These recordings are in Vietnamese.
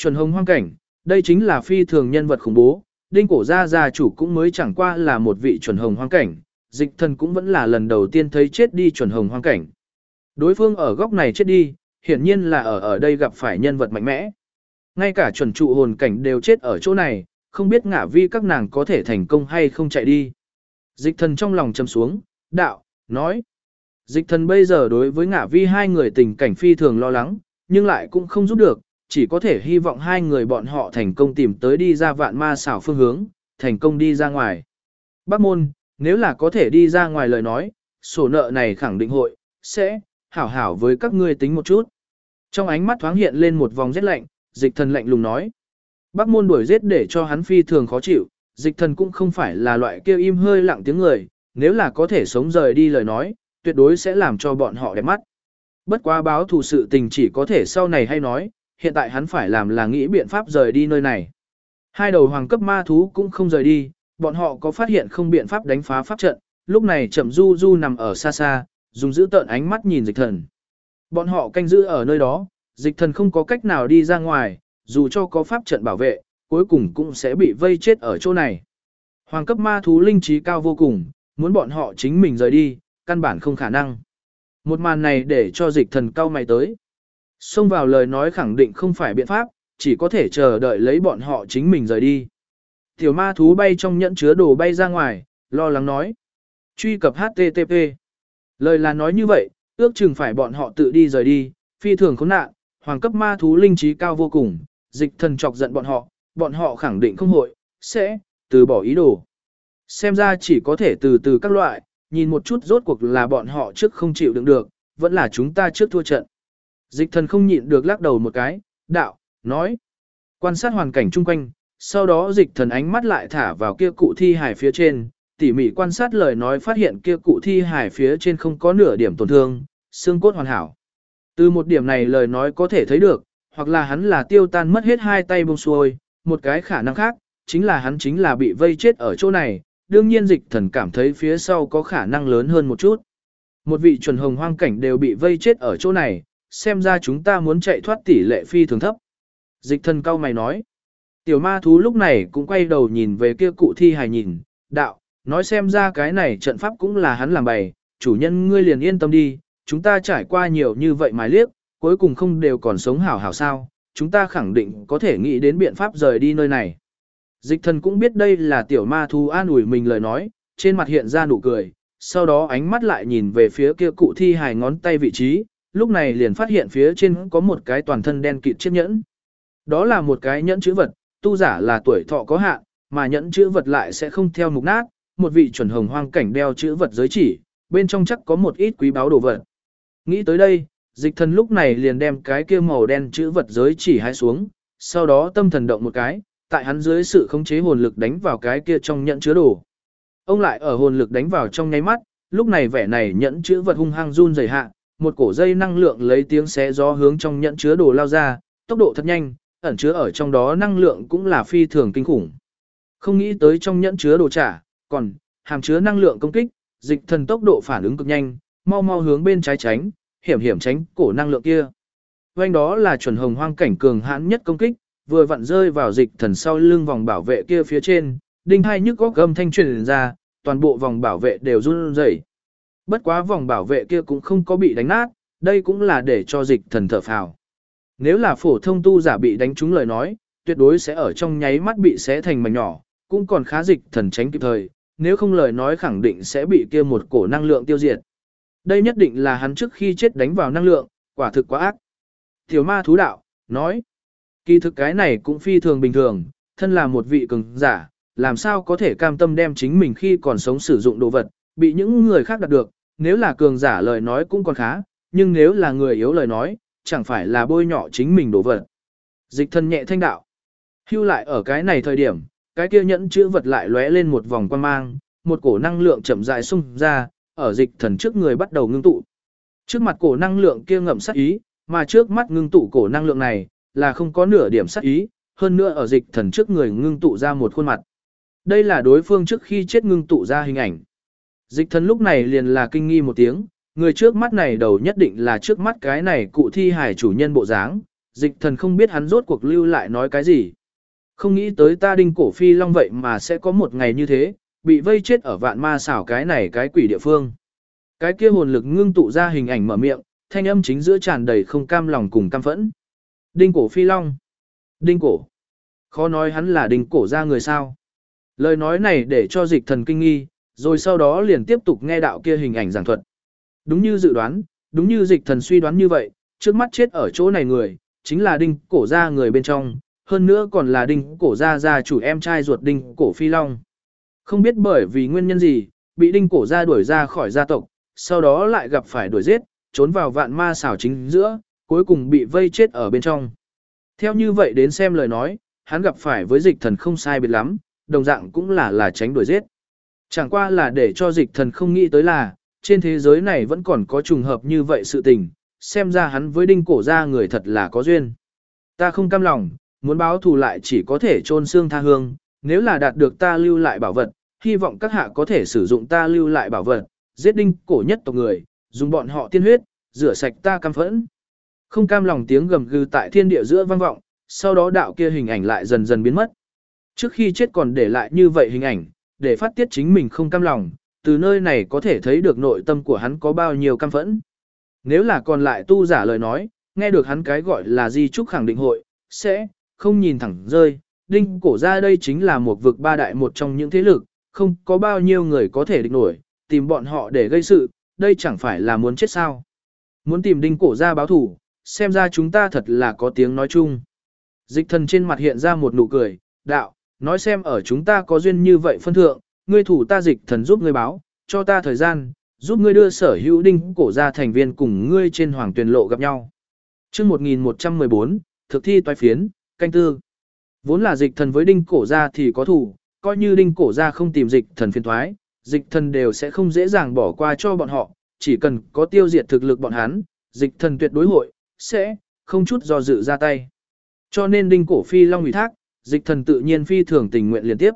Chuẩn hồng hoang cảnh, đây chính là phi thường nhân vật khủng bố, đinh cổ gia chủ cũng mới chẳng qua là một vị chuẩn hồng hoang cảnh, dịch thần cũng vẫn là lần đầu tiên thấy chết đi chuẩn hồng hoang cảnh. Đối phương ở góc này chết đi, hiển nhiên là ở đây gặp phải nhân vật mạnh mẽ. Ngay cả chuẩn trụ hồn cảnh đều chết ở chỗ này, không biết ngả vi các nàng có thể thành công hay không chạy đi. Dịch thần trong lòng châm xuống, đạo, nói. Dịch thần bây giờ đối với ngả vi hai người tình cảnh phi thường lo lắng, nhưng lại cũng không giúp được, chỉ có thể hy vọng hai người bọn họ thành công tìm tới đi ra vạn ma xảo phương hướng, thành công đi ra ngoài. Bác môn, nếu là có thể đi ra ngoài lời nói, sổ nợ này khẳng định hội, sẽ, hảo hảo với các ngươi tính một chút. Trong ánh mắt thoáng hiện lên một vòng rét lạnh, dịch thần lạnh lùng nói. Bác môn đuổi giết để cho hắn phi thường khó chịu, dịch thần cũng không phải là loại kêu im hơi lặng tiếng người, nếu là có thể sống rời đi lời nói, tuyệt đối sẽ làm cho bọn họ đẹp mắt. Bất quá báo thù sự tình chỉ có thể sau này hay nói, hiện tại hắn phải làm là nghĩ biện pháp rời đi nơi này. Hai đầu hoàng cấp ma thú cũng không rời đi, bọn họ có phát hiện không biện pháp đánh phá pháp trận, lúc này Chậm Du Du nằm ở xa xa, dùng giữ tợn ánh mắt nhìn dịch thần. Bọn họ canh giữ ở nơi đó, dịch thần không có cách nào đi ra ngoài, dù cho có pháp trận bảo vệ, cuối cùng cũng sẽ bị vây chết ở chỗ này. Hoàng cấp ma thú linh trí cao vô cùng, muốn bọn họ chính mình rời đi, căn bản không khả năng. Một màn này để cho dịch thần cao mày tới. Xông vào lời nói khẳng định không phải biện pháp, chỉ có thể chờ đợi lấy bọn họ chính mình rời đi. Tiểu ma thú bay trong nhẫn chứa đồ bay ra ngoài, lo lắng nói. Truy cập HTTP. Lời là nói như vậy, ước chừng phải bọn họ tự đi rời đi, phi thường khốn nạn, hoàng cấp ma thú linh trí cao vô cùng, dịch thần chọc giận bọn họ khẳng định không hội, sẽ, từ bỏ ý đồ. Xem ra chỉ có thể từ từ các loại, nhìn một chút rốt cuộc là bọn họ trước không chịu đựng được, vẫn là chúng ta trước thua trận. Dịch thần không nhịn được lắc đầu một cái, đạo, nói. Quan sát hoàn cảnh chung quanh, sau đó dịch thần ánh mắt lại thả vào kia cụ thi hài phía trên, tỉ mỉ quan sát lời nói phát hiện kia cụ thi hài phía trên không có nửa điểm tổn thương, xương cốt hoàn hảo. Từ một điểm này lời nói có thể thấy được, hoặc là hắn là tiêu tan mất hết hai tay buông xuôi, một cái khả năng khác, chính là hắn chính là bị vây chết ở chỗ này, đương nhiên dịch thần cảm thấy phía sau có khả năng lớn hơn một chút. Một vị chuẩn hồng hoang cảnh đều bị vây chết ở chỗ này, xem ra chúng ta muốn chạy thoát tỷ lệ phi thường thấp. Dịch thần cao mày nói. Tiểu ma thú lúc này cũng quay đầu nhìn về kia cụ thi hài nhìn, đạo, nói xem ra cái này trận pháp cũng là hắn làm bày, chủ nhân ngươi liền yên tâm đi, chúng ta trải qua nhiều như vậy mà liếc, cuối cùng không đều còn sống hảo hảo sao, chúng ta khẳng định có thể nghĩ đến biện pháp rời đi nơi này. Dịch thần cũng biết đây là tiểu ma thú an ủi mình lời nói, trên mặt hiện ra nụ cười, sau đó ánh mắt lại nhìn về phía kia cụ thi hài ngón tay vị trí, lúc này liền phát hiện phía trên có một cái toàn thân đen kịt chiếc nhẫn. Đó là một cái nhẫn chữ vật, tu giả là tuổi thọ có hạn, mà nhẫn chữ vật lại sẽ không theo mục nát, một vị chuẩn hồng hoang cảnh đeo chữ vật giới chỉ, bên trong chắc có một ít quý báu đồ vật. Nghĩ tới đây, dịch thần lúc này liền đem cái kia màu đen chữ vật giới chỉ hái xuống, sau đó tâm thần động một cái, tại hắn dưới sự khống chế hồn lực đánh vào cái kia trong nhẫn chứa đồ. Ông lại ở hồn lực đánh vào trong nháy mắt, lúc này vẻ này nhẫn chữ vật hung hăng run rẩy hạ, một cổ dây năng lượng lấy tiếng xé gió hướng trong nhẫn chứa đồ lao ra, tốc độ thật nhanh, ẩn chứa ở trong đó năng lượng cũng là phi thường kinh khủng. Không nghĩ tới trong nhẫn chứa đồ trả, còn hàm chứa năng lượng công kích, dịch thần tốc độ phản ứng cực nhanh, mau mau hướng bên trái tránh, hiểm tránh cổ năng lượng kia. Vành đó là chuẩn hồng hoang cảnh cường hãn nhất công kích, vừa vặn rơi vào dịch thần sau lưng vòng bảo vệ kia phía trên, đinh hai nhức góc gầm thanh truyền ra, toàn bộ vòng bảo vệ đều run rẩy. Bất quá vòng bảo vệ kia cũng không có bị đánh nát, đây cũng là để cho dịch thần thở phào. Nếu là phổ thông tu giả bị đánh trúng lời nói, tuyệt đối sẽ ở trong nháy mắt bị xé thành mảnh nhỏ, cũng còn khá dịch thần tránh kịp thời, nếu không lời nói khẳng định sẽ bị kia một cổ năng lượng tiêu diệt. Đây nhất định là hắn trước khi chết đánh vào năng lượng, quả thực quá ác. Tiểu ma thú đạo, nói, kỳ thực cái này cũng phi thường bình thường, thân là một vị cường giả, làm sao có thể cam tâm đem chính mình khi còn sống sử dụng đồ vật, bị những người khác đạt được, nếu là cường giả lời nói cũng còn khá, nhưng nếu là người yếu lời nói, chẳng phải là bôi nhọ chính mình đồ vật. Dịch thần nhẹ thanh đạo, hưu lại ở cái này thời điểm, cái kia nhẫn chữ vật lại lóe lên một vòng quang mang, một cổ năng lượng chậm rãi xung ra, ở dịch thần trước người bắt đầu ngưng tụ. Trước mặt cổ năng lượng kia ngậm sát ý, mà trước mắt ngưng tụ cổ năng lượng này, là không có nửa điểm sát ý, hơn nữa ở dịch thần trước người ngưng tụ ra một khuôn mặt. Đây là đối phương trước khi chết ngưng tụ ra hình ảnh. Dịch thần lúc này liền là kinh nghi một tiếng, người trước mắt này đầu nhất định là trước mắt cái này cụ thi hài chủ nhân bộ dáng, Dịch thần không biết hắn rốt cuộc lưu lại nói cái gì. Không nghĩ tới ta Đinh Cổ Phi Long vậy mà sẽ có một ngày như thế, bị vây chết ở vạn ma xảo cái này cái quỷ địa phương. Cái kia hồn lực ngưng tụ ra hình ảnh mở miệng, thanh âm chính giữa tràn đầy không cam lòng cùng căm phẫn. Đinh Cổ Phi Long. Đinh Cổ. Khó nói hắn là Đinh Cổ ra người sao. Lời nói này để cho dịch thần kinh nghi, rồi sau đó liền tiếp tục nghe đạo kia hình ảnh giảng thuật. Đúng như dự đoán, đúng như dịch thần suy đoán như vậy, trước mắt chết ở chỗ này người, chính là Đinh Cổ ra người bên trong, hơn nữa còn là Đinh Cổ ra gia chủ em trai ruột Đinh Cổ Phi Long. Không biết bởi vì nguyên nhân gì, bị Đinh Cổ ra đuổi ra khỏi gia tộc, sau đó lại gặp phải đuổi giết, trốn vào vạn ma xảo chính giữa, cuối cùng bị vây chết ở bên trong. Theo như vậy đến xem lời nói, hắn gặp phải với dịch thần không sai biệt lắm, đồng dạng cũng là tránh đuổi giết. Chẳng qua là để cho dịch thần không nghĩ tới là, trên thế giới này vẫn còn có trùng hợp như vậy sự tình, xem ra hắn với Đinh Cổ ra người thật là có duyên. Ta không cam lòng, muốn báo thù lại chỉ có thể chôn xương tha hương, nếu là đạt được ta lưu lại bảo vật, hy vọng các hạ có thể sử dụng ta lưu lại bảo vật, giết Đinh Cổ nhất tộc người, dùng bọn họ tiên huyết, rửa sạch ta căm phẫn. Không cam lòng tiếng gầm gừ tại thiên địa giữa vang vọng, sau đó đạo kia hình ảnh lại dần dần biến mất. Trước khi chết còn để lại như vậy hình ảnh, để phát tiết chính mình không cam lòng, từ nơi này có thể thấy được nội tâm của hắn có bao nhiêu căm phẫn. Nếu là còn lại tu giả lời nói, nghe được hắn cái gọi là di trúc khẳng định hội, sẽ không nhìn thẳng rơi, Đinh Cổ ra đây chính là một vực ba đại một trong những thế lực, không có bao nhiêu người có thể địch nổi, tìm bọn họ để gây sự, đây chẳng phải là muốn chết sao. Muốn tìm Đinh Cổ ra báo thủ, xem ra chúng ta thật là có tiếng nói chung. Dịch thần trên mặt hiện ra một nụ cười, đạo, nói xem ở chúng ta có duyên như vậy phân thượng, ngươi thủ ta dịch thần giúp ngươi báo, cho ta thời gian, giúp ngươi đưa sở hữu Đinh Cổ ra thành viên cùng ngươi trên hoàng tuyển lộ gặp nhau. Chương 1114, thực thi toái phiến, canh tư. Vốn là dịch thần với Đinh Cổ ra thì có thủ, coi như Đinh Cổ ra không tìm dịch thần phiền thoái, dịch thần đều sẽ không dễ dàng bỏ qua cho bọn họ, chỉ cần có tiêu diệt thực lực bọn hắn, dịch thần tuyệt đối hội, sẽ không chút do dự ra tay. Cho nên Đinh Cổ Phi Long ủy thác, dịch thần tự nhiên phi thường tình nguyện liên tiếp.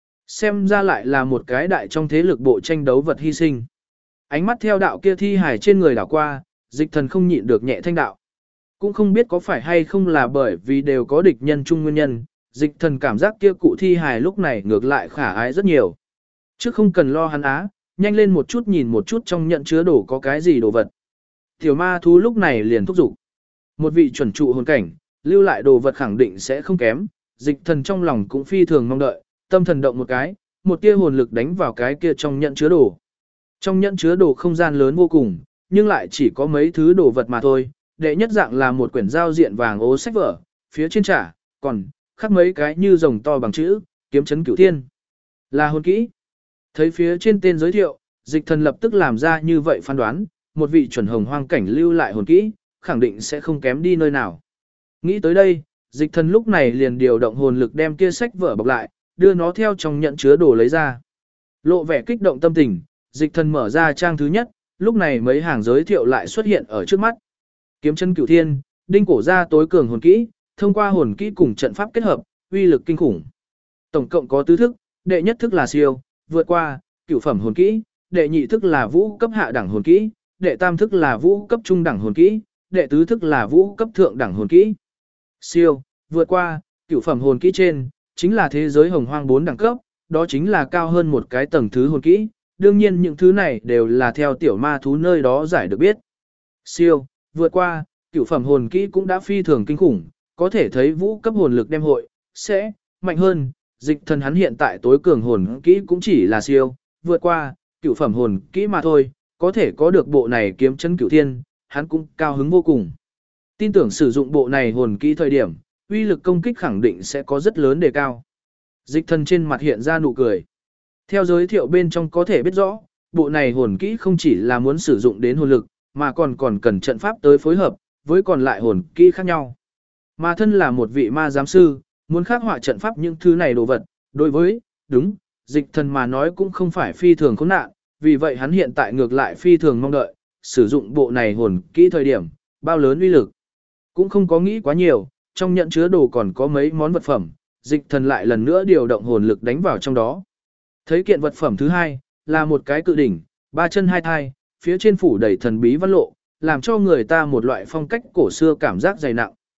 Xem ra lại là một cái đại trong thế lực bộ tranh đấu vật hy sinh. Ánh mắt theo đạo kia thi hài trên người đảo qua, dịch thần không nhịn được nhẹ thanh đạo. Cũng không biết có phải hay không là bởi vì đều có địch nhân chung nguyên nhân, dịch thần cảm giác kia cụ thi hài lúc này ngược lại khả ái rất nhiều. Chứ không cần lo hắn á, nhanh lên một chút nhìn một chút trong nhận chứa đồ có cái gì đồ vật. Tiểu ma thú lúc này liền thúc giục. Một vị chuẩn trụ hồn cảnh, lưu lại đồ vật khẳng định sẽ không kém, dịch thần trong lòng cũng phi thường mong đợi, tâm thần động một cái, một tia hồn lực đánh vào cái kia trong nhận chứa đồ. Trong nhận chứa đồ không gian lớn vô cùng, nhưng lại chỉ có mấy thứ đồ vật mà thôi, đệ nhất dạng là một quyển giao diện vàng ố sách vở, phía trên trả, còn khắc mấy cái như rồng to bằng chữ, kiếm chấn cửu thiên. Là hồn kỹ. Thấy phía trên tên giới thiệu, dịch thần lập tức làm ra như vậy phán đoán, một vị chuẩn hồng hoang cảnh lưu lại hồn kỹ, khẳng định sẽ không kém đi nơi nào. Nghĩ tới đây, dịch thần lúc này liền điều động hồn lực đem kia sách vở bọc lại, đưa nó theo trong nhận chứa đồ lấy ra. Lộ vẻ kích động tâm tình, dịch thần mở ra trang thứ nhất, lúc này mấy hàng giới thiệu lại xuất hiện ở trước mắt. Kiếm chân cửu thiên, Đinh Cổ ra tối cường hồn kỹ, thông qua hồn kỹ cùng trận pháp kết hợp, uy lực kinh khủng. Tổng cộng có tứ thức, đệ nhất thức là siêu, vượt qua, cửu phẩm hồn kỹ, đệ nhị thức là vũ cấp hạ đẳng hồn kỹ, đệ tam thức là vũ cấp trung đẳng hồn kỹ, đệ tứ thức là vũ cấp thượng đẳng hồn kỹ. Siêu, vượt qua, cửu phẩm hồn kỹ trên, chính là thế giới hồng hoang 4 đẳng cấp, đó chính là cao hơn một cái tầng thứ hồn kỹ, đương nhiên những thứ này đều là theo tiểu ma thú nơi đó giải được biết. Siêu, vượt qua, cửu phẩm hồn kỹ cũng đã phi thường kinh khủng, có thể thấy vũ cấp hồn lực đem hội, sẽ mạnh hơn, dịch thần hắn hiện tại tối cường hồn kỹ cũng chỉ là siêu, vượt qua, cửu phẩm hồn kỹ mà thôi, có thể có được bộ này kiếm chân cửu thiên, hắn cũng cao hứng vô cùng. Tin tưởng sử dụng bộ này hồn kỹ thời điểm, uy lực công kích khẳng định sẽ có rất lớn đề cao. Dịch thần trên mặt hiện ra nụ cười. Theo giới thiệu bên trong có thể biết rõ, bộ này hồn kỹ không chỉ là muốn sử dụng đến hồn lực, mà còn cần trận pháp tới phối hợp với còn lại hồn kỹ khác nhau. Mà thân là một vị ma giám sư, muốn khắc họa trận pháp những thứ này đồ vật, đối với, đúng, dịch thần mà nói cũng không phải phi thường khốn nạn, vì vậy hắn hiện tại ngược lại phi thường mong đợi, sử dụng bộ này hồn kỹ thời điểm, bao lớn uy lực. Cũng không có nghĩ quá nhiều, trong nhận chứa đồ còn có mấy món vật phẩm, dịch thần lại lần nữa điều động hồn lực đánh vào trong đó. Thấy kiện vật phẩm thứ hai, là một cái cự đỉnh, 3 chân 2 thai, phía trên phủ đầy thần bí văn lộ, làm cho người ta một loại phong cách cổ xưa cảm giác dày nặng.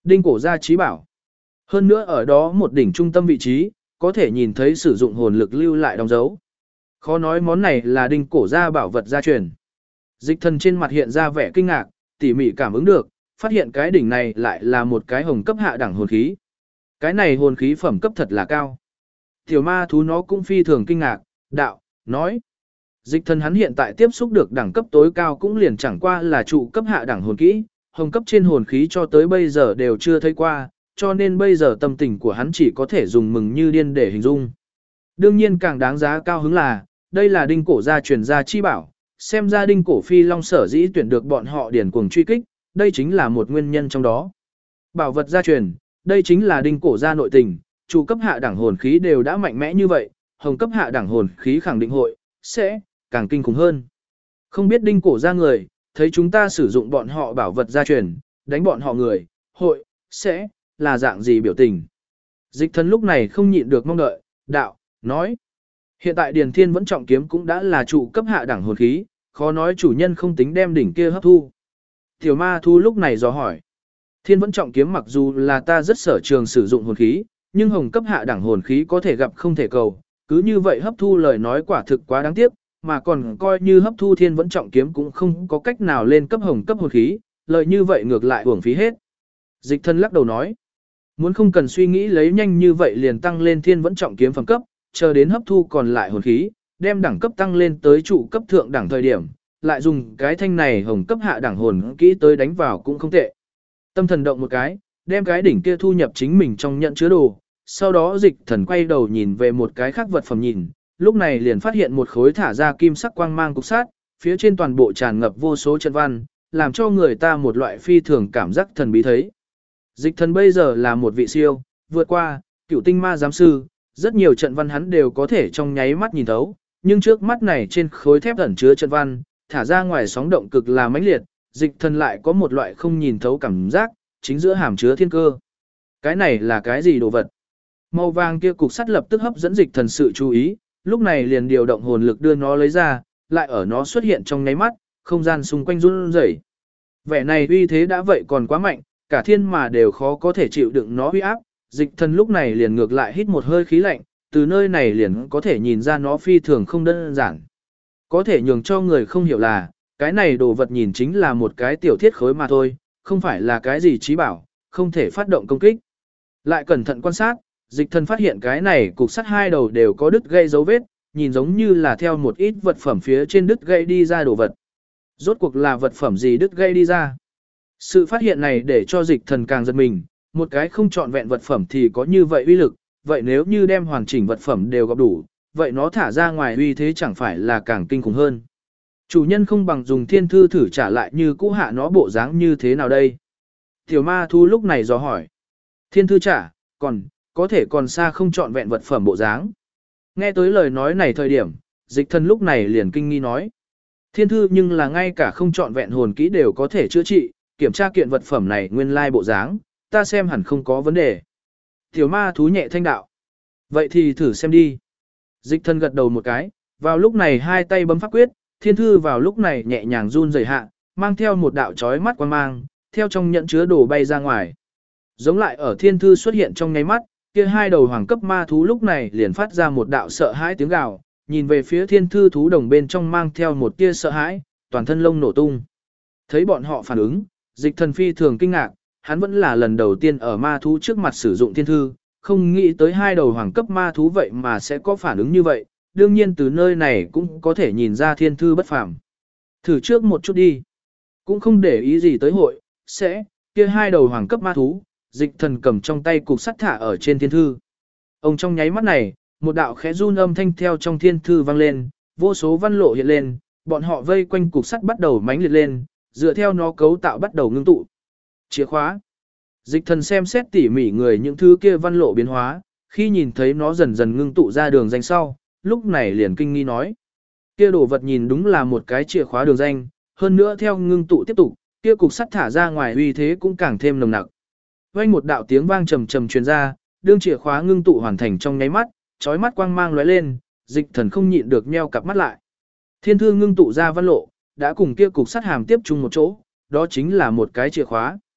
Đinh cổ gia trí bảo. Hơn nữa ở đó một đỉnh trung tâm vị trí, có thể nhìn thấy sử dụng hồn lực lưu lại đóng dấu. Khó nói món này là đinh cổ gia bảo vật gia truyền. Dịch thần trên mặt hiện ra vẻ kinh ngạc, tỉ mỉ cảm ứng được, phát hiện cái đỉnh này lại là một cái hồng cấp hạ đẳng hồn khí. Cái này hồn khí phẩm cấp thật là cao. Tiểu ma thú nó cũng phi thường kinh ngạc, đạo, nói. Dịch thần hắn hiện tại tiếp xúc được đẳng cấp tối cao cũng liền chẳng qua là trụ cấp hạ đẳng hồn kỹ, hồng cấp trên hồn khí cho tới bây giờ đều chưa thấy qua, cho nên bây giờ tâm tình của hắn chỉ có thể dùng mừng như điên để hình dung. Đương nhiên càng đáng giá cao hứng là, đây là đinh cổ gia truyền gia chi bảo, xem ra đinh cổ phi long sở dĩ tuyển được bọn họ điển cuồng truy kích, đây chính là một nguyên nhân trong đó. Bảo vật gia truyền, đây chính là đinh cổ gia nội tình, trụ cấp hạ đẳng hồn khí đều đã mạnh mẽ như vậy, hồng cấp hạ đẳng hồn khí khẳng định hội, sẽ, càng kinh khủng hơn. Không biết đinh cổ gia người, thấy chúng ta sử dụng bọn họ bảo vật gia truyền, đánh bọn họ người, hội, sẽ, là dạng gì biểu tình. Dịch thần lúc này không nhịn được mong đợi, đạo, nói. Hiện tại Điền Thiên vẫn trọng kiếm cũng đã là trụ cấp hạ đẳng hồn khí, khó nói chủ nhân không tính đem đỉnh kia hấp thu. Tiểu ma thu lúc này dò hỏi. Thiên vẫn trọng kiếm mặc dù là ta rất sở trường sử dụng hồn khí, nhưng hồng cấp hạ đẳng hồn khí có thể gặp không thể cầu, cứ như vậy hấp thu lời nói quả thực quá đáng tiếc, mà còn coi như hấp thu thiên vẫn trọng kiếm cũng không có cách nào lên cấp hồng cấp hồn khí, lời như vậy ngược lại uổng phí hết. Dịch thân lắc đầu nói, muốn không cần suy nghĩ lấy nhanh như vậy liền tăng lên thiên vẫn trọng kiếm phẩm cấp, chờ đến hấp thu còn lại hồn khí, đem đẳng cấp tăng lên tới trụ cấp thượng đẳng thời điểm, lại dùng cái thanh này hồng cấp hạ đẳng hồn kỹ tới đánh vào cũng không tệ. Tâm thần động một cái, đem cái đỉnh kia thu nhập chính mình trong nhận chứa đồ, sau đó dịch thần quay đầu nhìn về một cái khác vật phẩm nhìn, lúc này liền phát hiện một khối thả ra kim sắc quang mang cục sát, phía trên toàn bộ tràn ngập vô số trận văn, làm cho người ta một loại phi thường cảm giác thần bí thấy. Dịch thần bây giờ là một vị siêu, vượt qua, cửu tinh ma giám sư, rất nhiều trận văn hắn đều có thể trong nháy mắt nhìn thấu, nhưng trước mắt này trên khối thép ẩn chứa trận văn, thả ra ngoài sóng động cực là mãnh liệt, dịch thần lại có một loại không nhìn thấu cảm giác, chính giữa hàm chứa thiên cơ. Cái này là cái gì đồ vật? Màu vàng kia cục sắt lập tức hấp dẫn dịch thần sự chú ý, lúc này liền điều động hồn lực đưa nó lấy ra, lại ở nó xuất hiện trong nháy mắt, không gian xung quanh run rẩy. Vẻ này uy thế đã vậy còn quá mạnh, cả thiên mà đều khó có thể chịu đựng nó uy áp, dịch thần lúc này liền ngược lại hít một hơi khí lạnh, từ nơi này liền có thể nhìn ra nó phi thường không đơn giản. Có thể nhường cho người không hiểu là, cái này đồ vật nhìn chính là một cái tiểu thiết khối mà thôi, không phải là cái gì trí bảo, không thể phát động công kích. Lại cẩn thận quan sát, dịch thần phát hiện cái này cục sắt hai đầu đều có đứt gãy dấu vết, nhìn giống như là theo một ít vật phẩm phía trên đứt gãy đi ra đồ vật. Rốt cuộc là vật phẩm gì đứt gãy đi ra? Sự phát hiện này để cho dịch thần càng giật mình, một cái không trọn vẹn vật phẩm thì có như vậy uy lực, vậy nếu như đem hoàn chỉnh vật phẩm đều gặp đủ, vậy nó thả ra ngoài uy thế chẳng phải là càng kinh khủng hơn. Chủ nhân không bằng dùng thiên thư thử trả lại như cũ hạ nó bộ dáng như thế nào đây? Tiểu ma thu lúc này dò hỏi. Thiên thư trả, có thể còn xa không trọn vẹn vật phẩm bộ dáng. Nghe tới lời nói này thời điểm, dịch thần lúc này liền kinh nghi nói. Thiên thư nhưng là ngay cả không trọn vẹn hồn kỹ đều có thể chữa trị, kiểm tra kiện vật phẩm này nguyên lai bộ dáng, ta xem hẳn không có vấn đề. Tiểu ma thú nhẹ thanh đạo. Vậy thì thử xem đi. Dịch thần gật đầu một cái, vào lúc này hai tay bấm pháp quyết, thiên thư vào lúc này nhẹ nhàng run rẩy hạ, mang theo một đạo chói mắt quang mang, theo trong nhận chứa đồ bay ra ngoài. Giống lại ở thiên thư xuất hiện trong nháy mắt, kia hai đầu hoàng cấp ma thú lúc này liền phát ra một đạo sợ hãi tiếng gào, nhìn về phía thiên thư thú đồng bên trong mang theo một tia sợ hãi, toàn thân lông nổ tung. Thấy bọn họ phản ứng, dịch thần phi thường kinh ngạc, hắn vẫn là lần đầu tiên ở ma thú trước mặt sử dụng thiên thư, không nghĩ tới hai đầu hoàng cấp ma thú vậy mà sẽ có phản ứng như vậy, đương nhiên từ nơi này cũng có thể nhìn ra thiên thư bất phàm. Thử trước một chút đi, cũng không để ý gì tới hội, kia hai đầu hoàng cấp ma thú, dịch thần cầm trong tay cục sắt thả ở trên thiên thư. Ông trong nháy mắt này, một đạo khẽ run âm thanh theo trong thiên thư vang lên, vô số văn lộ hiện lên, bọn họ vây quanh cục sắt bắt đầu mãnh liệt lên, dựa theo nó cấu tạo bắt đầu ngưng tụ. Chìa khóa. Dịch thần xem xét tỉ mỉ người những thứ kia văn lộ biến hóa, khi nhìn thấy nó dần dần ngưng tụ ra đường danh sau, lúc này liền kinh nghi nói. Kia đồ vật nhìn đúng là một cái chìa khóa đường danh, hơn nữa theo ngưng tụ tiếp tục, kia cục sắt thả ra ngoài uy thế cũng càng thêm nồng nặc. Vang một đạo tiếng vang trầm trầm truyền ra, đương chìa khóa ngưng tụ hoàn thành trong nháy mắt, chói mắt quang mang lóe lên, dịch thần không nhịn được nheo cặp mắt lại. Thiên thư ngưng tụ ra văn lộ, đã cùng kia cục sắt hàm tiếp chung một chỗ, đó chính là một cái chìa khóa.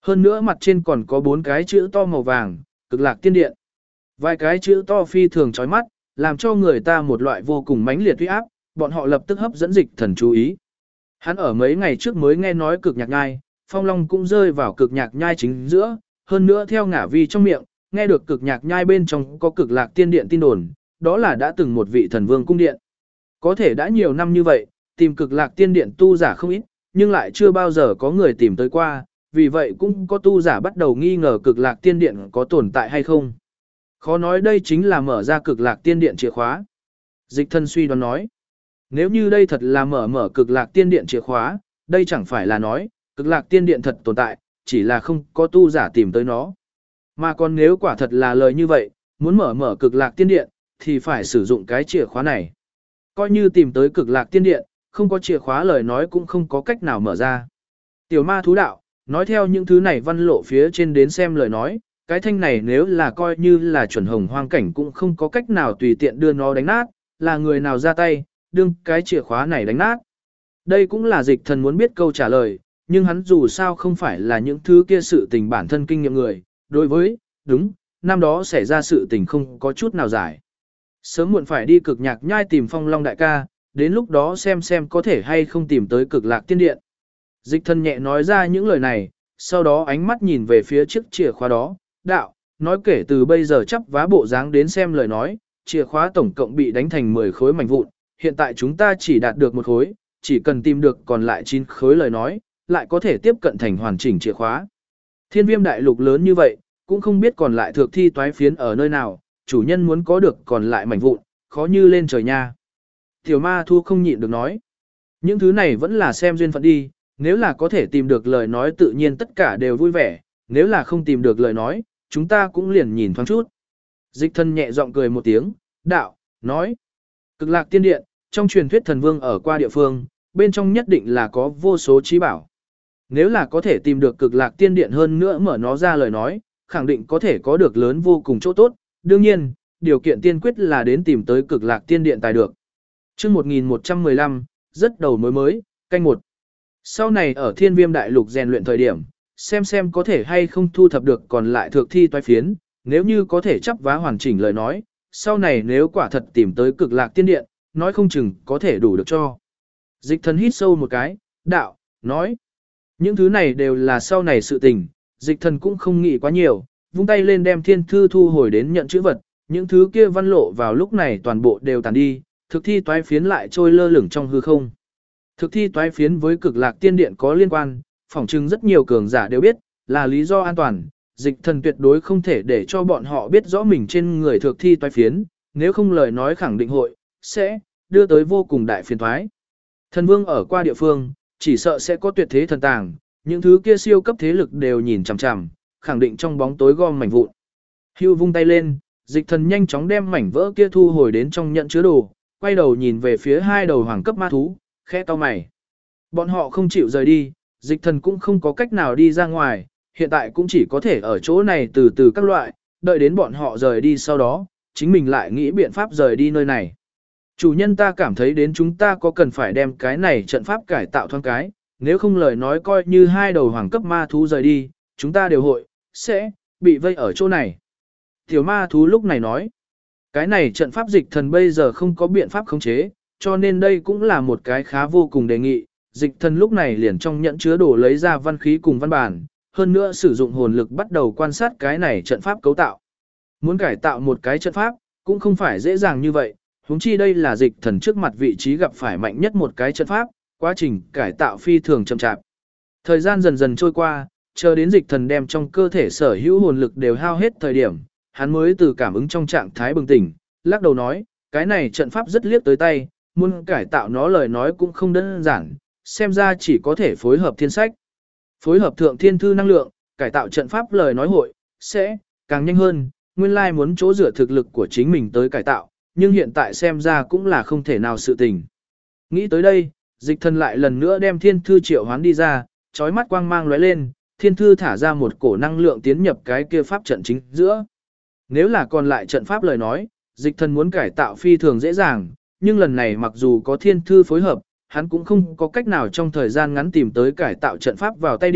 Hơn nữa mặt trên còn có 4 cái chữ to màu vàng, Cực Lạc Tiên Điện. Vài cái chữ to phi thường chói mắt, làm cho người ta một loại vô cùng mãnh liệt uy áp, bọn họ lập tức hấp dẫn Dịch Thần chú ý. Hắn ở mấy ngày trước mới nghe nói Cực Nhạc Nhai, Phong Long cũng rơi vào Cực Nhạc Nhai chính giữa, hơn nữa theo ngả vi trong miệng, nghe được Cực Nhạc Nhai bên trong có Cực Lạc Tiên Điện tin đồn, đó là đã từng một vị thần vương cung điện. Có thể đã nhiều năm như vậy, tìm Cực Lạc Tiên Điện tu giả không ít, nhưng lại chưa bao giờ có người tìm tới qua, vì vậy cũng có tu giả bắt đầu nghi ngờ Cực Lạc Tiên Điện có tồn tại hay không. Khó nói đây chính là mở ra Cực Lạc Tiên Điện chìa khóa. Dịch Thần suy đoán nói, nếu như đây thật là mở Cực Lạc Tiên Điện chìa khóa, đây chẳng phải là nói, Cực Lạc Tiên Điện thật tồn tại, chỉ là không có tu giả tìm tới nó. Mà còn nếu quả thật là lời như vậy, muốn mở Cực Lạc Tiên Điện, thì phải sử dụng cái chìa khóa này. Coi như tìm tới Cực Lạc Tiên Điện, không có chìa khóa lời nói cũng không có cách nào mở ra. Tiểu ma thú đạo, nói theo những thứ này văn lộ phía trên đến xem lời nói, cái thanh này nếu là coi như là chuẩn hồng hoang cảnh cũng không có cách nào tùy tiện đưa nó đánh nát, là người nào ra tay, đương cái chìa khóa này đánh nát. Đây cũng là Dịch Thần muốn biết câu trả lời, nhưng hắn dù sao không phải là những thứ kia sự tình bản thân kinh nghiệm người, đối với, đúng, năm đó xảy ra sự tình không có chút nào giải. Sớm muộn phải đi Cực Nhạc Nhai tìm Phong Long đại ca, đến lúc đó xem có thể hay không tìm tới Cực Lạc Tiên Điện. Dịch Thần nhẹ nói ra những lời này, sau đó ánh mắt nhìn về phía chiếc chìa khóa đó, đạo, nói kể từ bây giờ chắp vá bộ dáng đến xem lời nói, chìa khóa tổng cộng bị đánh thành 10 khối mảnh vụn, hiện tại chúng ta chỉ đạt được 1 khối, chỉ cần tìm được còn lại 9 khối lời nói, lại có thể tiếp cận thành hoàn chỉnh chìa khóa. Thiên Viêm đại lục lớn như vậy, cũng không biết còn lại thược thi toái phiến ở nơi nào, chủ nhân muốn có được còn lại mảnh vụn, khó như lên trời nha. Tiểu ma thu không nhịn được nói. Những thứ này vẫn là xem duyên phận đi, nếu là có thể tìm được lời nói tự nhiên tất cả đều vui vẻ, nếu là không tìm được lời nói, chúng ta cũng liền nhìn thoáng chút. Dịch Thần nhẹ giọng cười một tiếng, đạo, nói. Cực Lạc Tiên Điện, trong truyền thuyết thần vương ở qua địa phương, bên trong nhất định là có vô số trí bảo. Nếu là có thể tìm được Cực Lạc Tiên Điện hơn nữa mở nó ra lời nói, khẳng định có thể có được lớn vô cùng chỗ tốt. Đương nhiên, điều kiện tiên quyết là đến tìm tới Cực Lạc Tiên Điện tài được. Chương 1115, rất đầu mối mới, canh 1. Sau này ở Thiên Viêm đại lục rèn luyện thời điểm, xem có thể hay không thu thập được còn lại thược thi toái phiến, nếu như có thể chắp vá hoàn chỉnh lời nói, sau này nếu quả thật tìm tới Cực Lạc Tiên Điện, nói không chừng có thể đủ được cho. Dịch Thần hít sâu một cái, đạo, nói. Những thứ này đều là sau này sự tình, Dịch Thần cũng không nghĩ quá nhiều, vung tay lên đem thiên thư thu hồi đến nhận chữ vật, những thứ kia văn lộ vào lúc này toàn bộ đều tàn đi, thực thi toái phiến lại trôi lơ lửng trong hư không. Thực thi toái phiến với Cực Lạc Tiên Điện có liên quan, phỏng chừng rất nhiều cường giả đều biết, là lý do an toàn, Dịch Thần tuyệt đối không thể để cho bọn họ biết rõ mình trên người thực thi toái phiến, nếu không lời nói khẳng định hội, sẽ đưa tới vô cùng đại phiền toái. Thần vương ở qua địa phương, chỉ sợ sẽ có tuyệt thế thần tàng, những thứ kia siêu cấp thế lực đều nhìn chằm chằm, khẳng định trong bóng tối gom mảnh vụn. Hưu vung tay lên, Dịch Thần nhanh chóng đem mảnh vỡ kia thu hồi đến trong nhận chứa đồ, quay đầu nhìn về phía 2 đầu hoàng cấp ma thú, khẽ cau mày. Bọn họ không chịu rời đi, Dịch Thần cũng không có cách nào đi ra ngoài, hiện tại cũng chỉ có thể ở chỗ này từ từ các loại, đợi đến bọn họ rời đi sau đó, chính mình lại nghĩ biện pháp rời đi nơi này. Chủ nhân ta cảm thấy đến chúng ta có cần phải đem cái này trận pháp cải tạo thoáng cái, nếu không lời nói coi như 2 đầu hoàng cấp ma thú rời đi, chúng ta đều hội, sẽ, bị vây ở chỗ này. Tiểu ma thú lúc này nói, cái này trận pháp Dịch Thần bây giờ không có biện pháp khống chế, cho nên đây cũng là một cái khá vô cùng đề nghị. Dịch Thần lúc này liền trong nhẫn chứa đồ lấy ra văn khí cùng văn bản, hơn nữa sử dụng hồn lực bắt đầu quan sát cái này trận pháp cấu tạo. Muốn cải tạo một cái trận pháp, cũng không phải dễ dàng như vậy, huống chi đây là Dịch Thần trước mặt vị trí gặp phải mạnh nhất một cái trận pháp, quá trình cải tạo phi thường chậm chạp. Thời gian dần dần trôi qua, chờ đến Dịch Thần đem trong cơ thể sở hữu hồn lực đều hao hết thời điểm, hắn mới từ cảm ứng trong trạng thái bừng tỉnh, lắc đầu nói, cái này trận pháp rất liếc tới tay, muốn cải tạo nó lời nói cũng không đơn giản, xem ra chỉ có thể phối hợp thiên sách. Phối hợp thượng thiên thư năng lượng, cải tạo trận pháp lời nói hội, sẽ càng nhanh hơn, nguyên lai muốn chỗ dựa thực lực của chính mình tới cải tạo, nhưng hiện tại xem ra cũng là không thể nào sự tình. Nghĩ tới đây, Dịch Thần lại lần nữa đem thiên thư triệu hoán đi ra, chói mắt quang mang lóe lên, thiên thư thả ra một cổ năng lượng tiến nhập cái kia pháp trận chính giữa. Nếu là còn lại trận pháp lời nói, Dịch Thần muốn cải tạo phi thường dễ dàng, nhưng lần này mặc dù có thiên thư phối hợp, hắn cũng không có cách nào trong thời gian ngắn tìm tới cải tạo trận pháp vào tay điểm,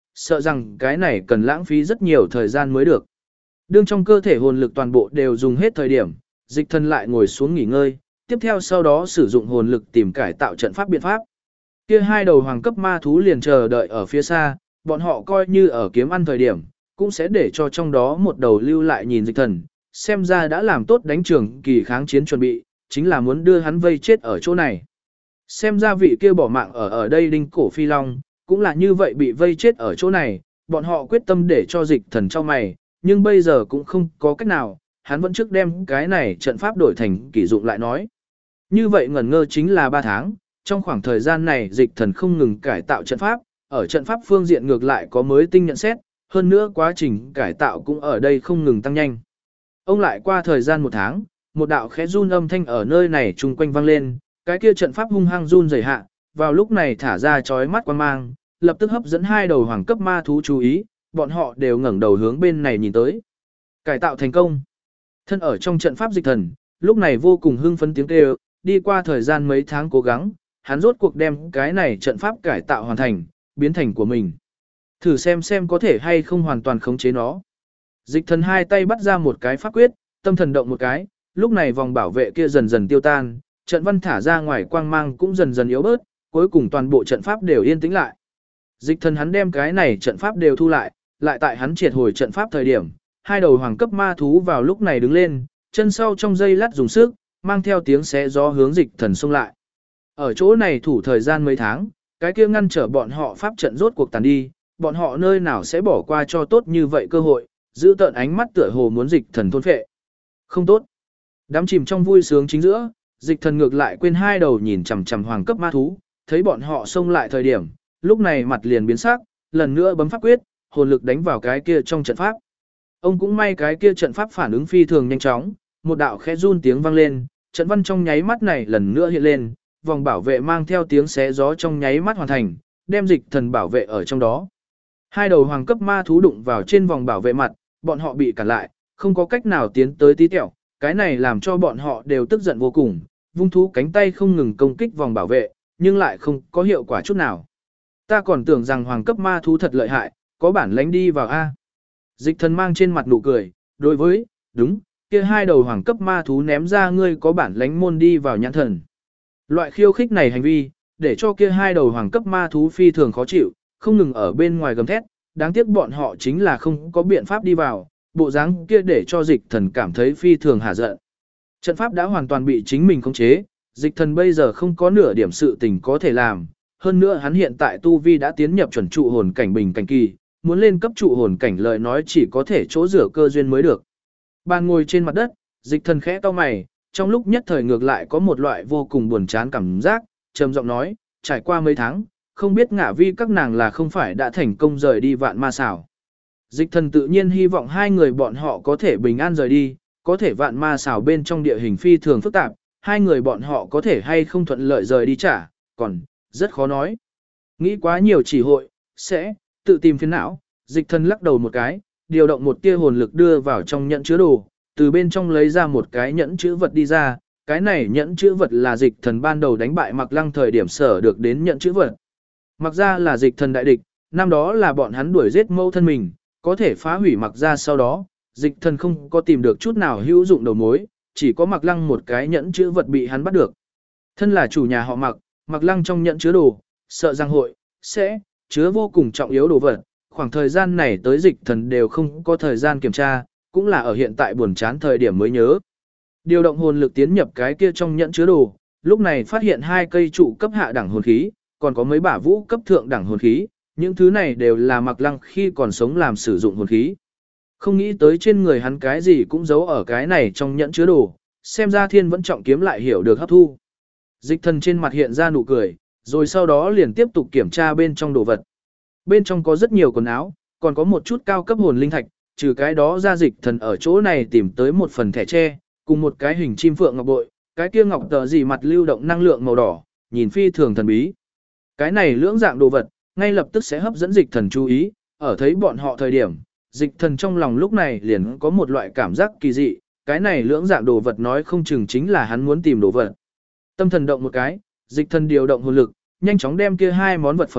sợ rằng cái này cần lãng phí rất nhiều thời gian mới được. Đương trong cơ thể hồn lực toàn bộ đều dùng hết thời điểm, dịch thần lại ngồi xuống nghỉ ngơi, tiếp theo sau đó sử dụng hồn lực tìm cải tạo trận pháp biện pháp. Kia hai đầu hoàng cấp ma thú liền chờ đợi ở phía xa, bọn họ coi như ở kiếm ăn thời điểm, cũng sẽ để cho trong đó một đầu lưu lại nhìn dịch thần, xem ra đã làm tốt đánh trường kỳ kháng chiến chuẩn bị, chính là muốn đưa hắn vây chết ở chỗ này. Xem ra vị kia bỏ mạng ở đây đinh cổ phi long, cũng là như vậy bị vây chết ở chỗ này, bọn họ quyết tâm để cho dịch thần cho mày, nhưng bây giờ cũng không có cách nào, hắn vẫn trước đem cái này trận pháp đổi thành kỷ dụng lại nói. Như vậy ngẩn ngơ chính là 3 tháng, trong khoảng thời gian này dịch thần không ngừng cải tạo trận pháp, ở trận pháp phương diện ngược lại có mới tinh nhận xét, hơn nữa quá trình cải tạo cũng ở đây không ngừng tăng nhanh. Ông lại qua thời gian 1 tháng, một đạo khẽ run âm thanh ở nơi này chung quanh vang lên, cái kia trận pháp hung hăng run rẩy hạ, vào lúc này thả ra chói mắt quang mang, lập tức hấp dẫn hai đầu hoàng cấp ma thú chú ý, bọn họ đều ngẩng đầu hướng bên này nhìn tới. Cải tạo thành công. Thân ở trong trận pháp dịch thần, lúc này vô cùng hưng phấn tiếng kêu, đi qua thời gian mấy tháng cố gắng, hắn rốt cuộc đem cái này trận pháp cải tạo hoàn thành, biến thành của mình. Thử xem có thể hay không hoàn toàn khống chế nó. Dịch thần hai tay bắt ra một cái pháp quyết, tâm thần động một cái, lúc này vòng bảo vệ kia dần dần tiêu tan, trận văn thả ra ngoài quang mang cũng dần dần yếu bớt, cuối cùng toàn bộ trận pháp đều yên tĩnh lại. Dịch thần hắn đem cái này trận pháp đều thu lại, lại tại hắn triệt hồi trận pháp thời điểm, hai đầu hoàng cấp ma thú vào lúc này đứng lên, chân sau trong dây lát dùng sức, mang theo tiếng xé gió hướng dịch thần xông lại. Ở chỗ này thủ thời gian mấy tháng, cái kia ngăn trở bọn họ pháp trận rốt cuộc tàn đi, bọn họ nơi nào sẽ bỏ qua cho tốt như vậy cơ hội, giữ tợn ánh mắt tựa hồ muốn dịch thần thôn phệ. Không tốt. Đám chìm trong vui sướng chính giữa, dịch thần ngược lại quên hai đầu nhìn chằm chằm hoàng cấp ma thú, thấy bọn họ xông lại thời điểm, lúc này mặt liền biến sắc, lần nữa bấm pháp quyết, hồn lực đánh vào cái kia trong trận pháp. Ông cũng may cái kia trận pháp phản ứng phi thường nhanh chóng, một đạo khẽ run tiếng vang lên, trận văn trong nháy mắt này lần nữa hiện lên, vòng bảo vệ mang theo tiếng xé gió trong nháy mắt hoàn thành, đem dịch thần bảo vệ ở trong đó. Hai đầu hoàng cấp ma thú đụng vào trên vòng bảo vệ mặt, bọn họ bị cản lại, không có cách nào tiến tới tí tẹo, cái này làm cho bọn họ đều tức giận vô cùng, vung thú cánh tay không ngừng công kích vòng bảo vệ, nhưng lại không có hiệu quả chút nào. Ta còn tưởng rằng hoàng cấp ma thú thật lợi hại, có bản lánh đi vào A. Dịch thần mang trên mặt nụ cười, đối với, đúng, kia hai đầu hoàng cấp ma thú ném ra ngươi có bản lánh môn đi vào nhãn thần. Loại khiêu khích này hành vi, để cho kia hai đầu hoàng cấp ma thú phi thường khó chịu, không ngừng ở bên ngoài gầm thét, đáng tiếc bọn họ chính là không có biện pháp đi vào, bộ dáng kia để cho dịch thần cảm thấy phi thường hả giận. Trận pháp đã hoàn toàn bị chính mình khống chế, dịch thần bây giờ không có nửa điểm sự tình có thể làm, hơn nữa hắn hiện tại tu vi đã tiến nhập chuẩn trụ hồn cảnh bình cảnh kỳ, muốn lên cấp trụ hồn cảnh lời nói chỉ có thể chỗ rửa cơ duyên mới được. Bàn ngồi trên mặt đất, dịch thần khẽ cau mày, trong lúc nhất thời ngược lại có một loại vô cùng buồn chán cảm giác, trầm giọng nói, trải qua mấy tháng, không biết ngả vi các nàng là không phải đã thành công rời đi vạn ma xảo. Dịch thần tự nhiên hy vọng hai người bọn họ có thể bình an rời đi, có thể vạn ma xảo bên trong địa hình phi thường phức tạp, hai người bọn họ có thể hay không thuận lợi rời đi trả, còn, rất khó nói. Nghĩ quá nhiều chỉ hội, sẽ, tự tìm phiền não, dịch thần lắc đầu một cái, điều động một tia hồn lực đưa vào trong nhẫn chứa đồ, từ bên trong lấy ra một cái nhẫn chữ vật đi ra, cái này nhẫn chữ vật là dịch thần ban đầu đánh bại Mạc Lăng thời điểm sở được đến nhẫn chữ vật. Mặc ra là dịch thần đại địch, năm đó là bọn hắn đuổi giết mâu thân mình, có thể phá hủy Mặc ra sau đó, dịch thần không có tìm được chút nào hữu dụng đầu mối, chỉ có Mạc Lăng một cái nhẫn chữ vật bị hắn bắt được. Thân là chủ nhà họ Mạc, Mạc Lăng trong nhẫn chứa đồ, sợ rằng hội, sẽ, chứa vô cùng trọng yếu đồ vật, khoảng thời gian này tới dịch thần đều không có thời gian kiểm tra, cũng là ở hiện tại buồn chán thời điểm mới nhớ. Điều động hồn lực tiến nhập cái kia trong nhẫn chứa đồ, lúc này phát hiện 2 cây trụ cấp hạ đẳng hồn khí, còn có mấy bả vũ cấp thượng đẳng hồn khí, những thứ này đều là Mạc Lăng khi còn sống làm sử dụng hồn khí. Không nghĩ tới trên người hắn cái gì cũng giấu ở cái này trong nhẫn chứa đồ, xem ra thiên vẫn trọng kiếm lại hiểu được hấp thu. Dịch thần trên mặt hiện ra nụ cười, rồi sau đó liền tiếp tục kiểm tra bên trong đồ vật. Bên trong có rất nhiều quần áo, còn có một chút cao cấp hồn linh thạch, trừ cái đó ra dịch thần ở chỗ này tìm tới một phần thẻ tre, cùng một cái hình chim phượng ngọc bội, cái kia ngọc tờ gì mặt lưu động năng lượng màu đỏ, nhìn phi thường thần bí. Cái này lưỡng dạng đồ vật, ngay lập tức sẽ hấp dẫn dịch thần chú ý, ở thấy bọn họ thời điểm, dịch thần trong lòng lúc này liền có một loại cảm giác kỳ dị, cái này lưỡng dạng đồ vật nói không chừng chính là hắn muốn tìm đồ vật. Tâm thần động một cái, dịch thần điều động hồn lực, nhanh chóng đem kia 2 món vật phẩm bọc,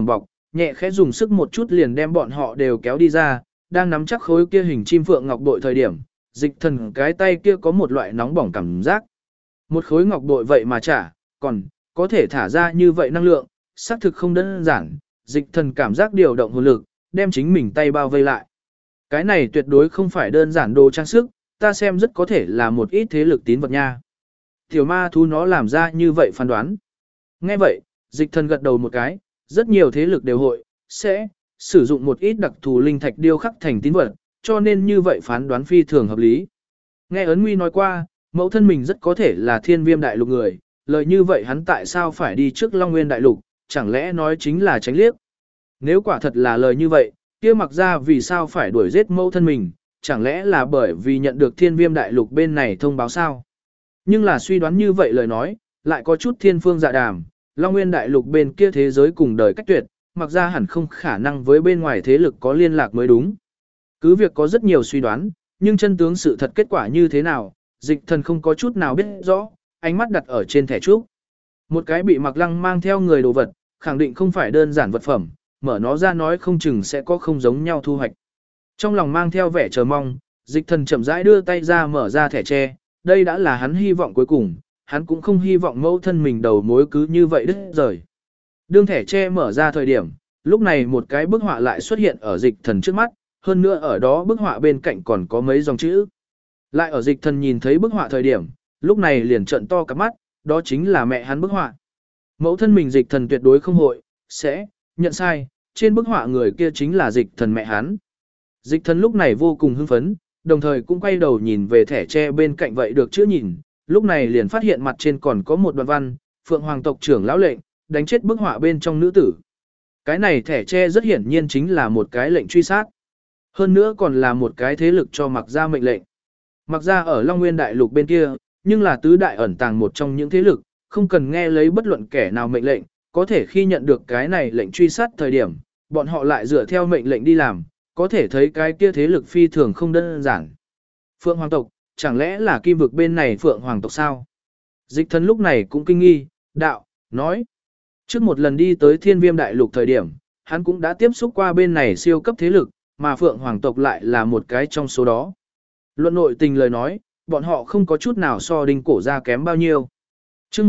nhẹ khẽ dùng sức một chút liền đem bọn họ đều kéo đi ra, đang nắm chắc khối kia hình chim phượng ngọc bội thời điểm, Dịch Thần cái tay kia có một loại nóng bỏng cảm giác. Một khối ngọc bội vậy mà trả, còn có thể thả ra như vậy năng lượng, xác thực không đơn giản. Dịch Thần cảm giác điều động hồn lực, đem chính mình tay bao vây lại. Cái này tuyệt đối không phải đơn giản đồ trang sức, ta xem rất có thể là một ít thế lực tín vật nha. Tiểu ma thú nó làm ra như vậy phán đoán. Nghe vậy, Dịch Thần gật đầu một cái, rất nhiều thế lực đều hội, sẽ sử dụng một ít đặc thù linh thạch điêu khắc thành tín vật, cho nên như vậy phán đoán phi thường hợp lý. Nghe Ấn Nguy nói qua, mẫu thân mình rất có thể là Thiên Viêm đại lục người, lời như vậy hắn tại sao phải đi trước Long Nguyên đại lục, chẳng lẽ nói chính là tránh liếc. Nếu quả thật là lời như vậy, kia Mặc Gia vì sao phải đuổi giết mẫu thân mình, chẳng lẽ là bởi vì nhận được Thiên Viêm đại lục bên này thông báo sao? Nhưng là suy đoán như vậy lời nói, lại có chút thiên phương dạ đàm, Long Nguyên đại lục bên kia thế giới cùng đời cách tuyệt, Mặc Gia hẳn không khả năng với bên ngoài thế lực có liên lạc mới đúng. Cứ việc có rất nhiều suy đoán, nhưng chân tướng sự thật kết quả như thế nào, Dịch Thần không có chút nào biết rõ, ánh mắt đặt ở trên thẻ trúc. Một cái bị Mặc Lăng mang theo người đồ vật, khẳng định không phải đơn giản vật phẩm, mở nó ra nói không chừng sẽ có không giống nhau thu hoạch. Trong lòng mang theo vẻ chờ mong, Dịch Thần chậm rãi đưa tay ra mở ra thẻ tre, đây đã là hắn hy vọng cuối cùng, hắn cũng không hy vọng mẫu thân mình đầu mối cứ như vậy đứt rời. Đương thẻ tre mở ra thời điểm, lúc này một cái bức họa lại xuất hiện ở Dịch Thần trước mắt, hơn nữa ở đó bức họa bên cạnh còn có mấy dòng chữ. Lại ở Dịch Thần nhìn thấy bức họa thời điểm, lúc này liền trợn to cả mắt, đó chính là mẹ hắn bức họa. Mẫu thân mình Dịch Thần tuyệt đối không hội, sẽ nhận sai, trên bức họa người kia chính là Dịch Thần mẹ hắn. Dịch Thần lúc này vô cùng hưng phấn, đồng thời cũng quay đầu nhìn về thẻ tre bên cạnh vậy được chữ nhìn, lúc này liền phát hiện mặt trên còn có một đoạn văn, Phượng Hoàng tộc trưởng lão lệnh, đánh chết bức họa bên trong nữ tử. Cái này thẻ tre rất hiển nhiên chính là một cái lệnh truy sát. Hơn nữa còn là một cái thế lực cho Mặc Gia mệnh lệnh. Mặc Gia ở Long Nguyên đại lục bên kia, nhưng là tứ đại ẩn tàng một trong những thế lực, không cần nghe lấy bất luận kẻ nào mệnh lệnh, có thể khi nhận được cái này lệnh truy sát thời điểm, bọn họ lại dựa theo mệnh lệnh đi làm, có thể thấy cái kia thế lực phi thường không đơn giản. Phượng Hoàng tộc, chẳng lẽ là Kim vực bên này Phượng Hoàng tộc sao? Dịch Thần lúc này cũng kinh nghi, đạo, nói. Trước một lần đi tới Thiên Viêm đại lục thời điểm, hắn cũng đã tiếp xúc qua bên này siêu cấp thế lực, mà Phượng Hoàng tộc lại là một cái trong số đó. Luận nội tình lời nói, bọn họ không có chút nào so Đinh Cổ Gia kém bao nhiêu. Trước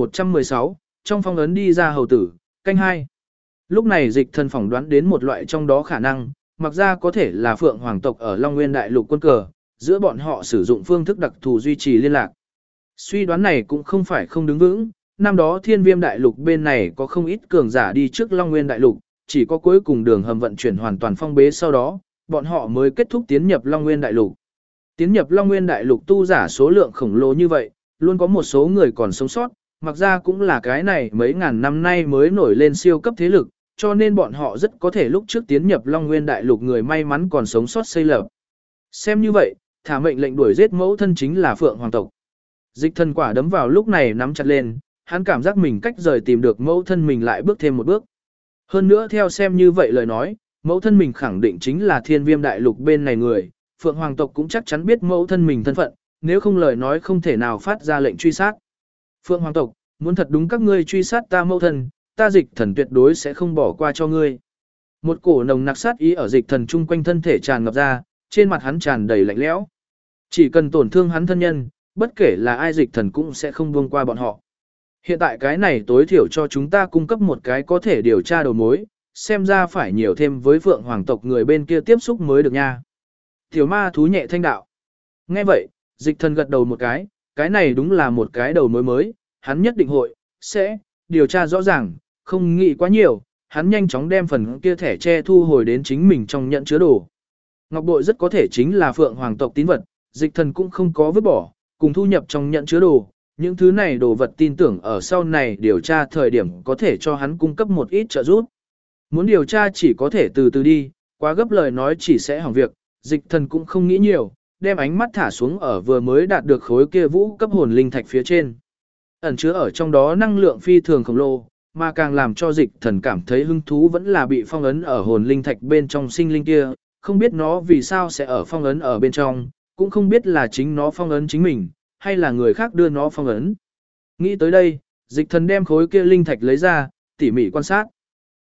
1116, trong phong ấn đi ra hầu tử, canh 2. Lúc này Dịch Thần phỏng đoán đến một loại trong đó khả năng, Mặc Gia có thể là Phượng Hoàng tộc ở Long Nguyên đại lục quân cờ, giữa bọn họ sử dụng phương thức đặc thù duy trì liên lạc. Suy đoán này cũng không phải không đứng vững, năm đó Thiên Viêm đại lục bên này có không ít cường giả đi trước Long Nguyên đại lục, chỉ có cuối cùng đường hầm vận chuyển hoàn toàn phong bế sau đó, bọn họ mới kết thúc tiến nhập Long Nguyên đại lục. Tiến nhập Long Nguyên đại lục tu giả số lượng khổng lồ như vậy, luôn có một số người còn sống sót, Mặc Gia cũng là cái này mấy ngàn năm nay mới nổi lên siêu cấp thế lực, cho nên bọn họ rất có thể lúc trước tiến nhập Long Nguyên đại lục người may mắn còn sống sót xây lập. Xem như vậy, thả mệnh lệnh đuổi giết mẫu thân chính là Phượng Hoàng tộc. Dịch Thần quả đấm vào lúc này nắm chặt lên, hắn cảm giác mình cách rời tìm được mẫu thân mình lại bước thêm một bước. Hơn nữa theo xem như vậy lời nói, mẫu thân mình khẳng định chính là Thiên Viêm đại lục bên này người, Phượng Hoàng tộc cũng chắc chắn biết mẫu thân mình thân phận, nếu không lời nói không thể nào phát ra lệnh truy sát. Phượng Hoàng tộc, muốn thật đúng các ngươi truy sát ta mẫu thân, ta Dịch Thần tuyệt đối sẽ không bỏ qua cho ngươi. Một cổ nồng nặc sát ý ở Dịch Thần chung quanh thân thể tràn ngập ra, trên mặt hắn tràn đầy lạnh lẽo. Chỉ cần tổn thương hắn thân nhân, bất kể là ai Dịch Thần cũng sẽ không buông qua bọn họ. Hiện tại cái này tối thiểu cho chúng ta cung cấp một cái có thể điều tra đầu mối, xem ra phải nhiều thêm với Phượng Hoàng tộc người bên kia tiếp xúc mới được nha. Tiểu ma thú nhẹ thanh đạo. Nghe vậy, Dịch Thần gật đầu một cái này đúng là một cái đầu mối mới, hắn nhất định hội, sẽ, điều tra rõ ràng, không nghĩ quá nhiều, hắn nhanh chóng đem phần kia thẻ tre thu hồi đến chính mình trong nhận chứa đồ. Ngọc bội rất có thể chính là Phượng Hoàng tộc tín vật, Dịch Thần cũng không có vứt bỏ, cùng thu nhập trong nhận chứa đồ. Những thứ này đồ vật tin tưởng ở sau này điều tra thời điểm có thể cho hắn cung cấp một ít trợ giúp. Muốn điều tra chỉ có thể từ từ đi, quá gấp lời nói chỉ sẽ hỏng việc, Dịch Thần cũng không nghĩ nhiều, đem ánh mắt thả xuống ở vừa mới đạt được khối kia vũ cấp hồn linh thạch phía trên. Ẩn chứa ở trong đó năng lượng phi thường khổng lồ, mà càng làm cho Dịch Thần cảm thấy hứng thú vẫn là bị phong ấn ở hồn linh thạch bên trong sinh linh kia, không biết nó vì sao sẽ ở phong ấn ở bên trong, cũng không biết là chính nó phong ấn chính mình, hay là người khác đưa nó phong ấn. Nghĩ tới đây, Dịch Thần đem khối kia linh thạch lấy ra, tỉ mỉ quan sát.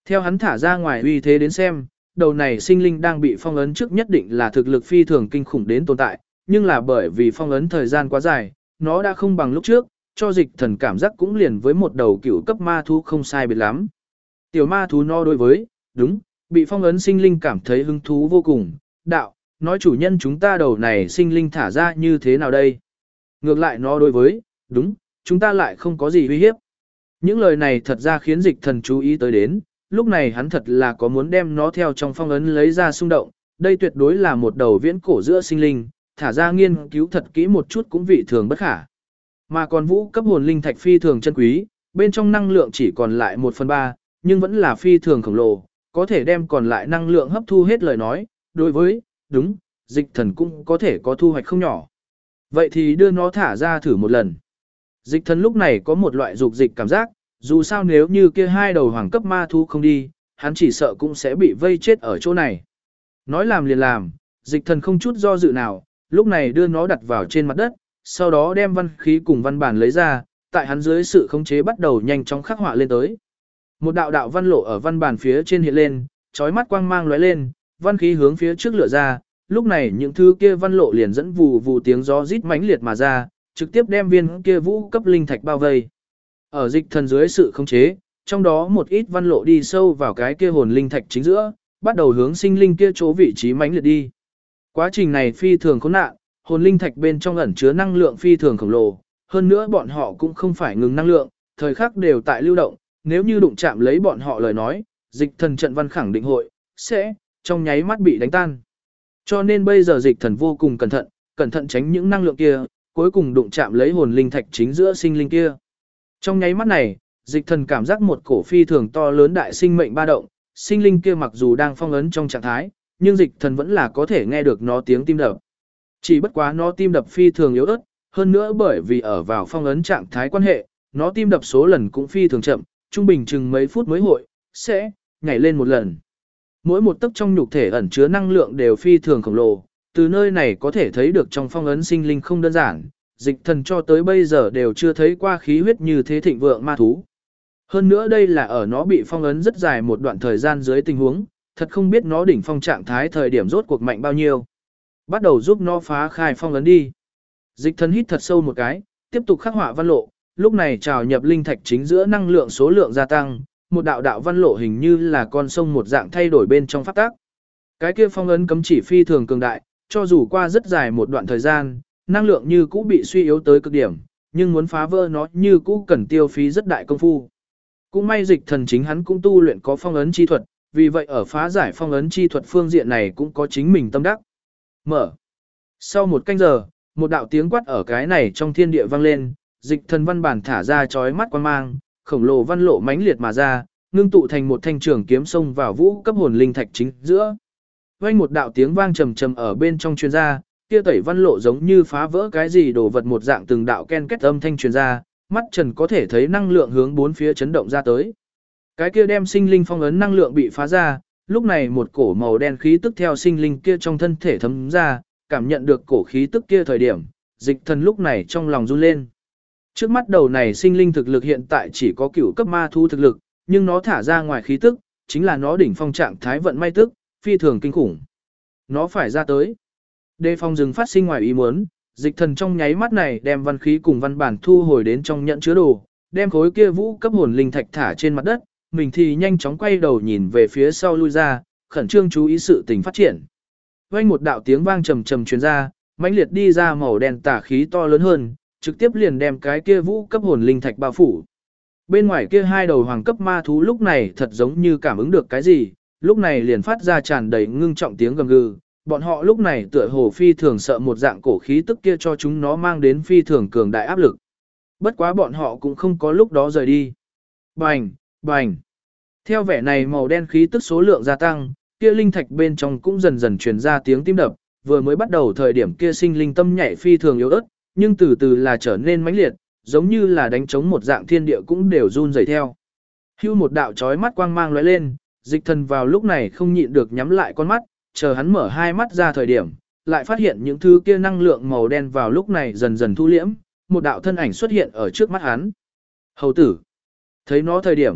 Theo hắn thả ra ngoài uy thế đến xem, đầu này sinh linh đang bị phong ấn trước nhất định là thực lực phi thường kinh khủng đến tồn tại, nhưng là bởi vì phong ấn thời gian quá dài, nó đã không bằng lúc trước, cho dịch thần cảm giác cũng liền với một đầu cựu cấp ma thú không sai biệt lắm. Tiểu ma thú no đối với, đúng, bị phong ấn sinh linh cảm thấy hứng thú vô cùng, đạo, nói chủ nhân chúng ta đầu này sinh linh thả ra như thế nào đây? Ngược lại nó đối với, đúng, chúng ta lại không có gì uy hiếp. Những lời này thật ra khiến dịch thần chú ý tới đến, lúc này hắn thật là có muốn đem nó theo trong phong ấn lấy ra xung động, đây tuyệt đối là một đầu viễn cổ giữa sinh linh, thả ra nghiên cứu thật kỹ một chút cũng vị thường bất khả. Mà còn vũ cấp hồn linh thạch phi thường chân quý, bên trong năng lượng chỉ còn lại 1/3, nhưng vẫn là phi thường khổng lồ, có thể đem còn lại năng lượng hấp thu hết lời nói, đối với, đúng, dịch thần cũng có thể có thu hoạch không nhỏ. Vậy thì đưa nó thả ra thử một lần. Dịch thần lúc này có một loại dục dịch cảm giác, dù sao nếu như kia hai đầu hoàng cấp ma thú không đi, hắn chỉ sợ cũng sẽ bị vây chết ở chỗ này. Nói làm liền làm, dịch thần không chút do dự nào, lúc này đưa nó đặt vào trên mặt đất, sau đó đem văn khí cùng văn bản lấy ra, tại hắn dưới sự khống chế bắt đầu nhanh chóng khắc họa lên tới. Một đạo đạo văn lộ ở văn bản phía trên hiện lên, chói mắt quang mang lóe lên, văn khí hướng phía trước lửa ra, lúc này những thứ kia văn lộ liền dẫn vù vù tiếng gió rít mãnh liệt mà ra, trực tiếp đem viên kia vũ cấp linh thạch bao vây. Ở dịch thần dưới sự khống chế, trong đó một ít văn lộ đi sâu vào cái kia hồn linh thạch chính giữa, bắt đầu hướng sinh linh kia chỗ vị trí mãnh liệt đi. Quá trình này phi thường khốn nạn, hồn linh thạch bên trong ẩn chứa năng lượng phi thường khổng lồ, hơn nữa bọn họ cũng không phải ngừng năng lượng, thời khắc đều tại lưu động, nếu như đụng chạm lấy bọn họ lời nói, dịch thần trận văn khẳng định hội sẽ trong nháy mắt bị đánh tan. Cho nên bây giờ dịch thần vô cùng cẩn thận tránh những năng lượng kia, cuối cùng đụng chạm lấy hồn linh thạch chính giữa sinh linh kia. Trong nháy mắt này, dịch thần cảm giác một cổ phi thường to lớn đại sinh mệnh ba động, sinh linh kia mặc dù đang phong ấn trong trạng thái, nhưng dịch thần vẫn là có thể nghe được nó tiếng tim đập. Chỉ bất quá nó tim đập phi thường yếu ớt, hơn nữa bởi vì ở vào phong ấn trạng thái quan hệ, nó tim đập số lần cũng phi thường chậm, trung bình chừng mấy phút mới hội sẽ nhảy lên một lần. Mỗi một tấc trong nhục thể ẩn chứa năng lượng đều phi thường khổng lồ, từ nơi này có thể thấy được trong phong ấn sinh linh không đơn giản, dịch thần cho tới bây giờ đều chưa thấy qua khí huyết như thế thịnh vượng ma thú. Hơn nữa đây là ở nó bị phong ấn rất dài một đoạn thời gian dưới tình huống, thật không biết nó đỉnh phong trạng thái thời điểm rốt cuộc mạnh bao nhiêu. Bắt đầu giúp nó phá khai phong ấn đi. Dịch thần hít thật sâu một cái, tiếp tục khắc họa văn lộ, lúc này trào nhập linh thạch chính giữa năng lượng số lượng gia tăng, một đạo đạo văn lộ hình như là con sông một dạng thay đổi bên trong pháp tác. Cái kia phong ấn cấm chỉ phi thường cường đại, cho dù qua rất dài một đoạn thời gian, năng lượng như cũ bị suy yếu tới cực điểm, nhưng muốn phá vỡ nó như cũ cần tiêu phí rất đại công phu. Cũng may dịch thần chính hắn cũng tu luyện có phong ấn chi thuật, vì vậy ở phá giải phong ấn chi thuật phương diện này cũng có chính mình tâm đắc. Mở. Sau một canh giờ, một đạo tiếng quát ở cái này trong thiên địa vang lên, dịch thần văn bản thả ra chói mắt quang mang, khổng lồ văn lộ mãnh liệt mà ra, ngưng tụ thành một thanh trường kiếm xông vào vũ cấp hồn linh thạch chính giữa. Vang một đạo tiếng vang trầm trầm ở bên trong truyền ra, kia tẩy văn lộ giống như phá vỡ cái gì đồ vật một dạng từng đạo ken kết âm thanh truyền ra, mắt Trần có thể thấy năng lượng hướng bốn phía chấn động ra tới. Cái kia đem sinh linh phong ấn năng lượng bị phá ra, lúc này một cổ màu đen khí tức theo sinh linh kia trong thân thể thấm ra, cảm nhận được cổ khí tức kia thời điểm, dịch thần lúc này trong lòng run lên. Trước mắt đầu này sinh linh thực lực hiện tại chỉ có cửu cấp ma thú thực lực, nhưng nó thả ra ngoài khí tức, chính là nó đỉnh phong trạng thái vận may tức, phi thường kinh khủng. Nó phải ra tới. Đề phòng rừng phát sinh ngoài ý muốn, dịch thần trong nháy mắt này đem văn khí cùng văn bản thu hồi đến trong nhận chứa đồ, đem khối kia vũ cấp hồn linh thạch thả trên mặt đất, mình thì nhanh chóng quay đầu nhìn về phía sau lui ra, khẩn trương chú ý sự tình phát triển. Vang một đạo tiếng vang trầm trầm truyền ra, mãnh liệt đi ra màu đen tà khí to lớn hơn, trực tiếp liền đem cái kia vũ cấp hồn linh thạch bao phủ. Bên ngoài kia hai đầu hoàng cấp ma thú lúc này thật giống như cảm ứng được cái gì, lúc này liền phát ra tràn đầy ngưng trọng tiếng gầm gừ. Bọn họ lúc này tựa hồ phi thường sợ một dạng cổ khí tức kia cho chúng nó mang đến phi thường cường đại áp lực. Bất quá bọn họ cũng không có lúc đó rời đi. Bành, bành. Theo vẻ này màu đen khí tức số lượng gia tăng, kia linh thạch bên trong cũng dần dần truyền ra tiếng tim đập, vừa mới bắt đầu thời điểm kia sinh linh tâm nhạy phi thường yếu ớt, nhưng từ từ là trở nên mãnh liệt, giống như là đánh trống một dạng thiên địa cũng đều run rẩy theo. Hưu một đạo chói mắt quang mang lóe lên, dịch thần vào lúc này không nhịn được nhắm lại con mắt, chờ hắn mở hai mắt ra thời điểm, lại phát hiện những thứ kia năng lượng màu đen vào lúc này dần dần thu liễm, một đạo thân ảnh xuất hiện ở trước mắt hắn. Hầu tử. Thấy nó thời điểm,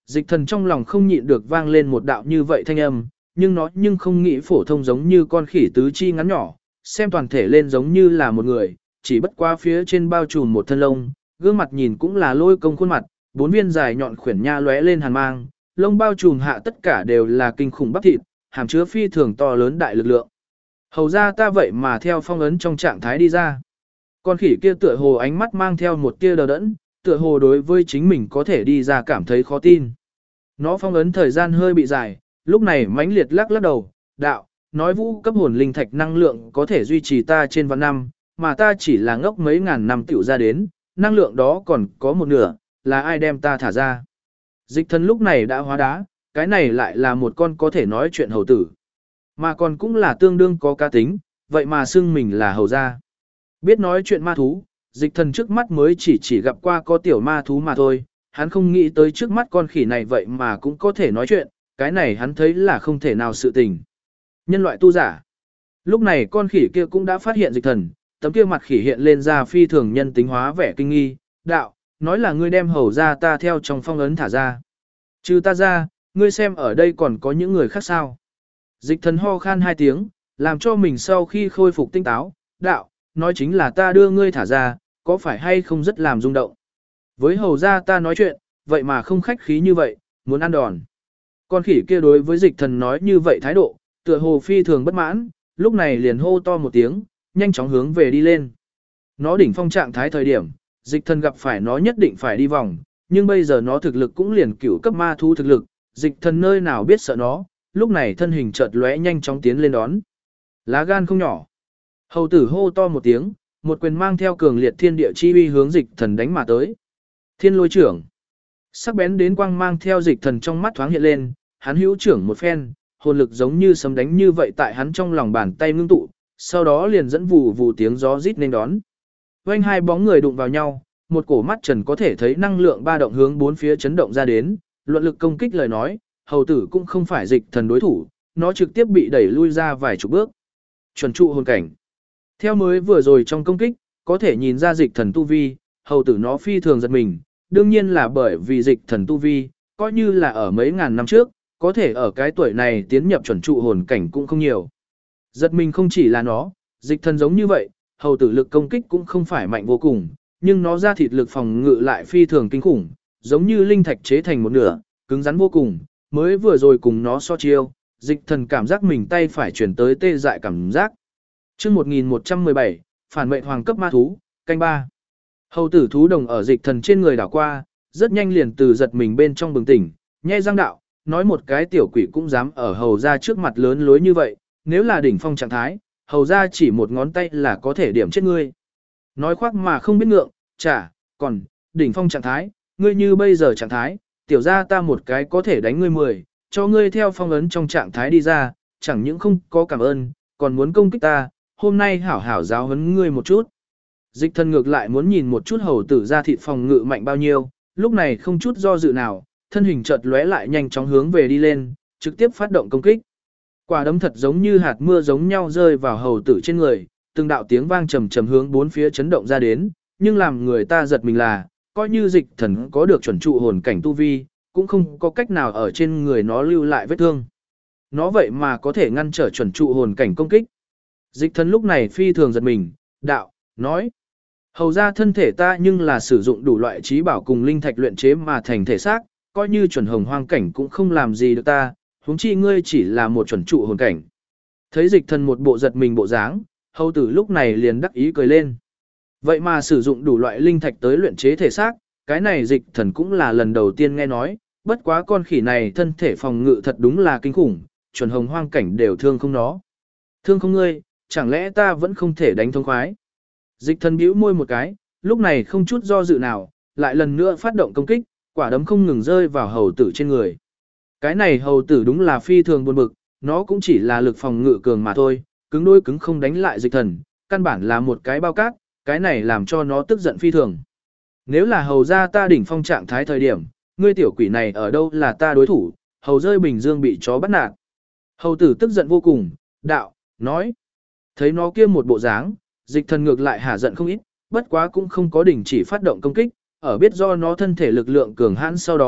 Dịch thần trong lòng không nhịn được vang lên một đạo như vậy thanh âm, nhưng nó nhưng không nghĩ phổ thông giống như con khỉ tứ chi ngắn nhỏ, xem toàn thể lên giống như là một người, chỉ bất qua phía trên bao trùm một thân lông, gương mặt nhìn cũng là lôi công khuôn mặt, 4 viên dài nhọn khuyển nha lóe lên hàn mang, lông bao trùm hạ tất cả đều là kinh khủng bắp thịt, hàm chứa phi thường to lớn đại lực lượng. Hầu ra ta vậy mà theo phong ấn trong trạng thái đi ra. Con khỉ kia tựa hồ ánh mắt mang theo một tia đờ đẫn, tựa hồ đối với chính mình có thể đi ra cảm thấy khó tin. Nó phong ấn thời gian hơi bị dài, lúc này mãnh liệt lắc lắc đầu, đạo, nói vũ cấp hồn linh thạch năng lượng có thể duy trì ta trên vạn năm, mà ta chỉ là ngốc mấy ngàn năm tiểu ra đến, năng lượng đó còn có một nửa, là ai đem ta thả ra. Dịch thần lúc này đã hóa đá, cái này lại là một con có thể nói chuyện hầu tử. Mà còn cũng là tương đương có cá tính, vậy mà xưng mình là hầu gia. Biết nói chuyện ma thú, dịch thần trước mắt mới chỉ gặp qua có tiểu ma thú mà thôi, hắn không nghĩ tới trước mắt con khỉ này vậy mà cũng có thể nói chuyện, cái này hắn thấy là không thể nào sự tình. Nhân loại tu giả. Lúc này con khỉ kia cũng đã phát hiện dịch thần, tấm kia mặt khỉ hiện lên ra phi thường nhân tính hóa vẻ kinh nghi, đạo, nói là ngươi đem hầu ra ta theo trong phong ấn thả ra. Trừ ta ra, ngươi xem ở đây còn có những người khác sao. Dịch thần ho khan 2 tiếng, làm cho mình sau khi khôi phục tinh táo, đạo, nói chính là ta đưa ngươi thả ra, có phải hay không rất làm rung động. Với hầu ra ta nói chuyện, vậy mà không khách khí như vậy, muốn ăn đòn. Con khỉ kia đối với dịch thần nói như vậy thái độ, tựa hồ phi thường bất mãn, lúc này liền hô to một tiếng, nhanh chóng hướng về đi lên. Nó đỉnh phong trạng thái thời điểm, dịch thần gặp phải nó nhất định phải đi vòng, nhưng bây giờ nó thực lực cũng liền cửu cấp ma thú thực lực, dịch thần nơi nào biết sợ nó, lúc này thân hình chợt lóe nhanh chóng tiến lên đón. Lá gan không nhỏ. Hầu tử hô to một tiếng, một quyền mang theo cường liệt thiên địa chi uy hướng dịch thần đánh mà tới. Thiên lôi trưởng. Sắc bén đến quang mang theo dịch thần trong mắt thoáng hiện lên, hắn hữu trưởng một phen, hồn lực giống như sấm đánh như vậy tại hắn trong lòng bàn tay ngưng tụ, sau đó liền dẫn vù vù tiếng gió rít nên đón. Vành hai bóng người đụng vào nhau, một cổ mắt trần có thể thấy năng lượng ba động hướng bốn phía chấn động ra đến, luận lực công kích lời nói, hầu tử cũng không phải dịch thần đối thủ, nó trực tiếp bị đẩy lui ra vài chục bước. Chuẩn trụ hồn cảnh. Theo mới vừa rồi trong công kích, có thể nhìn ra dịch thần tu vi, hầu tử nó phi thường giật mình, đương nhiên là bởi vì dịch thần tu vi, coi như là ở mấy ngàn năm trước, có thể ở cái tuổi này tiến nhập chuẩn trụ hồn cảnh cũng không nhiều. Giật mình không chỉ là nó, dịch thần giống như vậy, hầu tử lực công kích cũng không phải mạnh vô cùng, nhưng nó ra thịt lực phòng ngự lại phi thường kinh khủng, giống như linh thạch chế thành một nửa, cứng rắn vô cùng, mới vừa rồi cùng nó so chiêu, dịch thần cảm giác mình tay phải chuyển tới tê dại cảm giác. Chương 1117, phản mệnh hoàng cấp ma thú, canh 3. Hầu tử thú đồng ở dịch thần trên người đảo qua, rất nhanh liền từ giật mình bên trong bừng tỉnh, nhe răng đạo, nói một cái tiểu quỷ cũng dám ở hầu ra trước mặt lớn lối như vậy, nếu là đỉnh phong trạng thái, hầu ra chỉ một ngón tay là có thể điểm chết ngươi. Nói khoác mà không biết ngượng, còn, đỉnh phong trạng thái, ngươi như bây giờ trạng thái, tiểu ra ta một cái có thể đánh ngươi 10, cho ngươi theo phong ấn trong trạng thái đi ra, chẳng những không có cảm ơn, còn muốn công kích ta, hôm nay hảo hảo giáo huấn ngươi một chút. Dịch thần ngược lại muốn nhìn một chút hầu tử ra thịt phòng ngự mạnh bao nhiêu, lúc này không chút do dự nào, thân hình chợt lóe lại nhanh chóng hướng về đi lên, trực tiếp phát động công kích. Quả đấm thật giống như hạt mưa giống nhau rơi vào hầu tử trên người, từng đạo tiếng vang trầm trầm hướng bốn phía chấn động ra đến, nhưng làm người ta giật mình là, coi như dịch thần có được chuẩn trụ hồn cảnh tu vi, cũng không có cách nào ở trên người nó lưu lại vết thương. Nó vậy mà có thể ngăn trở chuẩn trụ hồn cảnh công kích. Dịch thần lúc này phi thường giật mình, đạo, nói. Hầu ra thân thể ta nhưng là sử dụng đủ loại trí bảo cùng linh thạch luyện chế mà thành thể xác, coi như chuẩn hồng hoang cảnh cũng không làm gì được ta, huống chi ngươi chỉ là một chuẩn trụ hồn cảnh. Thấy dịch thần một bộ giật mình bộ dáng, hầu tử lúc này liền đắc ý cười lên. Vậy mà sử dụng đủ loại linh thạch tới luyện chế thể xác, cái này dịch thần cũng là lần đầu tiên nghe nói, bất quá con khỉ này thân thể phòng ngự thật đúng là kinh khủng, chuẩn hồng hoang cảnh đều thương không nó. Thương không ngươi, chẳng lẽ ta vẫn không thể đánh thông khoái. Dịch thần bĩu môi một cái, lúc này không chút do dự nào, lại lần nữa phát động công kích, quả đấm không ngừng rơi vào hầu tử trên người. Cái này hầu tử đúng là phi thường buồn bực, nó cũng chỉ là lực phòng ngự cường mà thôi, cứng đôi cứng không đánh lại dịch thần, căn bản là một cái bao cát, cái này làm cho nó tức giận phi thường. Nếu là hầu ra ta đỉnh phong trạng thái thời điểm, ngươi tiểu quỷ này ở đâu là ta đối thủ, hầu rơi bình dương bị chó bắt nạt. Hầu tử tức giận vô cùng, đạo, nói. Thấy nó kia một bộ dáng, dịch thần ngược lại hả giận không ít, bất quá cũng không có đình chỉ phát động công kích, ở biết do nó thân thể lực lượng cường hãn sau đó,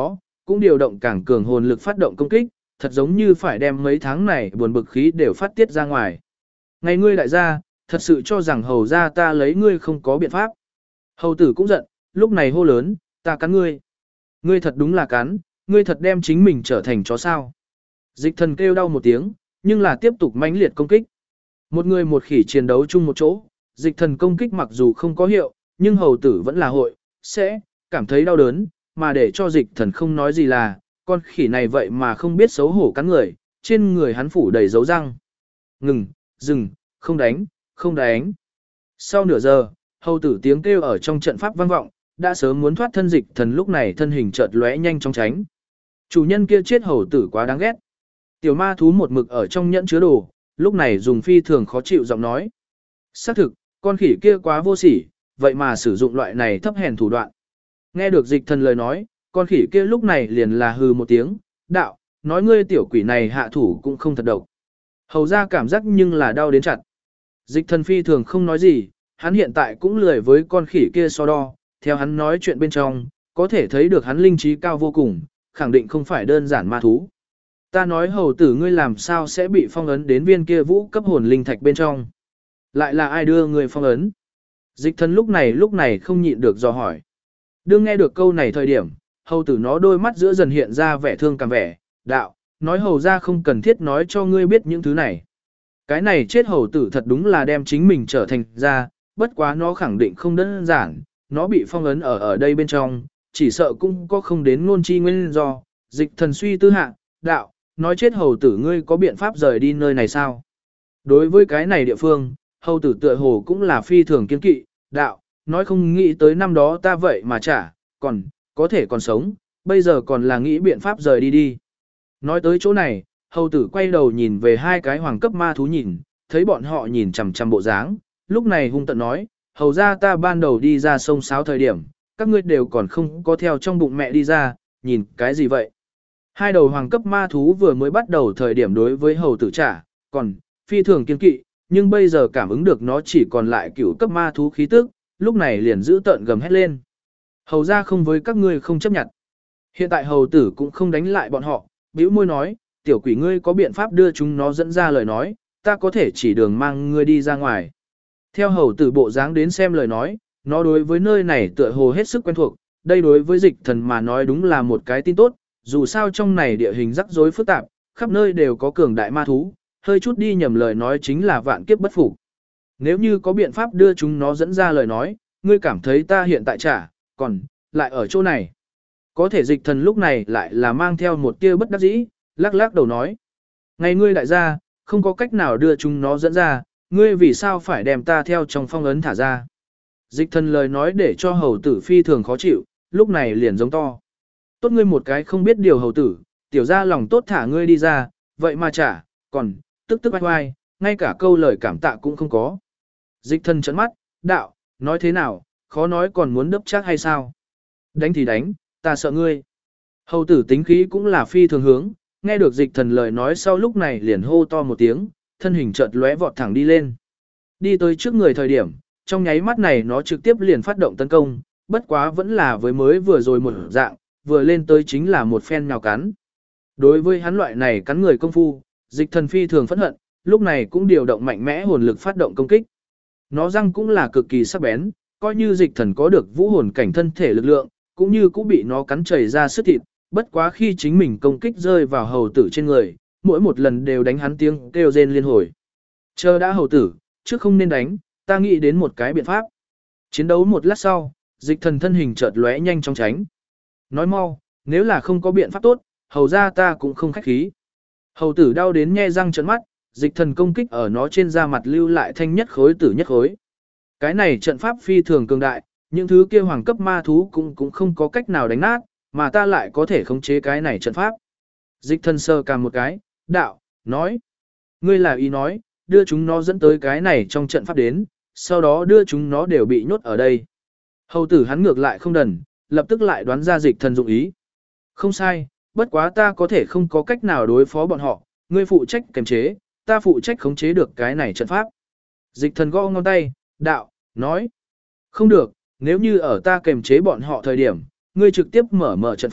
cũng điều động càng cường hồn lực phát động công kích, thật giống như phải đem mấy tháng này buồn bực khí đều phát tiết ra ngoài. Ngày ngươi đại gia, thật sự cho rằng hầu ra ta lấy ngươi không có biện pháp. Hầu tử cũng giận, lúc này hô lớn, ta cắn ngươi. Ngươi thật đúng là cắn, ngươi thật đem chính mình trở thành chó sao. Dịch thần kêu đau một tiếng, nhưng là tiếp tục mãnh liệt công kích. Một người một khỉ chiến đấu chung một chỗ, dịch thần công kích mặc dù không có hiệu, nhưng hầu tử vẫn là hội, sẽ cảm thấy đau đớn, mà để cho dịch thần không nói gì là, con khỉ này vậy mà không biết xấu hổ cắn người, trên người hắn phủ đầy dấu răng. Ngừng, dừng, không đánh, không đánh. Sau nửa giờ, hầu tử tiếng kêu ở trong trận pháp vang vọng, đã sớm muốn thoát thân dịch thần lúc này thân hình chợt lóe nhanh chóng tránh. Chủ nhân kia chết hầu tử quá đáng ghét. Tiểu ma thú một mực ở trong nhẫn chứa đồ, lúc này dùng phi thường khó chịu giọng nói. Xác thực, con khỉ kia quá vô sỉ, vậy mà sử dụng loại này thấp hèn thủ đoạn. Nghe được dịch thần lời nói, con khỉ kia lúc này liền là hừ một tiếng, đạo, nói ngươi tiểu quỷ này hạ thủ cũng không thật độc. Hầu ra cảm giác nhưng là đau đến chặt. Dịch thần phi thường không nói gì, hắn hiện tại cũng lười với con khỉ kia so đo, theo hắn nói chuyện bên trong, có thể thấy được hắn linh trí cao vô cùng, khẳng định không phải đơn giản ma thú. Ta nói hầu tử ngươi làm sao sẽ bị phong ấn đến viên kia vũ cấp hồn linh thạch bên trong. Lại là ai đưa ngươi phong ấn? Dịch thần lúc này không nhịn được dò hỏi. Đương nghe được câu này thời điểm, hầu tử nó đôi mắt giữa dần hiện ra vẻ thương cảm vẻ, đạo, nói hầu ra không cần thiết nói cho ngươi biết những thứ này. Cái này chết hầu tử thật đúng là đem chính mình trở thành ra, bất quá nó khẳng định không đơn giản, nó bị phong ấn ở đây bên trong, chỉ sợ cũng có không đến ngôn chi nguyên do. Dịch thần suy tư hạ, đạo, nói chết hầu tử ngươi có biện pháp rời đi nơi này sao? Đối với cái này địa phương, hầu tử tựa hồ cũng là phi thường kiên kỵ, đạo, nói không nghĩ tới năm đó ta vậy mà chả, còn, có thể còn sống, bây giờ còn là nghĩ biện pháp rời đi đi. Nói tới chỗ này, hầu tử quay đầu nhìn về hai cái hoàng cấp ma thú nhìn, thấy bọn họ nhìn chằm chằm bộ dáng, lúc này hung tận nói, hầu ra ta ban đầu đi ra sông sáo thời điểm, các ngươi đều còn không có theo trong bụng mẹ đi ra, nhìn cái gì vậy? Hai đầu hoàng cấp ma thú vừa mới bắt đầu thời điểm đối với hầu tử trả, còn, phi thường kiên kỵ, nhưng bây giờ cảm ứng được nó chỉ còn lại cửu cấp ma thú khí tức, lúc này liền giữ tợn gầm hét lên. Hầu ra không với các ngươi không chấp nhận. Hiện tại hầu tử cũng không đánh lại bọn họ, bĩu môi nói, tiểu quỷ ngươi có biện pháp đưa chúng nó dẫn ra lời nói, ta có thể chỉ đường mang ngươi đi ra ngoài. Theo hầu tử bộ dáng đến xem lời nói, nó đối với nơi này tựa hồ hết sức quen thuộc, đây đối với dịch thần mà nói đúng là một cái tin tốt, dù sao trong này địa hình rắc rối phức tạp, khắp nơi đều có cường đại ma thú, hơi chút đi nhầm lời nói chính là vạn kiếp bất phục. Nếu như có biện pháp đưa chúng nó dẫn ra lời nói, ngươi cảm thấy ta hiện tại chả, còn, lại ở chỗ này. Có thể dịch thần lúc này lại là mang theo một tia bất đắc dĩ, lắc lắc đầu nói. Ngày ngươi đại gia, không có cách nào đưa chúng nó dẫn ra, ngươi vì sao phải đem ta theo trong phong ấn thả ra. Dịch thần lời nói để cho hầu tử phi thường khó chịu, lúc này liền giống to. Tốt ngươi một cái không biết điều hầu tử, tiểu ra lòng tốt thả ngươi đi ra, vậy mà chả, còn, tức tức oai oai, ngay cả câu lời cảm tạ cũng không có. Dịch thần trấn mắt, đạo, nói thế nào, khó nói còn muốn đấp chắc hay sao? Đánh thì đánh, ta sợ ngươi. Hầu tử tính khí cũng là phi thường hướng, nghe được dịch thần lời nói sau lúc này liền hô to một tiếng, thân hình chợt lóe vọt thẳng đi lên. Đi tới trước người thời điểm, trong nháy mắt này nó trực tiếp liền phát động tấn công, bất quá vẫn là với mới vừa rồi một dạng, vừa lên tới chính là một phen nhào cắn. Đối với hắn loại này cắn người công phu, dịch thần phi thường phẫn hận, lúc này cũng điều động mạnh mẽ hồn lực phát động công kích. Nó răng cũng là cực kỳ sắc bén, coi như dịch thần có được vũ hồn cảnh thân thể lực lượng, cũng như cũng bị nó cắn chảy ra sức thịt, bất quá khi chính mình công kích rơi vào hầu tử trên người, mỗi một lần đều đánh hắn tiếng kêu rên liên hồi. Chờ đã hầu tử, trước không nên đánh, ta nghĩ đến một cái biện pháp. Chiến đấu một lát sau, dịch thần thân hình chợt lóe nhanh chóng tránh. Nói mau, nếu là không có biện pháp tốt, hầu ra ta cũng không khách khí. Hầu tử đau đến nhe răng trợn mắt, dịch thần công kích ở nó trên da mặt lưu lại thanh nhất khối tử nhất khối. Cái này trận pháp phi thường cường đại, những thứ kia hoàng cấp ma thú cũng không có cách nào đánh nát, mà ta lại có thể khống chế cái này trận pháp. Dịch thần sơ cằm một cái, đạo, nói. Ngươi là ý nói, đưa chúng nó dẫn tới cái này trong trận pháp đến, sau đó đưa chúng nó đều bị nhốt ở đây. Hầu tử hắn ngược lại không đần, lập tức lại đoán ra dịch thần dụng ý. Không sai, bất quá ta có thể không có cách nào đối phó bọn họ, ngươi phụ trách kiềm chế, ta phụ trách khống chế được cái này trận pháp. Dịch thần gõ ngón tay, đạo, nói. Không được, nếu như ở ta kiềm chế bọn họ thời điểm, ngươi trực tiếp mở trận pháp,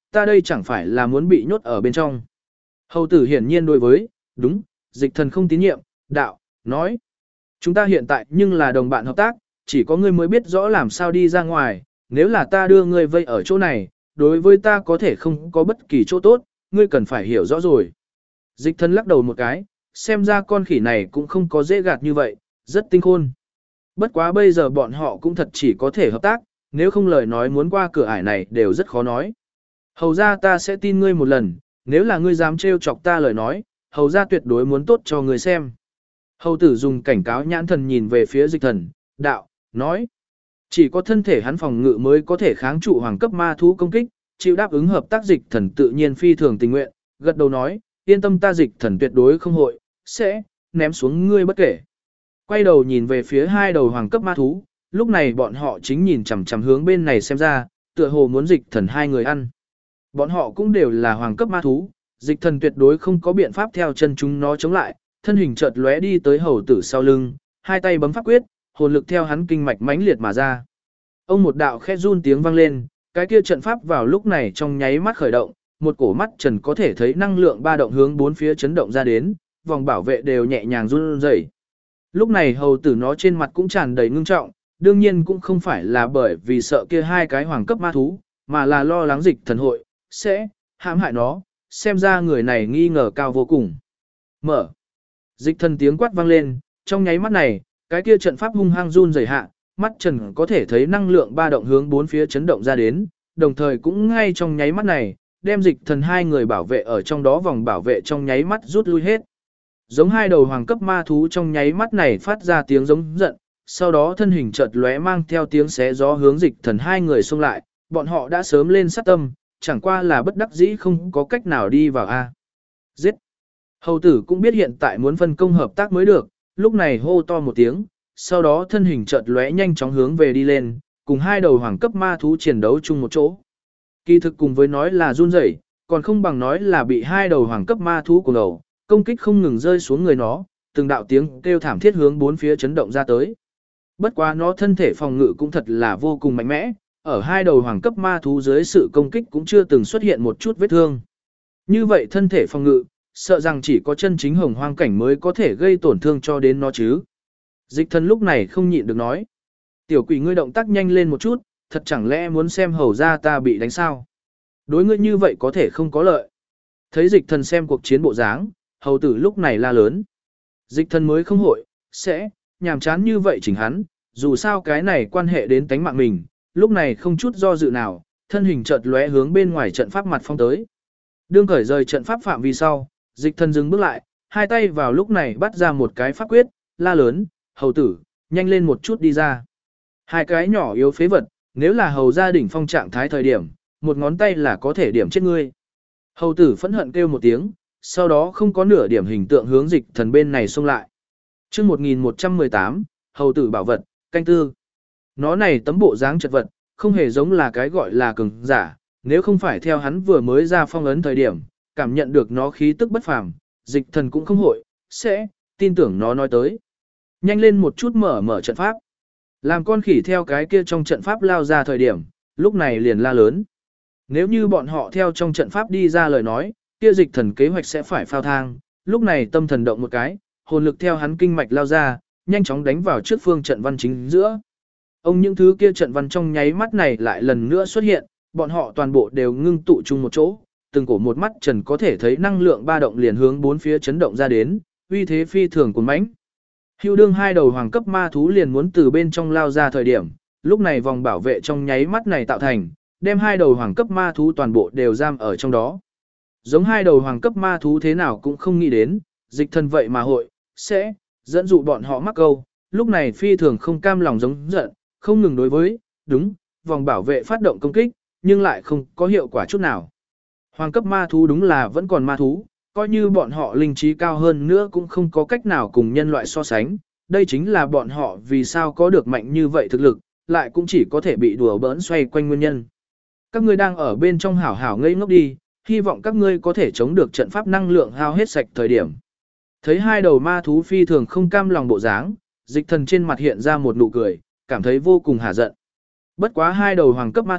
ta đây chẳng phải là muốn bị nhốt ở bên trong. Hầu tử hiển nhiên đối với, đúng, dịch thần không tín nhiệm, đạo, nói. Chúng ta hiện tại nhưng là đồng bạn hợp tác, chỉ có ngươi mới biết rõ làm sao đi ra ngoài, nếu là ta đưa ngươi vây ở chỗ này, đối với ta có thể không có bất kỳ chỗ tốt, ngươi cần phải hiểu rõ rồi. Dịch thần lắc đầu một cái, xem ra con khỉ này cũng không có dễ gạt như vậy, rất tinh khôn. Bất quá bây giờ bọn họ cũng thật chỉ có thể hợp tác, nếu không lời nói muốn qua cửa ải này đều rất khó nói. Hầu ra ta sẽ tin ngươi một lần, nếu là ngươi dám trêu chọc ta lời nói, hầu ra tuyệt đối muốn tốt cho ngươi xem. Hầu tử dùng cảnh cáo nhãn thần nhìn về phía dịch thần, đạo, nói. Chỉ có thân thể hắn phòng ngự mới có thể kháng trụ hoàng cấp ma thú công kích, chịu đáp ứng hợp tác dịch thần tự nhiên phi thường tình nguyện, gật đầu nói, yên tâm ta dịch thần tuyệt đối không hội, sẽ, ném xuống ngươi bất kể. Quay đầu nhìn về phía hai đầu hoàng cấp ma thú, lúc này bọn họ chính nhìn chằm chằm hướng bên này xem ra, tựa hồ muốn dịch thần hai người ăn. Bọn họ cũng đều là hoàng cấp ma thú, dịch thần tuyệt đối không có biện pháp theo chân chúng nó chống lại, thân hình chợt lóe đi tới hầu tử sau lưng, hai tay bấm pháp quyết, hồn lực theo hắn kinh mạch mãnh liệt mà ra. Ông một đạo khẽ run tiếng vang lên, cái kia trận pháp vào lúc này trong nháy mắt khởi động, một cổ mắt trần có thể thấy năng lượng ba động hướng bốn phía chấn động ra đến, vòng bảo vệ đều nhẹ nhàng run rẩy. Lúc này hầu tử nó trên mặt cũng tràn đầy ngưng trọng, đương nhiên cũng không phải là bởi vì sợ kia hai cái hoàng cấp ma thú, mà là lo lắng dịch thần hội sẽ hãm hại nó, xem ra người này nghi ngờ cao vô cùng. Mở. Dịch thần tiếng quát vang lên, trong nháy mắt này, cái kia trận pháp hung hăng run rẩy hạ, mắt trần có thể thấy năng lượng ba động hướng bốn phía chấn động ra đến, đồng thời cũng ngay trong nháy mắt này, đem dịch thần hai người bảo vệ ở trong đó vòng bảo vệ trong nháy mắt rút lui hết. Giống hai đầu hoàng cấp ma thú trong nháy mắt này phát ra tiếng giống giận, sau đó thân hình chợt lóe mang theo tiếng xé gió hướng dịch thần hai người xông lại, bọn họ đã sớm lên sát tâm, chẳng qua là bất đắc dĩ không có cách nào đi vào a. Giết! Hầu tử cũng biết hiện tại muốn phân công hợp tác mới được, lúc này hô to một tiếng, sau đó thân hình chợt lóe nhanh chóng hướng về đi lên, cùng hai đầu hoàng cấp ma thú chiến đấu chung một chỗ. Kỳ thực cùng với nói là run rẩy, còn không bằng nói là bị hai đầu hoàng cấp ma thú của ngầu, công kích không ngừng rơi xuống người nó, từng đạo tiếng kêu thảm thiết hướng bốn phía chấn động ra tới. Bất quá nó thân thể phòng ngự cũng thật là vô cùng mạnh mẽ, ở hai đầu hoàng cấp ma thú dưới sự công kích cũng chưa từng xuất hiện một chút vết thương. Như vậy thân thể phòng ngự, sợ rằng chỉ có chân chính hồng hoang cảnh mới có thể gây tổn thương cho đến nó chứ. Dịch thần lúc này không nhịn được nói. Tiểu quỷ ngươi động tác nhanh lên một chút, thật chẳng lẽ muốn xem hầu ra ta bị đánh sao? Đối ngươi như vậy có thể không có lợi. Thấy dịch thần xem cuộc chiến bộ dáng, hầu tử lúc này la lớn. Dịch thần mới không hội, sẽ, nhàm chán như vậy chỉnh hắn, dù sao cái này quan hệ đến tánh mạng mình, lúc này không chút do dự nào, thân hình chợt lóe hướng bên ngoài trận pháp mặt phong tới. Đương khởi rời trận pháp phạm vi sau, dịch thần dừng bước lại, hai tay vào lúc này bắt ra một cái pháp quyết, la lớn, hầu tử, nhanh lên một chút đi ra. Hai cái nhỏ yếu phế vật, nếu là hầu gia đỉnh phong trạng thái thời điểm, một ngón tay là có thể điểm chết ngươi. Hầu tử phẫn hận kêu một tiếng, sau đó không có nửa điểm hình tượng hướng dịch thần bên này xông lại. Chương 1118, hầu tử bảo vật, canh tư. Nó này tấm bộ dáng chật vật, không hề giống là cái gọi là cường giả, nếu không phải theo hắn vừa mới ra phong ấn thời điểm, cảm nhận được nó khí tức bất phàm, dịch thần cũng không hội, sẽ, tin tưởng nó nói tới. Nhanh lên một chút mở trận pháp. Làm con khỉ theo cái kia trong trận pháp lao ra thời điểm, lúc này liền la lớn. Nếu như bọn họ theo trong trận pháp đi ra lời nói, kia dịch thần kế hoạch sẽ phải phao thang, lúc này tâm thần động một cái, hồn lực theo hắn kinh mạch lao ra, nhanh chóng đánh vào trước phương trận văn chính giữa. Ông những thứ kia trận văn trong nháy mắt này lại lần nữa xuất hiện, bọn họ toàn bộ đều ngưng tụ chung một chỗ, từng cổ một mắt trần có thể thấy năng lượng ba động liền hướng bốn phía chấn động ra đến, uy thế phi thường cuồn mãnh. Hưu đương hai đầu hoàng cấp ma thú liền muốn từ bên trong lao ra thời điểm, lúc này vòng bảo vệ trong nháy mắt này tạo thành, đem hai đầu hoàng cấp ma thú toàn bộ đều giam ở trong đó. Giống hai đầu hoàng cấp ma thú thế nào cũng không nghĩ đến, dịch thần vậy mà hội, sẽ, dẫn dụ bọn họ mắc câu, lúc này phi thường không cam lòng giống giận, không ngừng đối với, đúng, vòng bảo vệ phát động công kích, nhưng lại không có hiệu quả chút nào. Hoàng cấp ma thú đúng là vẫn còn ma thú, coi như bọn họ linh trí cao hơn nữa cũng không có cách nào cùng nhân loại so sánh, đây chính là bọn họ vì sao có được mạnh như vậy thực lực, lại cũng chỉ có thể bị đùa bỡn xoay quanh nguyên nhân. Các ngươi đang ở bên trong hảo hảo ngây ngốc đi, hy vọng các ngươi có thể chống được trận pháp năng lượng hao hết sạch thời điểm. Thấy hai đầu ma thú phi thường không cam lòng bộ dáng, dịch thần trên mặt hiện ra một nụ cười, cảm thấy vô cùng hả giận. Bất quá hai đầu hoàng cấp ma thú,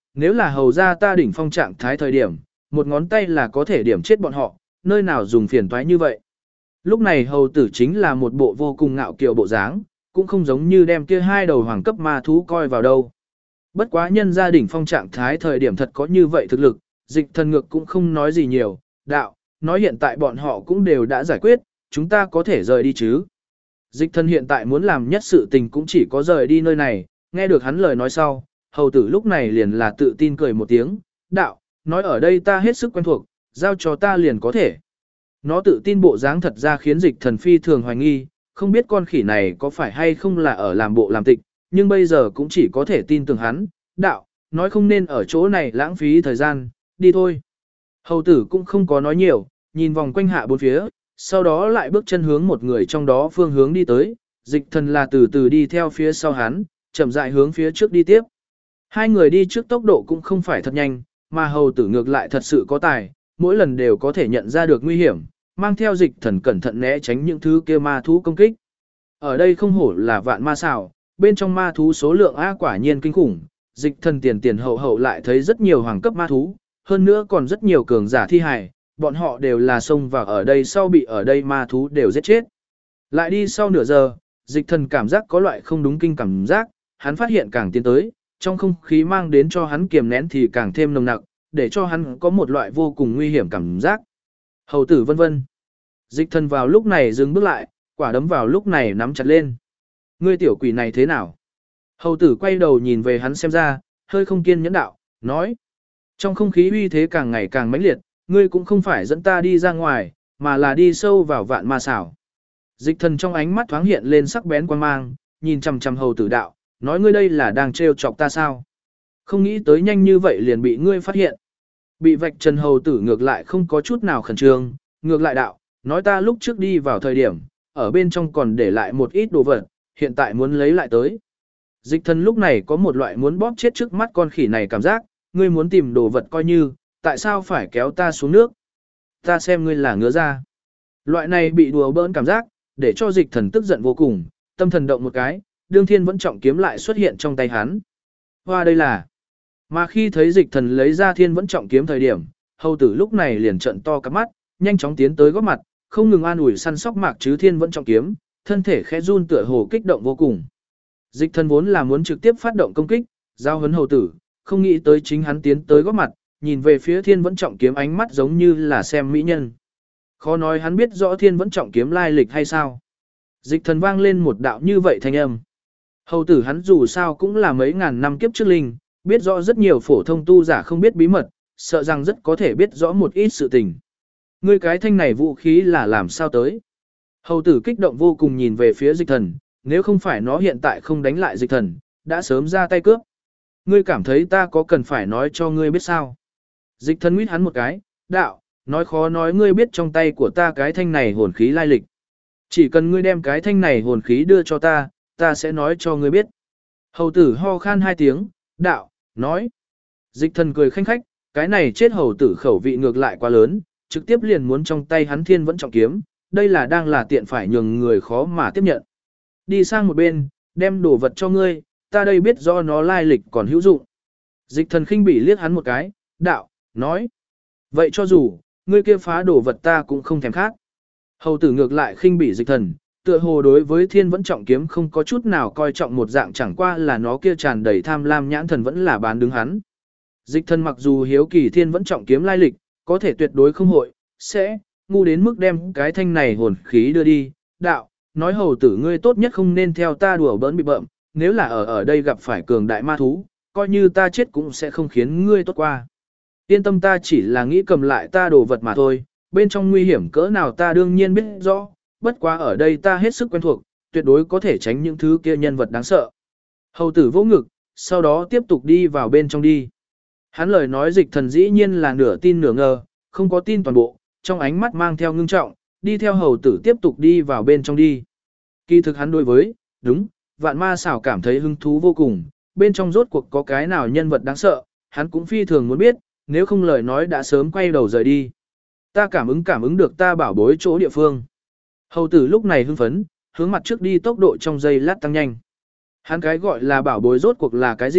nếu là hầu ra ta đỉnh phong trạng thái thời điểm, một ngón tay là có thể điểm chết bọn họ, nơi nào dùng phiền toái như vậy. Lúc này hầu tử chính là một bộ vô cùng ngạo kiều bộ dáng, cũng không giống như đem kia hai đầu hoàng cấp ma thú coi vào đâu. Bất quá nhân gia đỉnh phong trạng thái thời điểm thật có như vậy thực lực, dịch thần ngược cũng không nói gì nhiều, đạo, nói hiện tại bọn họ cũng đều đã giải quyết, chúng ta có thể rời đi chứ. Dịch thần hiện tại muốn làm nhất sự tình cũng chỉ có rời đi nơi này, nghe được hắn lời nói sau, hầu tử lúc này liền là tự tin cười một tiếng, đạo, nói ở đây ta hết sức quen thuộc, giao cho ta liền có thể. Nó tự tin bộ dáng thật ra khiến dịch thần phi thường hoài nghi, không biết con khỉ này có phải hay không là ở làm bộ làm tịch, nhưng bây giờ cũng chỉ có thể tin tưởng hắn, đạo, nói không nên ở chỗ này lãng phí thời gian, đi thôi. Hầu tử cũng không có nói nhiều, nhìn vòng quanh hạ bốn phía, sau đó lại bước chân hướng một người trong đó phương hướng đi tới, dịch thần là từ từ đi theo phía sau hắn, chậm rãi hướng phía trước đi tiếp. Hai người đi trước tốc độ cũng không phải thật nhanh, mà hầu tử ngược lại thật sự có tài, mỗi lần đều có thể nhận ra được nguy hiểm, mang theo dịch thần cẩn thận né tránh những thứ kia ma thú công kích. Ở đây không hổ là vạn ma xảo, bên trong ma thú số lượng quả nhiên kinh khủng, dịch thần tiền hậu hậu lại thấy rất nhiều hoàng cấp ma thú, hơn nữa còn rất nhiều cường giả thi hài, bọn họ đều là xông vào ở đây sau bị ở đây ma thú đều giết chết. Lại đi sau nửa giờ, dịch thần cảm giác có loại không đúng kinh cảm giác, hắn phát hiện càng tiến tới, trong không khí mang đến cho hắn kiềm nén thì càng thêm nồng nặc, để cho hắn có một loại vô cùng nguy hiểm cảm giác. Hầu tử vân vân. Dịch thần vào lúc này dừng bước lại, quả đấm vào lúc này nắm chặt lên. Ngươi tiểu quỷ này thế nào? Hầu tử quay đầu nhìn về hắn xem ra, hơi không kiên nhẫn đạo, nói. Trong không khí uy thế càng ngày càng mãnh liệt, ngươi cũng không phải dẫn ta đi ra ngoài, mà là đi sâu vào vạn ma xảo. Dịch thần trong ánh mắt thoáng hiện lên sắc bén quan mang, nhìn chằm chằm hầu tử đạo, nói ngươi đây là đang trêu chọc ta sao? Không nghĩ tới nhanh như vậy liền bị ngươi phát hiện. Bị vạch trần hầu tử ngược lại không có chút nào khẩn trương, ngược lại đạo, nói ta lúc trước đi vào thời điểm, ở bên trong còn để lại một ít đồ vật, hiện tại muốn lấy lại tới. Dịch thần lúc này có một loại muốn bóp chết trước mắt con khỉ này cảm giác, ngươi muốn tìm đồ vật coi như, tại sao phải kéo ta xuống nước? Ta xem ngươi là ngứa ra. Loại này bị đùa bỡn cảm giác, để cho dịch thần tức giận vô cùng, tâm thần động một cái, đương thiên vẫn trọng kiếm lại xuất hiện trong tay hắn. Hoa đây là. Mà khi thấy dịch thần lấy ra thiên vẫn trọng kiếm thời điểm, hầu tử lúc này liền trợn to cắp mắt, nhanh chóng tiến tới góp mặt, không ngừng an ủi săn sóc mạc chứ thiên vẫn trọng kiếm, thân thể khẽ run tựa hồ kích động vô cùng. Dịch thần vốn là muốn trực tiếp phát động công kích, giao huấn hầu tử, không nghĩ tới chính hắn tiến tới góp mặt, nhìn về phía thiên vẫn trọng kiếm ánh mắt giống như là xem mỹ nhân. Khó nói hắn biết rõ thiên vẫn trọng kiếm lai lịch hay sao. Dịch thần vang lên một đạo như vậy thanh âm. Hầu tử hắn dù sao cũng là mấy ngàn năm kiếp trước linh, biết rõ rất nhiều phổ thông tu giả không biết bí mật, sợ rằng rất có thể biết rõ một ít sự tình. Ngươi cái thanh này vũ khí là làm sao tới? Hầu tử kích động vô cùng nhìn về phía dịch thần, nếu không phải nó hiện tại không đánh lại dịch thần, đã sớm ra tay cướp. Ngươi cảm thấy ta có cần phải nói cho ngươi biết sao? Dịch thần nguyết hắn một cái, đạo, nói khó nói ngươi biết trong tay của ta cái thanh này hồn khí lai lịch. Chỉ cần ngươi đem cái thanh này hồn khí đưa cho ta, ta sẽ nói cho ngươi biết. Hầu tử ho khan hai tiếng, đạo, nói. Dịch thần cười khanh khách, cái này chết hầu tử khẩu vị ngược lại quá lớn, trực tiếp liền muốn trong tay hắn thiên vẫn trọng kiếm, đây là đang là tiện phải nhường người khó mà tiếp nhận. Đi sang một bên, đem đồ vật cho ngươi, ta đây biết do nó lai lịch còn hữu dụng. Dịch thần khinh bỉ liếc hắn một cái, đạo, nói. Vậy cho dù, ngươi kia phá đồ vật ta cũng không thèm khác. Hầu tử ngược lại khinh bỉ dịch thần, tựa hồ đối với thiên vẫn trọng kiếm không có chút nào coi trọng một dạng, chẳng qua là nó kia tràn đầy tham lam nhãn thần vẫn là bán đứng hắn. Dịch thần mặc dù hiếu kỳ thiên vẫn trọng kiếm lai lịch, có thể tuyệt đối không hội, sẽ, ngu đến mức đem cái thanh này hồn khí đưa đi, đạo, nói hầu tử ngươi tốt nhất không nên theo ta đùa bỡn bị bợm, nếu là ở đây gặp phải cường đại ma thú, coi như ta chết cũng sẽ không khiến ngươi tốt qua. Yên tâm, ta chỉ là nghĩ cầm lại ta đồ vật mà thôi, bên trong nguy hiểm cỡ nào ta đương nhiên biết rõ, bất quá ở đây ta hết sức quen thuộc, tuyệt đối có thể tránh những thứ kia nhân vật đáng sợ. Hầu tử vỗ ngực, sau đó tiếp tục đi vào bên trong đi. Hắn lời nói dịch thần dĩ nhiên là nửa tin nửa ngờ, không có tin toàn bộ, trong ánh mắt mang theo ngưng trọng, đi theo hầu tử tiếp tục đi vào bên trong đi. Kỳ thực hắn đối với, đúng, vạn ma xảo cảm thấy hứng thú vô cùng, bên trong rốt cuộc có cái nào nhân vật đáng sợ, hắn cũng phi thường muốn biết, nếu không lời nói đã sớm quay đầu rời đi. Ta cảm ứng được ta bảo bối chỗ địa phương. Hầu tử lúc này hưng phấn, hướng mặt trước đi, tốc độ trong giây lát tăng nhanh. Hắn cái gọi là bảo bối rốt cuộc là cái gì,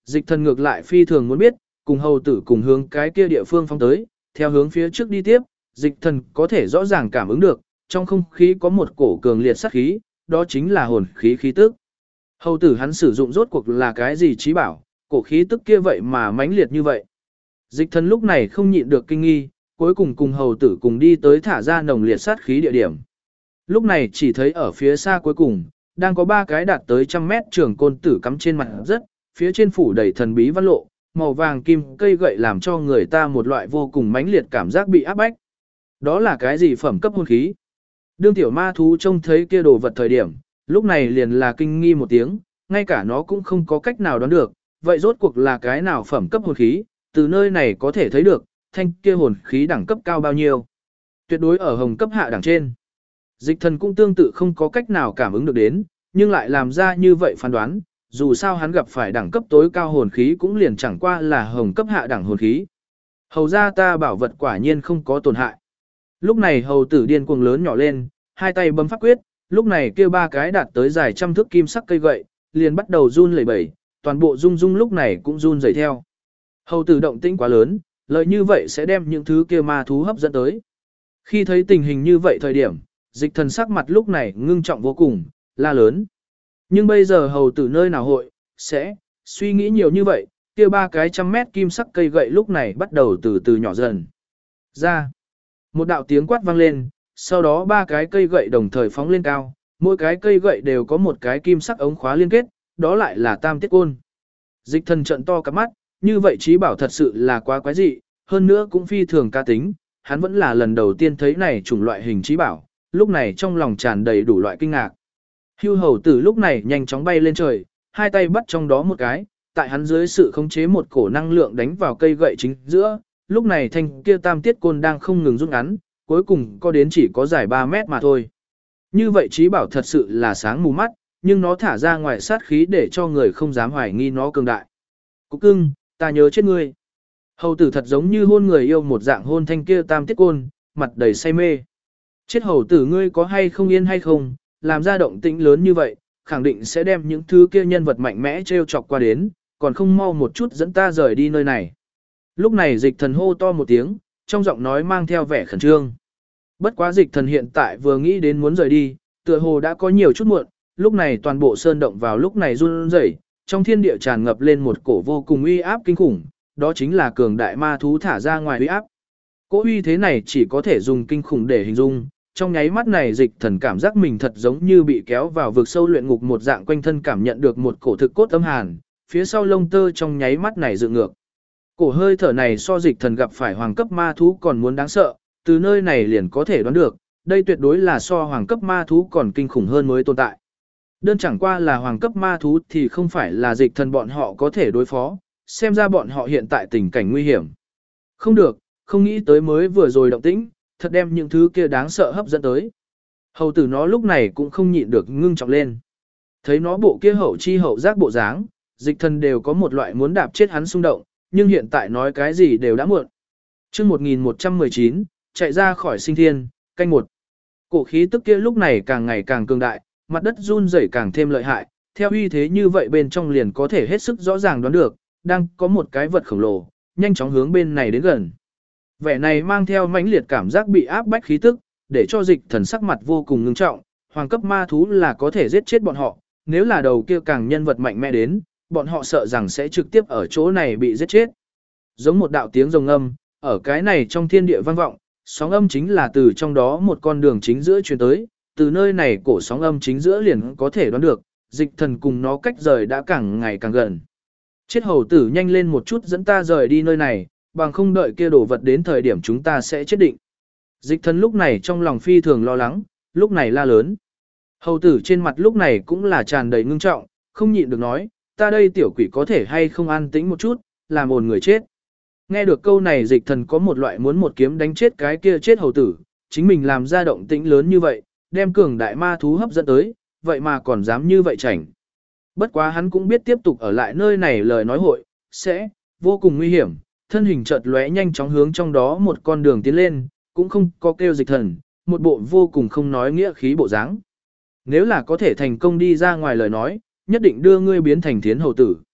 dịch thần ngược lại phi thường muốn biết, cùng hầu tử cùng hướng cái kia địa phương phóng tới, theo hướng phía trước đi tiếp, dịch thần có thể rõ ràng cảm ứng được, trong không khí có một cổ cường liệt sát khí, đó chính là hồn khí khí tức. Hầu tử hắn sử dụng rốt cuộc là cái gì trí bảo, cổ khí tức kia vậy mà mãnh liệt như vậy. Dịch thần lúc này không nhịn được kinh nghi, cuối cùng cùng hầu tử cùng đi tới thả ra nồng liệt sát khí địa điểm. Lúc này chỉ thấy ở phía xa cuối cùng, đang có 3 cái đạt tới 100 mét trường côn tử cắm trên mặt đất, phía trên phủ đầy thần bí văn lộ, màu vàng kim cây gậy làm cho người ta một loại vô cùng mãnh liệt cảm giác bị áp bách. Đó là cái gì phẩm cấp hồn khí? Đương tiểu ma thú trông thấy kia đồ vật thời điểm, lúc này liền là kinh nghi một tiếng, ngay cả nó cũng không có cách nào đoán được, vậy rốt cuộc là cái nào phẩm cấp hồn khí, từ nơi này có thể thấy được, thanh kia hồn khí đẳng cấp cao bao nhiêu. Tuyệt đối ở hồng cấp hạ đẳng trên. Dịch thần cũng tương tự không có cách nào cảm ứng được đến, nhưng lại làm ra như vậy phán đoán, dù sao hắn gặp phải đẳng cấp tối cao hồn khí cũng liền chẳng qua là hồng cấp hạ đẳng hồn khí. Hầu ra ta bảo vật quả nhiên không có tổn hại. Lúc này hầu tử điên cuồng lớn nhỏ lên, hai tay bấm pháp quyết, lúc này kêu 3 cái đạt tới dài trăm thước kim sắc cây gậy, liền bắt đầu run lẩy bẩy, toàn bộ rung rung lúc này cũng run rẩy theo. Hầu tử động tĩnh quá lớn, lợi như vậy sẽ đem những thứ kia ma thú hấp dẫn tới. Khi thấy tình hình như vậy thời điểm, dịch thần sắc mặt lúc này ngưng trọng vô cùng, la lớn. Nhưng bây giờ hầu tử nơi nào hội, sẽ, suy nghĩ nhiều như vậy, kia 3 cái 100 mét kim sắc cây gậy lúc này bắt đầu từ từ nhỏ dần. Ra, một đạo tiếng quát vang lên, sau đó 3 cái cây gậy đồng thời phóng lên cao, mỗi cái cây gậy đều có một cái kim sắc ống khóa liên kết, đó lại là tam tiết côn. Dịch thần trận to cả mắt, như vậy trí bảo thật sự là quá quái dị, hơn nữa cũng phi thường ca tính, hắn vẫn là lần đầu tiên thấy này chủng loại hình trí bảo, lúc này trong lòng tràn đầy đủ loại kinh ngạc. Hưu hầu tử lúc này nhanh chóng bay lên trời, hai tay bắt trong đó một cái, tại hắn dưới sự khống chế một cổ năng lượng đánh vào cây gậy chính giữa, lúc này thanh kia tam tiết côn đang không ngừng rút ngắn, cuối cùng có đến chỉ có dài 3 mét mà thôi. Như vậy trí bảo thật sự là sáng mù mắt, nhưng nó thả ra ngoài sát khí để cho người không dám hoài nghi nó cường đại. Cục cưng, ta nhớ chết ngươi. Hầu tử thật giống như hôn người yêu một dạng hôn thanh kia tam tiết côn, mặt đầy say mê. Chết hầu tử ngươi có hay không yên hay không, làm ra động tĩnh lớn như vậy, khẳng định sẽ đem những thứ kia nhân vật mạnh mẽ treo chọc qua đến, còn không mau một chút dẫn ta rời đi nơi này. Lúc này dịch thần hô to một tiếng, trong giọng nói mang theo vẻ khẩn trương. Bất quá dịch thần hiện tại vừa nghĩ đến muốn rời đi, tựa hồ đã có nhiều chút muộn, lúc này toàn bộ sơn động vào lúc này run rẩy, trong thiên địa tràn ngập lên một cổ vô cùng uy áp kinh khủng, đó chính là cường đại ma thú thả ra ngoài uy áp. Cỗ uy thế này chỉ có thể dùng kinh khủng để hình dung, trong nháy mắt này dịch thần cảm giác mình thật giống như bị kéo vào vực sâu luyện ngục một dạng, quanh thân cảm nhận được một cổ thực cốt âm hàn, phía sau lông tơ trong nháy mắt này dựng ngược. Cổ hơi thở này so dịch thần gặp phải hoàng cấp ma thú còn muốn đáng sợ, từ nơi này liền có thể đoán được, đây tuyệt đối là so hoàng cấp ma thú còn kinh khủng hơn mới tồn tại. Đơn chẳng qua là hoàng cấp ma thú thì không phải là dịch thần bọn họ có thể đối phó, xem ra bọn họ hiện tại tình cảnh nguy hiểm. Không được, không nghĩ tới mới vừa rồi động tĩnh, thật đem những thứ kia đáng sợ hấp dẫn tới. Hầu tử nó lúc này cũng không nhịn được ngưng trọng lên. Thấy nó bộ kia hậu chi hậu giác bộ dáng, dịch thần đều có một loại muốn đạp chết hắn xung động, nhưng hiện tại nói cái gì đều đã muộn. Chương 1119, chạy ra khỏi sinh thiên, canh 1. Cổ khí tức kia lúc này càng ngày càng cường đại, mặt đất run rẩy càng thêm lợi hại, theo uy thế như vậy bên trong liền có thể hết sức rõ ràng đoán được, đang có một cái vật khổng lồ, nhanh chóng hướng bên này đến gần. Vẻ này mang theo mãnh liệt cảm giác bị áp bách khí tức, để cho dịch thần sắc mặt vô cùng ngưng trọng, hoàng cấp ma thú là có thể giết chết bọn họ, nếu là đầu kia càng nhân vật mạnh mẽ đến, bọn họ sợ rằng sẽ trực tiếp ở chỗ này bị giết chết. Giống một đạo tiếng rồng âm, ở cái này trong thiên địa vang vọng, sóng âm chính là từ trong đó một con đường chính giữa truyền tới, từ nơi này cổ sóng âm chính giữa liền có thể đoán được, dịch thần cùng nó cách rời đã càng ngày càng gần. Chết hầu tử nhanh lên một chút dẫn ta rời đi nơi này, bằng không đợi kia đổ vật đến thời điểm chúng ta sẽ chết định. Dịch thần lúc này trong lòng phi thường lo lắng, lúc này la lớn. Hầu tử trên mặt lúc này cũng là tràn đầy ngưng trọng, không nhịn được nói, ta đây tiểu quỷ có thể hay không an tĩnh một chút, làm ồn người chết. Nghe được câu này dịch thần có một loại muốn một kiếm đánh chết cái kia chết hầu tử, chính mình làm ra động tĩnh lớn như vậy, đem cường đại ma thú hấp dẫn tới, vậy mà còn dám như vậy chảnh. Bất quá hắn cũng biết tiếp tục ở lại nơi này lời nói hội, sẽ vô cùng nguy hiểm, thân hình chợt lóe nhanh chóng hướng trong đó một con đường tiến lên, cũng không có kêu dịch thần, một bộ vô cùng không nói nghĩa khí bộ dáng. Nếu là có thể thành công đi ra ngoài lời nói, nhất định đưa ngươi biến thành thiến hầu tử.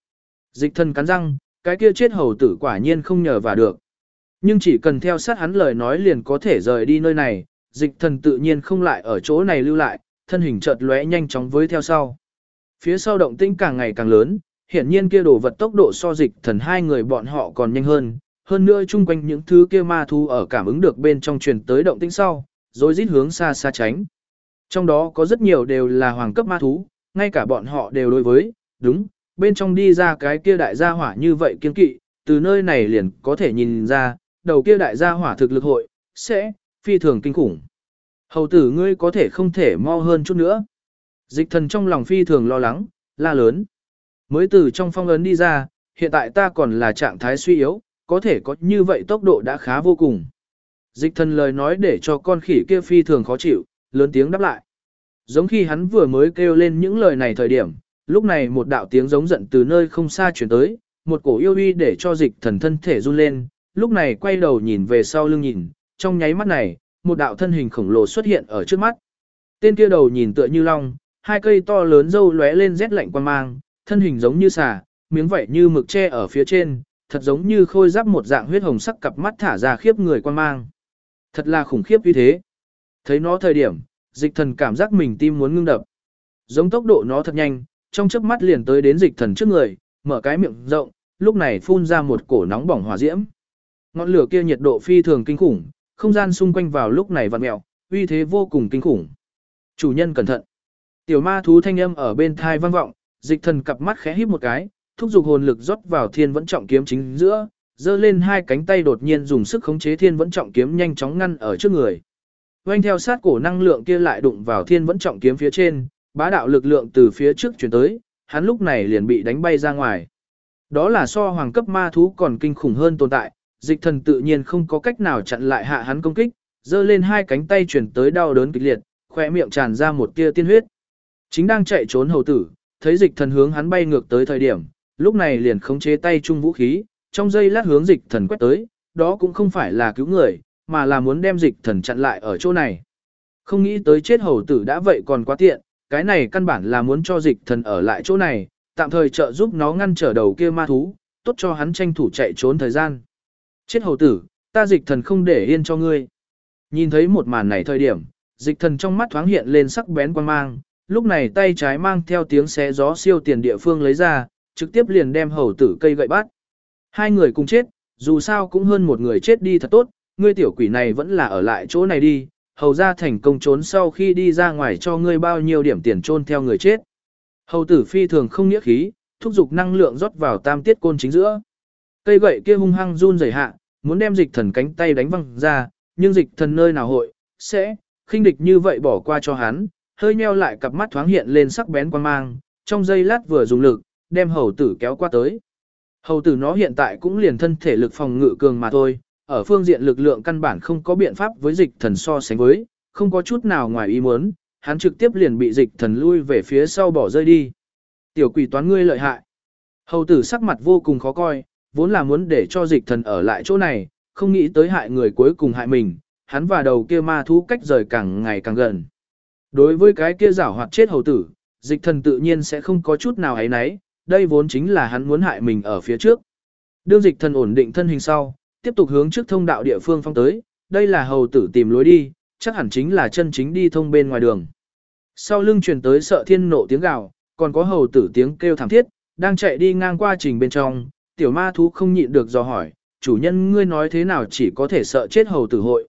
Dịch thần cắn răng, cái kia chết hầu tử quả nhiên không nhờ vào được. Nhưng chỉ cần theo sát hắn lời nói liền có thể rời đi nơi này, dịch thần tự nhiên không lại ở chỗ này lưu lại, thân hình chợt lóe nhanh chóng với theo sau. Phía sau động tĩnh càng ngày càng lớn, hiển nhiên kia đồ vật tốc độ so dịch thần hai người bọn họ còn nhanh hơn nữa chung quanh những thứ kia ma thú ở cảm ứng được bên trong truyền tới động tĩnh sau, rồi rít hướng xa xa tránh. Trong đó có rất nhiều đều là hoàng cấp ma thú, ngay cả bọn họ đều đối với, đúng, bên trong đi ra cái kia đại gia hỏa như vậy kiên kỵ, từ nơi này liền có thể nhìn ra, đầu kia đại gia hỏa thực lực hội, sẽ, phi thường kinh khủng. Hầu tử ngươi có thể không thể mau hơn chút nữa. Dịch thần trong lòng phi thường lo lắng, la lớn. Mới từ trong phong ấn đi ra, hiện tại ta còn là trạng thái suy yếu, có thể có như vậy tốc độ đã khá vô cùng. Dịch thần lời nói để cho con khỉ kia phi thường khó chịu, lớn tiếng đáp lại. Giống khi hắn vừa mới kêu lên những lời này thời điểm, lúc này một đạo tiếng giống giận từ nơi không xa chuyển tới, một cổ yêu uy để cho dịch thần thân thể run lên, lúc này quay đầu nhìn về sau lưng nhìn, trong nháy mắt này, một đạo thân hình khổng lồ xuất hiện ở trước mắt. Tên kia đầu nhìn tựa như long, hai cây to lớn râu lóe lên rét lạnh quan mang, thân hình giống như xà, miếng vảy như mực tre ở phía trên, thật giống như khôi giáp một dạng huyết hồng sắc cặp mắt thả ra khiếp người quan mang. Thật là khủng khiếp như thế. Thấy nó thời điểm, dịch thần cảm giác mình tim muốn ngưng đập. Giống tốc độ nó thật nhanh, trong chớp mắt liền tới đến dịch thần trước người, mở cái miệng rộng, lúc này phun ra một cổ nóng bỏng hỏa diễm. Ngọn lửa kia nhiệt độ phi thường kinh khủng, không gian xung quanh vào lúc này vặn mèo, uy thế vô cùng kinh khủng. Chủ nhân cẩn thận. Tiểu ma thú thanh âm ở bên thai vang vọng, dịch thần cặp mắt khẽ híp một cái, thúc giục hồn lực rót vào thiên vẫn trọng kiếm chính giữa, giơ lên hai cánh tay đột nhiên dùng sức khống chế thiên vẫn trọng kiếm nhanh chóng ngăn ở trước người. Oanh theo sát cổ năng lượng kia lại đụng vào thiên vẫn trọng kiếm phía trên, bá đạo lực lượng từ phía trước chuyển tới, hắn lúc này liền bị đánh bay ra ngoài. Đó là so hoàng cấp ma thú còn kinh khủng hơn tồn tại, dịch thần tự nhiên không có cách nào chặn lại hạ hắn công kích, giơ lên hai cánh tay chuyển tới đau đớn kịch liệt, khỏe miệng tràn ra một tia tiên huyết. Chính đang chạy trốn hầu tử, thấy dịch thần hướng hắn bay ngược tới thời điểm, lúc này liền khống chế tay chung vũ khí, trong giây lát hướng dịch thần quét tới, đó cũng không phải là cứu người, mà là muốn đem dịch thần chặn lại ở chỗ này. Không nghĩ tới chết hầu tử đã vậy còn quá tiện, cái này căn bản là muốn cho dịch thần ở lại chỗ này, tạm thời trợ giúp nó ngăn trở đầu kia ma thú, tốt cho hắn tranh thủ chạy trốn thời gian. Chết hầu tử, ta dịch thần không để yên cho ngươi. Nhìn thấy một màn này thời điểm, dịch thần trong mắt thoáng hiện lên sắc bén quan mang, lúc này tay trái mang theo tiếng xé gió siêu tiền địa phương lấy ra, trực tiếp liền đem hầu tử cây gậy bắt. Hai người cùng chết, dù sao cũng hơn một người chết đi thật tốt, ngươi tiểu quỷ này vẫn là ở lại chỗ này đi, hầu ra thành công trốn sau khi đi ra ngoài cho ngươi bao nhiêu điểm tiền trôn theo người chết. Hầu tử phi thường không nghĩa khí, thúc giục năng lượng rót vào tam tiết côn chính giữa. Cây gậy kia hung hăng run rẩy hạ, muốn đem dịch thần cánh tay đánh văng ra, nhưng dịch thần nơi nào hội, sẽ, khinh địch như vậy bỏ qua cho hắn, hơi nheo lại cặp mắt thoáng hiện lên sắc bén quan mang, trong giây lát vừa dùng lực, đem hầu tử kéo qua tới. Hầu tử nó hiện tại cũng liền thân thể lực phòng ngự cường mà thôi, ở phương diện lực lượng căn bản không có biện pháp với dịch thần so sánh với, không có chút nào ngoài ý muốn, hắn trực tiếp liền bị dịch thần lui về phía sau bỏ rơi đi. Tiểu quỷ toán ngươi lợi hại. Hầu tử sắc mặt vô cùng khó coi, vốn là muốn để cho dịch thần ở lại chỗ này, không nghĩ tới hại người cuối cùng hại mình, hắn và đầu kia ma thú cách rời càng ngày càng gần. Đối với cái kia giảo hoạt chết hầu tử, dịch thần tự nhiên sẽ không có chút nào ấy nấy, đây vốn chính là hắn muốn hại mình ở phía trước. Đương dịch thần ổn định thân hình sau, tiếp tục hướng trước thông đạo địa phương phong tới, đây là hầu tử tìm lối đi, chắc hẳn chính là chân chính đi thông bên ngoài đường. Sau lưng truyền tới sợ thiên nộ tiếng gào, còn có hầu tử tiếng kêu thảm thiết, đang chạy đi ngang qua trình bên trong, tiểu ma thú không nhịn được dò hỏi, chủ nhân ngươi nói thế nào chỉ có thể sợ chết hầu tử hội,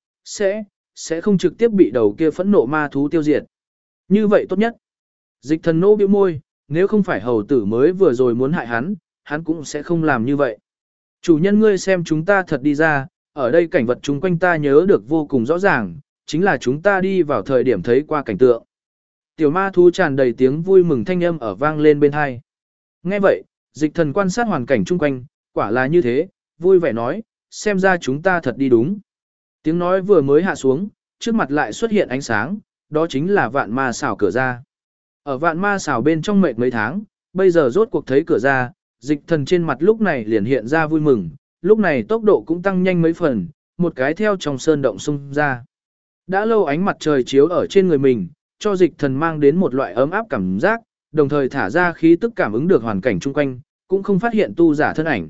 sẽ không trực tiếp bị đầu kia phẫn nộ ma thú tiêu diệt. Như vậy tốt nhất. Dịch thần nô bĩu môi, nếu không phải hầu tử mới vừa rồi muốn hại hắn cũng sẽ không làm như vậy. Chủ nhân ngươi xem chúng ta thật đi ra, ở đây cảnh vật chung quanh ta nhớ được vô cùng rõ ràng, chính là chúng ta đi vào thời điểm thấy qua cảnh tượng. Tiểu ma thú tràn đầy tiếng vui mừng thanh âm ở vang lên bên hai. Nghe vậy, dịch thần quan sát hoàn cảnh chung quanh, quả là như thế, vui vẻ nói, xem ra chúng ta thật đi đúng. Tiếng nói vừa mới hạ xuống, trước mặt lại xuất hiện ánh sáng, đó chính là vạn ma xảo cửa ra. Ở vạn ma xảo bên trong mệt mấy tháng, bây giờ rốt cuộc thấy cửa ra, dịch thần trên mặt lúc này liền hiện ra vui mừng, lúc này tốc độ cũng tăng nhanh mấy phần, một cái theo trong sơn động xung ra. Đã lâu ánh mặt trời chiếu ở trên người mình, cho dịch thần mang đến một loại ấm áp cảm giác, đồng thời thả ra khí tức cảm ứng được hoàn cảnh chung quanh, cũng không phát hiện tu giả thân ảnh.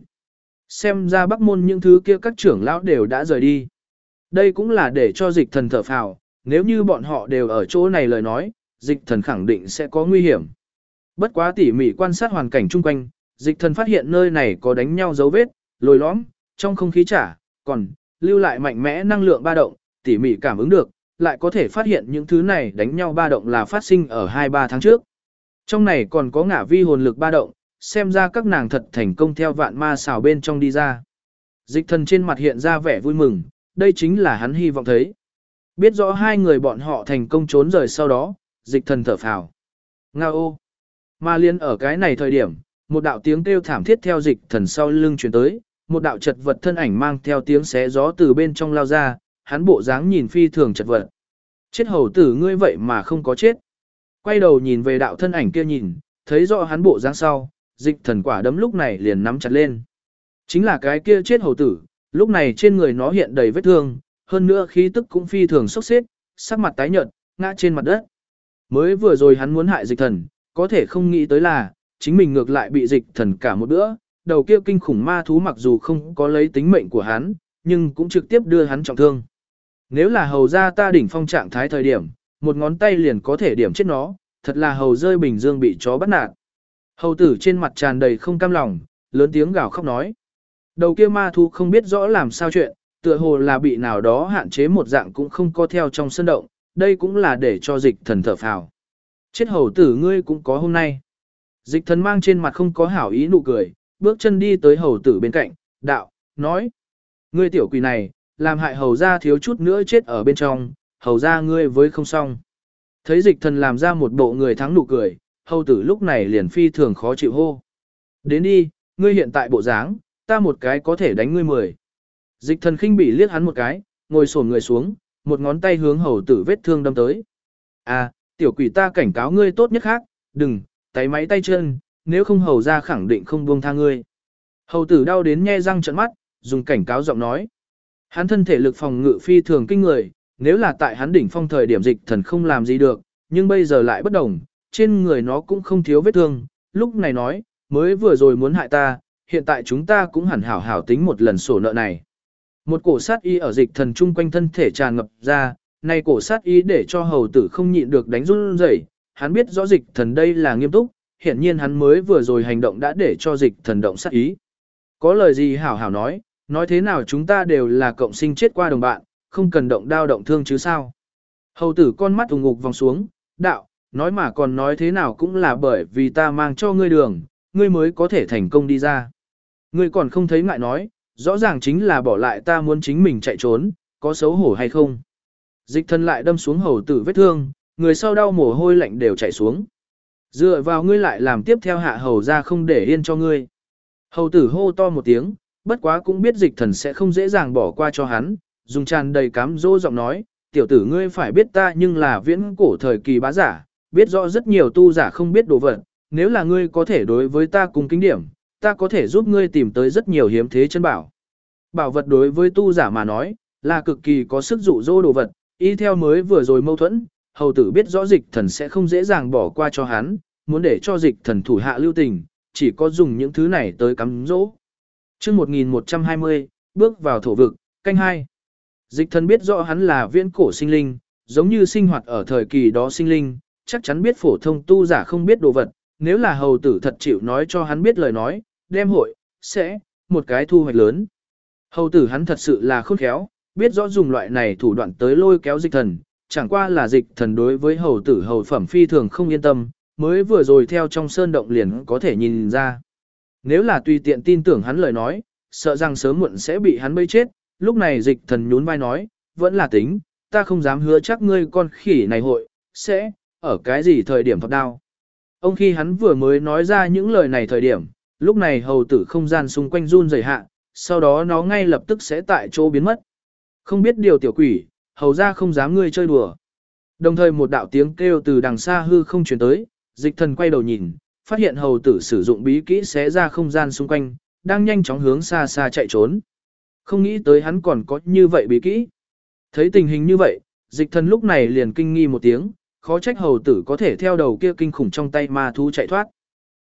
Xem ra Bắc môn những thứ kia các trưởng lão đều đã rời đi. Đây cũng là để cho dịch thần thở phào, nếu như bọn họ đều ở chỗ này lời nói, dịch thần khẳng định sẽ có nguy hiểm. Bất quá tỉ mỉ quan sát hoàn cảnh chung quanh, dịch thần phát hiện nơi này có đánh nhau dấu vết, lồi lõm, trong không khí chả, còn lưu lại mạnh mẽ năng lượng ba động, tỉ mỉ cảm ứng được, lại có thể phát hiện những thứ này đánh nhau ba động là phát sinh ở 2-3 tháng trước. Trong này còn có ngả vi hồn lực ba động, xem ra các nàng thật thành công theo vạn ma xào bên trong đi ra. Dịch thần trên mặt hiện ra vẻ vui mừng, đây chính là hắn hy vọng thấy. Biết rõ hai người bọn họ thành công trốn rời sau đó, dịch thần thở phào. Nga ô! Mà liên ở cái này thời điểm, một đạo tiếng kêu thảm thiết theo dịch thần sau lưng chuyển tới, một đạo chật vật thân ảnh mang theo tiếng xé gió từ bên trong lao ra, hắn bộ dáng nhìn phi thường chật vật. Chết hầu tử ngươi vậy mà không có chết. Quay đầu nhìn về đạo thân ảnh kia nhìn, thấy rõ hắn bộ dáng sau, dịch thần quả đấm lúc này liền nắm chặt lên. Chính là cái kia chết hầu tử, lúc này trên người nó hiện đầy vết thương, hơn nữa khí tức cũng phi thường sốc xếp, sắc mặt tái nhợt, ngã trên mặt đất. Mới vừa rồi hắn muốn hại dịch thần, có thể không nghĩ tới là, chính mình ngược lại bị dịch thần cả một bữa, đầu kia kinh khủng ma thú mặc dù không có lấy tính mệnh của hắn, nhưng cũng trực tiếp đưa hắn trọng thương. Nếu là hầu ra ta đỉnh phong trạng thái thời điểm, một ngón tay liền có thể điểm chết nó, thật là hầu rơi bình dương bị chó bắt nạt. Hầu tử trên mặt tràn đầy không cam lòng, lớn tiếng gào khóc nói. Đầu kia ma thú không biết rõ làm sao chuyện, tựa hồ là bị nào đó hạn chế một dạng cũng không có theo trong sân động, đây cũng là để cho dịch thần thở phào. Chết hầu tử ngươi cũng có hôm nay. Dịch thần mang trên mặt không có hảo ý nụ cười, bước chân đi tới hầu tử bên cạnh, đạo, nói. Ngươi tiểu quỷ này, làm hại hầu ra thiếu chút nữa chết ở bên trong, hầu ra ngươi với không xong. Thấy dịch thần làm ra một bộ người thắng nụ cười, hầu tử lúc này liền phi thường khó chịu hô. Đến đi, ngươi hiện tại bộ dáng, ta một cái có thể đánh ngươi 10. Dịch thần khinh bỉ liếc hắn một cái, ngồi xổm người xuống, một ngón tay hướng hầu tử vết thương đâm tới. À, tiểu quỷ ta cảnh cáo ngươi tốt nhất khác, đừng, tay máy tay chân, nếu không hầu ra khẳng định không buông tha ngươi. Hầu tử đau đến nhe răng trợn mắt, dùng cảnh cáo giọng nói. Hắn thân thể lực phòng ngự phi thường kinh người, nếu là tại hắn đỉnh phong thời điểm dịch thần không làm gì được, nhưng bây giờ lại bất đồng, trên người nó cũng không thiếu vết thương, lúc này nói, mới vừa rồi muốn hại ta, hiện tại chúng ta cũng hẳn hảo hảo tính một lần sổ nợ này. Một cổ sát ý ở dịch thần chung quanh thân thể tràn ngập ra, này cổ sát ý để cho hầu tử không nhịn được đánh run rẩy, hắn biết rõ dịch thần đây là nghiêm túc, hiển nhiên hắn mới vừa rồi hành động đã để cho dịch thần động sát ý. Có lời gì hảo hảo nói thế nào chúng ta đều là cộng sinh chết qua đồng bạn, không cần động đao động thương chứ sao. Hầu tử con mắt ủng ngục vòng xuống, đạo, nói mà còn nói thế nào cũng là bởi vì ta mang cho ngươi đường, ngươi mới có thể thành công đi ra. Ngươi còn không thấy ngại nói, rõ ràng chính là bỏ lại ta muốn chính mình chạy trốn, có xấu hổ hay không. Dịch thần lại đâm xuống hầu tử vết thương, người sau đau mồ hôi lạnh đều chảy xuống. Dựa vào ngươi lại làm tiếp theo hạ hầu ra không để yên cho ngươi. Hầu tử hô to một tiếng, bất quá cũng biết dịch thần sẽ không dễ dàng bỏ qua cho hắn, dùng tràn đầy cám dỗ giọng nói, tiểu tử ngươi phải biết ta nhưng là viễn cổ thời kỳ bá giả, biết rõ rất nhiều tu giả không biết đồ vật, nếu là ngươi có thể đối với ta cùng kính điểm, ta có thể giúp ngươi tìm tới rất nhiều hiếm thế chân bảo. Bảo vật đối với tu giả mà nói, là cực kỳ có sức dụ dỗ đồ vật, y theo mới vừa rồi mâu thuẫn, hầu tử biết rõ dịch thần sẽ không dễ dàng bỏ qua cho hắn, muốn để cho dịch thần thủ hạ lưu tình, chỉ có dùng những thứ này tới cắm dỗ. Chương 1120, bước vào thổ vực, canh 2. Dịch thần biết rõ hắn là viễn cổ sinh linh, giống như sinh hoạt ở thời kỳ đó sinh linh, chắc chắn biết phổ thông tu giả không biết đồ vật, nếu là hầu tử thật chịu nói cho hắn biết lời nói, đem hội, sẽ, một cái thu hoạch lớn. Hầu tử hắn thật sự là khôn khéo, biết rõ dùng loại này thủ đoạn tới lôi kéo dịch thần, chẳng qua là dịch thần đối với hầu tử hầu phẩm phi thường không yên tâm, mới vừa rồi theo trong sơn động liền có thể nhìn ra. Nếu là tùy tiện tin tưởng hắn lời nói, sợ rằng sớm muộn sẽ bị hắn bấy chết, lúc này dịch thần nhún vai nói, vẫn là tính, ta không dám hứa chắc ngươi con khỉ này hội, sẽ, ở cái gì thời điểm thọc đao. Ông khi hắn vừa mới nói ra những lời này thời điểm, lúc này hầu tử không gian xung quanh run rẩy hạ, sau đó nó ngay lập tức sẽ tại chỗ biến mất. Không biết điều tiểu quỷ, hầu ra không dám ngươi chơi đùa. Đồng thời một đạo tiếng kêu từ đằng xa hư không truyền tới, dịch thần quay đầu nhìn, phát hiện hầu tử sử dụng bí kỹ xé ra không gian xung quanh, đang nhanh chóng hướng xa xa chạy trốn. Không nghĩ tới hắn còn có như vậy bí kỹ. Thấy tình hình như vậy, dịch thần lúc này liền kinh nghi một tiếng, khó trách hầu tử có thể theo đầu kia kinh khủng trong tay ma thú chạy thoát.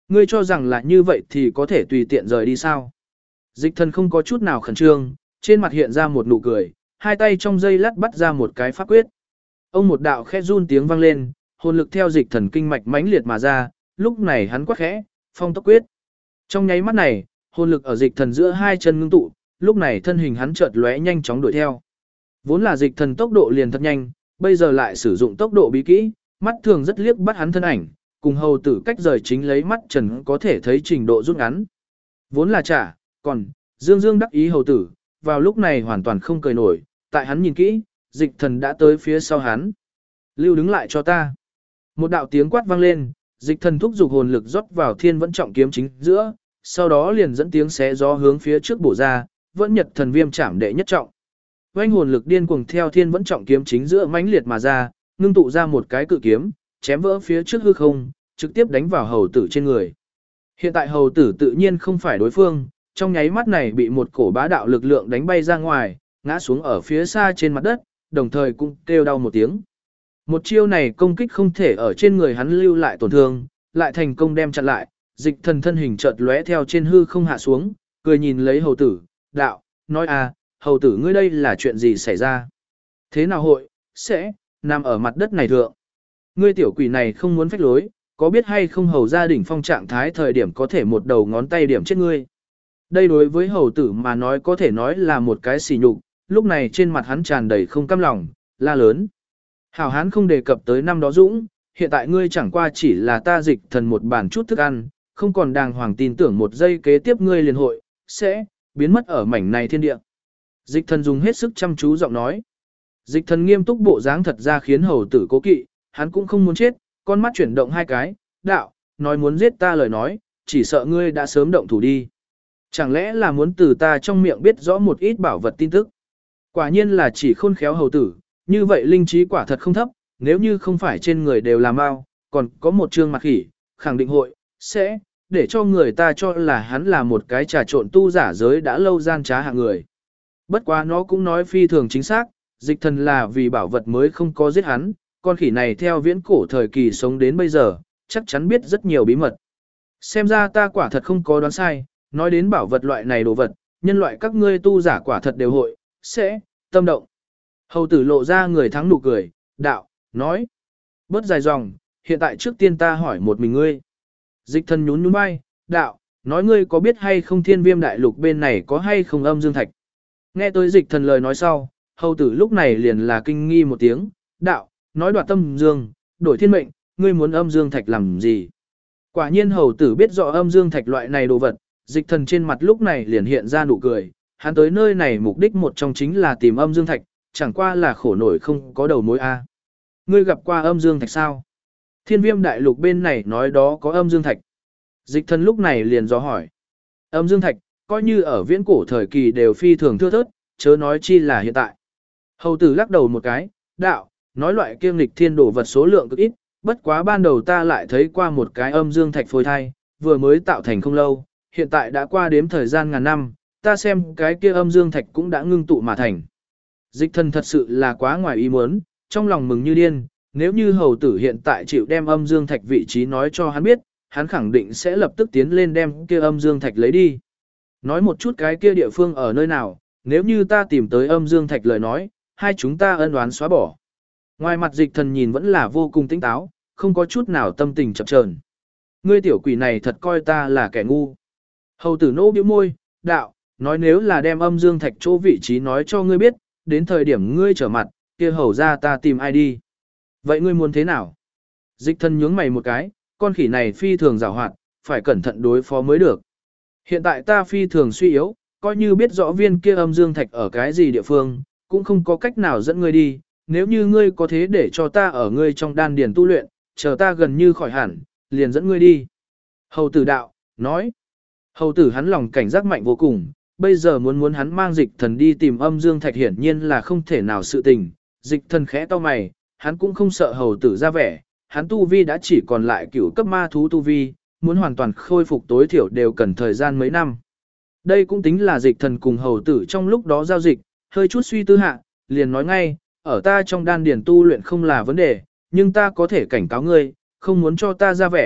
Ngươi cho rằng là như vậy thì có thể tùy tiện rời đi sao? Dịch thần không có chút nào khẩn trương, trên mặt hiện ra một nụ cười, hai tay trong dây lát bắt ra một cái pháp quyết. Ông một đạo khẽ run tiếng vang lên, hồn lực theo dịch thần kinh mạch mãnh liệt mà ra, lúc này hắn quát khẽ, phong tốc quyết. Trong nháy mắt này, hồn lực ở dịch thần giữa hai chân ngưng tụ, lúc này thân hình hắn chợt lóe nhanh chóng đuổi theo. Vốn là dịch thần tốc độ liền thật nhanh, bây giờ lại sử dụng tốc độ bí kỹ, mắt thường rất liếc bắt hắn thân ảnh, cùng hầu tử cách rời chính lấy mắt trần có thể thấy trình độ rút ngắn. Vốn là trả, còn Dương Dương đắc ý hầu tử, vào lúc này hoàn toàn không cười nổi, tại hắn nhìn kỹ, dịch thần đã tới phía sau hắn. Lưu đứng lại cho ta. Một đạo tiếng quát vang lên, dịch thần thúc giục hồn lực rót vào thiên vẫn trọng kiếm chính giữa, sau đó liền dẫn tiếng xé gió hướng phía trước bổ ra, vẫn nhật thần viêm chạm đệ nhất trọng. Oanh hồn lực điên cuồng theo thiên vẫn trọng kiếm chính giữa mãnh liệt mà ra, ngưng tụ ra một cái cự kiếm, chém vỡ phía trước hư không, trực tiếp đánh vào hầu tử trên người. Hiện tại hầu tử tự nhiên không phải đối phương, trong nháy mắt này bị một cổ bá đạo lực lượng đánh bay ra ngoài, ngã xuống ở phía xa trên mặt đất, đồng thời cũng kêu đau một tiếng. Một chiêu này công kích không thể ở trên người hắn lưu lại tổn thương, lại thành công đem chặn lại, dịch thần thân hình chợt lóe theo trên hư không hạ xuống, cười nhìn lấy hầu tử, đạo, nói à, hầu tử ngươi đây là chuyện gì xảy ra? Thế nào hội, sẽ, nằm ở mặt đất này thượng. Ngươi tiểu quỷ này không muốn phách lối, có biết hay không hầu gia đỉnh phong trạng thái thời điểm có thể một đầu ngón tay điểm chết ngươi. Đây đối với hầu tử mà nói có thể nói là một cái xỉ nhục, lúc này trên mặt hắn tràn đầy không cam lòng, la lớn. Hảo hán không đề cập tới năm đó dũng, hiện tại ngươi chẳng qua chỉ là ta dịch thần một bản chút thức ăn, không còn đàng hoàng tin tưởng một giây kế tiếp ngươi liền hội, sẽ, biến mất ở mảnh này thiên địa. Dịch thần dùng hết sức chăm chú giọng nói. Dịch thần nghiêm túc bộ dáng thật ra khiến hầu tử cố kỵ, hắn cũng không muốn chết, con mắt chuyển động hai cái, đạo, nói muốn giết ta lời nói, chỉ sợ ngươi đã sớm động thủ đi. Chẳng lẽ là muốn từ ta trong miệng biết rõ một ít bảo vật tin tức? Quả nhiên là chỉ khôn khéo hầu tử, như vậy linh trí quả thật không thấp, nếu như không phải trên người đều là mau, còn có một trương mặt khỉ, khẳng định hội, sẽ, để cho người ta cho là hắn là một cái trà trộn tu giả giới đã lâu gian trá hạng người. Bất quá nó cũng nói phi thường chính xác, dịch thần là vì bảo vật mới không có giết hắn, con khỉ này theo viễn cổ thời kỳ sống đến bây giờ, chắc chắn biết rất nhiều bí mật. Xem ra ta quả thật không có đoán sai, nói đến bảo vật loại này đồ vật, nhân loại các ngươi tu giả quả thật đều hội, sẽ, tâm động. Hầu tử lộ ra người thắng nụ cười, đạo, nói. Bớt dài dòng, hiện tại trước tiên ta hỏi một mình ngươi. Dịch thần nhún nhún vai, đạo, nói ngươi có biết hay không thiên viêm đại lục bên này có hay không âm dương thạch. Nghe tới dịch thần lời nói sau, hầu tử lúc này liền là kinh nghi một tiếng, đạo, nói đoạt tâm dương, đổi thiên mệnh, ngươi muốn âm dương thạch làm gì. Quả nhiên hầu tử biết rõ âm dương thạch loại này đồ vật, dịch thần trên mặt lúc này liền hiện ra nụ cười, hắn tới nơi này mục đích một trong chính là tìm âm dương thạch, chẳng qua là khổ nổi không có đầu mối a. Ngươi gặp qua âm dương thạch sao? Thiên viêm đại lục bên này nói đó có âm dương thạch. Dịch thần lúc này liền dò hỏi. Âm dương thạch, coi như ở viễn cổ thời kỳ đều phi thường thưa thớt, chớ nói chi là hiện tại. Hầu tử lắc đầu một cái, đạo, nói loại kiêm lịch thiên đồ vật số lượng cực ít, bất quá ban đầu ta lại thấy qua một cái âm dương thạch phôi thai, vừa mới tạo thành không lâu, hiện tại đã qua đếm thời gian ngàn năm, ta xem cái kia âm dương thạch cũng đã ngưng tụ mà thành. Dịch thần thật sự là quá ngoài ý muốn, trong lòng mừng như điên, nếu như hầu tử hiện tại chịu đem âm dương thạch vị trí nói cho hắn biết, hắn khẳng định sẽ lập tức tiến lên đem kia âm dương thạch lấy đi. Nói một chút cái kia địa phương ở nơi nào, nếu như ta tìm tới âm dương thạch lời nói, hai chúng ta ân oán xóa bỏ. Ngoài mặt dịch thần nhìn vẫn là vô cùng tỉnh táo, không có chút nào tâm tình chập chờn. Ngươi tiểu quỷ này thật coi ta là kẻ ngu. Hầu tử nô bĩu môi, đạo, nói nếu là đem âm dương thạch chỗ vị trí nói cho ngươi biết, đến thời điểm ngươi trở mặt, kia hầu ra ta tìm ai đi. Vậy ngươi muốn thế nào? Dịch thần nhướng mày một cái, con khỉ này phi thường giàu hoạt, phải cẩn thận đối phó mới được. Hiện tại ta phi thường suy yếu, coi như biết rõ viên kia âm dương thạch ở cái gì địa phương, cũng không có cách nào dẫn ngươi đi, nếu như ngươi có thế để cho ta ở ngươi trong đan điền tu luyện, chờ ta gần như khỏi hẳn, liền dẫn ngươi đi. Hầu tử đạo, nói. Hầu tử hắn lòng cảnh giác mạnh vô cùng, bây giờ muốn hắn mang dịch thần đi tìm âm dương thạch hiển nhiên là không thể nào sự tình. Dịch thần khẽ to mày, hắn cũng không sợ hầu tử ra vẻ, hắn tu vi đã chỉ còn lại cửu cấp ma thú tu vi, muốn hoàn toàn khôi phục tối thiểu đều cần thời gian mấy năm. Đây cũng tính là dịch thần cùng hầu tử trong lúc đó giao dịch, hơi chút suy tư hạ, liền nói ngay, ở ta trong đan điền tu luyện không là vấn đề, nhưng ta có thể cảnh cáo ngươi, không muốn cho ta ra vẻ,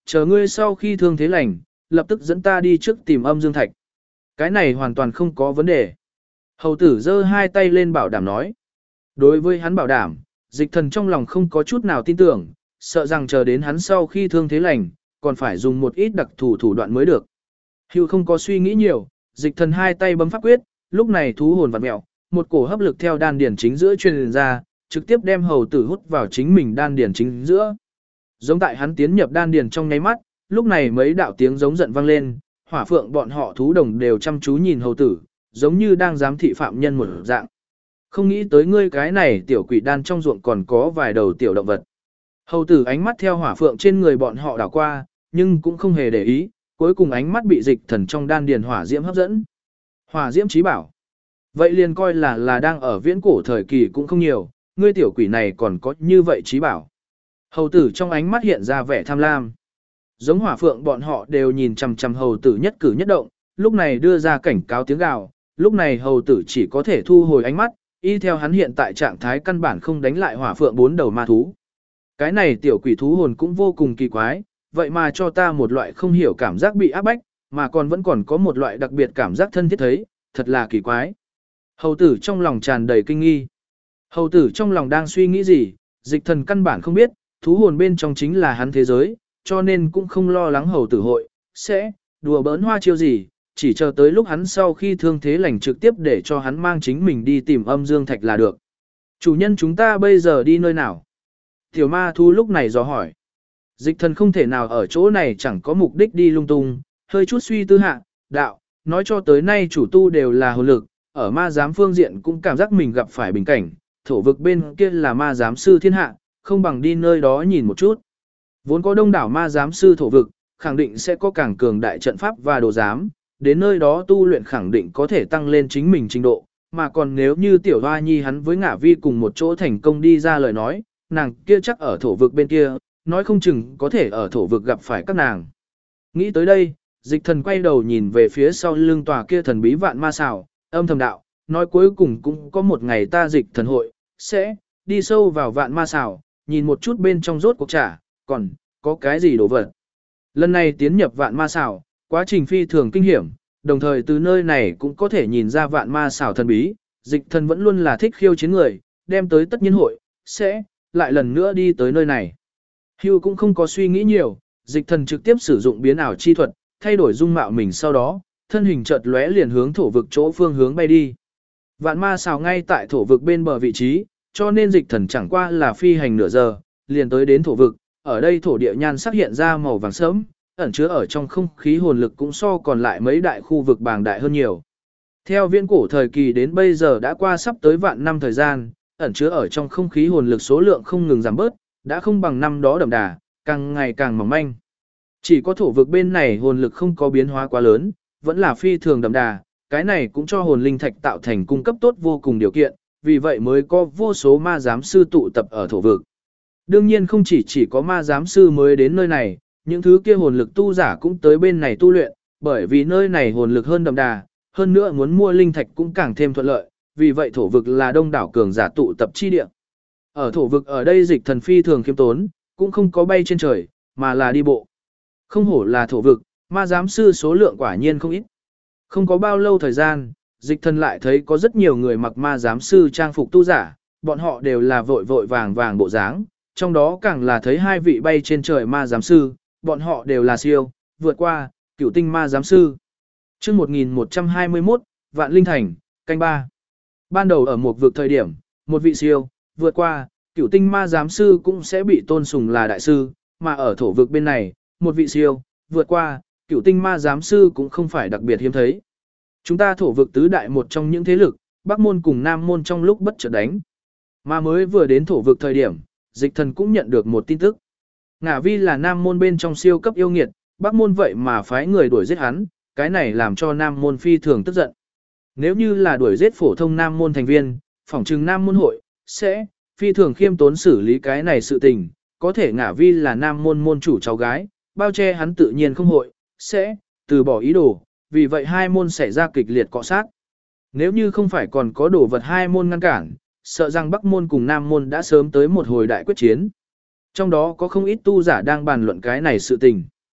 chờ ngươi sau khi thương thế lành, lập tức dẫn ta đi trước tìm âm dương thạch. Cái này hoàn toàn không có vấn đề. Hầu tử giơ hai tay lên bảo đảm nói. Đối với hắn bảo đảm, Dịch Thần trong lòng không có chút nào tin tưởng, sợ rằng chờ đến hắn sau khi thương thế lành, còn phải dùng một ít đặc thù thủ đoạn mới được. Hưu không có suy nghĩ nhiều, Dịch Thần hai tay bấm pháp quyết, lúc này thú hồn vặn mèo, một cổ hấp lực theo đan điển chính giữa truyền ra, trực tiếp đem hầu tử hút vào chính mình đan điển chính giữa. Giống tại hắn tiến nhập đan điển trong nháy mắt, lúc này mấy đạo tiếng giống giận vang lên, Hỏa Phượng bọn họ thú đồng đều chăm chú nhìn hầu tử, giống như đang giám thị phạm nhân một dạng. Không nghĩ tới ngươi cái này tiểu quỷ đan trong ruộng còn có vài đầu tiểu động vật. Hầu tử ánh mắt theo Hỏa Phượng trên người bọn họ đảo qua, nhưng cũng không hề để ý, cuối cùng ánh mắt bị Dịch Thần trong đan điền hỏa diễm hấp dẫn. Hỏa diễm chí bảo. Vậy liền coi là đang ở viễn cổ thời kỳ cũng không nhiều, ngươi tiểu quỷ này còn có như vậy chí bảo. Hầu tử trong ánh mắt hiện ra vẻ tham lam. Giống Hỏa Phượng bọn họ đều nhìn chằm chằm hầu tử nhất cử nhất động, lúc này đưa ra cảnh cáo tiếng gào, lúc này hầu tử chỉ có thể thu hồi ánh mắt, y theo hắn hiện tại trạng thái căn bản không đánh lại Hỏa Phượng bốn đầu ma thú. Cái này tiểu quỷ thú hồn cũng vô cùng kỳ quái, vậy mà cho ta một loại không hiểu cảm giác bị áp bách, mà còn vẫn còn có một loại đặc biệt cảm giác thân thiết thấy, thật là kỳ quái. Hầu tử trong lòng tràn đầy kinh nghi. Hầu tử trong lòng đang suy nghĩ gì, Dịch Thần căn bản không biết, thú hồn bên trong chính là hắn thế giới, cho nên cũng không lo lắng hầu tử hội, sẽ, đùa bỡn hoa chiêu gì, chỉ chờ tới lúc hắn sau khi thương thế lành trực tiếp để cho hắn mang chính mình đi tìm âm dương thạch là được. Chủ nhân chúng ta bây giờ đi nơi nào? Tiểu ma thú lúc này dò hỏi. Dịch Thần không thể nào ở chỗ này chẳng có mục đích đi lung tung, hơi chút suy tư hạ, đạo, nói cho tới nay chủ tu đều là hồn lực, ở ma giám phương diện cũng cảm giác mình gặp phải bình cảnh, thổ vực bên kia là ma giám sư thiên hạ, không bằng đi nơi đó nhìn một chút. Vốn có đông đảo ma giám sư thổ vực, khẳng định sẽ có càng cường đại trận pháp và đồ giám, đến nơi đó tu luyện khẳng định có thể tăng lên chính mình trình độ, mà còn nếu như tiểu hoa nhi hắn với ngả vi cùng một chỗ thành công đi ra lời nói, nàng kia chắc ở thổ vực bên kia, nói không chừng có thể ở thổ vực gặp phải các nàng. Nghĩ tới đây, Dịch Thần quay đầu nhìn về phía sau lưng tòa kia thần bí vạn ma xào, âm thầm đạo, nói cuối cùng cũng có một ngày ta Dịch Thần hội, sẽ đi sâu vào vạn ma xào, nhìn một chút bên trong rốt cuộc trả, còn có cái gì đồ vật. Lần này tiến nhập vạn ma xào, quá trình phi thường kinh hiểm, đồng thời từ nơi này cũng có thể nhìn ra vạn ma xào thần bí, Dịch Thần vẫn luôn là thích khiêu chiến người, đem tới tất nhiên hội, sẽ lại lần nữa đi tới nơi này. Hugh cũng không có suy nghĩ nhiều, Dịch Thần trực tiếp sử dụng biến ảo chi thuật, thay đổi dung mạo mình sau đó, thân hình chợt lóe liền hướng thổ vực chỗ phương hướng bay đi. Vạn ma xào ngay tại thổ vực bên bờ vị trí, cho nên Dịch Thần chẳng qua là phi hành nửa giờ, liền tới đến thổ vực, ở đây thổ địa nhan sắc hiện ra màu vàng sớm, ẩn chứa ở trong không khí hồn lực cũng so còn lại mấy đại khu vực bàng đại hơn nhiều. Theo viễn cổ thời kỳ đến bây giờ đã qua sắp tới vạn năm thời gian, ẩn chứa ở trong không khí hồn lực số lượng không ngừng giảm bớt, đã không bằng năm đó đậm đà, càng ngày càng mỏng manh. Chỉ có thổ vực bên này hồn lực không có biến hóa quá lớn, vẫn là phi thường đậm đà, cái này cũng cho hồn linh thạch tạo thành cung cấp tốt vô cùng điều kiện, vì vậy mới có vô số ma giám sư tụ tập ở thổ vực. Đương nhiên không chỉ có ma giám sư mới đến nơi này, những thứ kia hồn lực tu giả cũng tới bên này tu luyện, bởi vì nơi này hồn lực hơn đậm đà, hơn nữa muốn mua linh thạch cũng càng thêm thuận lợi, vì vậy thổ vực là đông đảo cường giả tụ tập chi địa. Ở thổ vực ở đây Dịch Thần phi thường khiêm tốn, cũng không có bay trên trời, mà là đi bộ. Không hổ là thổ vực, ma giám sư số lượng quả nhiên không ít. Không có bao lâu thời gian, Dịch Thần lại thấy có rất nhiều người mặc ma giám sư trang phục tu giả, bọn họ đều là vội vội vàng vàng bộ dáng, trong đó càng là thấy hai vị bay trên trời ma giám sư, bọn họ đều là siêu, vượt qua, cửu tinh ma giám sư. Chương 1121, Vạn Linh Thành, canh 3. Ban đầu ở một vực thời điểm, một vị siêu, vượt qua, cửu tinh ma giám sư cũng sẽ bị tôn sùng là đại sư, mà ở thổ vực bên này, một vị siêu, vượt qua, cửu tinh ma giám sư cũng không phải đặc biệt hiếm thấy. Chúng ta thổ vực tứ đại một trong những thế lực, Bắc môn cùng Nam môn trong lúc bất chợt đánh. Mà mới vừa đến thổ vực thời điểm, Dịch Thần cũng nhận được một tin tức. Ngả Vi là Nam môn bên trong siêu cấp yêu nghiệt, Bắc môn vậy mà phái người đuổi giết hắn, cái này làm cho Nam môn phi thường tức giận. Nếu như là đuổi giết phổ thông Nam môn thành viên, phỏng chừng Nam môn hội sẽ phi thường khiêm tốn xử lý cái này sự tình, có thể Ngả Vi là Nam môn môn chủ cháu gái, bao che hắn tự nhiên không hội sẽ từ bỏ ý đồ, vì vậy hai môn xảy ra kịch liệt cọ sát. Nếu như không phải còn có đồ vật hai môn ngăn cản, sợ rằng Bắc môn cùng Nam môn đã sớm tới một hồi đại quyết chiến. Trong đó có không ít tu giả đang bàn luận cái này sự tình.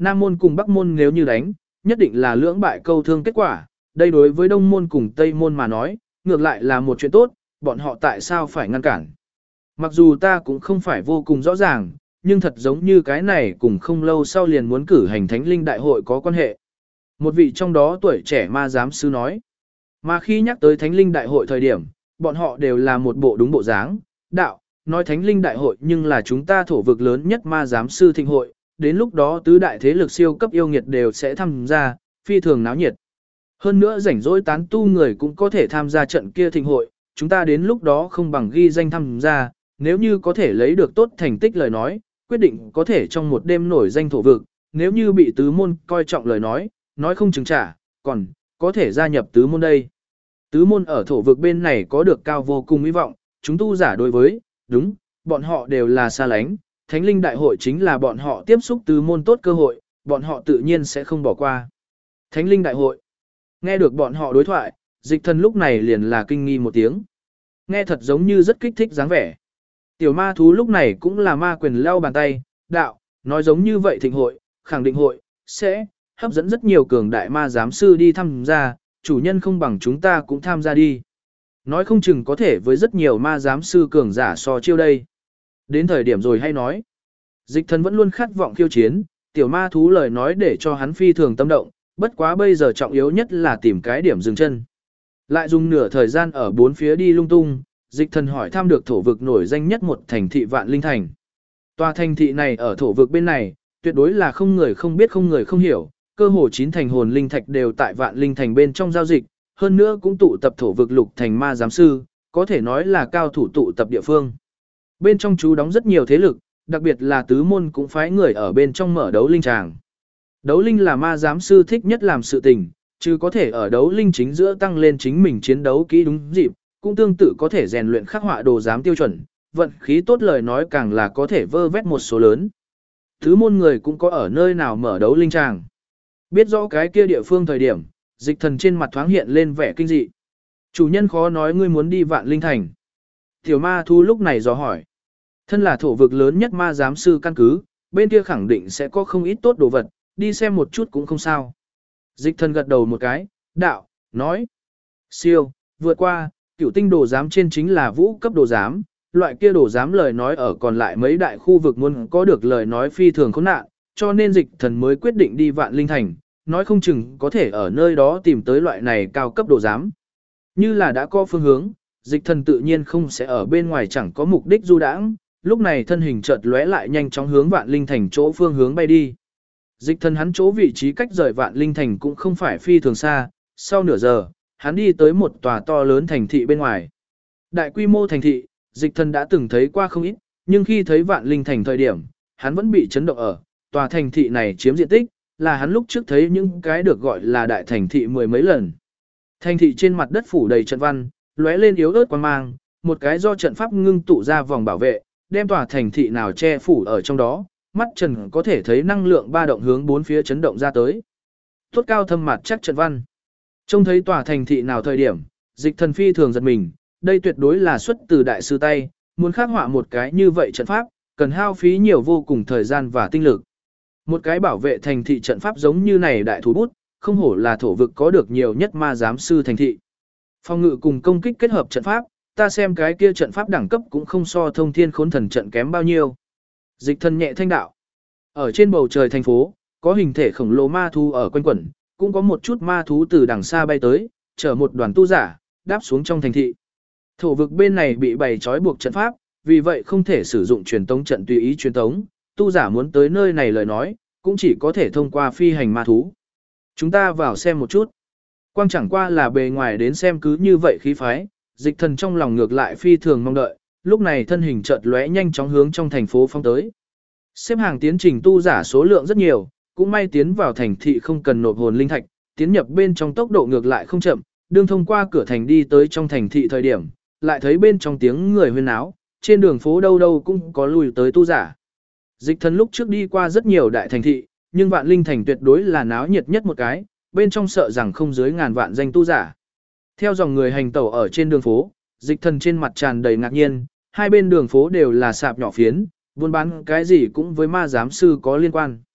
Nam môn cùng Bắc môn nếu như đánh, nhất định là lưỡng bại câu thương kết quả, đây đối với Đông môn cùng Tây môn mà nói, ngược lại là một chuyện tốt, bọn họ tại sao phải ngăn cản. Mặc dù ta cũng không phải vô cùng rõ ràng, nhưng thật giống như cái này cùng không lâu sau liền muốn cử hành thánh linh đại hội có quan hệ. Một vị trong đó tuổi trẻ ma giám sư nói, mà khi nhắc tới thánh linh đại hội thời điểm, bọn họ đều là một bộ đúng bộ dáng, đạo, nói thánh linh đại hội nhưng là chúng ta thổ vực lớn nhất ma giám sư thịnh hội, đến lúc đó tứ đại thế lực siêu cấp yêu nghiệt đều sẽ tham gia, phi thường náo nhiệt. Hơn nữa rảnh rỗi tán tu người cũng có thể tham gia trận kia thịnh hội, chúng ta đến lúc đó không bằng ghi danh tham gia, nếu như có thể lấy được tốt thành tích lời nói, quyết định có thể trong một đêm nổi danh thổ vực, nếu như bị tứ môn coi trọng lời nói không chừng trả, còn có thể gia nhập tứ môn đây. Tứ môn ở thổ vực bên này có được cao vô cùng hy vọng, chúng tu giả đối với, đúng, bọn họ đều là xa lánh, thánh linh đại hội chính là bọn họ tiếp xúc tứ môn tốt cơ hội, bọn họ tự nhiên sẽ không bỏ qua. Thánh linh đại hội. Nghe được bọn họ đối thoại, dịch thần lúc này liền là kinh nghi một tiếng. Nghe thật giống như rất kích thích dáng vẻ. Tiểu ma thú lúc này cũng là ma quyền leo bàn tay, đạo, nói giống như vậy thịnh hội, khẳng định hội, sẽ hấp dẫn rất nhiều cường đại ma giám sư đi tham gia, chủ nhân không bằng chúng ta cũng tham gia đi. Nói không chừng có thể với rất nhiều ma giám sư cường giả so chiêu đây. Đến thời điểm rồi hay nói. Dịch thần vẫn luôn khát vọng khiêu chiến, tiểu ma thú lời nói để cho hắn phi thường tâm động, bất quá bây giờ trọng yếu nhất là tìm cái điểm dừng chân. Lại dùng nửa thời gian ở bốn phía đi lung tung, dịch thần hỏi thăm được thổ vực nổi danh nhất một thành thị Vạn Linh Thành. Tòa thành thị này ở thổ vực bên này, tuyệt đối là không người không biết không người không hiểu, cơ hồ 9 thành hồn linh thạch đều tại Vạn Linh Thành bên trong giao dịch, hơn nữa cũng tụ tập thổ vực lục thành ma giám sư, có thể nói là cao thủ tụ tập địa phương. Bên trong chú đóng rất nhiều thế lực, đặc biệt là tứ môn cũng phái người ở bên trong mở đấu linh tràng. Đấu linh là ma giám sư thích nhất làm sự tình, chứ có thể ở đấu linh chính giữa tăng lên chính mình chiến đấu kỹ đúng dịp, cũng tương tự có thể rèn luyện khắc họa đồ giám tiêu chuẩn, vận khí tốt lời nói càng là có thể vơ vét một số lớn. Tứ môn người cũng có ở nơi nào mở đấu linh tràng. Biết rõ cái kia địa phương thời điểm, dịch thần trên mặt thoáng hiện lên vẻ kinh dị. Chủ nhân khó nói ngươi muốn đi Vạn Linh Thành. Tiểu ma thu lúc này dò hỏi. Thân là thổ vực lớn nhất ma giám sư căn cứ, bên kia khẳng định sẽ có không ít tốt đồ vật, đi xem một chút cũng không sao. Dịch thần gật đầu một cái, đạo, nói. Siêu, vượt qua, cửu tinh đồ giám trên chính là vũ cấp đồ giám, loại kia đồ giám lời nói ở còn lại mấy đại khu vực muốn có được lời nói phi thường khốn nạn, cho nên dịch thần mới quyết định đi Vạn Linh Thành, nói không chừng có thể ở nơi đó tìm tới loại này cao cấp đồ giám. Như là đã có phương hướng, dịch thần tự nhiên không sẽ ở bên ngoài chẳng có mục đích du đãng, lúc này thân hình chợt lóe lại nhanh chóng hướng Vạn Linh Thành chỗ phương hướng bay đi. Dịch thần hắn chỗ vị trí cách rời Vạn Linh Thành cũng không phải phi thường xa, sau nửa giờ, hắn đi tới một tòa to lớn thành thị bên ngoài. Đại quy mô thành thị, dịch thần đã từng thấy qua không ít, nhưng khi thấy Vạn Linh Thành thời điểm, hắn vẫn bị chấn động ở, tòa thành thị này chiếm diện tích, là hắn lúc trước thấy những cái được gọi là đại thành thị mười mấy lần. Thành thị trên mặt đất phủ đầy trận văn, lóe lên yếu ớt quang mang, một cái do trận pháp ngưng tụ ra vòng bảo vệ, đem tòa thành thị nào che phủ ở trong đó, mắt trần có thể thấy năng lượng ba động hướng bốn phía chấn động ra tới. Tốt cao thâm mặt chắc trận văn. Trông thấy tòa thành thị nào thời điểm, dịch thần phi thường giật mình, đây tuyệt đối là xuất từ đại sư tay, muốn khắc họa một cái như vậy trận pháp, cần hao phí nhiều vô cùng thời gian và tinh lực. Một cái bảo vệ thành thị trận pháp giống như này đại thú bút, không hổ là thổ vực có được nhiều nhất ma giám sư thành thị. Phòng ngự cùng công kích kết hợp trận pháp, ta xem cái kia trận pháp đẳng cấp cũng không so thông thiên khốn thần trận kém bao nhiêu. Dịch thần nhẹ thanh đạo. Ở trên bầu trời thành phố, có hình thể khổng lồ ma thú ở quanh quẩn, cũng có một chút ma thú từ đằng xa bay tới, chở một đoàn tu giả, đáp xuống trong thành thị. Thổ vực bên này bị bày trói buộc trận pháp, vì vậy không thể sử dụng truyền tống trận tùy ý truyền tống, tu giả muốn tới nơi này lời nói, cũng chỉ có thể thông qua phi hành ma thú. Chúng ta vào xem một chút. Quang chẳng qua là bề ngoài đến xem cứ như vậy khí phái, dịch thần trong lòng ngược lại phi thường mong đợi, lúc này thân hình chợt lóe nhanh chóng hướng trong thành phố phóng tới. Xếp hàng tiến trình tu giả số lượng rất nhiều, cũng may tiến vào thành thị không cần nộp hồn linh thạch, tiến nhập bên trong tốc độ ngược lại không chậm, đương thông qua cửa thành đi tới trong thành thị thời điểm, lại thấy bên trong tiếng người huyên náo, trên đường phố đâu đâu cũng có lùi tới tu giả. Dịch thần lúc trước đi qua rất nhiều đại thành thị, nhưng Vạn Linh Thành tuyệt đối là náo nhiệt nhất một cái, bên trong sợ rằng không dưới ngàn vạn danh tu giả. Theo dòng người hành tẩu ở trên đường phố, dịch thần trên mặt tràn đầy ngạc nhiên, hai bên đường phố đều là sạp nhỏ phiến, buôn bán cái gì cũng với ma giám sư có liên quan.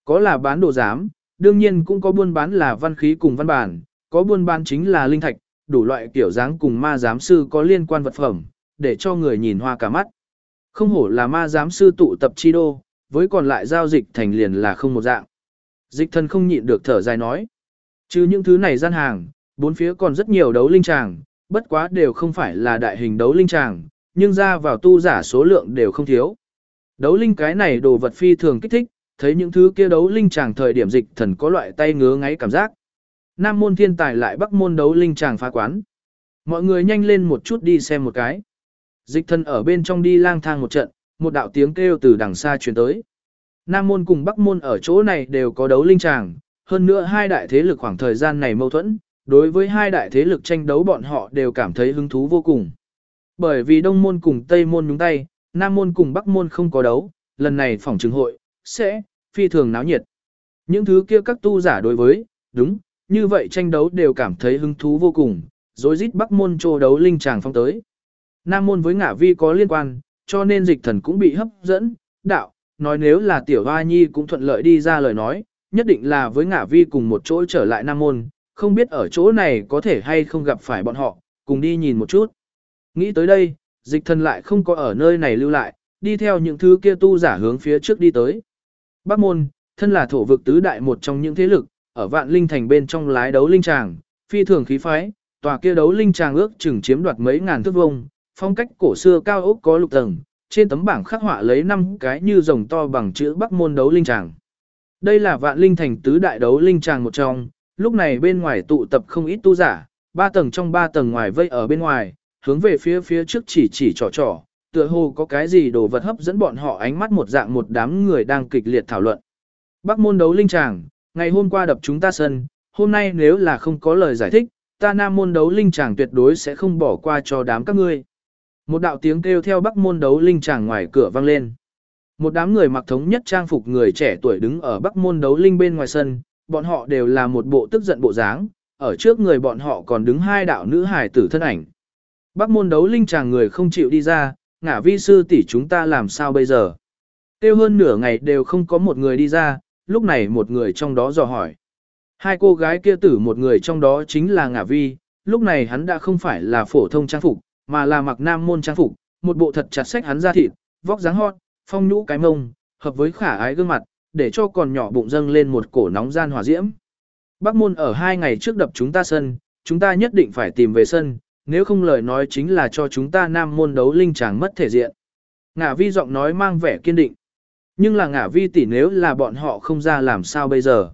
Có là bán đồ giám, đương nhiên cũng có buôn bán là văn khí cùng văn bản, có buôn bán chính là linh thạch, đủ loại kiểu dáng cùng ma giám sư có liên quan vật phẩm, để cho người nhìn hoa cả mắt. Không hổ là ma giám sư tụ tập chi đô, với còn lại giao dịch thành liền là không một dạng. Dịch thần không nhịn được thở dài nói. Chứ những thứ này gian hàng, bốn phía còn rất nhiều đấu linh tràng, bất quá đều không phải là đại hình đấu linh tràng, nhưng ra vào tu giả số lượng đều không thiếu. Đấu linh cái này đồ vật phi thường kích thích, thấy những thứ kia đấu linh tràng thời điểm dịch thần có loại tay ngứa ngáy cảm giác. Nam môn thiên tài lại bắc môn đấu linh tràng phá quán. Mọi người nhanh lên một chút đi xem một cái. Dịch thần ở bên trong đi lang thang một trận, một đạo tiếng kêu từ đằng xa truyền tới. Nam môn cùng bắc môn ở chỗ này đều có đấu linh tràng, hơn nữa hai đại thế lực khoảng thời gian này mâu thuẫn, đối với hai đại thế lực tranh đấu bọn họ đều cảm thấy hứng thú vô cùng. Bởi vì đông môn cùng tây môn nhúng tay, nam môn cùng bắc môn không có đấu, lần này phỏng trừng hội, sẽ, phi thường náo nhiệt. Những thứ kia các tu giả đối với, đúng, như vậy tranh đấu đều cảm thấy hứng thú vô cùng, rồi rít bắc môn trô đấu linh tràng phong tới. Nam môn với ngả vi có liên quan, cho nên dịch thần cũng bị hấp dẫn, đạo, nói nếu là tiểu hoa nhi cũng thuận lợi đi ra lời nói, nhất định là với ngả vi cùng một chỗ trở lại nam môn, không biết ở chỗ này có thể hay không gặp phải bọn họ, cùng đi nhìn một chút. Nghĩ tới đây, dịch thần lại không có ở nơi này lưu lại, đi theo những thứ kia tu giả hướng phía trước đi tới. Bắc môn, thân là thổ vực tứ đại một trong những thế lực, ở vạn linh thành bên trong lái đấu linh tràng, phi thường khí phái, tòa kia đấu linh tràng ước chừng chiếm đoạt mấy ngàn thước vuông, phong cách cổ xưa cao ốc có lục tầng, trên tấm bảng khắc họa lấy 5 cái như rồng to bằng chữ Bắc môn đấu linh tràng. Đây là vạn linh thành tứ đại đấu linh tràng một trong, lúc này bên ngoài tụ tập không ít tu giả, 3 tầng trong 3 tầng ngoài vây ở bên ngoài, hướng về phía trước chỉ trò, tựa hồ có cái gì đồ vật hấp dẫn bọn họ ánh mắt một dạng một đám người đang kịch liệt thảo luận. Bắc môn đấu linh tràng, ngày hôm qua đập chúng ta sân, hôm nay nếu là không có lời giải thích, ta nam môn đấu linh tràng tuyệt đối sẽ không bỏ qua cho đám các ngươi. Một đạo tiếng kêu theo Bắc môn đấu linh tràng ngoài cửa vang lên. Một đám người mặc thống nhất trang phục người trẻ tuổi đứng ở Bắc môn đấu linh bên ngoài sân, bọn họ đều là một bộ tức giận bộ dáng, ở trước người bọn họ còn đứng hai đạo nữ hài tử thân ảnh. Bắc môn đấu linh tràng người không chịu đi ra, ngả vi sư tỷ chúng ta làm sao bây giờ? Tiêu hơn nửa ngày đều không có một người đi ra, lúc này một người trong đó dò hỏi. Hai cô gái kia tử một người trong đó chính là ngả vi, lúc này hắn đã không phải là phổ thông trang phục, mà là mặc nam môn trang phục, một bộ thật chặt xách hắn ra thịt, vóc dáng hot, phong nhũ cái mông, hợp với khả ái gương mặt, để cho còn nhỏ bụng dâng lên một cổ nóng gian hỏa diễm. Bắc môn ở 2 ngày trước đập chúng ta sân, chúng ta nhất định phải tìm về sân, nếu không lời nói chính là cho chúng ta nam môn đấu linh chàng mất thể diện. Ngả vi giọng nói mang vẻ kiên định. Nhưng là ngả vi tỷ nếu là bọn họ không ra làm sao bây giờ.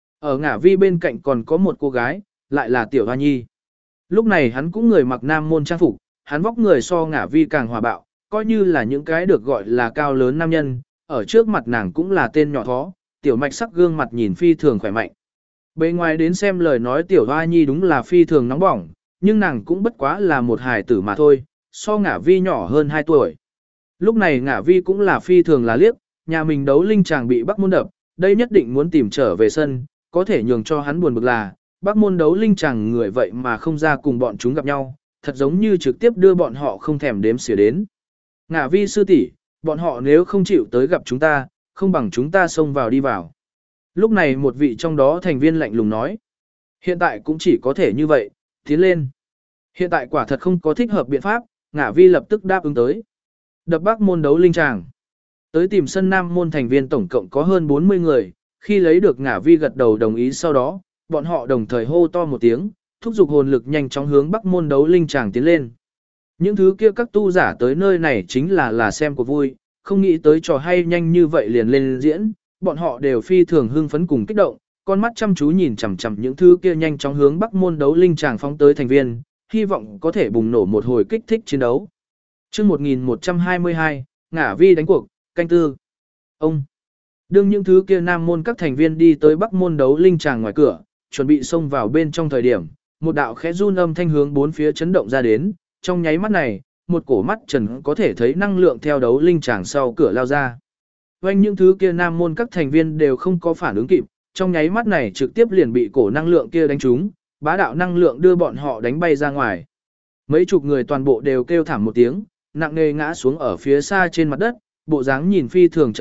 Ở ngả vi bên cạnh còn có một cô gái, lại là tiểu hoa nhi. Lúc này hắn cũng người mặc nam môn trang phục, hắn vóc người so ngả vi càng hòa bạo, coi như là những cái được gọi là cao lớn nam nhân, ở trước mặt nàng cũng là tên nhỏ thó, tiểu mạch sắc gương mặt nhìn phi thường khỏe mạnh. Bề ngoài đến xem lời nói tiểu hoa nhi đúng là phi thường nóng bỏng, nhưng nàng cũng bất quá là một hài tử mà thôi, so ngả vi nhỏ hơn 2 tuổi. Lúc này ngả vi cũng là phi thường là liếc, nhà mình đấu linh chàng bị Bắc môn đập, đây nhất định muốn tìm trở về sân, có thể nhường cho hắn buồn bực là, Bắc môn đấu linh chàng người vậy mà không ra cùng bọn chúng gặp nhau, thật giống như trực tiếp đưa bọn họ không thèm đếm xỉa đến. Ngả vi sư tỷ, bọn họ nếu không chịu tới gặp chúng ta, không bằng chúng ta xông vào đi vào. Lúc này một vị trong đó thành viên lạnh lùng nói, hiện tại cũng chỉ có thể như vậy, tiến lên. Hiện tại quả thật không có thích hợp biện pháp, ngả vi lập tức đáp ứng tới. Đập Bắc môn đấu linh tràng. Tới tìm sân nam môn thành viên tổng cộng có hơn 40 người, khi lấy được ngả vi gật đầu đồng ý sau đó, bọn họ đồng thời hô to một tiếng, thúc giục hồn lực nhanh chóng hướng Bắc môn đấu linh tràng tiến lên. Những thứ kia các tu giả tới nơi này chính là xem của vui, không nghĩ tới trò hay nhanh như vậy liền lên diễn, bọn họ đều phi thường hưng phấn cùng kích động, con mắt chăm chú nhìn chằm chằm những thứ kia nhanh chóng hướng Bắc môn đấu linh tràng phóng tới thành viên, hy vọng có thể bùng nổ một hồi kích thích chiến đấu. Chương 1122, ngả vi đánh cuộc, canh tư. Ông đương những thứ kia nam môn các thành viên đi tới Bắc môn đấu linh tràng ngoài cửa, chuẩn bị xông vào bên trong thời điểm, một đạo khẽ run âm thanh hướng bốn phía chấn động ra đến, trong nháy mắt này, một cổ mắt trần có thể thấy năng lượng theo đấu linh tràng sau cửa lao ra. Quanh những thứ kia nam môn các thành viên đều không có phản ứng kịp, trong nháy mắt này trực tiếp liền bị cổ năng lượng kia đánh trúng, bá đạo năng lượng đưa bọn họ đánh bay ra ngoài. Mấy chục người toàn bộ đều kêu thảm một tiếng, nặng nề ngã xuống ở phía xa trên mặt đất, bộ dáng nhìn phi thường chật vật,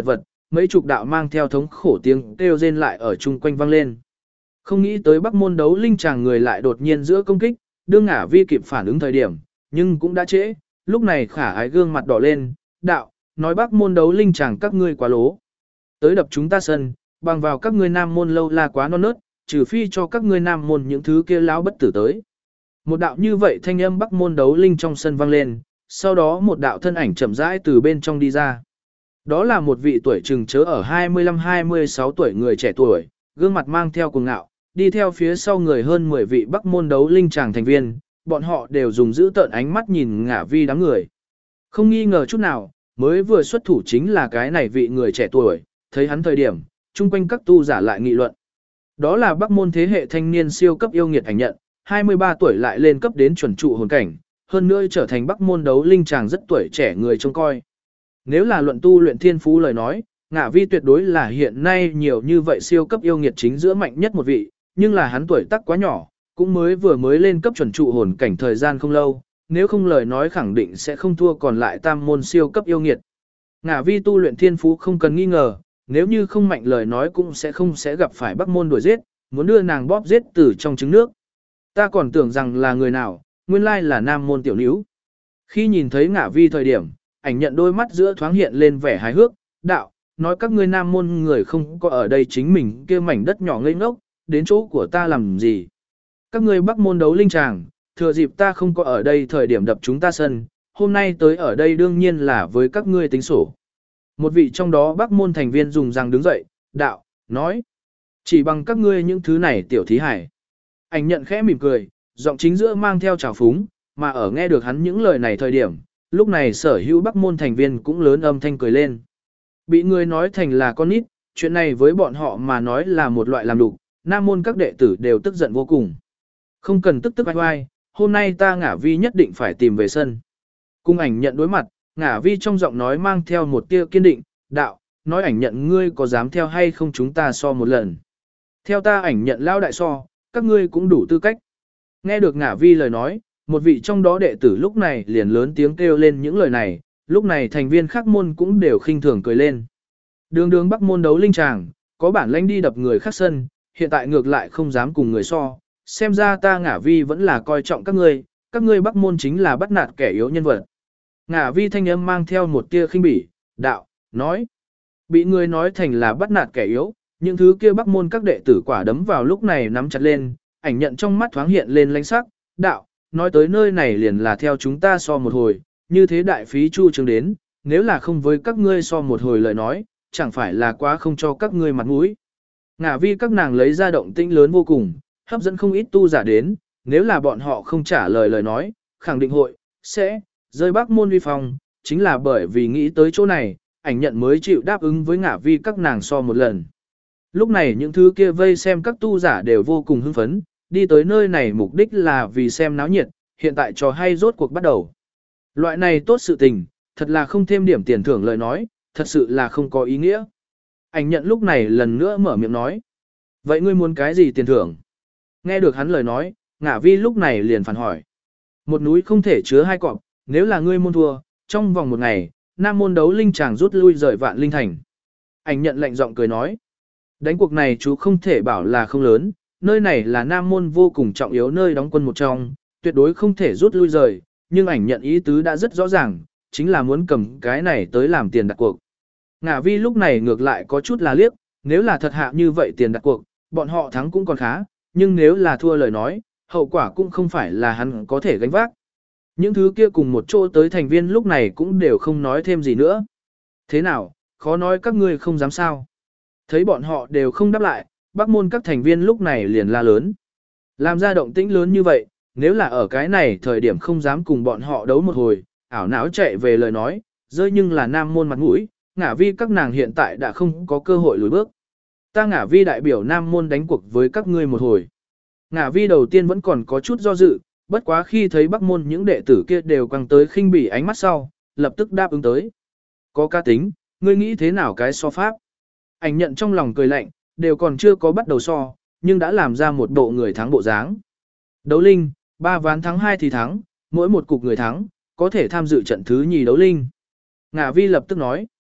mấy chục đạo mang theo thống khổ tiếng kêu rên lại ở chung quanh vang lên. Không nghĩ tới Bắc môn đấu linh chàng người lại đột nhiên giữa công kích, đương Ngả Vi kịp phản ứng thời điểm, nhưng cũng đã trễ, lúc này Khả Ái gương mặt đỏ lên, đạo, nói Bắc môn đấu linh chàng các ngươi quá lố. Tới đập chúng ta sân, bằng vào các ngươi nam môn lâu la quá non nớt, trừ phi cho các ngươi nam môn những thứ kia lão bất tử tới. Một đạo như vậy thanh âm Bắc môn đấu linh trong sân vang lên, sau đó một đạo thân ảnh chậm rãi từ bên trong đi ra. Đó là một vị tuổi chừng chớ ở 25-26 tuổi người trẻ tuổi, gương mặt mang theo cuồng ngạo, đi theo phía sau người hơn 10 vị Bắc môn đấu linh chàng thành viên, bọn họ đều dùng giữ tợn ánh mắt nhìn Ngả Vi đám người. Không nghi ngờ chút nào, mới vừa xuất thủ chính là cái này vị người trẻ tuổi, thấy hắn thời điểm, chung quanh các tu giả lại nghị luận. Đó là Bắc môn thế hệ thanh niên siêu cấp yêu nghiệt ảnh nhận, 23 tuổi lại lên cấp đến chuẩn trụ hồn cảnh, hơn nữa trở thành Bắc môn đấu linh chàng rất tuổi trẻ người trông coi. Nếu là luận tu luyện thiên phú lời nói, Ngả Vi tuyệt đối là hiện nay nhiều như vậy siêu cấp yêu nghiệt chính giữa mạnh nhất một vị, nhưng là hắn tuổi tác quá nhỏ, cũng mới lên cấp chuẩn trụ hồn cảnh thời gian không lâu, nếu không lời nói khẳng định sẽ không thua còn lại tam môn siêu cấp yêu nghiệt. Ngả Vi tu luyện thiên phú không cần nghi ngờ, nếu như không mạnh lời nói cũng sẽ gặp phải Bắc môn đuổi giết, muốn đưa nàng bóp giết từ trong trứng nước. Ta còn tưởng rằng là người nào, nguyên lai là nam môn tiểu níu. Khi nhìn thấy Ngả Vi thời điểm, ảnh nhận đôi mắt giữa thoáng hiện lên vẻ hài hước, đạo, nói các ngươi nam môn người không có ở đây chính mình kia mảnh đất nhỏ ngây ngốc, đến chỗ của ta làm gì. Các ngươi Bắc môn đấu linh tràng, thừa dịp ta không có ở đây thời điểm đập chúng ta sân, hôm nay tới ở đây đương nhiên là với các ngươi tính sổ. Một vị trong đó Bắc môn thành viên dùng răng đứng dậy, đạo, nói, chỉ bằng các ngươi những thứ này tiểu thí hải. Ảnh nhận khẽ mỉm cười, giọng chính giữa mang theo trào phúng, mà ở nghe được hắn những lời này thời điểm, lúc này sở hữu Bắc môn thành viên cũng lớn âm thanh cười lên. Bị người nói thành là con nít, chuyện này với bọn họ mà nói là một loại làm đục, nam môn các đệ tử đều tức giận vô cùng. Không cần tức oai, hôm nay ta Ngả Vi nhất định phải tìm về sân. Cùng ảnh nhận đối mặt, Ngả Vi trong giọng nói mang theo một tia kiên định, đạo, nói ảnh nhận ngươi có dám theo hay không chúng ta so một lần. Theo ta ảnh nhận lao đại so, các ngươi cũng đủ tư cách. Nghe được Ngả Vi lời nói, một vị trong đó đệ tử lúc này liền lớn tiếng kêu lên những lời này, lúc này thành viên khác môn cũng đều khinh thường cười lên. Đường Bắc môn đấu linh tràng, có bản lãnh đi đập người khác sân, hiện tại ngược lại không dám cùng người so, xem ra ta Ngả Vi vẫn là coi trọng các ngươi Bắc môn chính là bắt nạt kẻ yếu nhân vật. Ngả Vi thanh âm mang theo một tia khinh bỉ, đạo, nói, bị người nói thành là bắt nạt kẻ yếu, những thứ kia Bắc môn các đệ tử quả đấm vào lúc này nắm chặt lên, ảnh nhận trong mắt thoáng hiện lên lánh sắc, đạo, nói tới nơi này liền là theo chúng ta so một hồi, như thế đại phí chu chứng đến, nếu là không với các ngươi so một hồi lời nói, chẳng phải là quá không cho các ngươi mặt mũi. Ngả Vi các nàng lấy ra động tĩnh lớn vô cùng, hấp dẫn không ít tu giả đến, nếu là bọn họ không trả lời nói, khẳng định hội, sẽ, rơi Bắc môn uy phong, chính là bởi vì nghĩ tới chỗ này, ảnh nhận mới chịu đáp ứng với Ngả Vi các nàng so một lần. Lúc này những thứ kia vây xem các tu giả đều vô cùng hưng phấn, đi tới nơi này mục đích là vì xem náo nhiệt, hiện tại trò hay rốt cuộc bắt đầu. Loại này tốt sự tình, thật là không thêm điểm tiền thưởng lời nói, thật sự là không có ý nghĩa. Ảnh nhận lúc này lần nữa mở miệng nói. Vậy ngươi muốn cái gì tiền thưởng? Nghe được hắn lời nói, Ngả Vi lúc này liền phản hỏi. Một núi không thể chứa hai cọp, nếu là ngươi môn thua, trong vòng một ngày, nam môn đấu linh chàng rút lui rời Vạn Linh Thành. Ảnh nhận lạnh giọng cười nói. Đánh cuộc này chú không thể bảo là không lớn, nơi này là nam môn vô cùng trọng yếu nơi đóng quân một trong, tuyệt đối không thể rút lui rời, nhưng ảnh nhận ý tứ đã rất rõ ràng, chính là muốn cầm cái này tới làm tiền đặt cuộc. Ngả Vi lúc này ngược lại có chút là liếc, nếu là thật hạ như vậy tiền đặt cuộc, bọn họ thắng cũng còn khá, nhưng nếu là thua lời nói, hậu quả cũng không phải là hắn có thể gánh vác. Những thứ kia cùng một chỗ tới thành viên lúc này cũng đều không nói thêm gì nữa. Thế nào, khó nói các ngươi không dám sao. Thấy bọn họ đều không đáp lại, Bắc môn các thành viên lúc này liền la lớn. Làm ra động tĩnh lớn như vậy, nếu là ở cái này thời điểm không dám cùng bọn họ đấu một hồi, ảo não chạy về lời nói, rơi nhưng là nam môn mặt mũi, Ngả Vi các nàng hiện tại đã không có cơ hội lùi bước. Ta Ngả Vi đại biểu nam môn đánh cuộc với các ngươi một hồi. Ngả Vi đầu tiên vẫn còn có chút do dự, bất quá khi thấy Bắc môn những đệ tử kia đều quăng tới khinh bỉ ánh mắt sau, lập tức đáp ứng tới. Có cá tính, ngươi nghĩ thế nào cái so pháp? Ảnh nhận trong lòng cười lạnh, đều còn chưa có bắt đầu so, nhưng đã làm ra một bộ người thắng bộ dáng. Đấu linh, 3 ván thắng 2 thì thắng, mỗi một cục người thắng, có thể tham dự trận thứ nhì đấu linh. Ngả Vi lập tức nói.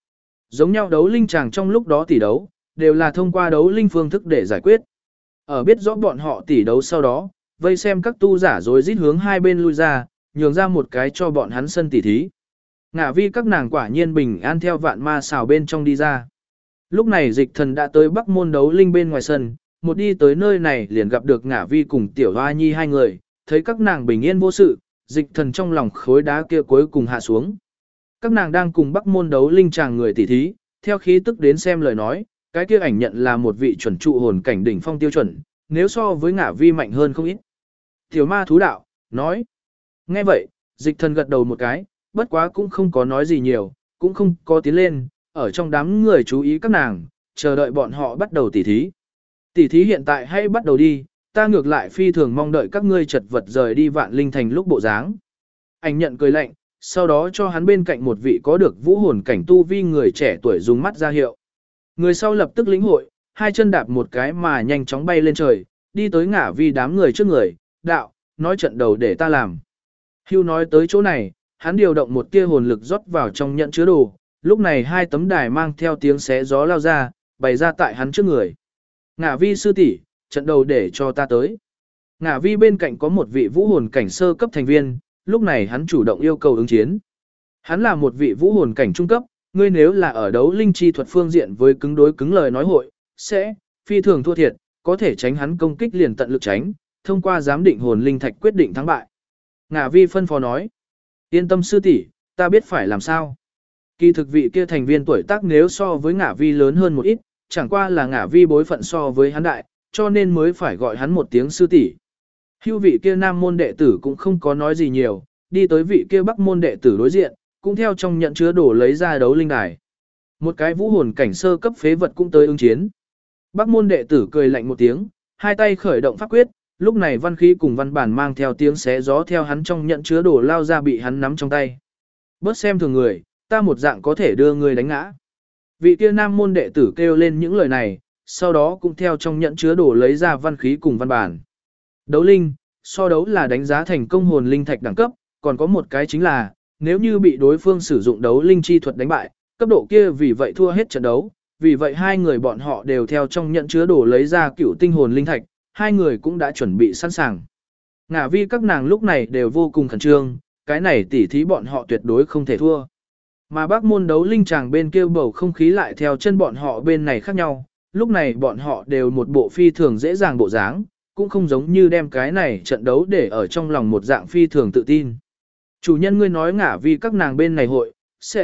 Giống nhau đấu linh chàng trong lúc đó tỷ đấu, đều là thông qua đấu linh phương thức để giải quyết. Ở biết rõ bọn họ tỷ đấu sau đó, vây xem các tu giả rồi rít hướng hai bên lui ra, nhường ra một cái cho bọn hắn sân tỷ thí. Ngả vi các nàng quả nhiên bình an theo vạn ma xào bên trong đi ra. Lúc này Dịch Thần đã tới Bắc môn đấu linh bên ngoài sân, một đi tới nơi này liền gặp được Ngả vi cùng Tiểu Hoa Nhi hai người, thấy các nàng bình yên vô sự, Dịch Thần trong lòng khối đá kia cuối cùng hạ xuống. Các nàng đang cùng Bắc môn đấu linh chàng người tỷ thí, theo khí tức đến xem lời nói, cái kia ảnh nhận là một vị chuẩn trụ hồn cảnh đỉnh phong tiêu chuẩn, nếu so với Ngả vi mạnh hơn không ít. Tiểu ma thú đạo, nói. Nghe vậy, Dịch Thần gật đầu một cái, bất quá cũng không có nói gì nhiều, cũng không có tiến lên, ở trong đám người chú ý các nàng, chờ đợi bọn họ bắt đầu tỉ thí. Tỉ thí hiện tại hay bắt đầu đi, ta ngược lại phi thường mong đợi các ngươi chật vật rời đi Vạn Linh Thành lúc bộ dáng. Anh nhận cười lạnh, sau đó cho hắn bên cạnh một vị có được vũ hồn cảnh tu vi người trẻ tuổi dùng mắt ra hiệu. Người sau lập tức lĩnh hội, hai chân đạp một cái mà nhanh chóng bay lên trời, đi tới Ngả vi đám người trước người, đạo, nói trận đầu để ta làm. Hưu nói tới chỗ này, hắn điều động một tia hồn lực rót vào trong nhận chứa đồ, lúc này hai tấm đài mang theo tiếng xé gió lao ra, bày ra tại hắn trước người. Ngả vi sư tỷ, trận đầu để cho ta tới. Ngả vi bên cạnh có một vị vũ hồn cảnh sơ cấp thành viên, lúc này hắn chủ động yêu cầu ứng chiến. Hắn là một vị vũ hồn cảnh trung cấp, ngươi nếu là ở đấu linh chi thuật phương diện với cứng đối cứng lời nói hội, sẽ phi thường thua thiệt, có thể tránh hắn công kích liền tận lực tránh, thông qua giám định hồn linh thạch quyết định thắng bại. Ngả vi phân phó nói, yên tâm sư tỷ, ta biết phải làm sao. Kỳ thực vị kia thành viên tuổi tác nếu so với Ngả vi lớn hơn một ít, chẳng qua là Ngả vi bối phận so với hắn đại, cho nên mới phải gọi hắn một tiếng sư tỷ. Hưu vị kia nam môn đệ tử cũng không có nói gì nhiều, đi tới vị kia bắc môn đệ tử đối diện, cũng theo trong nhận chứa đồ lấy ra đấu linh đài. Một cái vũ hồn cảnh sơ cấp phế vật cũng tới ứng chiến. Bắc môn đệ tử cười lạnh một tiếng, hai tay khởi động pháp quyết, lúc này văn khí cùng văn bản mang theo tiếng xé gió theo hắn trong nhận chứa đồ lao ra bị hắn nắm trong tay. Bớt xem thường người, ta một dạng có thể đưa người đánh ngã. Vị kia nam môn đệ tử kêu lên những lời này, sau đó cũng theo trong nhận chứa đồ lấy ra văn khí cùng văn bản. Đấu linh, so đấu là đánh giá thành công hồn linh thạch đẳng cấp, còn có một cái chính là, nếu như bị đối phương sử dụng đấu linh chi thuật đánh bại, cấp độ kia vì vậy thua hết trận đấu, vì vậy hai người bọn họ đều theo trong nhận chứa đồ lấy ra cựu tinh hồn linh thạch, hai người cũng đã chuẩn bị sẵn sàng. Ngả vi các nàng lúc này đều vô cùng khẩn trương, cái này tỉ thí bọn họ tuyệt đối không thể thua. Mà bác môn đấu linh chàng bên kia bầu không khí lại theo chân bọn họ bên này khác nhau, lúc này bọn họ đều một bộ phi thường dễ dàng bộ dáng, cũng không giống như đem cái này trận đấu để ở trong lòng một dạng phi thường tự tin. Chủ nhân ngươi nói Ngả vi các nàng bên này hội,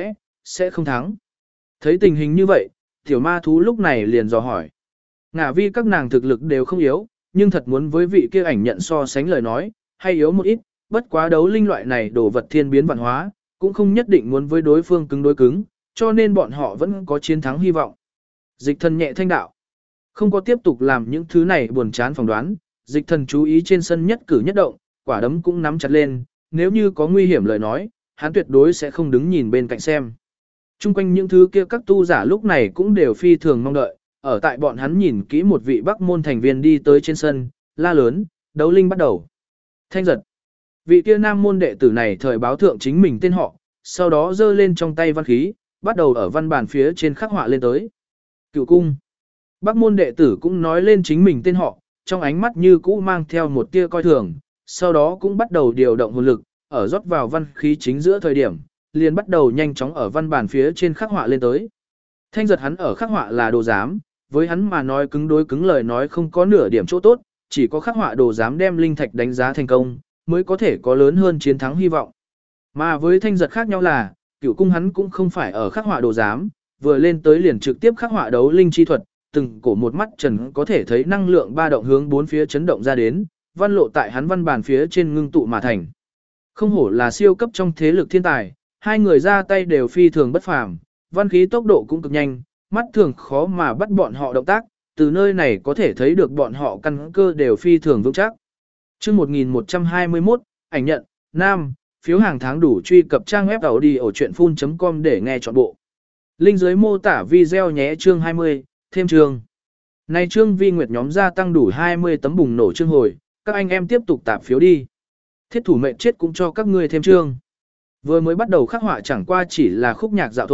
sẽ không thắng. Thấy tình hình như vậy, tiểu ma thú lúc này liền dò hỏi. Ngả vi các nàng thực lực đều không yếu, nhưng thật muốn với vị kia ảnh nhận so sánh lời nói, hay yếu một ít, bất quá đấu linh loại này đồ vật thiên biến vạn hóa, cũng không nhất định muốn với đối phương cứng đối cứng, cho nên bọn họ vẫn có chiến thắng hy vọng. Dịch thần nhẹ thanh đạo. Không có tiếp tục làm những thứ này buồn chán phỏng đoán, dịch thần chú ý trên sân nhất cử nhất động, quả đấm cũng nắm chặt lên, nếu như có nguy hiểm lời nói, hắn tuyệt đối sẽ không đứng nhìn bên cạnh xem. Trung quanh những thứ kia các tu giả lúc này cũng đều phi thường mong đợi, ở tại bọn hắn nhìn kỹ một vị bắc môn thành viên đi tới trên sân, la lớn, đấu linh bắt đầu. Thanh giật. Vị kia nam môn đệ tử này thời báo thượng chính mình tên họ, sau đó giơ lên trong tay văn khí, bắt đầu ở văn bản phía trên khắc họa lên tới. Cựu cung. Bắc môn đệ tử cũng nói lên chính mình tên họ, trong ánh mắt như cũ mang theo một tia coi thường, sau đó cũng bắt đầu điều động hồn lực, ở rót vào văn khí chính giữa thời điểm, liền bắt đầu nhanh chóng ở văn bản phía trên khắc họa lên tới. Thanh giật hắn ở khắc họa là đồ giám, với hắn mà nói cứng đối cứng lời nói không có nửa điểm chỗ tốt, chỉ có khắc họa đồ giám đem linh thạch đánh giá thành công, mới có thể có lớn hơn chiến thắng hy vọng. Mà với thanh giật khác nhau là, cửu cung hắn cũng không phải ở khắc họa đồ giám, vừa lên tới liền trực tiếp khắc họa đấu linh chi thuật, từng cổ một mắt trần có thể thấy năng lượng ba động hướng bốn phía chấn động ra đến, văn lộ tại hắn văn bản phía trên ngưng tụ mà thành. Không hổ là siêu cấp trong thế lực thiên tài, hai người ra tay đều phi thường bất phàm, văn khí tốc độ cũng cực nhanh, mắt thường khó mà bắt bọn họ động tác, từ nơi này có thể thấy được bọn họ căn cơ đều phi thường vững chắc. Chương 1121, ảnh nhận, Nam, phiếu hàng tháng đủ truy cập trang web audiochuyenphun.com để nghe trọn bộ. Link dưới mô tả video nhé. Chương 20, thêm chương. Nay chương vi nguyệt nhóm gia tăng đủ 20 tấm bùng nổ chương hồi, các anh em tiếp tục tạp phiếu đi. Thiết thủ mệnh chết cũng cho các ngươi thêm chương. Vừa mới bắt đầu khắc họa chẳng qua chỉ là khúc nhạc dạo thôi,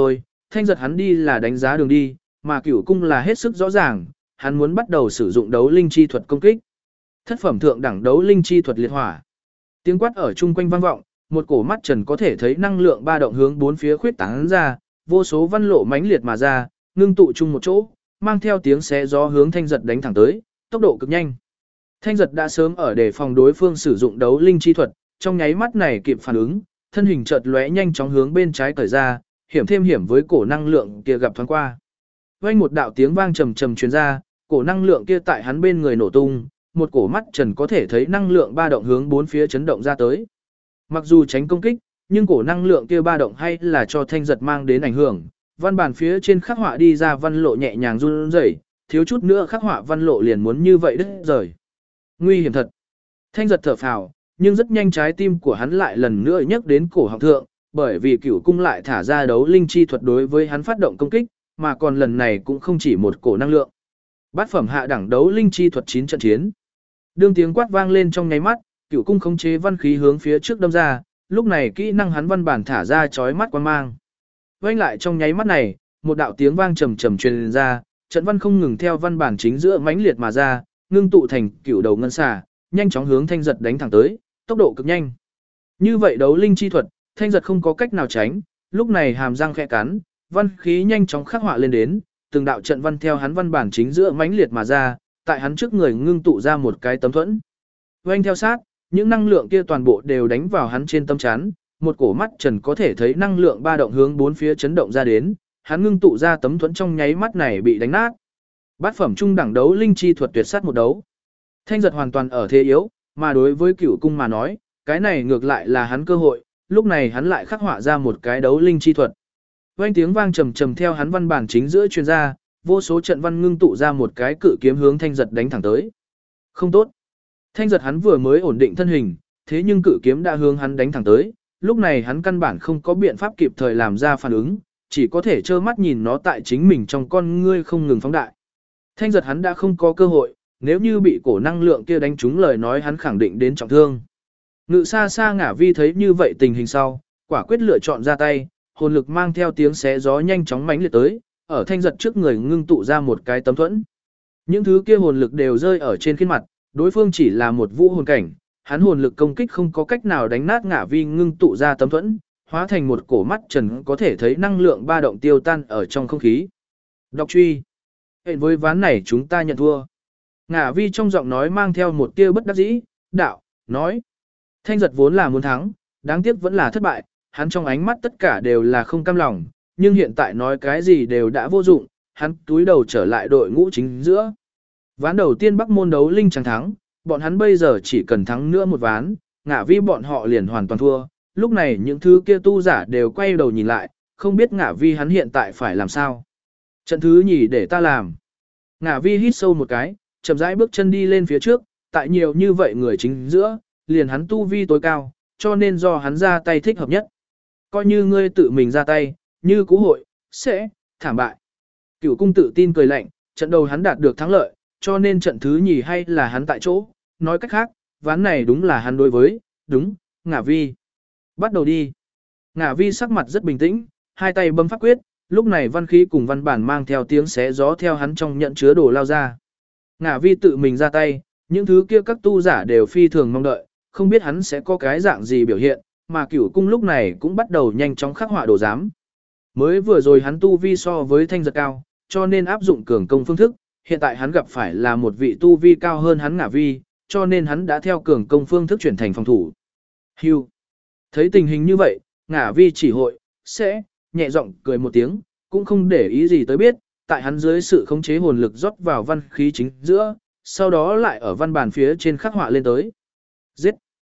Thanh giật hắn đi là đánh giá đường đi, mà Cửu Cung là hết sức rõ ràng, hắn muốn bắt đầu sử dụng đấu linh chi thuật công kích. Thất phẩm thượng đẳng đấu linh chi thuật liệt hỏa. Tiếng quát ở chung quanh vang vọng, một cổ mắt trần có thể thấy năng lượng ba động hướng bốn phía khuyết tán ra, vô số văn lộ mãnh liệt mà ra, ngưng tụ chung một chỗ, mang theo tiếng xé gió hướng Thanh giật đánh thẳng tới, tốc độ cực nhanh. Thanh giật đã sớm ở để phòng đối phương sử dụng đấu linh chi thuật, trong nháy mắt này kịp phản ứng, thân hình chợt lóe nhanh chóng hướng bên trái cởi ra, hiểm thêm hiểm với cổ năng lượng kia gặp thoáng qua. Vang một đạo tiếng vang trầm trầm truyền ra, cổ năng lượng kia tại hắn bên người nổ tung, một cổ mắt trần có thể thấy năng lượng ba động hướng bốn phía chấn động ra tới. Mặc dù tránh công kích, nhưng cổ năng lượng kia ba động hay là cho Thanh giật mang đến ảnh hưởng. Văn bản phía trên khắc họa đi ra văn lộ nhẹ nhàng run rẩy, thiếu chút nữa khắc họa văn lộ liền muốn như vậy đứt rời. Nguy hiểm thật. Thanh giật thở phào, nhưng rất nhanh trái tim của hắn lại lần nữa nhắc đến cổ họng thượng, bởi vì Cửu Cung lại thả ra đấu linh chi thuật đối với hắn phát động công kích, mà còn lần này cũng không chỉ một cổ năng lượng. Bát phẩm hạ đẳng đấu linh chi thuật 9 trận chiến. Đương tiếng quát vang lên trong nháy mắt, Cửu Cung khống chế văn khí hướng phía trước đâm ra, lúc này kỹ năng hắn văn bản thả ra chói mắt quang mang. Vang lại trong nháy mắt này, một đạo tiếng vang trầm trầm truyền ra, trận văn không ngừng theo văn bản chính giữa mãnh liệt mà ra, ngưng tụ thành cửu đầu ngân xà, nhanh chóng hướng Thanh giật đánh thẳng tới, tốc độ cực nhanh. Như vậy đấu linh chi thuật, Thanh giật không có cách nào tránh, lúc này hàm răng khẽ cắn, văn khí nhanh chóng khắc họa lên đến, từng đạo trận văn theo hắn văn bản chính giữa mãnh liệt mà ra, tại hắn trước người ngưng tụ ra một cái tấm thuẫn. Vang theo sát, những năng lượng kia toàn bộ đều đánh vào hắn trên tâm chắn, một cổ mắt trần có thể thấy năng lượng ba động hướng bốn phía chấn động ra đến, hắn ngưng tụ ra tấm thuẫn trong nháy mắt này bị đánh nát. Bát phẩm trung đẳng đấu linh chi thuật tuyệt sát một đấu. Thanh giật hoàn toàn ở thế yếu, mà đối với Cửu Cung mà nói, cái này ngược lại là hắn cơ hội, lúc này hắn lại khắc họa ra một cái đấu linh chi thuật. Vang tiếng vang trầm trầm theo hắn văn bản chính giữa truyền ra, vô số trận văn ngưng tụ ra một cái cự kiếm hướng Thanh giật đánh thẳng tới. Không tốt. Thanh giật hắn vừa mới ổn định thân hình, thế nhưng cự kiếm đã hướng hắn đánh thẳng tới, lúc này hắn căn bản không có biện pháp kịp thời làm ra phản ứng, chỉ có thể trơ mắt nhìn nó tại chính mình trong con ngươi không ngừng phóng đại. Thanh giật hắn đã không có cơ hội, nếu như bị cổ năng lượng kia đánh trúng lời nói hắn khẳng định đến trọng thương. Ngự xa xa Ngả Vi thấy như vậy tình hình sau, quả quyết lựa chọn ra tay, hồn lực mang theo tiếng xé gió nhanh chóng mãnh liệt tới, ở Thanh giật trước người ngưng tụ ra một cái tấm thuẫn. Những thứ kia hồn lực đều rơi ở trên khuôn mặt, đối phương chỉ là một vũ hồn cảnh, hắn hồn lực công kích không có cách nào đánh nát Ngả Vi ngưng tụ ra tấm thuẫn, hóa thành một cổ mắt trần có thể thấy năng lượng ba động tiêu tan ở trong không khí. Độc truy. Hẹn với ván này chúng ta nhận thua. Ngả Vi trong giọng nói mang theo một tia bất đắc dĩ, đạo, nói. Thanh giật vốn là muốn thắng, đáng tiếc vẫn là thất bại, hắn trong ánh mắt tất cả đều là không cam lòng, nhưng hiện tại nói cái gì đều đã vô dụng, hắn túi đầu trở lại đội ngũ chính giữa. Ván đầu tiên Bắc môn đấu linh chẳng thắng, bọn hắn bây giờ chỉ cần thắng nữa một ván, Ngả Vi bọn họ liền hoàn toàn thua, lúc này những thứ kia tu giả đều quay đầu nhìn lại, không biết Ngả Vi hắn hiện tại phải làm sao. Trận thứ nhì để ta làm. Ngả Vi hít sâu một cái, chậm rãi bước chân đi lên phía trước, tại nhiều như vậy người chính giữa, liền hắn tu vi tối cao, cho nên do hắn ra tay thích hợp nhất. Coi như ngươi tự mình ra tay, như cú hội, sẽ thảm bại. Cửu Cung tự tin cười lạnh, trận đầu hắn đạt được thắng lợi, cho nên trận thứ nhì hay là hắn tại chỗ, nói cách khác, ván này đúng là hắn đối với, đúng, Ngả Vi. Bắt đầu đi. Ngả Vi sắc mặt rất bình tĩnh, hai tay bấm pháp quyết, lúc này văn khí cùng văn bản mang theo tiếng xé gió theo hắn trong nhận chứa đồ lao ra. Ngả Vi tự mình ra tay, những thứ kia các tu giả đều phi thường mong đợi, không biết hắn sẽ có cái dạng gì biểu hiện, mà Cửu Cung lúc này cũng bắt đầu nhanh chóng khắc họa đồ giám. Mới vừa rồi hắn tu vi so với Thanh giật cao, cho nên áp dụng cường công phương thức, hiện tại hắn gặp phải là một vị tu vi cao hơn hắn Ngả Vi, cho nên hắn đã theo cường công phương thức chuyển thành phòng thủ. Hưu. Thấy tình hình như vậy, Ngả Vi chỉ hội, sẽ, nhẹ giọng cười một tiếng, cũng không để ý gì tới biết, tại hắn dưới sự khống chế hồn lực rót vào văn khí chính giữa, sau đó lại ở văn bản phía trên khắc họa lên tới. Giết.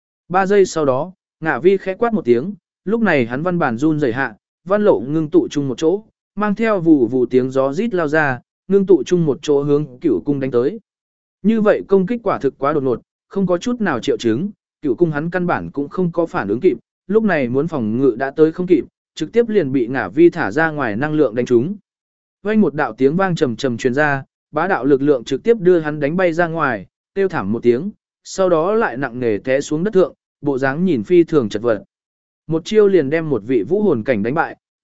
3 giây sau đó, Ngả Vi khẽ quát một tiếng, lúc này hắn văn bản run rẩy hạ, văn lộ ngưng tụ chung một chỗ, mang theo vù vù tiếng gió rít lao ra, ngưng tụ chung một chỗ hướng Cửu Cung đánh tới. Như vậy công kích quả thực quá đột ngột, không có chút nào triệu chứng, Cửu Cung hắn căn bản cũng không có phản ứng kịp, lúc này muốn phòng ngự đã tới không kịp, trực tiếp liền bị Ngả Vi thả ra ngoài năng lượng đánh trúng. Vang một đạo tiếng vang trầm trầm truyền ra, bá đạo lực lượng trực tiếp đưa hắn đánh bay ra ngoài, kêu thảm một tiếng, sau đó lại nặng nề té xuống đất thượng, bộ dáng nhìn phi thường chật vật. Một chiêu liền đem một vị vũ hồn cảnh đánh bại,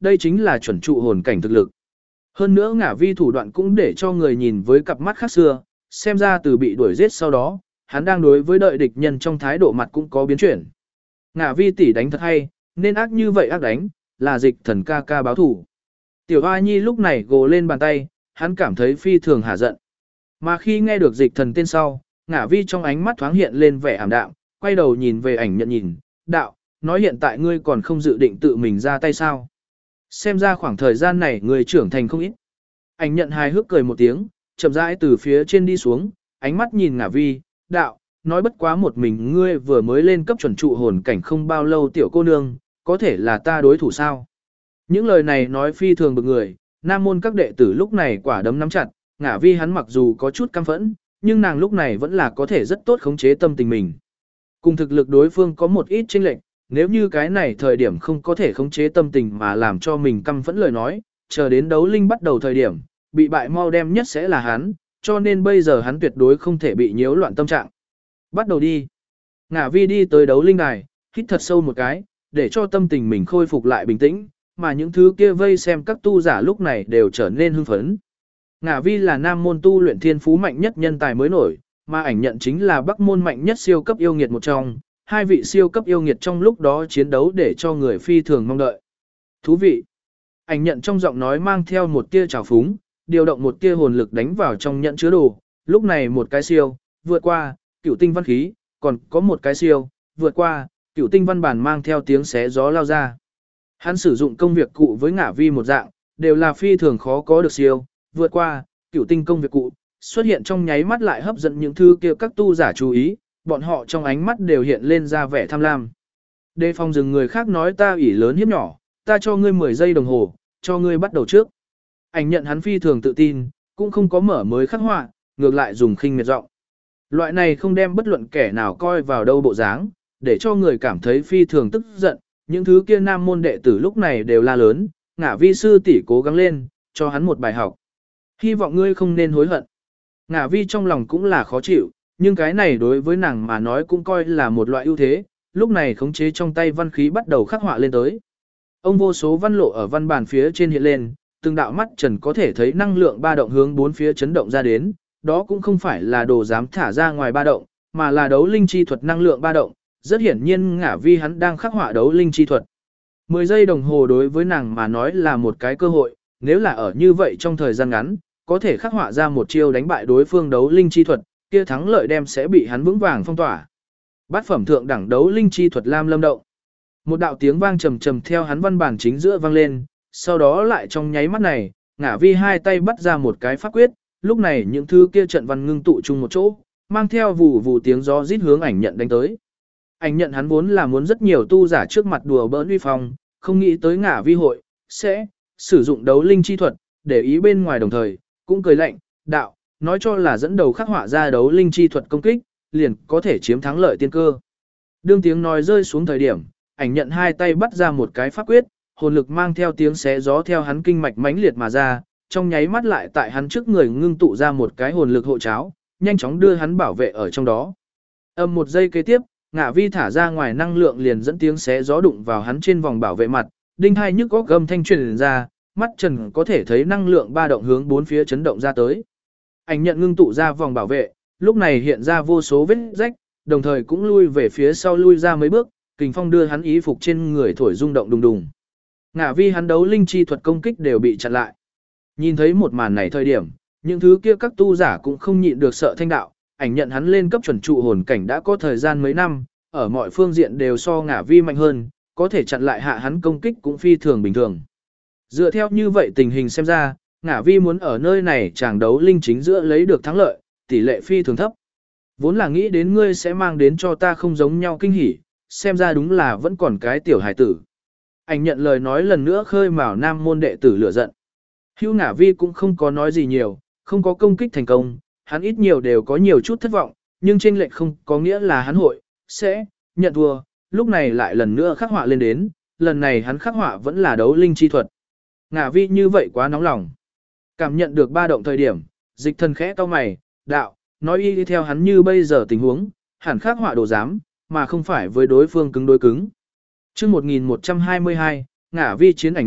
đây chính là chuẩn trụ hồn cảnh thực lực. Hơn nữa ngả vi thủ đoạn cũng để cho người nhìn với cặp mắt khác xưa, xem ra từ bị đuổi giết sau đó, hắn đang đối với đợi địch nhân trong thái độ mặt cũng có biến chuyển. Ngả vi tỷ đánh thật hay, nên ác như vậy ác đánh, là dịch thần ca ca báo thủ. Tiểu Hoa Nhi lúc này gồ lên bàn tay, hắn cảm thấy phi thường hả giận. Mà khi nghe được dịch thần tên sau, ngả vi trong ánh mắt thoáng hiện lên vẻ ảm đạm, quay đầu nhìn về ảnh nhận nhìn, đạo, nói hiện tại ngươi còn không dự định tự mình ra tay sao. Xem ra khoảng thời gian này người trưởng thành không ít. Ảnh nhận hài hước cười một tiếng, chậm rãi từ phía trên đi xuống, ánh mắt nhìn ngả vi, đạo, nói bất quá một mình ngươi vừa mới lên cấp chuẩn trụ hồn cảnh không bao lâu tiểu cô nương, có thể là ta đối thủ sao. Những lời này nói phi thường bực người, nam môn các đệ tử lúc này quả đấm nắm chặt, ngả vi hắn mặc dù có chút căm phẫn, nhưng nàng lúc này vẫn là có thể rất tốt khống chế tâm tình mình. Cùng thực lực đối phương có một ít chênh lệch, nếu như cái này thời điểm không có thể khống chế tâm tình mà làm cho mình căm phẫn lời nói, chờ đến đấu linh bắt đầu thời điểm, bị bại mau đem nhất sẽ là hắn, cho nên bây giờ hắn tuyệt đối không thể bị nhiễu loạn tâm trạng. Bắt đầu đi. Ngả vi đi tới đấu linh đài, hít thật sâu một cái, để cho tâm tình mình khôi phục lại bình tĩnh, mà những thứ kia vây xem các tu giả lúc này đều trở nên hưng phấn. Ngả vi là nam môn tu luyện thiên phú mạnh nhất nhân tài mới nổi, mà ảnh nhận chính là bắc môn mạnh nhất siêu cấp yêu nghiệt một trong. Hai vị siêu cấp yêu nghiệt trong lúc đó chiến đấu để cho người phi thường mong đợi. Thú vị. Ảnh nhận trong giọng nói mang theo một tia trào phúng, điều động một tia hồn lực đánh vào trong nhận chứa đồ. Lúc này một cái siêu, vượt qua, cửu tinh văn khí, còn có một cái siêu, vượt qua, cửu tinh văn bản mang theo tiếng xé gió lao ra. Hắn sử dụng công việc cụ với ngả vi một dạng, đều là phi thường khó có được siêu, vượt qua, cửu tinh công việc cụ, xuất hiện trong nháy mắt lại hấp dẫn những thứ kia các tu giả chú ý, bọn họ trong ánh mắt đều hiện lên ra vẻ tham lam. Đề phòng dừng người khác nói ta ủy lớn hiếp nhỏ, ta cho ngươi 10 giây đồng hồ, cho ngươi bắt đầu trước. Ảnh nhận hắn phi thường tự tin, cũng không có mở mới khắc họa, ngược lại dùng khinh miệt giọng. Loại này không đem bất luận kẻ nào coi vào đâu bộ dáng, để cho người cảm thấy phi thường tức giận, những thứ kia nam môn đệ tử lúc này đều la lớn, ngả vi sư tỷ cố gắng lên, cho hắn một bài học. Hy vọng ngươi không nên hối hận. Ngả vi trong lòng cũng là khó chịu, nhưng cái này đối với nàng mà nói cũng coi là một loại ưu thế, lúc này khống chế trong tay văn khí bắt đầu khắc họa lên tới. Ông vô số văn lộ ở văn bàn phía trên hiện lên, từng đạo mắt trần có thể thấy năng lượng ba động hướng bốn phía chấn động ra đến, đó cũng không phải là đồ dám thả ra ngoài ba động, mà là đấu linh chi thuật năng lượng ba động, rất hiển nhiên ngả vi hắn đang khắc họa đấu linh chi thuật. 10 giây đồng hồ đối với nàng mà nói là một cái cơ hội, nếu là ở như vậy trong thời gian ngắn, có thể khắc họa ra một chiêu đánh bại đối phương đấu linh chi thuật, kia thắng lợi đem sẽ bị hắn vững vàng phong tỏa. Bát phẩm thượng đẳng đấu linh chi thuật Lam Lâm động. Một đạo tiếng vang trầm trầm theo hắn văn bản chính giữa vang lên, sau đó lại trong nháy mắt này, ngả vi hai tay bắt ra một cái pháp quyết, lúc này những thứ kia trận văn ngưng tụ chung một chỗ, mang theo vù vù tiếng gió rít hướng ảnh nhận đánh tới. Ảnh nhận hắn vốn là muốn rất nhiều tu giả trước mặt đùa bỡn uy phong, không nghĩ tới ngả vi hội sẽ sử dụng đấu linh chi thuật, để ý bên ngoài đồng thời, cũng cười lạnh, đạo, nói cho là dẫn đầu khắc họa ra đấu linh chi thuật công kích, liền có thể chiếm thắng lợi tiên cơ. Đương tiếng nói rơi xuống thời điểm, ảnh nhận hai tay bắt ra một cái pháp quyết, hồn lực mang theo tiếng xé gió theo hắn kinh mạch mãnh liệt mà ra, trong nháy mắt lại tại hắn trước người ngưng tụ ra một cái hồn lực hộ cháo, nhanh chóng đưa hắn bảo vệ ở trong đó. Âm một giây kế tiếp, ngả vi thả ra ngoài năng lượng liền dẫn tiếng xé gió đụng vào hắn trên vòng bảo vệ mặt, đinh hai nhức óc gầm thanh truyền ra, mắt trần có thể thấy năng lượng ba động hướng bốn phía chấn động ra tới. Ảnh nhận ngưng tụ ra vòng bảo vệ, lúc này hiện ra vô số vết rách, đồng thời cũng lui về phía sau lui ra mấy bước, kình phong đưa hắn ý phục trên người thổi rung động đùng đùng. Ngả vi hắn đấu linh chi thuật công kích đều bị chặn lại. Nhìn thấy một màn này thời điểm, những thứ kia các tu giả cũng không nhịn được sợ thanh đạo, ảnh nhận hắn lên cấp chuẩn trụ hồn cảnh đã có thời gian mấy năm, ở mọi phương diện đều so ngả vi mạnh hơn, có thể chặn lại hạ hắn công kích cũng phi thường bình thường. Dựa theo như vậy tình hình xem ra, ngả vi muốn ở nơi này chàng đấu linh chính giữa lấy được thắng lợi, tỷ lệ phi thường thấp. Vốn là nghĩ đến ngươi sẽ mang đến cho ta không giống nhau kinh hỉ, xem ra đúng là vẫn còn cái tiểu hải tử. Ảnh nhận lời nói lần nữa khơi mào nam môn đệ tử lửa giận. Hưu ngả vi cũng không có nói gì nhiều, không có công kích thành công, hắn ít nhiều đều có nhiều chút thất vọng, nhưng chênh lệch không có nghĩa là hắn hội sẽ nhận thua, lúc này lại lần nữa khắc họa lên đến, lần này hắn khắc họa vẫn là đấu linh chi thuật. Ngả vi như vậy quá nóng lòng. Cảm nhận được ba động thời điểm, dịch thần khẽ cau mày, đạo, nói y đi theo hắn như bây giờ tình huống, hẳn khắc họa đồ giám, mà không phải với đối phương cứng đối cứng. Chương 1122, ngả vi chiến ảnh nhận,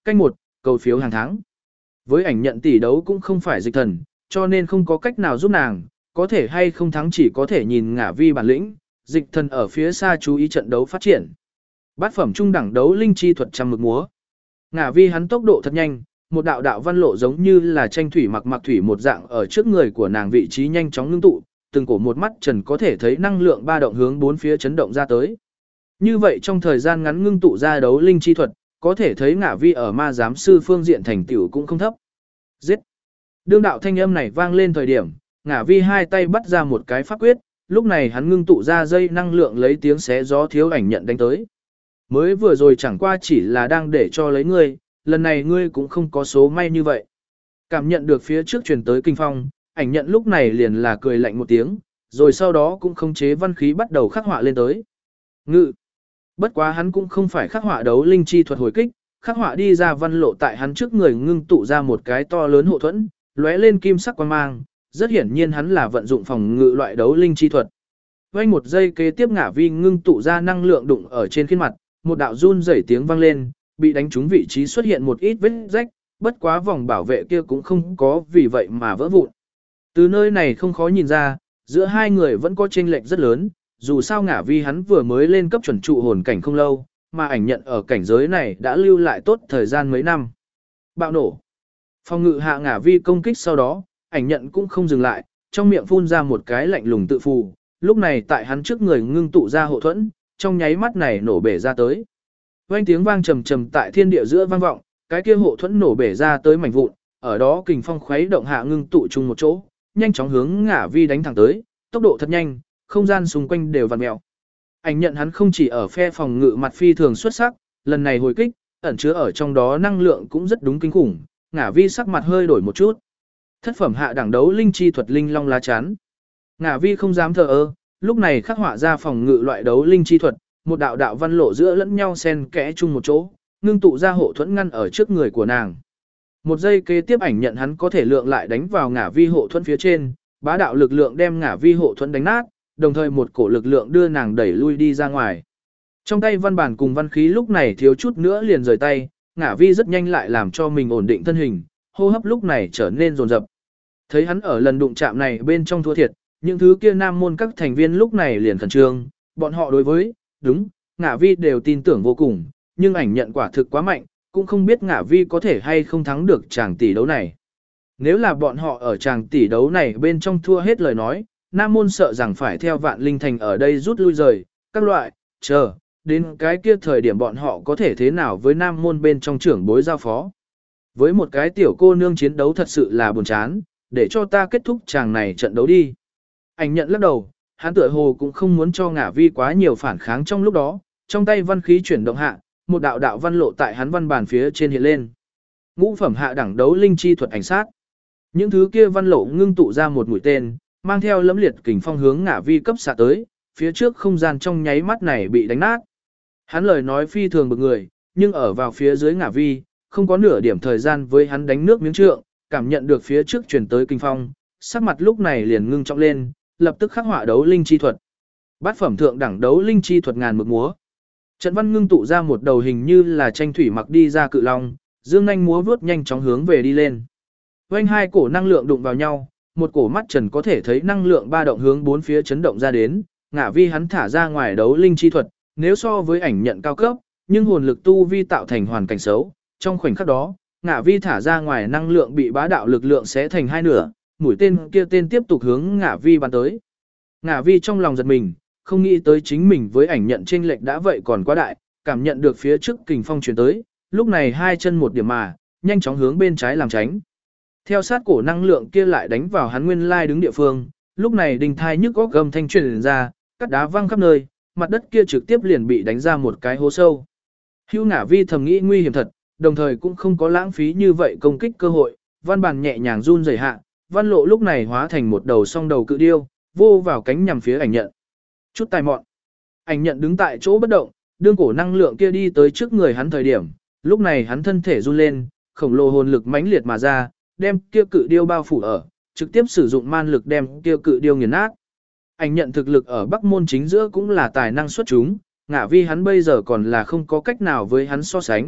canh một, cầu phiếu hàng tháng. Với ảnh nhận tỷ đấu cũng không phải dịch thần, cho nên không có cách nào giúp nàng, có thể hay không thắng chỉ có thể nhìn ngả vi bản lĩnh, dịch thần ở phía xa chú ý trận đấu phát triển. Bát phẩm trung đẳng đấu linh chi thuật trăm mực múa. Ngả vi hắn tốc độ thật nhanh, một đạo đạo văn lộ giống như là tranh thủy mặc thủy một dạng ở trước người của nàng vị trí nhanh chóng ngưng tụ, từng cổ một mắt trần có thể thấy năng lượng ba động hướng bốn phía chấn động ra tới. Như vậy trong thời gian ngắn ngưng tụ ra đấu linh chi thuật, có thể thấy ngả vi ở ma giám sư phương diện thành tựu cũng không thấp. Giết! Đương đạo thanh âm này vang lên thời điểm, ngả vi hai tay bắt ra một cái pháp quyết, lúc này hắn ngưng tụ ra dây năng lượng lấy tiếng xé gió thiếu ảnh nhận đánh tới. Mới vừa rồi chẳng qua chỉ là đang để cho lấy ngươi, lần này ngươi cũng không có số may như vậy. Cảm nhận được phía trước truyền tới kinh phong, ảnh nhận lúc này liền là cười lạnh một tiếng, rồi sau đó cũng không chế văn khí bắt đầu khắc họa lên tới. Ngự! Bất quá hắn cũng không phải khắc họa đấu linh chi thuật hồi kích, khắc họa đi ra văn lộ tại hắn trước người ngưng tụ ra một cái to lớn hộ thuẫn, lóe lên kim sắc quang mang, rất hiển nhiên hắn là vận dụng phòng ngự loại đấu linh chi thuật. Vang một giây kế tiếp ngả vi ngưng tụ ra năng lượng đụng ở trên khuôn mặt, một đạo run rẩy tiếng vang lên, bị đánh trúng vị trí xuất hiện một ít vết rách, bất quá vòng bảo vệ kia cũng không có vì vậy mà vỡ vụn. Từ nơi này không khó nhìn ra, giữa hai người vẫn có chênh lệch rất lớn, dù sao ngả vi hắn vừa mới lên cấp chuẩn trụ hồn cảnh không lâu, mà ảnh nhận ở cảnh giới này đã lưu lại tốt thời gian mấy năm. Bạo nổ. Phòng ngự hạ ngả vi công kích sau đó, ảnh nhận cũng không dừng lại, trong miệng phun ra một cái lạnh lùng tự phù, lúc này tại hắn trước người ngưng tụ ra hộ thuẫn, trong nháy mắt này nổ bể ra tới. Vang tiếng vang trầm trầm tại thiên địa giữa vang vọng, cái kia hộ thuẫn nổ bể ra tới mảnh vụn, ở đó kình phong khuấy động hạ ngưng tụ chung một chỗ, nhanh chóng hướng ngả vi đánh thẳng tới, tốc độ thật nhanh, không gian xung quanh đều vặn mèo. Ảnh nhận hắn không chỉ ở phe phòng ngự mặt phi thường xuất sắc, lần này hồi kích, ẩn chứa ở trong đó năng lượng cũng rất đúng kinh khủng, ngả vi sắc mặt hơi đổi một chút. Thất phẩm hạ đẳng đấu linh chi thuật linh long lá chắn. Ngả vi không dám thờ ơ, lúc này khắc họa ra phòng ngự loại đấu linh chi thuật, một đạo đạo văn lộ giữa lẫn nhau xen kẽ chung một chỗ, ngưng tụ ra hộ thuẫn ngăn ở trước người của nàng. Một giây kế tiếp ảnh nhận hắn có thể lượng lại đánh vào ngả vi hộ thuẫn phía trên, bá đạo lực lượng đem ngả vi hộ thuẫn đánh nát, đồng thời một cổ lực lượng đưa nàng đẩy lui đi ra ngoài. Trong tay văn bản cùng văn khí lúc này thiếu chút nữa liền rời tay, ngả vi rất nhanh lại làm cho mình ổn định thân hình, hô hấp lúc này trở nên dồn dập. Thấy hắn ở lần đụng chạm này bên trong thua thiệt, những thứ kia nam môn các thành viên lúc này liền khẩn trương, bọn họ đối với, đúng, ngả vi đều tin tưởng vô cùng, nhưng ảnh nhận quả thực quá mạnh, cũng không biết ngả vi có thể hay không thắng được chàng tỷ đấu này. Nếu là bọn họ ở chàng tỷ đấu này bên trong thua hết lời nói, nam môn sợ rằng phải theo vạn linh thành ở đây rút lui rời, các loại, chờ, đến cái kia thời điểm bọn họ có thể thế nào với nam môn bên trong trưởng bối giao phó. Với một cái tiểu cô nương chiến đấu thật sự là buồn chán, để cho ta kết thúc chàng này trận đấu đi. Ảnh nhận lắc đầu, hắn tựa hồ cũng không muốn cho ngả vi quá nhiều phản kháng trong lúc đó, trong tay văn khí chuyển động hạ, một đạo đạo văn lộ tại hắn văn bàn phía trên hiện lên. Ngũ phẩm hạ đẳng đấu linh chi thuật ảnh sát. Những thứ kia văn lộ ngưng tụ ra một mũi tên, mang theo lẫm liệt kình phong hướng ngả vi cấp xạ tới, phía trước không gian trong nháy mắt này bị đánh nát. Hắn lời nói phi thường bực người, nhưng ở vào phía dưới ngả vi, không có nửa điểm thời gian với hắn đánh nước miếng trượng, cảm nhận được phía trước truyền tới kinh phong, sắc mặt lúc này liền ngưng trọng lên, lập tức khắc họa đấu linh chi thuật. Bát phẩm thượng đẳng đấu linh chi thuật ngàn mực múa. Trận văn ngưng tụ ra một đầu hình như là tranh thủy mặc đi ra cự long, dương nhanh múa vướt nhanh chóng hướng về đi lên. Vành hai cổ năng lượng đụng vào nhau, một cổ mắt trần có thể thấy năng lượng ba động hướng bốn phía chấn động ra đến, ngả vi hắn thả ra ngoài đấu linh chi thuật, nếu so với ảnh nhận cao cấp, nhưng hồn lực tu vi tạo thành hoàn cảnh xấu, trong khoảnh khắc đó, ngả vi thả ra ngoài năng lượng bị bá đạo lực lượng xé thành hai nửa, mũi tên kia tên tiếp tục hướng ngả vi bắn tới. Ngả vi trong lòng giật mình, không nghĩ tới chính mình với ảnh nhận chênh lệch đã vậy còn quá đại, cảm nhận được phía trước kình phong truyền tới, lúc này hai chân một điểm mà, nhanh chóng hướng bên trái làm tránh. Theo sát cổ năng lượng kia lại đánh vào hắn nguyên lai đứng địa phương, lúc này đình thai nhức góc gầm thanh truyền ra, cắt đá văng khắp nơi, mặt đất kia trực tiếp liền bị đánh ra một cái hố sâu. Hưu ngả vi thầm nghĩ nguy hiểm thật, đồng thời cũng không có lãng phí như vậy công kích cơ hội, văn bàn nhẹ nhàng run rẩy hạ, văn lộ lúc này hóa thành một đầu song đầu cự điêu, vô vào cánh nhằm phía ảnh nhận. Chút tài mọn. Ảnh nhận đứng tại chỗ bất động, đương cổ năng lượng kia đi tới trước người hắn thời điểm, lúc này hắn thân thể run lên, khổng lồ hồn lực mãnh liệt mà ra, đem kia cự điêu bao phủ ở, trực tiếp sử dụng man lực đem kia cự điêu nghiền nát. Ảnh nhận thực lực ở Bắc môn chính giữa cũng là tài năng xuất chúng, ngả vi hắn bây giờ còn là không có cách nào với hắn so sánh,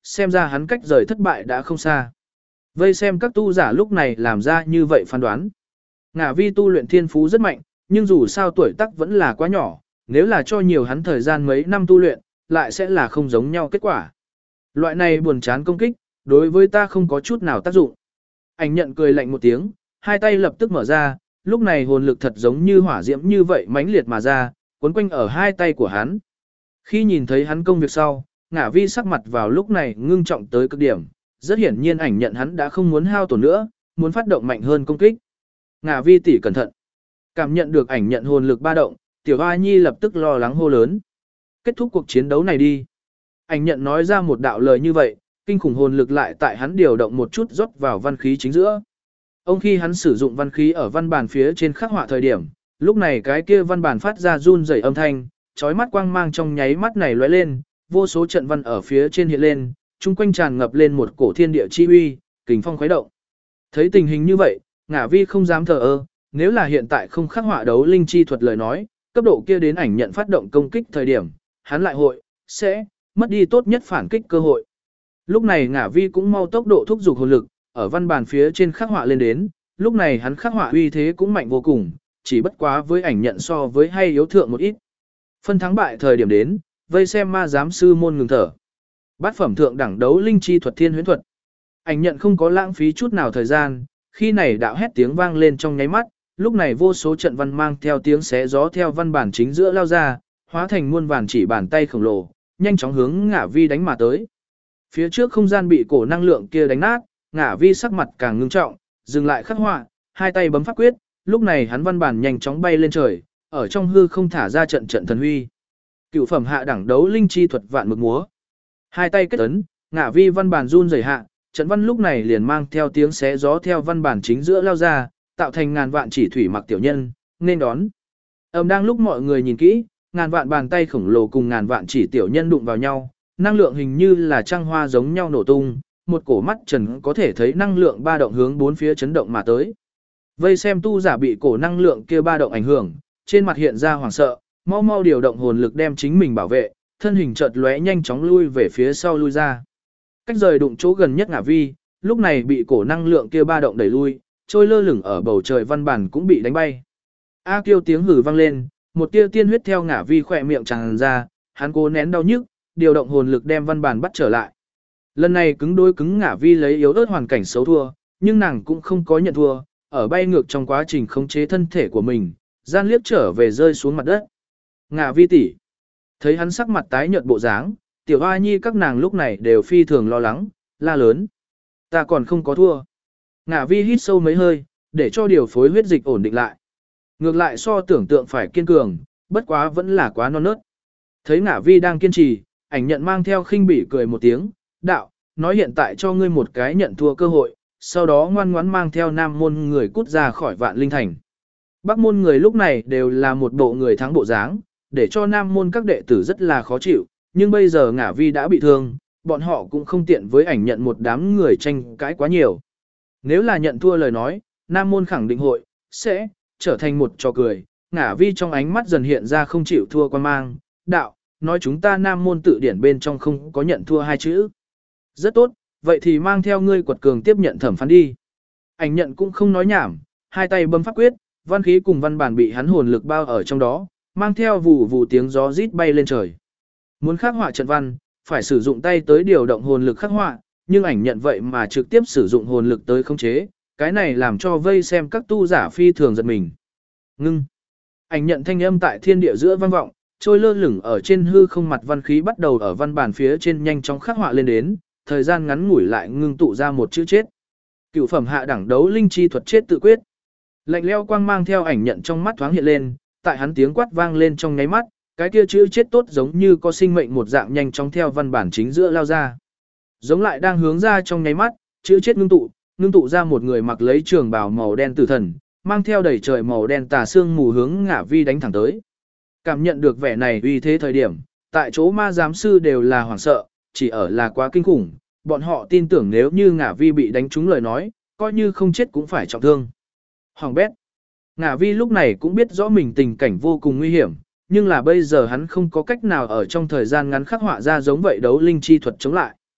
xem ra hắn cách rời thất bại đã không xa. Vây xem các tu giả lúc này làm ra như vậy phán đoán. Ngả Vi tu luyện thiên phú rất mạnh, nhưng dù sao tuổi tác vẫn là quá nhỏ, nếu là cho nhiều hắn thời gian mấy năm tu luyện, lại sẽ là không giống nhau kết quả. Loại này buồn chán công kích, đối với ta không có chút nào tác dụng. Ảnh nhận cười lạnh một tiếng, hai tay lập tức mở ra, lúc này hồn lực thật giống như hỏa diễm như vậy mãnh liệt mà ra, cuốn quanh ở hai tay của hắn. Khi nhìn thấy hắn công việc sau, Ngả Vi sắc mặt vào lúc này ngưng trọng tới cực điểm, rất hiển nhiên ảnh nhận hắn đã không muốn hao tổn nữa, muốn phát động mạnh hơn công kích. Ngả Vi tỷ cẩn thận. Cảm nhận được ảnh nhận hồn lực ba động, Tiểu Hoa Nhi lập tức lo lắng hô lớn. Kết thúc cuộc chiến đấu này đi. Ảnh nhận nói ra một đạo lời như vậy, kinh khủng hồn lực lại tại hắn điều động một chút rót vào văn khí chính giữa. Ông khi hắn sử dụng văn khí ở văn bản phía trên khắc họa thời điểm, lúc này cái kia văn bản phát ra run rẩy âm thanh, chói mắt quang mang trong nháy mắt này lóe lên, vô số trận văn ở phía trên hiện lên, chung quanh tràn ngập lên một cổ thiên địa chi uy, kình phong khuấy động. Thấy tình hình như vậy, Ngả Vi không dám thờ ơ, nếu là hiện tại không khắc họa đấu linh chi thuật lời nói, cấp độ kia đến ảnh nhận phát động công kích thời điểm, hắn lại sẽ mất đi tốt nhất phản kích cơ hội. Lúc này Ngả Vi cũng mau tốc độ thúc giục hồn lực, ở văn bản phía trên khắc họa lên đến, lúc này hắn khắc họa uy thế cũng mạnh vô cùng, chỉ bất quá với ảnh nhận so với hay yếu thượng một ít. Phân thắng bại thời điểm đến, vây xem ma giám sư môn ngừng thở. Bát phẩm thượng đẳng đấu linh chi thuật thiên huyễn thuật. Ảnh nhận không có lãng phí chút nào thời gian, khi này đạo hét tiếng vang lên trong nháy mắt, lúc này vô số trận văn mang theo tiếng xé gió theo văn bản chính giữa lao ra, hóa thành muôn vàn chỉ bàn tay khổng lồ, nhanh chóng hướng Ngả Vi đánh mà tới. Phía trước không gian bị cổ năng lượng kia đánh nát, Ngả Vi sắc mặt càng ngưng trọng, dừng lại khắc họa, hai tay bấm pháp quyết, lúc này hắn văn bản nhanh chóng bay lên trời, ở trong hư không thả ra trận trận thần huy. Cựu phẩm hạ đẳng đấu linh chi thuật vạn mực múa. Hai tay kết ấn, Ngả Vi văn bản run rẩy hạ, trận văn lúc này liền mang theo tiếng xé gió theo văn bản chính giữa lao ra, tạo thành ngàn vạn chỉ thủy mặc tiểu nhân, nên đón. Đang lúc mọi người nhìn kỹ, ngàn vạn bàn tay khổng lồ cùng ngàn vạn chỉ tiểu nhân đụng vào nhau, năng lượng hình như là trăng hoa giống nhau nổ tung, một cổ mắt trần có thể thấy năng lượng ba động hướng bốn phía chấn động mà tới. Vây xem tu giả bị cổ năng lượng kia ba động ảnh hưởng, trên mặt hiện ra hoảng sợ, mau mau điều động hồn lực đem chính mình bảo vệ, thân hình chợt lóe nhanh chóng lui về phía sau lui ra. Cách rời đụng chỗ gần nhất Ngả Vi, lúc này bị cổ năng lượng kia ba động đẩy lui, trôi lơ lửng ở bầu trời văn bản cũng bị đánh bay. A Kiêu tiếng hử vang lên, một tia tiên huyết theo Ngả Vi khỏe miệng tràn ra, hắn cố nén đau nhức, điều động hồn lực đem văn bản bắt trở lại. Lần này cứng đối cứng Ngả Vi lấy yếu ớt hoàn cảnh xấu thua, nhưng nàng cũng không có nhận thua, ở bay ngược trong quá trình khống chế thân thể của mình, gian liếc trở về rơi xuống mặt đất. Ngả Vi tỷ, thấy hắn sắc mặt tái nhợt bộ dáng, Tiểu Hoa Nhi các nàng lúc này đều phi thường lo lắng, la lớn: "Ta còn không có thua." Ngả Vi hít sâu mấy hơi, để cho điều phối huyết dịch ổn định lại. Ngược lại so tưởng tượng phải kiên cường, bất quá vẫn là quá non nớt. Thấy Ngả Vi đang kiên trì, ảnh nhận mang theo khinh bỉ cười một tiếng, đạo, nói hiện tại cho ngươi một cái nhận thua cơ hội, sau đó ngoan ngoãn mang theo nam môn người cút ra khỏi Vạn Linh Thành. Bắc môn người lúc này đều là một bộ người thắng bộ dáng, để cho nam môn các đệ tử rất là khó chịu, nhưng bây giờ Ngả Vi đã bị thương, bọn họ cũng không tiện với ảnh nhận một đám người tranh cãi quá nhiều. Nếu là nhận thua lời nói, nam môn khẳng định sẽ trở thành một trò cười. Ngả Vi trong ánh mắt dần hiện ra không chịu thua quan mang, đạo, nói chúng ta nam môn tự điển bên trong không có nhận thua hai chữ. Rất tốt, vậy thì mang theo ngươi quật cường tiếp nhận thẩm phán đi. Ảnh nhận cũng không nói nhảm, hai tay bấm pháp quyết, văn khí cùng văn bản bị hắn hồn lực bao ở trong đó, mang theo vù vù tiếng gió rít bay lên trời. Muốn khắc họa trận văn, phải sử dụng tay tới điều động hồn lực khắc họa, nhưng ảnh nhận vậy mà trực tiếp sử dụng hồn lực tới khống chế, cái này làm cho vây xem các tu giả phi thường giật mình. Ngưng. Ảnh nhận thanh âm tại thiên địa giữa vang vọng, trôi lơ lửng ở trên hư không mặt văn khí bắt đầu ở văn bản phía trên nhanh chóng khắc họa lên đến, thời gian ngắn ngủi lại ngưng tụ ra một chữ chết. Cựu phẩm hạ đẳng đấu linh chi thuật chết tự quyết. Lạnh lẽo quang mang theo ảnh nhận trong mắt thoáng hiện lên, tại hắn tiếng quát vang lên trong nháy mắt, cái kia chữ chết tốt giống như có sinh mệnh một dạng nhanh chóng theo văn bản chính giữa lao ra. Giống lại đang hướng ra trong nháy mắt, chữ chết ngưng tụ ra một người mặc lấy trường bào màu đen tử thần, mang theo đầy trời màu đen tà sương mù hướng Ngả Vi đánh thẳng tới. Cảm nhận được vẻ này uy thế thời điểm, tại chỗ ma giám sư đều là hoảng sợ, chỉ ở là quá kinh khủng, bọn họ tin tưởng nếu như Ngả Vi bị đánh trúng lời nói, coi như không chết cũng phải trọng thương. Hoàng bét. Ngả Vi lúc này cũng biết rõ mình tình cảnh vô cùng nguy hiểm, nhưng là bây giờ hắn không có cách nào ở trong thời gian ngắn khắc họa ra giống vậy đấu linh chi thuật chống lại.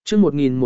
Chương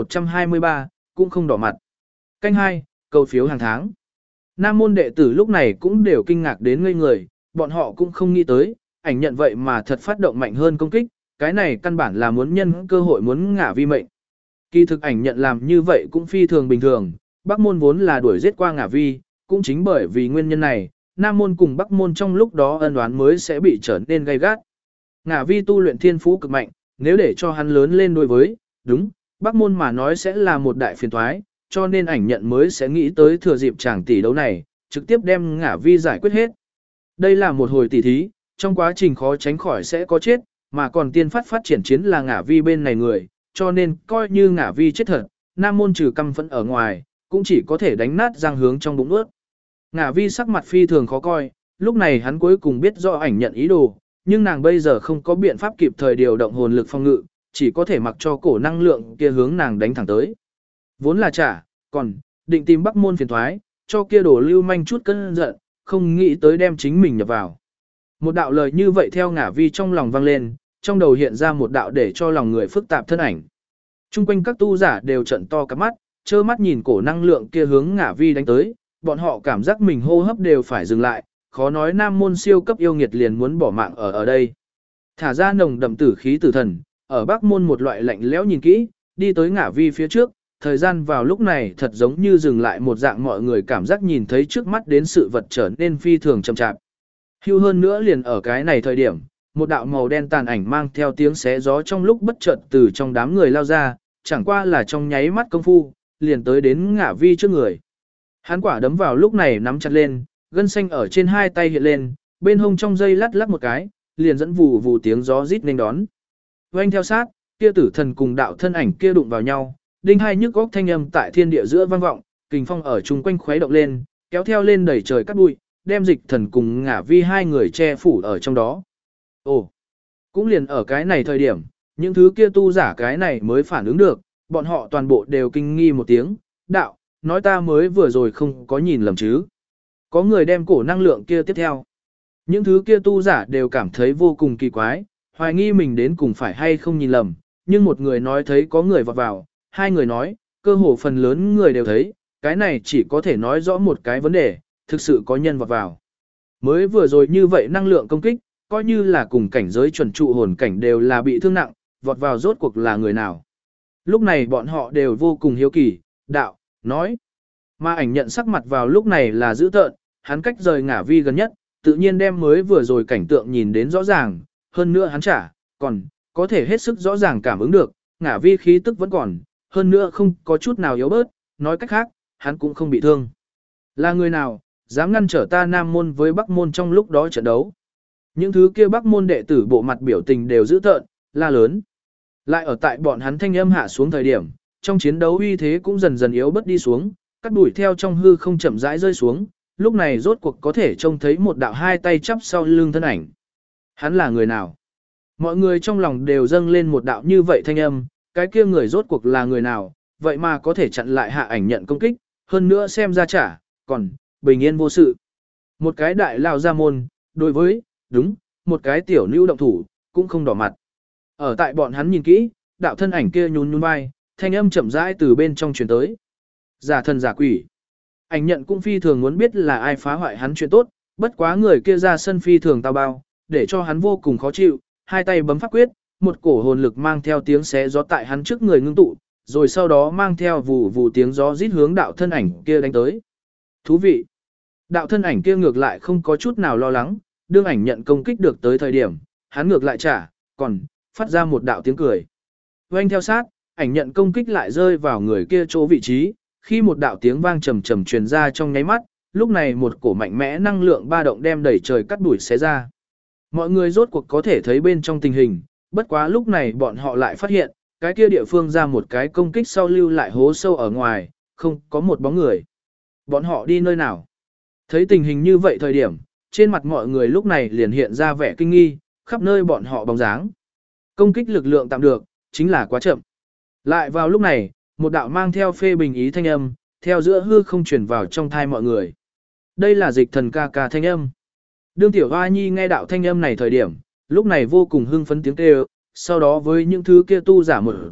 1123, cũng không đỏ mặt. Canh 2, cầu phiếu hàng tháng. Nam môn đệ tử lúc này cũng đều kinh ngạc đến ngây người, bọn họ cũng không nghĩ tới, ảnh nhận vậy mà thật phát động mạnh hơn công kích, cái này căn bản là muốn nhân cơ hội muốn ngả vi mệnh. Kỳ thực ảnh nhận làm như vậy cũng phi thường bình thường, Bắc môn vốn là đuổi giết qua ngả vi, cũng chính bởi vì nguyên nhân này, Nam môn cùng Bắc môn trong lúc đó ân oán mới sẽ bị trở nên gay gắt. Ngả vi tu luyện thiên phú cực mạnh, nếu để cho hắn lớn lên đối với, đúng, Bắc môn mà nói sẽ là một đại phiền toái, cho nên ảnh nhận mới sẽ nghĩ tới thừa dịp chàng tỷ đấu này, trực tiếp đem ngả vi giải quyết hết. Đây là một hồi tỷ thí, trong quá trình khó tránh khỏi sẽ có chết, mà còn tiên phát triển chiến là ngả vi bên này người, cho nên coi như ngả vi chết thật, Nam môn trừ căm phẫn ở ngoài, cũng chỉ có thể đánh nát răng hướng trong bụng ướt. Ngả vi sắc mặt phi thường khó coi, lúc này hắn cuối cùng biết rõ ảnh nhận ý đồ, nhưng nàng bây giờ không có biện pháp kịp thời điều động hồn lực phòng ngự, chỉ có thể mặc cho cổ năng lượng kia hướng nàng đánh thẳng tới. Vốn là trả, còn định tìm Bắc môn phiền thoái, cho kia đổ lưu manh chút cơn giận, không nghĩ tới đem chính mình nhập vào. Một đạo lời như vậy theo ngả vi trong lòng vang lên, trong đầu hiện ra một đạo để cho lòng người phức tạp thân ảnh. Trung quanh các tu giả đều trận to cả mắt, trơ mắt nhìn cổ năng lượng kia hướng ngả vi đánh tới, bọn họ cảm giác mình hô hấp đều phải dừng lại, khó nói Nam môn siêu cấp yêu nghiệt liền muốn bỏ mạng ở đây. Thả ra nồng đậm tử khí tử thần, ở Bắc môn một loại lạnh lẽo nhìn kỹ, đi tới ngả vi phía trước, thời gian vào lúc này thật giống như dừng lại một dạng, mọi người cảm giác nhìn thấy trước mắt đến sự vật trở nên phi thường chậm chạp. Hưu hơn nữa liền ở cái này thời điểm, một đạo màu đen tàn ảnh mang theo tiếng xé gió trong lúc bất chợt từ trong đám người lao ra, chẳng qua là trong nháy mắt công phu, liền tới đến ngả vi trước người. Hắn quả đấm vào lúc này nắm chặt lên, gân xanh ở trên hai tay hiện lên, bên hông trong dây lắc lắc một cái, liền dẫn vù vù tiếng gió rít nên đón. Oanh theo sát, kia tử thần cùng đạo thân ảnh kia đụng vào nhau, đinh hai nhức góc thanh âm tại thiên địa giữa vang vọng, kình phong ở chung quanh khuấy động lên, kéo theo lên đẩy trời cắt bụi, đem dịch thần cùng ngả vi hai người che phủ ở trong đó. Ồ, cũng liền ở cái này thời điểm, những thứ kia tu giả cái này mới phản ứng được, bọn họ toàn bộ đều kinh nghi một tiếng, đạo, nói ta mới vừa rồi không có nhìn lầm chứ. Có người đem cổ năng lượng kia tiếp theo. Những thứ kia tu giả đều cảm thấy vô cùng kỳ quái, hoài nghi mình đến cùng phải hay không nhìn lầm, nhưng một người nói thấy có người vọt vào, hai người nói, cơ hồ phần lớn người đều thấy, cái này chỉ có thể nói rõ một cái vấn đề, thực sự có nhân vọt vào. Mới vừa rồi như vậy năng lượng công kích, coi như là cùng cảnh giới chuẩn trụ hồn cảnh đều là bị thương nặng, vọt vào rốt cuộc là người nào. Lúc này bọn họ đều vô cùng hiếu kỳ, đạo, nói. Mà ảnh nhận sắc mặt vào lúc này là dữ tợn, hắn cách rời ngả vi gần nhất, tự nhiên đem mới vừa rồi cảnh tượng nhìn đến rõ ràng, hơn nữa hắn còn có thể hết sức rõ ràng cảm ứng được, ngả vi khí tức vẫn còn, hơn nữa không có chút nào yếu bớt, nói cách khác, hắn cũng không bị thương. Là người nào, dám ngăn trở ta Nam môn với Bắc môn trong lúc đó trận đấu. Những thứ kia Bắc môn đệ tử bộ mặt biểu tình đều dữ tợn, la lớn. Lại ở tại bọn hắn thanh âm hạ xuống thời điểm, trong chiến đấu uy thế cũng dần dần yếu bớt đi xuống, cắt đuổi theo trong hư không chậm rãi rơi xuống, lúc này rốt cuộc có thể trông thấy một đạo hai tay chắp sau lưng thân ảnh. Hắn là người nào? Mọi người trong lòng đều dâng lên một đạo như vậy thanh âm, cái kia người rốt cuộc là người nào, vậy mà có thể chặn lại hạ ảnh nhận công kích, hơn nữa xem ra còn bình yên vô sự. Một cái đại lao ra môn, đối với, đúng, một cái tiểu nữ động thủ, cũng không đỏ mặt. Ở tại bọn hắn nhìn kỹ, đạo thân ảnh kia nhún nhún vai, thanh âm chậm rãi từ bên trong truyền tới. Giả thần giả quỷ. Ảnh nhận cũng phi thường muốn biết là ai phá hoại hắn chuyện tốt, bất quá người kia ra sân phi thường tao bao, để cho hắn vô cùng khó chịu, hai tay bấm pháp quyết, một cổ hồn lực mang theo tiếng xé gió tại hắn trước người ngưng tụ, rồi sau đó mang theo vù vù tiếng gió rít hướng đạo thân ảnh kia đánh tới. Thú vị. Đạo thân ảnh kia ngược lại không có chút nào lo lắng, đương ảnh nhận công kích được tới thời điểm, hắn ngược lại còn phát ra một đạo tiếng cười. Oanh theo sát, ảnh nhận công kích lại rơi vào người kia chỗ vị trí, khi một đạo tiếng vang trầm trầm truyền ra trong nháy mắt, lúc này một cổ mạnh mẽ năng lượng ba động đem đẩy trời cắt đuổi xé ra. Mọi người rốt cuộc có thể thấy bên trong tình hình, bất quá lúc này bọn họ lại phát hiện, cái kia địa phương ra một cái công kích sau lưu lại hố sâu ở ngoài, không có một bóng người. Bọn họ đi nơi nào? Thấy tình hình như vậy thời điểm, trên mặt mọi người lúc này liền hiện ra vẻ kinh nghi, khắp nơi bọn họ bóng dáng. Công kích lực lượng tạm được, chính là quá chậm. Lại vào lúc này, một đạo mang theo phê bình ý thanh âm, theo giữa hư không truyền vào trong thai mọi người. Đây là dịch thần ca ca thanh âm. Đương tiểu hoa nhi nghe đạo thanh âm này thời điểm, lúc này vô cùng hưng phấn tiếng kêu, sau đó với những thứ kia tu giả một dạng,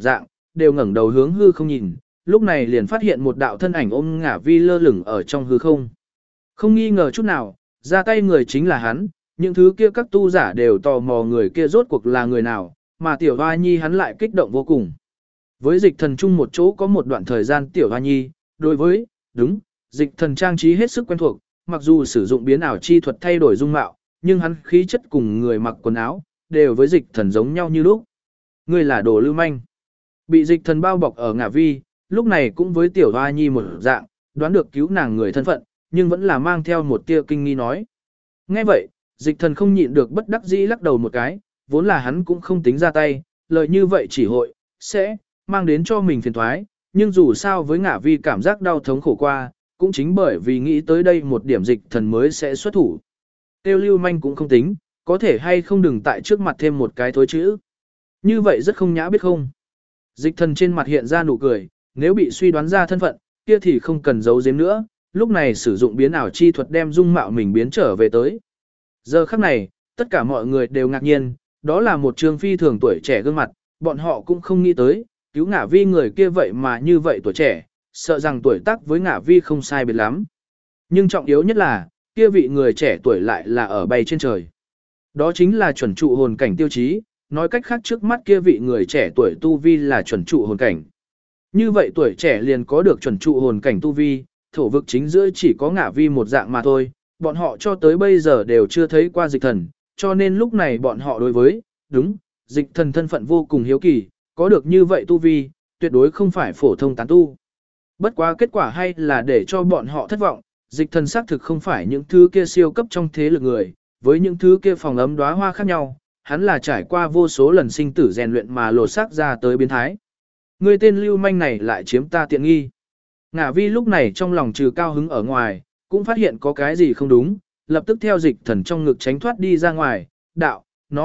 đều ngẩng đầu hướng hư không nhìn, lúc này liền phát hiện một đạo thân ảnh ôm ngả vi lơ lửng ở trong hư không. Không nghi ngờ chút nào, ra tay người chính là hắn, những thứ kia các tu giả đều tò mò người kia rốt cuộc là người nào, mà tiểu hoa nhi hắn lại kích động vô cùng. Với dịch thần chung một chỗ có một đoạn thời gian tiểu hoa nhi, đối với, đúng, dịch thần trang trí hết sức quen thuộc, mặc dù sử dụng biến ảo chi thuật thay đổi dung mạo, nhưng hắn khí chất cùng người mặc quần áo, đều với dịch thần giống nhau như lúc. Người là đồ lưu manh. Bị dịch thần bao bọc ở ngả vi, lúc này cũng với tiểu hoa nhi một dạng, đoán được cứu nàng người thân phận, nhưng vẫn là mang theo một tia kinh nghi nói. Nghe vậy, dịch thần không nhịn được bất đắc dĩ lắc đầu một cái, vốn là hắn cũng không tính ra tay, lời như vậy chỉ hội, sẽ, mang đến cho mình phiền thoái, nhưng dù sao với ngả vi cảm giác đau thống khổ qua, cũng chính bởi vì nghĩ tới đây một điểm dịch thần mới sẽ xuất thủ. Tiêu lưu manh cũng không tính, có thể hay không đừng tại trước mặt thêm một cái thối chữ. Như vậy rất không nhã biết không. Dịch thần trên mặt hiện ra nụ cười, nếu bị suy đoán ra thân phận, kia thì không cần giấu giếm nữa, lúc này sử dụng biến ảo chi thuật đem dung mạo mình biến trở về tới. Giờ khắc này, tất cả mọi người đều ngạc nhiên, đó là một trường phi thường tuổi trẻ gương mặt, bọn họ cũng không nghĩ tới, cứu ngả vi người kia vậy mà như vậy tuổi trẻ, sợ rằng tuổi tác với ngả vi không sai biệt lắm. Nhưng trọng yếu nhất là, kia vị người trẻ tuổi lại là ở bay trên trời. Đó chính là chuẩn trụ hồn cảnh tiêu chí, nói cách khác trước mắt kia vị người trẻ tuổi tu vi là chuẩn trụ hồn cảnh. Như vậy tuổi trẻ liền có được chuẩn trụ hồn cảnh tu vi, thổ vực chính giữa chỉ có ngả vi một dạng mà thôi, bọn họ cho tới bây giờ đều chưa thấy qua dịch thần, cho nên lúc này bọn họ đối với, đúng, dịch thần thân phận vô cùng hiếu kỳ, có được như vậy tu vi, tuyệt đối không phải phổ thông tán tu. Bất quá kết quả hay là để cho bọn họ thất vọng, dịch thần xác thực không phải những thứ kia siêu cấp trong thế lực người, với những thứ kia phòng ấm đóa hoa khác nhau, hắn là trải qua vô số lần sinh tử rèn luyện mà lột xác ra tới biến thái. Người tên lưu manh này lại chiếm ta tiện nghi. Ngả vi lúc này trong lòng trừ cao hứng ở ngoài, cũng phát hiện có cái gì không đúng, lập tức theo dịch thần trong ngực tránh thoát đi ra ngoài, đạo,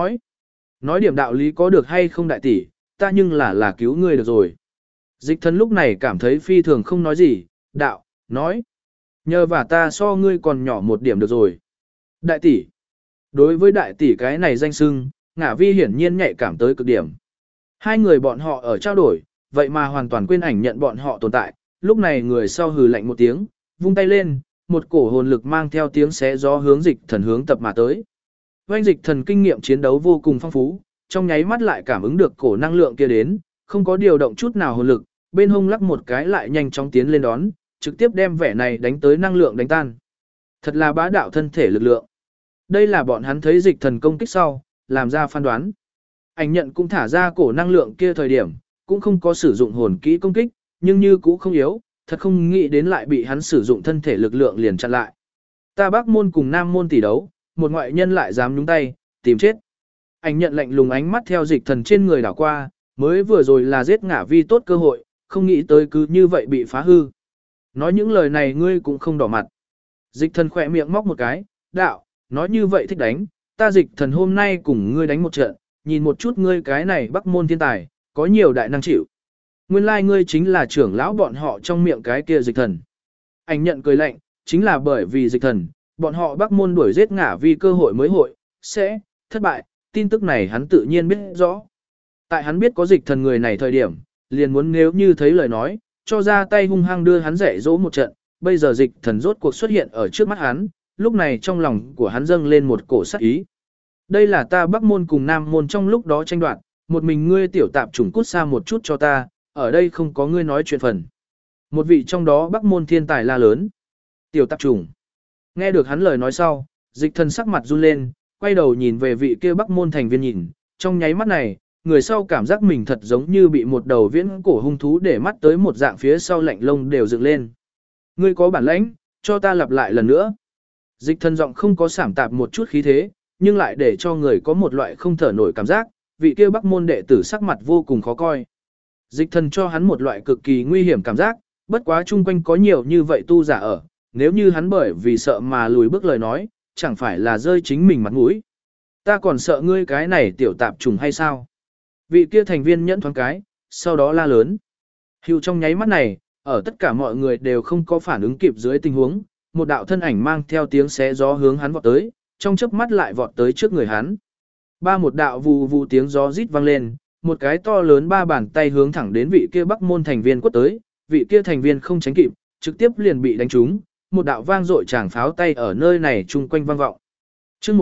nói điểm đạo lý có được hay không đại tỷ, ta nhưng là cứu ngươi được rồi. Dịch thần lúc này cảm thấy phi thường không nói gì, đạo, nói, nhờ và ta so ngươi còn nhỏ một điểm được rồi. Đại tỷ, đối với đại tỷ cái này danh xưng, ngả vi hiển nhiên nhạy cảm tới cực điểm. Hai người bọn họ ở trao đổi, vậy mà hoàn toàn quên ảnh nhận bọn họ tồn tại, lúc này người sau hừ lạnh một tiếng, vung tay lên, một cổ hồn lực mang theo tiếng xé gió hướng dịch thần hướng tập mà tới. Vành dịch thần kinh nghiệm chiến đấu vô cùng phong phú, trong nháy mắt lại cảm ứng được cổ năng lượng kia đến, không có điều động chút nào hồn lực, bên hông lắc một cái lại nhanh chóng tiến lên đón, trực tiếp đem vẻ này đánh tới năng lượng đánh tan. Thật là bá đạo thân thể lực lượng. Đây là bọn hắn thấy dịch thần công kích sau, làm ra phán đoán. Ảnh nhận cũng thả ra cổ năng lượng kia thời điểm, cũng không có sử dụng hồn kỹ công kích, nhưng như cũ không yếu, thật không nghĩ đến lại bị hắn sử dụng thân thể lực lượng liền chặn lại. Ta Bắc môn cùng Nam môn tỷ đấu, một ngoại nhân lại dám nhúng tay, tìm chết. Ảnh nhận lạnh lùng ánh mắt theo dịch thần trên người đảo qua, mới vừa rồi là giết ngả vi tốt cơ hội, không nghĩ tới cứ như vậy bị phá hư. Nói những lời này ngươi cũng không đỏ mặt. Dịch thần khỏe miệng móc một cái, đạo, nói như vậy thích đánh, ta dịch thần hôm nay cùng ngươi đánh một trận, nhìn một chút ngươi cái này Bắc môn thiên tài, có nhiều đại năng chịu. Nguyên lai ngươi chính là trưởng lão bọn họ trong miệng cái kia dịch thần. Ảnh nhận cười lạnh, chính là bởi vì dịch thần, bọn họ Bắc môn đuổi giết ngả vi cơ hội mới hội, sẽ, thất bại, tin tức này hắn tự nhiên biết rõ. Tại hắn biết có dịch thần người này thời điểm, liền muốn nếu như thấy lời nói, cho ra tay hung hăng đưa hắn dạy dỗ một trận, bây giờ dịch thần rốt cuộc xuất hiện ở trước mắt hắn, lúc này trong lòng của hắn dâng lên một cổ sát ý. Đây là ta Bắc môn cùng Nam môn trong lúc đó tranh đoạt, một mình ngươi tiểu tạp chủng cút xa một chút cho ta, ở đây không có ngươi nói chuyện phần. Một vị trong đó Bắc môn thiên tài la lớn. Tiểu tạp chủng. Nghe được hắn lời nói sau, dịch thần sắc mặt run lên, quay đầu nhìn về vị kia Bắc môn thành viên nhìn, trong nháy mắt này, người sau cảm giác mình thật giống như bị một đầu viễn cổ hung thú để mắt tới một dạng phía sau lạnh lông đều dựng lên. Ngươi có bản lãnh, cho ta lặp lại lần nữa. Dịch thần giọng không có sảm tạp một chút khí thế, nhưng lại để cho người có một loại không thở nổi cảm giác, vị kia Bắc môn đệ tử sắc mặt vô cùng khó coi. Dịch thần cho hắn một loại cực kỳ nguy hiểm cảm giác, bất quá chung quanh có nhiều như vậy tu giả ở, nếu như hắn bởi vì sợ mà lùi bước lời nói, chẳng phải là rơi chính mình mặt mũi. Ta còn sợ ngươi cái này tiểu tạp trùng hay sao? Vị kia thành viên nhẫn thoáng cái, sau đó la lớn. Hưu trong nháy mắt này, ở tất cả mọi người đều không có phản ứng kịp dưới tình huống, một đạo thân ảnh mang theo tiếng xé gió hướng hắn vọt tới, trong chớp mắt lại vọt tới trước người hắn. Ba một đạo vù vù tiếng gió rít vang lên, một cái to lớn ba bàn tay hướng thẳng đến vị kia Bắc môn thành viên quất tới, vị kia thành viên không tránh kịp, trực tiếp liền bị đánh trúng, một đạo vang dội tràng pháo tay ở nơi này chung quanh vang vọng. Chương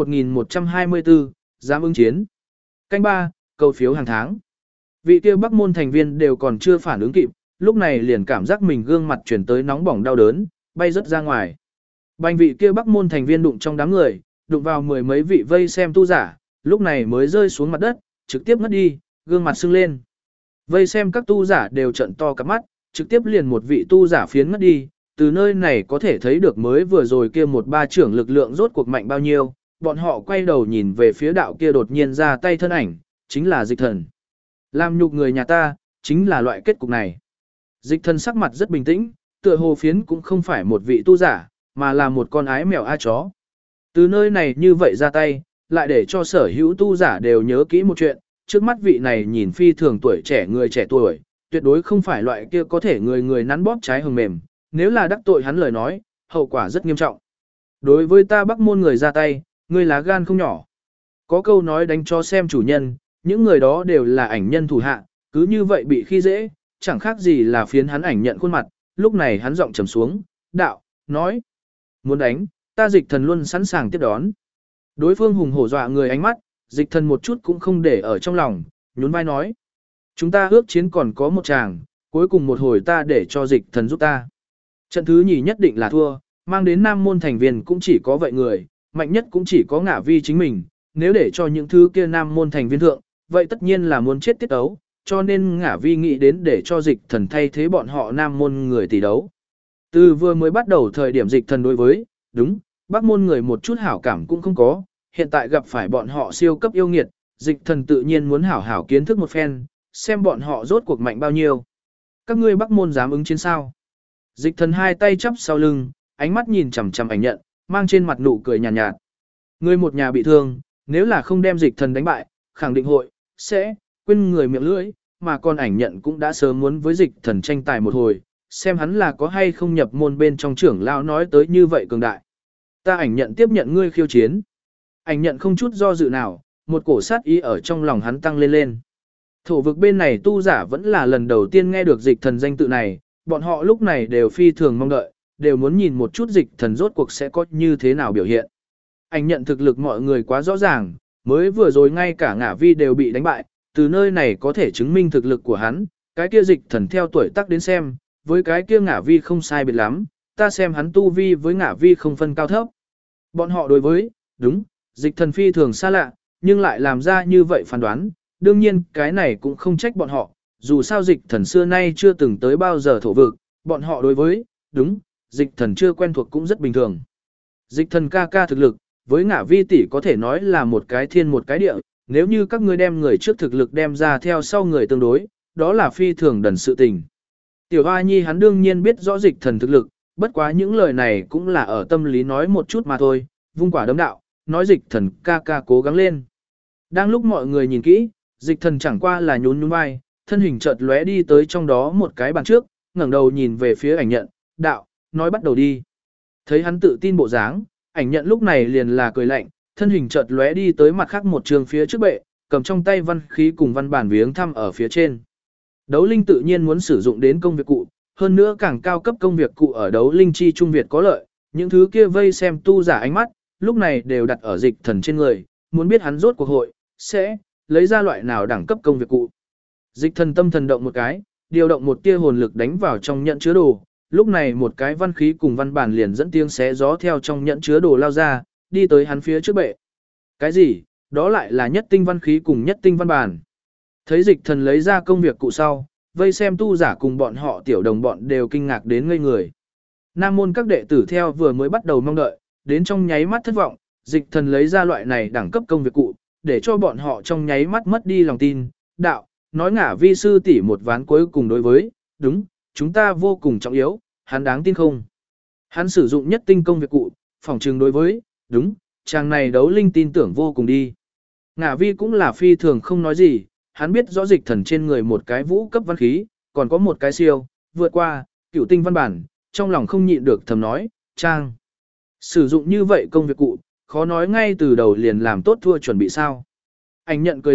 1124, dám ứng chiến. Canh 3, cầu phiếu hàng tháng. Vị kia Bắc môn thành viên đều còn chưa phản ứng kịp, lúc này liền cảm giác mình gương mặt chuyển tới nóng bỏng đau đớn, bay rất ra ngoài. Bành vị kia Bắc môn thành viên đụng trong đám người, đụng vào mười mấy vị vây xem tu giả, lúc này mới rơi xuống mặt đất, trực tiếp ngất đi, gương mặt sưng lên. Vây xem các tu giả đều trận to cặp mắt, trực tiếp liền một vị tu giả phiến ngất đi, từ nơi này có thể thấy được mới vừa rồi kia một ba trưởng lực lượng rốt cuộc mạnh bao nhiêu, bọn họ quay đầu nhìn về phía đạo kia đột nhiên ra tay thân ảnh, chính là Dịch Thần. Làm nhục người nhà ta, chính là loại kết cục này. Dịch Thần sắc mặt rất bình tĩnh, tựa hồ phiến cũng không phải một vị tu giả, mà là một con ái mèo a chó. Từ nơi này như vậy ra tay, lại để cho sở hữu tu giả đều nhớ kỹ một chuyện, trước mắt vị này nhìn phi thường tuổi trẻ người trẻ tuổi, tuyệt đối không phải loại kia có thể người người nắn bóp trái hồng mềm, nếu là đắc tội hắn lời nói, hậu quả rất nghiêm trọng. Đối với ta Bắc môn người ra tay, ngươi lá gan không nhỏ. Có câu nói đánh cho xem chủ nhân, những người đó đều là ảnh nhân thủ hạ, cứ như vậy bị khi dễ, chẳng khác gì là phiến hắn ảnh nhận khuôn mặt, lúc này hắn giọng trầm xuống, đạo, nói, muốn đánh, ta Dịch Thần luôn sẵn sàng tiếp đón. Đối phương hùng hổ dọa người ánh mắt, Dịch Thần một chút cũng không để ở trong lòng, nhún vai nói, chúng ta ước chiến còn có một chàng, cuối cùng một hồi ta để cho Dịch Thần giúp ta. Trận thứ nhì nhất định là thua, mang đến Nam môn thành viên cũng chỉ có vậy người, mạnh nhất cũng chỉ có Ngả Vi chính mình, nếu để cho những thứ kia Nam môn thành viên thượng, vậy tất nhiên là muốn chết tiết ấu, cho nên Ngả Vi nghĩ đến để cho Dịch Thần thay thế bọn họ Nam môn người tỷ đấu. Từ vừa mới bắt đầu thời điểm Dịch Thần đối với, đúng, Bắc môn người một chút hảo cảm cũng không có, hiện tại gặp phải bọn họ siêu cấp yêu nghiệt, Dịch Thần tự nhiên muốn hảo hảo kiến thức một phen, xem bọn họ rốt cuộc mạnh bao nhiêu. Các ngươi Bắc môn dám ứng chiến sao? Dịch Thần hai tay chắp sau lưng, ánh mắt nhìn chằm chằm ảnh nhận, mang trên mặt nụ cười nhàn nhạt. Người một nhà bị thương, nếu là không đem Dịch Thần đánh bại, khẳng định hội, sẽ, quên người miệng lưỡi, mà con ảnh nhận cũng đã sớm muốn với Dịch Thần tranh tài một hồi, xem hắn là có hay không nhập môn bên trong trưởng lão nói tới như vậy cường đại. Ta ảnh nhận tiếp nhận ngươi khiêu chiến. Ảnh nhận không chút do dự nào, một cổ sát ý ở trong lòng hắn tăng lên lên. Thổ vực bên này tu giả vẫn là lần đầu tiên nghe được Dịch Thần danh tự này, bọn họ lúc này đều phi thường mong đợi, đều muốn nhìn một chút Dịch Thần rốt cuộc sẽ có như thế nào biểu hiện. Ảnh nhận thực lực mọi người quá rõ ràng, mới vừa rồi ngay cả Ngả Vi đều bị đánh bại, từ nơi này có thể chứng minh thực lực của hắn, cái kia Dịch Thần theo tuổi tác đến xem, với cái kia Ngả Vi không sai biệt lắm, ta xem hắn tu vi với Ngả Vi không phân cao thấp. Bọn họ đối với, đúng, Dịch Thần phi thường xa lạ, nhưng lại làm ra như vậy phán đoán, đương nhiên cái này cũng không trách bọn họ, dù sao Dịch Thần xưa nay chưa từng tới bao giờ thổ vực, bọn họ đối với, đúng, Dịch Thần chưa quen thuộc cũng rất bình thường. Dịch Thần ca ca thực lực, với Ngả Vi tỷ có thể nói là một cái thiên một cái địa, nếu như các ngươi đem người trước thực lực đem ra theo sau người tương đối, đó là phi thường đần sự tình. Tiểu Hoa Nhi hắn đương nhiên biết rõ Dịch Thần thực lực, bất quá những lời này cũng là ở tâm lý nói một chút mà thôi, vung quả đấm đạo, nói Dịch Thần ca ca cố gắng lên. Đang lúc mọi người nhìn kỹ, Dịch Thần chẳng qua là nhún nhún vai, thân hình chợt lóe đi tới trong đó một cái bàn trước, ngẩng đầu nhìn về phía ảnh nhận, đạo, nói bắt đầu đi. Thấy hắn tự tin bộ dáng, ảnh nhận lúc này liền là cười lạnh, thân hình chợt lóe đi tới mặt khác một trường phía trước bệ, cầm trong tay văn khí cùng văn bản viếng thăm ở phía trên. Đấu linh tự nhiên muốn sử dụng đến công việc cụ, hơn nữa càng cao cấp công việc cụ ở đấu linh chi trung Việt có lợi, những thứ kia vây xem tu giả ánh mắt, lúc này đều đặt ở Dịch Thần trên người, muốn biết hắn rốt cuộc hội, sẽ lấy ra loại nào đẳng cấp công việc cụ. Dịch Thần tâm thần động một cái, điều động một tia hồn lực đánh vào trong nhận chứa đồ, lúc này một cái văn khí cùng văn bản liền dẫn tiếng xé gió theo trong nhận chứa đồ lao ra, đi tới hắn phía trước bệ. Cái gì? Đó lại là nhất tinh văn khí cùng nhất tinh văn bản. Thấy Dịch Thần lấy ra công việc cụ sau, vây xem tu giả cùng bọn họ tiểu đồng bọn đều kinh ngạc đến ngây người. Nam môn các đệ tử theo vừa mới bắt đầu mong đợi, đến trong nháy mắt thất vọng, Dịch Thần lấy ra loại này đẳng cấp công việc cụ, để cho bọn họ trong nháy mắt mất đi lòng tin, đạo, nói Ngả Vi sư tỷ một ván cuối cùng đối với, đúng, chúng ta vô cùng trọng yếu, hắn đáng tin không? Hắn sử dụng nhất tinh công việc cụ, phỏng trừng đối với, đúng, chàng này đấu linh tin tưởng vô cùng đi. Ngả Vi cũng là phi thường không nói gì, hắn biết rõ Dịch Thần trên người một cái vũ cấp văn khí, còn có một cái siêu, vượt qua, cửu tinh văn bản, trong lòng không nhịn được thầm nói, trang. Sử dụng như vậy công việc cụ, khó nói ngay từ đầu liền làm tốt thua chuẩn bị sao. Ảnh nhận cười lạnh,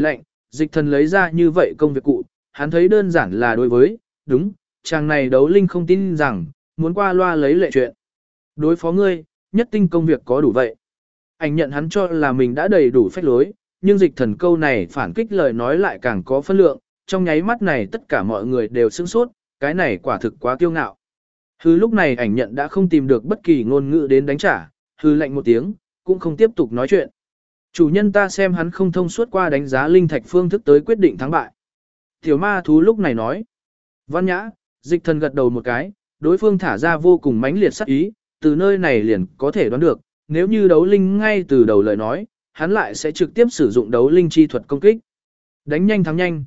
dịch thần lấy ra như vậy công việc cụ, hắn thấy đơn giản là đối với, đúng, chàng này đấu linh không tin rằng, muốn qua loa lấy lệ chuyện. Đối phó ngươi, nhất tinh công việc có đủ vậy. Ảnh nhận hắn cho là mình đã đầy đủ phách lối, nhưng dịch thần câu này phản kích lời nói lại càng có phân lượng, trong nháy mắt này tất cả mọi người đều sửng sốt, cái này quả thực quá kiêu ngạo. Hứ lúc này ảnh nhận đã không tìm được bất kỳ ngôn ngữ đến đánh trả, hứ lạnh một tiếng, cũng không tiếp tục nói chuyện. Chủ nhân ta xem hắn không thông suốt qua đánh giá linh thạch phương thức tới quyết định thắng bại. Tiểu ma thú lúc này nói. Văn nhã, dịch thần gật đầu một cái, đối phương thả ra vô cùng mãnh liệt sát ý, từ nơi này liền có thể đoán được, nếu như đấu linh ngay từ đầu lời nói, hắn lại sẽ trực tiếp sử dụng đấu linh chi thuật công kích. Đánh nhanh thắng nhanh,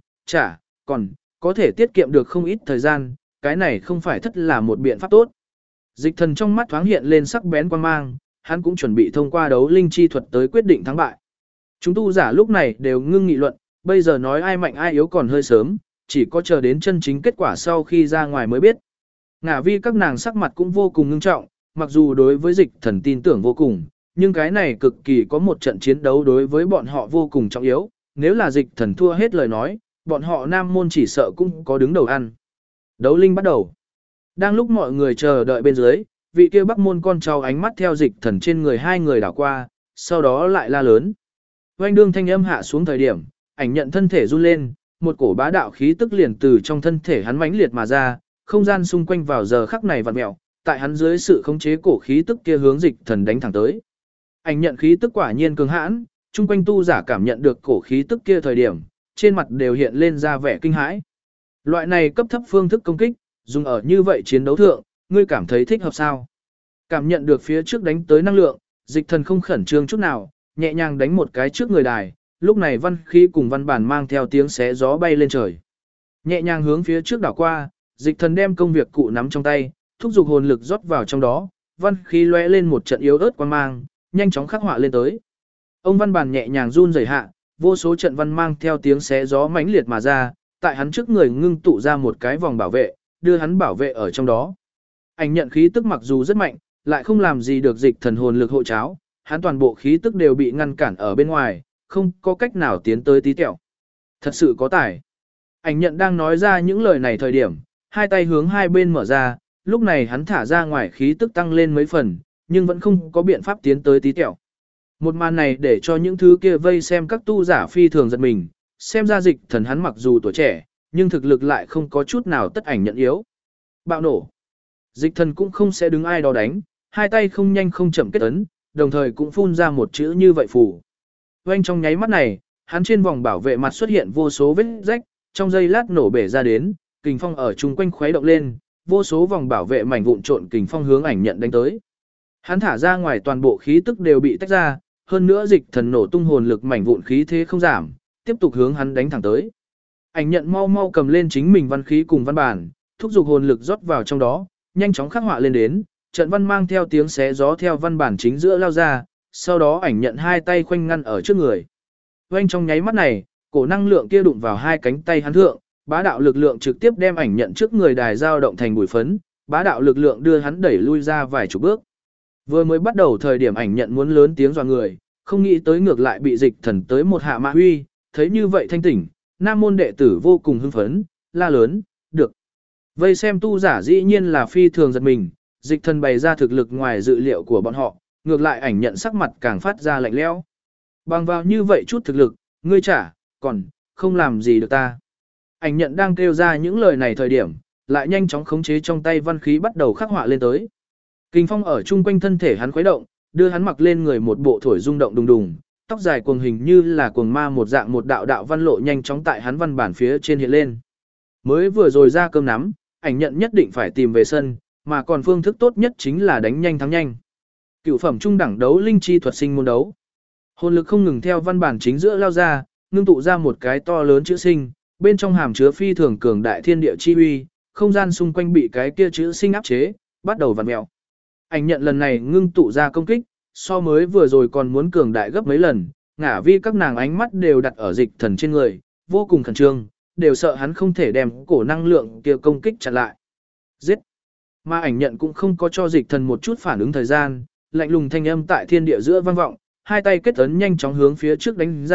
còn có thể tiết kiệm được không ít thời gian, cái này không phải thất là một biện pháp tốt. Dịch thần trong mắt thoáng hiện lên sắc bén quan mang, hắn cũng chuẩn bị thông qua đấu linh chi thuật tới quyết định thắng bại. Chúng tu giả lúc này đều ngưng nghị luận, bây giờ nói ai mạnh ai yếu còn hơi sớm, chỉ có chờ đến chân chính kết quả sau khi ra ngoài mới biết. Ngả vi các nàng sắc mặt cũng vô cùng ngưng trọng, mặc dù đối với dịch thần tin tưởng vô cùng, nhưng cái này cực kỳ có một trận chiến đấu đối với bọn họ vô cùng trọng yếu, nếu là dịch thần thua hết lời nói, bọn họ nam môn chỉ sợ cũng có đứng đầu ăn. Đấu linh bắt đầu. Đang lúc mọi người chờ đợi bên dưới, vị kia bắc môn con cháu ánh mắt theo dịch thần trên người hai người đảo qua, sau đó lại la lớn. Oanh đương thanh âm hạ xuống thời điểm, ảnh nhận thân thể run lên, một cổ bá đạo khí tức liền từ trong thân thể hắn mãnh liệt mà ra, không gian xung quanh vào giờ khắc này vặn mèo, tại hắn dưới sự khống chế cổ khí tức kia hướng dịch thần đánh thẳng tới. Ảnh nhận khí tức quả nhiên cường hãn, chung quanh tu giả cảm nhận được cổ khí tức kia thời điểm, trên mặt đều hiện lên ra vẻ kinh hãi. Loại này cấp thấp phương thức công kích, dùng ở như vậy chiến đấu thượng, ngươi cảm thấy thích hợp sao? Cảm nhận được phía trước đánh tới năng lượng, dịch thần không khẩn trương chút nào, nhẹ nhàng đánh một cái trước người đài, lúc này văn khí cùng văn bản mang theo tiếng xé gió bay lên trời. Nhẹ nhàng hướng phía trước đảo qua, dịch thần đem công việc cụ nắm trong tay, thúc giục hồn lực rót vào trong đó, văn khí lóe lên một trận yếu ớt quang mang, nhanh chóng khắc họa lên tới. Ông văn bản nhẹ nhàng run rẩy hạ, vô số trận văn mang theo tiếng xé gió mãnh liệt mà ra, tại hắn trước người ngưng tụ ra một cái vòng bảo vệ, đưa hắn bảo vệ ở trong đó. Ảnh nhận khí tức mặc dù rất mạnh, lại không làm gì được dịch thần hồn lực hộ cháo, hắn toàn bộ khí tức đều bị ngăn cản ở bên ngoài, không có cách nào tiến tới tí tẹo. Thật sự có tài. Ảnh nhận đang nói ra những lời này thời điểm, hai tay hướng hai bên mở ra, lúc này hắn thả ra ngoài khí tức tăng lên mấy phần, nhưng vẫn không có biện pháp tiến tới tí tẹo. Một màn này để cho những thứ kia vây xem các tu giả phi thường giật mình, xem ra dịch thần hắn mặc dù tuổi trẻ, nhưng thực lực lại không có chút nào tất ảnh nhận yếu. Bạo nổ. Dịch thần cũng không sẽ đứng ai đó đánh, hai tay không nhanh không chậm kết ấn, đồng thời cũng phun ra một chữ như vậy phủ. Oanh trong nháy mắt này, hắn trên vòng bảo vệ mặt xuất hiện vô số vết rách, trong giây lát nổ bể ra đến, kình phong ở chung quanh khuấy động lên, vô số vòng bảo vệ mảnh vụn trộn kình phong hướng ảnh nhận đánh tới. Hắn thả ra ngoài toàn bộ khí tức đều bị tách ra, hơn nữa dịch thần nổ tung hồn lực mảnh vụn khí thế không giảm, tiếp tục hướng hắn đánh thẳng tới. Ảnh nhận mau mau cầm lên chính mình văn khí cùng văn bản, thúc giục hồn lực rót vào trong đó, nhanh chóng khắc họa lên đến, trận văn mang theo tiếng xé gió theo văn bản chính giữa lao ra, sau đó ảnh nhận hai tay khoanh ngăn ở trước người. Oanh trong nháy mắt này, cổ năng lượng kia đụng vào hai cánh tay hắn thượng, bá đạo lực lượng trực tiếp đem ảnh nhận trước người đài dao động thành bụi phấn, bá đạo lực lượng đưa hắn đẩy lui ra vài chục bước. Vừa mới bắt đầu thời điểm ảnh nhận muốn lớn tiếng dọa người, không nghĩ tới ngược lại bị dịch thần tới một hạ mạ huy, thấy như vậy thanh tỉnh, nam môn đệ tử vô cùng hưng phấn, la lớn, được. Vây xem tu giả dĩ nhiên là phi thường giật mình, dịch thần bày ra thực lực ngoài dự liệu của bọn họ, ngược lại ảnh nhận sắc mặt càng phát ra lạnh lẽo. Bằng vào như vậy chút thực lực, ngươi còn không làm gì được ta. Ảnh nhận đang kêu ra những lời này thời điểm, lại nhanh chóng khống chế trong tay văn khí bắt đầu khắc họa lên tới. Kình phong ở chung quanh thân thể hắn khuấy động, đưa hắn mặc lên người một bộ thổi rung động đùng đùng, tóc dài cuồng hình như là cuồng ma một dạng một đạo đạo văn lộ nhanh chóng tại hắn văn bản phía trên hiện lên. Mới vừa rồi ra cơm nắm, ảnh nhận nhất định phải tìm về sân, mà còn phương thức tốt nhất chính là đánh nhanh thắng nhanh. Cựu phẩm trung đẳng đấu linh chi thuật sinh môn đấu. Hồn lực không ngừng theo văn bản chính giữa lao ra, ngưng tụ ra một cái to lớn chữ sinh, bên trong hàm chứa phi thường cường đại thiên địa chi uy, không gian xung quanh bị cái kia chữ sinh áp chế, bắt đầu vặn mèo. Ảnh nhận lần này ngưng tụ ra công kích, so mới vừa rồi còn muốn cường đại gấp mấy lần, ngả vi các nàng ánh mắt đều đặt ở dịch thần trên người, vô cùng khẩn trương, đều sợ hắn không thể đem cổ năng lượng kia công kích chặn lại. Giết! Mà ảnh nhận cũng không có cho dịch thần một chút phản ứng thời gian, lạnh lùng thanh âm tại thiên địa giữa vang vọng, hai tay kết ấn nhanh chóng hướng phía trước đánh ra,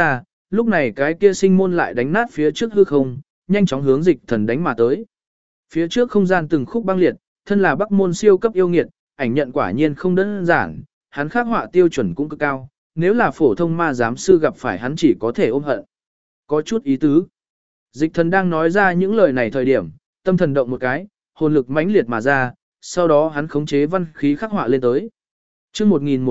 lúc này cái kia sinh môn lại đánh nát phía trước hư không, nhanh chóng hướng dịch thần đánh mà tới. Phía trước không gian từng khúc băng liệt, thân là Bắc môn siêu cấp yêu nghiệt, ảnh nhận quả nhiên không đơn giản, hắn khắc họa tiêu chuẩn cũng cực cao, nếu là phổ thông ma giám sư gặp phải hắn chỉ có thể ôm hận. Có chút ý tứ. Dịch thần đang nói ra những lời này thời điểm, tâm thần động một cái, hồn lực mãnh liệt mà ra, sau đó hắn khống chế văn khí khắc họa lên tới. Chương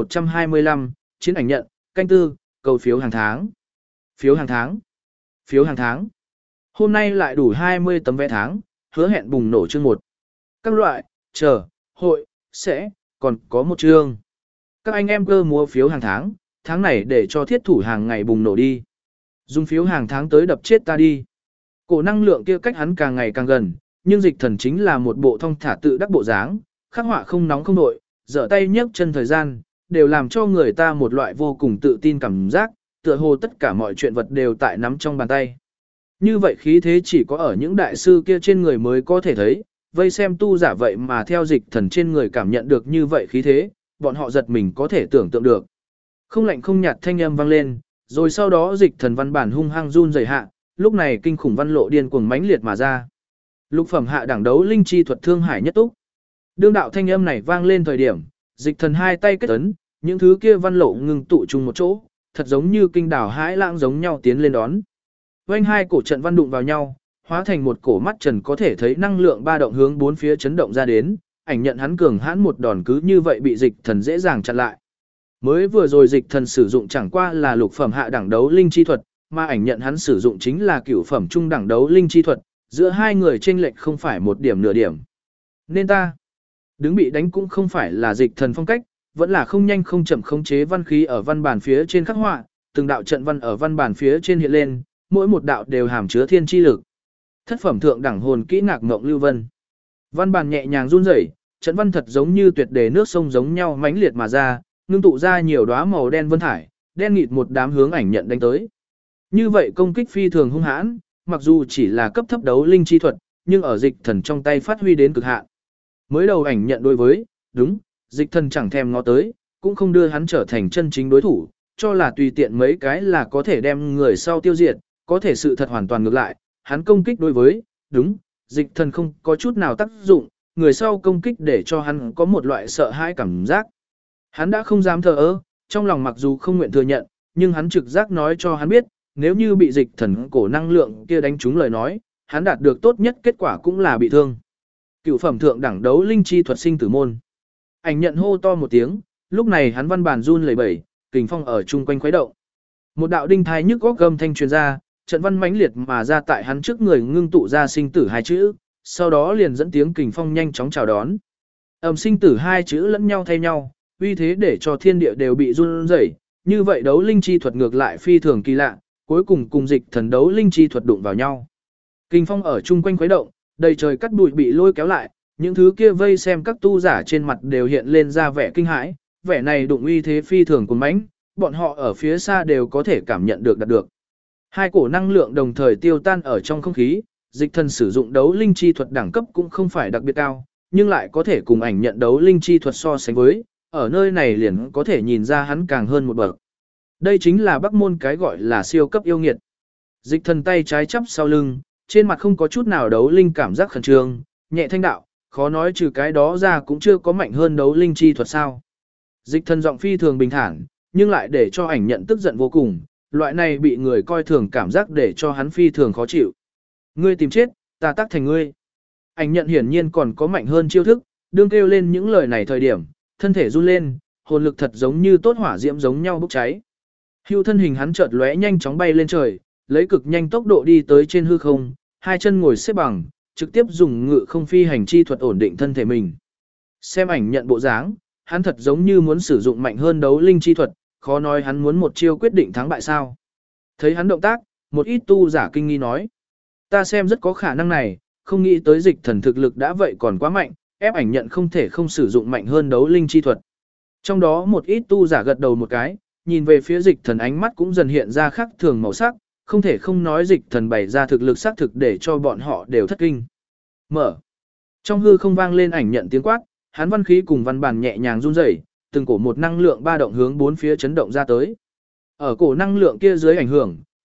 1125, chiến ảnh nhận, canh tư, cầu phiếu hàng tháng. Phiếu hàng tháng. Phiếu hàng tháng. Hôm nay lại đủ 20 tấm vé tháng, hứa hẹn bùng nổ chương 1. Các loại, chờ, hội, sẽ, còn có một chương. Các anh em cơ mua phiếu hàng tháng này để cho thiết thủ hàng ngày bùng nổ đi. Dùng phiếu hàng tháng tới đập chết ta đi. Cổ năng lượng kia cách hắn càng ngày càng gần, nhưng dịch thần chính là một bộ thông thả tự đắc bộ dáng, khắc họa không nóng không nội, giở tay nhấc chân thời gian, đều làm cho người ta một loại vô cùng tự tin cảm giác, tựa hồ tất cả mọi chuyện vật đều tại nắm trong bàn tay. Như vậy khí thế chỉ có ở những đại sư kia trên người mới có thể thấy, vây xem tu giả vậy mà theo dịch thần trên người cảm nhận được như vậy khí thế, bọn họ giật mình có thể tưởng tượng được. Không lạnh không nhạt thanh âm vang lên, rồi sau đó dịch thần văn bản hung hăng run rẩy hạ, lúc này kinh khủng văn lộ điên cuồng mãnh liệt mà ra. Lục phẩm hạ đẳng đấu linh chi thuật thương hải nhất túc. Đương đạo thanh âm này vang lên thời điểm, dịch thần hai tay kết ấn, những thứ kia văn lộ ngừng tụ chung một chỗ, thật giống như kinh đảo hãi lãng giống nhau tiến lên đón. Vành hai cổ trận văn đụng vào nhau, hóa thành một cổ mắt trần có thể thấy năng lượng ba động hướng bốn phía chấn động ra đến, ảnh nhận hắn cường hãn một đòn cứ như vậy bị dịch thần dễ dàng chặn lại. Mới vừa rồi dịch thần sử dụng chẳng qua là lục phẩm hạ đẳng đấu linh chi thuật, mà ảnh nhận hắn sử dụng chính là cửu phẩm trung đẳng đấu linh chi thuật, giữa hai người chênh lệch không phải một điểm nửa điểm. Nên ta đứng bị đánh cũng không phải là dịch thần phong cách, vẫn là không nhanh không chậm khống chế văn khí ở văn bản phía trên khắc họa, từng đạo trận văn ở văn bản phía trên hiện lên, mỗi một đạo đều hàm chứa thiên chi lực. Thất phẩm thượng đẳng hồn kỹ ngạc ngộng lưu vân. Văn bản nhẹ nhàng run rẩy, trận văn thật giống như tuyệt đề nước sông giống nhau mãnh liệt mà ra, ngưng tụ ra nhiều đóa màu đen vân thải, đen nghịt một đám hướng ảnh nhận đánh tới. Như vậy công kích phi thường hung hãn, mặc dù chỉ là cấp thấp đấu linh chi thuật, nhưng ở dịch thần trong tay phát huy đến cực hạn. Mới đầu ảnh nhận đối với, đúng, dịch thần chẳng thèm ngó tới, cũng không đưa hắn trở thành chân chính đối thủ, cho là tùy tiện mấy cái là có thể đem người sau tiêu diệt, có thể sự thật hoàn toàn ngược lại, hắn công kích đối với, đúng, dịch thần không có chút nào tác dụng, người sau công kích để cho hắn có một loại sợ hãi cảm giác. Hắn đã không dám thờ ơ, trong lòng mặc dù không nguyện thừa nhận, nhưng hắn trực giác nói cho hắn biết, nếu như bị dịch thần cổ năng lượng kia đánh trúng lời nói, hắn đạt được tốt nhất kết quả cũng là bị thương. Cựu phẩm thượng đẳng đấu linh chi thuật sinh tử môn. Ảnh nhận hô to một tiếng, lúc này hắn văn bản run lẩy bẩy, kình phong ở chung quanh khuấy động. Một đạo đinh thai nhức góc gầm thanh truyền ra, trận văn mãnh liệt mà ra tại hắn trước người ngưng tụ ra sinh tử hai chữ, sau đó liền dẫn tiếng kình phong nhanh chóng chào đón. Sinh tử hai chữ lẫn nhau thay nhau, uy thế để cho thiên địa đều bị run rẩy, như vậy đấu linh chi thuật ngược lại phi thường kỳ lạ, cuối cùng cùng dịch thần đấu linh chi thuật đụng vào nhau. Kình phong ở chung quanh khuấy động, đầy trời cắt bụi bị lôi kéo lại, những thứ kia vây xem các tu giả trên mặt đều hiện lên ra vẻ kinh hãi, vẻ này đụng uy thế phi thường cuồng mãnh, bọn họ ở phía xa đều có thể cảm nhận được đạt được. Hai cổ năng lượng đồng thời tiêu tan ở trong không khí, dịch thần sử dụng đấu linh chi thuật đẳng cấp cũng không phải đặc biệt cao, nhưng lại có thể cùng ảnh nhận đấu linh chi thuật so sánh với, ở nơi này liền có thể nhìn ra hắn càng hơn một bậc. Đây chính là Bắc môn cái gọi là siêu cấp yêu nghiệt. Dịch thần tay trái chắp sau lưng, trên mặt không có chút nào đấu linh cảm giác khẩn trương, nhẹ thanh đạo, khó nói trừ cái đó ra cũng chưa có mạnh hơn đấu linh chi thuật sao. Dịch thần giọng phi thường bình thản, nhưng lại để cho ảnh nhận tức giận vô cùng, loại này bị người coi thường cảm giác để cho hắn phi thường khó chịu. Ngươi tìm chết, ta tác thành ngươi. Ảnh nhận hiển nhiên còn có mạnh hơn chiêu thức, đương kêu lên những lời này thời điểm, thân thể run lên, hồn lực thật giống như tốt hỏa diễm giống nhau bốc cháy. Hưu thân hình hắn chợt lóe nhanh chóng bay lên trời, lấy cực nhanh tốc độ đi tới trên hư không, hai chân ngồi xếp bằng, trực tiếp dùng ngự không phi hành chi thuật ổn định thân thể mình. Xem ảnh nhận bộ dáng, hắn thật giống như muốn sử dụng mạnh hơn đấu linh chi thuật, khó nói hắn muốn một chiêu quyết định thắng bại sao. Thấy hắn động tác, một ít tu giả kinh nghi nói. Ta xem rất có khả năng này, không nghĩ tới dịch thần thực lực đã vậy còn quá mạnh, ép ảnh nhận không thể không sử dụng mạnh hơn đấu linh chi thuật. Trong đó một ít tu giả gật đầu một cái, nhìn về phía dịch thần ánh mắt cũng dần hiện ra khác thường màu sắc, không thể không nói dịch thần bày ra thực lực xác thực để cho bọn họ đều thất kinh. Mở. Trong hư không vang lên ảnh nhận tiếng quát, hắn văn khí cùng văn bản nhẹ nhàng run rẩy, từng cổ một năng lượng ba động hướng bốn phía chấn động ra tới. Ở cổ năng lượng kia dưới ảnh hưởng,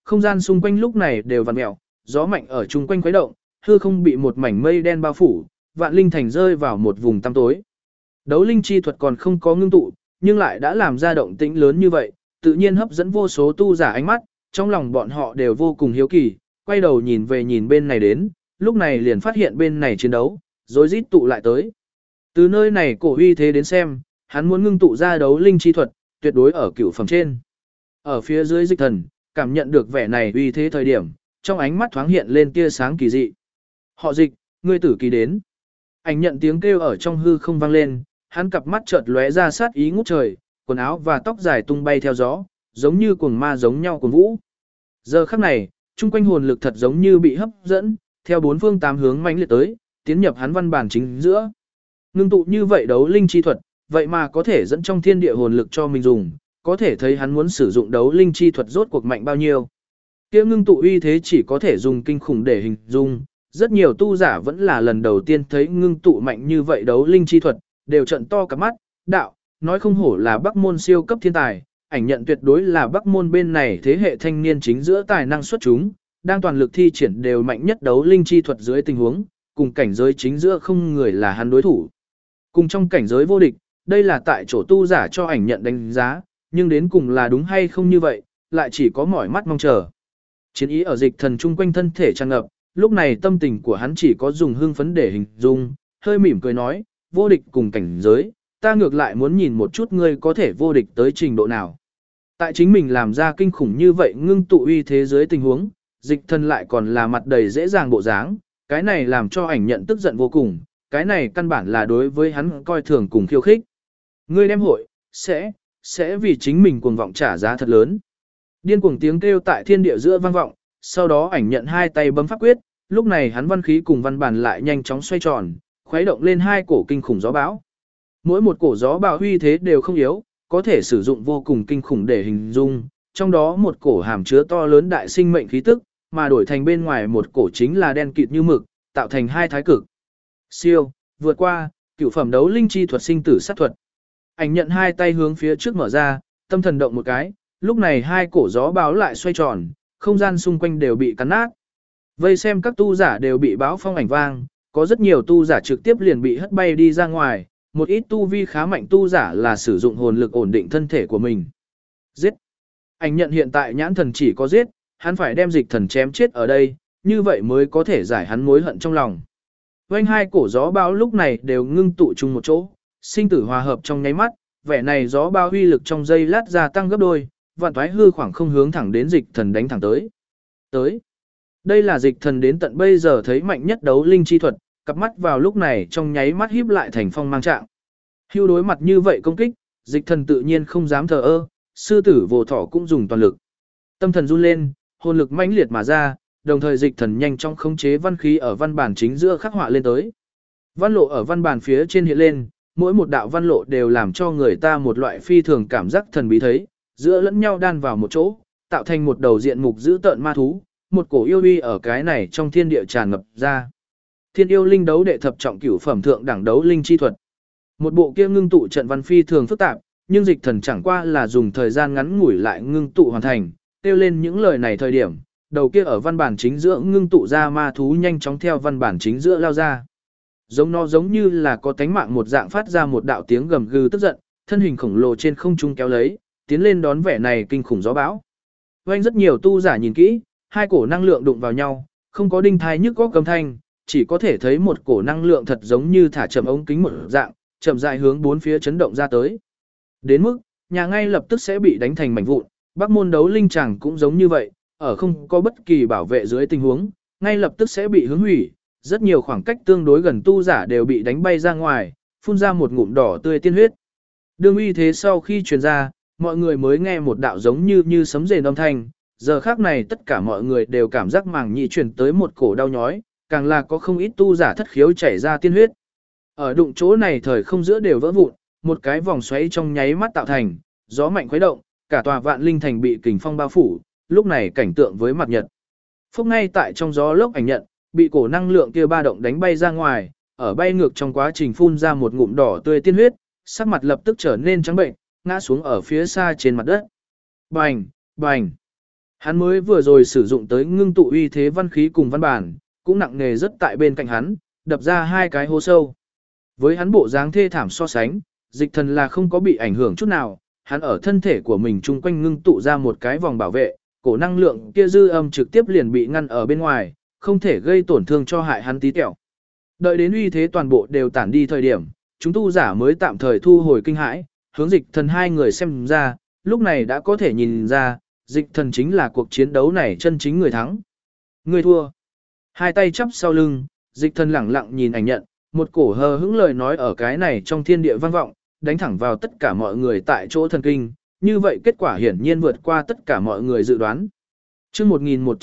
Không gian xung quanh lúc này đều vặn mèo, gió mạnh ở chung quanh khuấy động, hư không bị một mảnh mây đen bao phủ, Vạn Linh Thành rơi vào một vùng tăm tối. Đấu linh chi thuật còn không có ngưng tụ, nhưng lại đã làm ra động tĩnh lớn như vậy, tự nhiên hấp dẫn vô số tu giả ánh mắt, trong lòng bọn họ đều vô cùng hiếu kỳ, quay đầu nhìn về nhìn bên này đến, lúc này liền phát hiện bên này chiến đấu, rối rít tụ lại tới. Từ nơi này cổ uy thế đến xem, hắn muốn ngưng tụ ra đấu linh chi thuật, tuyệt đối ở cửu phẩm trên. Ở phía dưới Dịch Thần, cảm nhận được vẻ này uy thế thời điểm, trong ánh mắt thoáng hiện lên tia sáng kỳ dị. Họ Dịch, ngươi tử kỳ đến. Ảnh nhận tiếng kêu ở trong hư không vang lên, hắn cặp mắt chợt lóe ra sát ý ngút trời, quần áo và tóc dài tung bay theo gió, giống như cuồng ma giống nhau cuồng vũ. Giờ khắc này, chung quanh hồn lực thật giống như bị hấp dẫn, theo bốn phương tám hướng mãnh liệt tới, tiến nhập hắn văn bản chính giữa. Ngưng tụ như vậy đấu linh chi thuật, vậy mà có thể dẫn trong thiên địa hồn lực cho mình dùng, có thể thấy hắn muốn sử dụng đấu linh chi thuật rốt cuộc mạnh bao nhiêu. Kia ngưng tụ uy thế chỉ có thể dùng kinh khủng để hình dung, rất nhiều tu giả vẫn là lần đầu tiên thấy ngưng tụ mạnh như vậy đấu linh chi thuật, đều trợn to cả mắt, đạo, nói không hổ là Bắc môn siêu cấp thiên tài, ảnh nhận tuyệt đối là Bắc môn bên này thế hệ thanh niên chính giữa tài năng xuất chúng, đang toàn lực thi triển đều mạnh nhất đấu linh chi thuật dưới tình huống, cùng cảnh giới chính giữa không người là hắn đối thủ. Cùng trong cảnh giới vô địch, đây là tại chỗ tu giả cho ảnh nhận đánh giá, nhưng đến cùng là đúng hay không như vậy, lại chỉ có mỏi mắt mong chờ. Chiến ý ở Dịch Thần chung quanh thân thể tràn ngập, lúc này tâm tình của hắn chỉ có dùng hưng phấn để hình dung, hơi mỉm cười nói, vô địch cùng cảnh giới, ta ngược lại muốn nhìn một chút ngươi có thể vô địch tới trình độ nào. Tại chính mình làm ra kinh khủng như vậy ngưng tụ uy thế giới tình huống, Dịch Thần lại còn là mặt đầy dễ dàng bộ dáng, cái này làm cho ảnh nhận tức giận vô cùng, cái này căn bản là đối với hắn coi thường cùng khiêu khích. Ngươi đem hội, sẽ vì chính mình cuồng vọng trả giá thật lớn. Điên cuồng tiếng kêu tại thiên địa giữa vang vọng, sau đó ảnh nhận hai tay bấm pháp quyết, lúc này hắn văn khí cùng văn bản lại nhanh chóng xoay tròn, khuấy động lên hai cổ kinh khủng gió bão. Mỗi một cổ gió bão huy thế đều không yếu, có thể sử dụng vô cùng kinh khủng để hình dung, trong đó một cổ hàm chứa to lớn đại sinh mệnh khí tức, mà đổi thành bên ngoài một cổ chính là đen kịt như mực, tạo thành hai thái cực. Siêu, vượt qua, cửu phẩm đấu linh chi thuật sinh tử sát thuật. Ảnh nhận hai tay hướng phía trước mở ra, tâm thần động một cái, lúc này hai cổ gió báo lại xoay tròn, không gian xung quanh đều bị cắn nát. Vây xem các tu giả đều bị báo phong ảnh vang, có rất nhiều tu giả trực tiếp liền bị hất bay đi ra ngoài, một ít tu vi khá mạnh tu giả là sử dụng hồn lực ổn định thân thể của mình. Giết! Ảnh nhận hiện tại nhãn thần chỉ có giết, hắn phải đem Dịch Thần chém chết ở đây, như vậy mới có thể giải hắn mối hận trong lòng. Quanh hai cổ gió báo lúc này đều ngưng tụ chung một chỗ, sinh tử hòa hợp trong nháy mắt, vẻ này gió báo uy lực trong giây lát gia tăng gấp đôi, vạn toái hư khoảng không hướng thẳng đến Dịch Thần đánh thẳng tới. Đây là Dịch Thần đến tận bây giờ thấy mạnh nhất đấu linh chi thuật, cặp mắt vào lúc này trong nháy mắt híp lại thành phong mang trạng. Hưu đối mặt như vậy công kích, Dịch Thần tự nhiên không dám thờ ơ, sư tử vô thỏ cũng dùng toàn lực. Tâm thần run lên, hồn lực mãnh liệt mà ra, đồng thời Dịch Thần nhanh chóng khống chế văn khí ở văn bản chính giữa khắc họa lên tới. Văn lộ ở văn bản phía trên hiện lên, mỗi một đạo văn lộ đều làm cho người ta một loại phi thường cảm giác thần bí thấy, giữa lẫn nhau đan vào một chỗ, tạo thành một đầu diện mục dữ tợn ma thú, một cổ yêu uy ở cái này trong thiên địa tràn ngập ra. Thiên yêu linh đấu đệ thập trọng cửu phẩm thượng đẳng đấu linh chi thuật. Một bộ kia ngưng tụ trận văn phi thường phức tạp, nhưng Dịch Thần chẳng qua là dùng thời gian ngắn ngủi lại ngưng tụ hoàn thành, tiêu lên những lời này thời điểm, đầu kia ở văn bản chính giữa ngưng tụ ra ma thú nhanh chóng theo văn bản chính giữa lao ra. Giống nó giống như là có tánh mạng một dạng phát ra một đạo tiếng gầm gừ tức giận, thân hình khổng lồ trên không trung kéo lấy, tiến lên đón vẻ này kinh khủng gió bão. Oanh rất nhiều tu giả nhìn kỹ, hai cổ năng lượng đụng vào nhau, không có đinh thai nhức góc âm thanh, chỉ có thể thấy một cổ năng lượng thật giống như thả chậm ống kính một dạng, chậm rãi hướng bốn phía chấn động ra tới. Đến mức, nhà ngay lập tức sẽ bị đánh thành mảnh vụn, Bắc môn đấu linh chẳng cũng giống như vậy, ở không có bất kỳ bảo vệ dưới tình huống, ngay lập tức sẽ bị hướng hủy, rất nhiều khoảng cách tương đối gần tu giả đều bị đánh bay ra ngoài, phun ra một ngụm đỏ tươi tiên huyết. Đương uy thế sau khi truyền ra, mọi người mới nghe một đạo giống như sấm rền âm thanh, giờ khác này tất cả mọi người đều cảm giác màng nhĩ truyền tới một cổ đau nhói, càng là có không ít tu giả thất khiếu chảy ra tiên huyết. Ở đụng chỗ này thời không giữa đều vỡ vụn, một cái vòng xoáy trong nháy mắt tạo thành, gió mạnh khuấy động, cả tòa Vạn Linh Thành bị kình phong bao phủ, lúc này cảnh tượng với mặt nhật. Phúc ngay tại trong gió lốc ảnh nhận, bị cổ năng lượng kia ba động đánh bay ra ngoài, ở bay ngược trong quá trình phun ra một ngụm đỏ tươi tiên huyết, sắc mặt lập tức trở nên trắng bệnh, ngã xuống ở phía xa trên mặt đất. Bành, bành. Hắn mới vừa rồi sử dụng tới ngưng tụ uy thế văn khí cùng văn bản, cũng nặng nề rất tại bên cạnh hắn, đập ra hai cái hố sâu. Với hắn bộ dáng thê thảm so sánh, dịch thần là không có bị ảnh hưởng chút nào, hắn ở thân thể của mình chung quanh ngưng tụ ra một cái vòng bảo vệ, cổ năng lượng kia dư âm trực tiếp liền bị ngăn ở bên ngoài, không thể gây tổn thương cho hại hắn tí tẹo. Đợi đến uy thế toàn bộ đều tản đi thời điểm, chúng tu giả mới tạm thời thu hồi kinh hãi, hướng dịch thần hai người xem ra, lúc này đã có thể nhìn ra, dịch thần chính là cuộc chiến đấu này chân chính người thắng. Người thua. Hai tay chắp sau lưng, dịch thần lẳng lặng nhìn ảnh nhận, một cổ hờ hững lời nói ở cái này trong thiên địa vang vọng, đánh thẳng vào tất cả mọi người tại chỗ thần kinh, như vậy kết quả hiển nhiên vượt qua tất cả mọi người dự đoán. Chương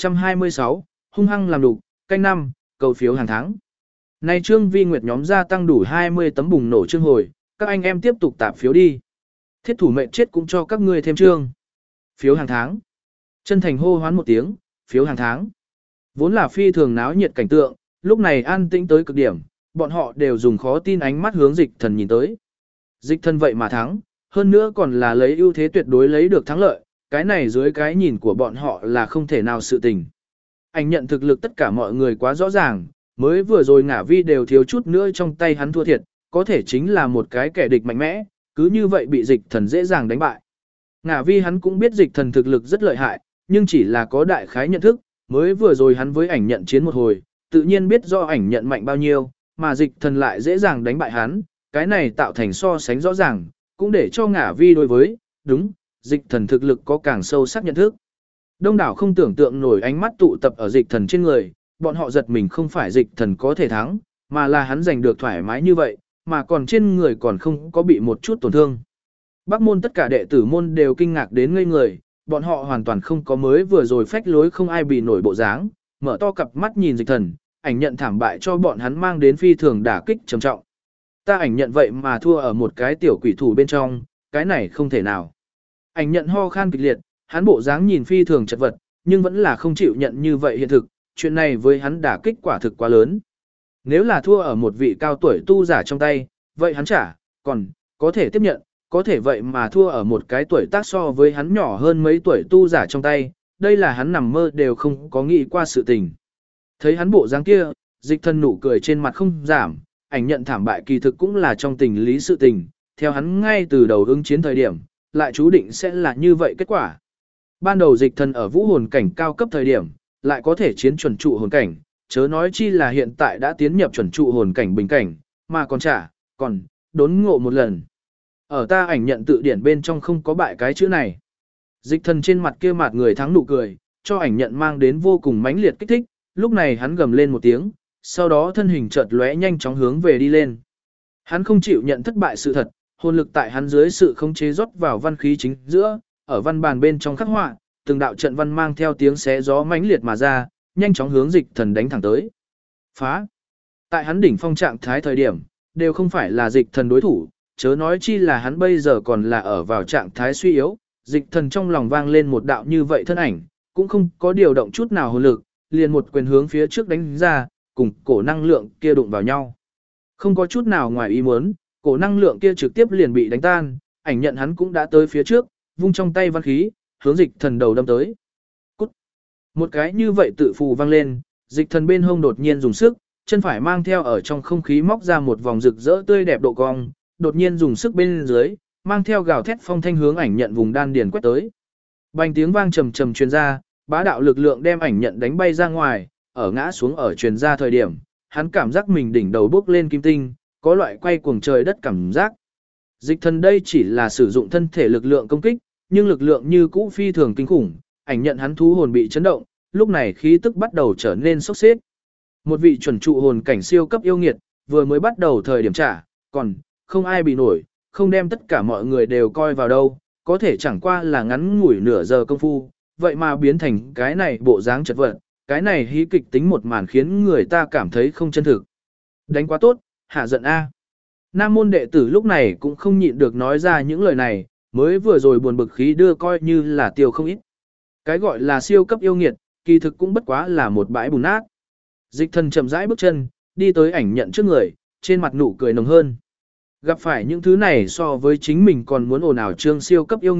1126, hung hăng làm đục, canh năm, cầu phiếu hàng tháng. Nay Trương Vi Nguyệt nhóm gia tăng đủ 20 tấm bùng nổ chương hồi, các anh em tiếp tục tạp phiếu đi. Thiết thủ mệnh chết cũng cho các ngươi thêm chương. Phiếu hàng tháng. Chân thành hô hoán một tiếng, phiếu hàng tháng. Vốn là phi thường náo nhiệt cảnh tượng, lúc này an tĩnh tới cực điểm, bọn họ đều dùng khó tin ánh mắt hướng dịch thần nhìn tới. Dịch thần vậy mà thắng, hơn nữa còn là lấy ưu thế tuyệt đối lấy được thắng lợi, cái này dưới cái nhìn của bọn họ là không thể nào sự tình. Anh nhận thực lực tất cả mọi người quá rõ ràng, mới vừa rồi ngả vi đều thiếu chút nữa trong tay hắn thua thiệt, có thể chính là một cái kẻ địch mạnh mẽ, cứ như vậy bị dịch thần dễ dàng đánh bại. Ngả vi hắn cũng biết dịch thần thực lực rất lợi hại, nhưng chỉ là có đại khái nhận thức, mới vừa rồi hắn với ảnh nhận chiến một hồi, tự nhiên biết do ảnh nhận mạnh bao nhiêu, mà dịch thần lại dễ dàng đánh bại hắn, cái này tạo thành so sánh rõ ràng, cũng để cho ngả vi đối với, đúng, dịch thần thực lực có càng sâu sắc nhận thức. Đông đảo không tưởng tượng nổi ánh mắt tụ tập ở dịch thần trên người, bọn họ giật mình không phải dịch thần có thể thắng, mà là hắn giành được thoải mái như vậy, mà còn trên người còn không có bị một chút tổn thương. Bắc môn tất cả đệ tử môn đều kinh ngạc đến ngây người, bọn họ hoàn toàn không có mới vừa rồi phách lối không ai bị nổi bộ dáng, mở to cặp mắt nhìn dịch thần, ảnh nhận thảm bại cho bọn hắn mang đến phi thường đả kích trầm trọng. Ta ảnh nhận vậy mà thua ở một cái tiểu quỷ thủ bên trong, cái này không thể nào. Ảnh nhận ho khan kịch liệt, hắn bộ dáng nhìn phi thường chật vật, nhưng vẫn là không chịu nhận như vậy hiện thực, chuyện này với hắn đả kích quả thực quá lớn. Nếu là thua ở một vị cao tuổi tu giả trong tay, vậy hắn còn có thể tiếp nhận, có thể vậy mà thua ở một cái tuổi tác so với hắn nhỏ hơn mấy tuổi tu giả trong tay, đây là hắn nằm mơ đều không có nghĩ qua sự tình. Thấy hắn bộ dáng kia, dịch thần nụ cười trên mặt không giảm, ảnh nhận thảm bại kỳ thực cũng là trong tình lý sự tình, theo hắn ngay từ đầu ứng chiến thời điểm, lại chú định sẽ là như vậy kết quả. Ban đầu dịch thần ở vũ hồn cảnh cao cấp thời điểm, lại có thể chiến chuẩn trụ hồn cảnh, chớ nói chi là hiện tại đã tiến nhập chuẩn trụ hồn cảnh bình cảnh, mà còn đốn ngộ một lần. Ở ta ảnh nhận tự điển bên trong không có bại cái chữ này. Dịch thần trên mặt kia mặt người thắng nụ cười, cho ảnh nhận mang đến vô cùng mãnh liệt kích thích, lúc này hắn gầm lên một tiếng, sau đó thân hình chợt lóe nhanh chóng hướng về đi lên. Hắn không chịu nhận thất bại sự thật, hồn lực tại hắn dưới sự khống chế rót vào văn khí chính giữa, ở văn bàn bên trong khắc họa, từng đạo trận văn mang theo tiếng xé gió mãnh liệt mà ra, nhanh chóng hướng dịch thần đánh thẳng tới. Phá! Tại hắn đỉnh phong trạng thái thời điểm, đều không phải là dịch thần đối thủ, chớ nói chi là hắn bây giờ còn là ở vào trạng thái suy yếu, dịch thần trong lòng vang lên một đạo như vậy thân ảnh, cũng không có điều động chút nào hồn lực, liền một quyền hướng phía trước đánh ra, cùng cổ năng lượng kia đụng vào nhau. Không có chút nào ngoài ý muốn, cổ năng lượng kia trực tiếp liền bị đánh tan, ảnh nhận hắn cũng đã tới phía trước, vung trong tay văn khí, hướng dịch thần đầu đâm tới. Cút! Một cái như vậy tự phù vang lên, dịch thần bên hông đột nhiên dùng sức, chân phải mang theo ở trong không khí móc ra một vòng rực rỡ tươi đẹp độ cong, đột nhiên dùng sức bên dưới, mang theo gào thét phong thanh hướng ảnh nhận vùng đan điền quét tới. Bành tiếng vang trầm trầm truyền ra, bá đạo lực lượng đem ảnh nhận đánh bay ra ngoài, ở ngã xuống ở truyền ra thời điểm, hắn cảm giác mình đỉnh đầu bốc lên kim tinh, có loại quay cuồng trời đất cảm giác. Dịch thần đây chỉ là sử dụng thân thể lực lượng công kích, nhưng lực lượng như cũ phi thường kinh khủng, ảnh nhận hắn thú hồn bị chấn động, lúc này khí tức bắt đầu trở nên sốc xếp. Một vị chuẩn trụ hồn cảnh siêu cấp yêu nghiệt, vừa mới bắt đầu thời điểm còn không ai bị nổi, không đem tất cả mọi người đều coi vào đâu, có thể chẳng qua là ngắn ngủi nửa giờ công phu, vậy mà biến thành cái này bộ dáng chật vật, cái này hí kịch tính một màn khiến người ta cảm thấy không chân thực. Đánh quá tốt, hạ giận A. Nam môn đệ tử lúc này cũng không nhịn được nói ra những lời này, mới vừa rồi buồn bực khí đưa coi như là tiêu không ít. Cái gọi là siêu cấp yêu nghiệt, kỳ thực cũng bất quá là một bãi bùn nát. Dịch thần chậm rãi bước chân, đi tới ảnh nhận trước người, trên mặt nụ cười nồng hơn. Gặp phải những thứ này so với chính mình còn muốn ồn ào trương siêu cấp yêu nghiệt,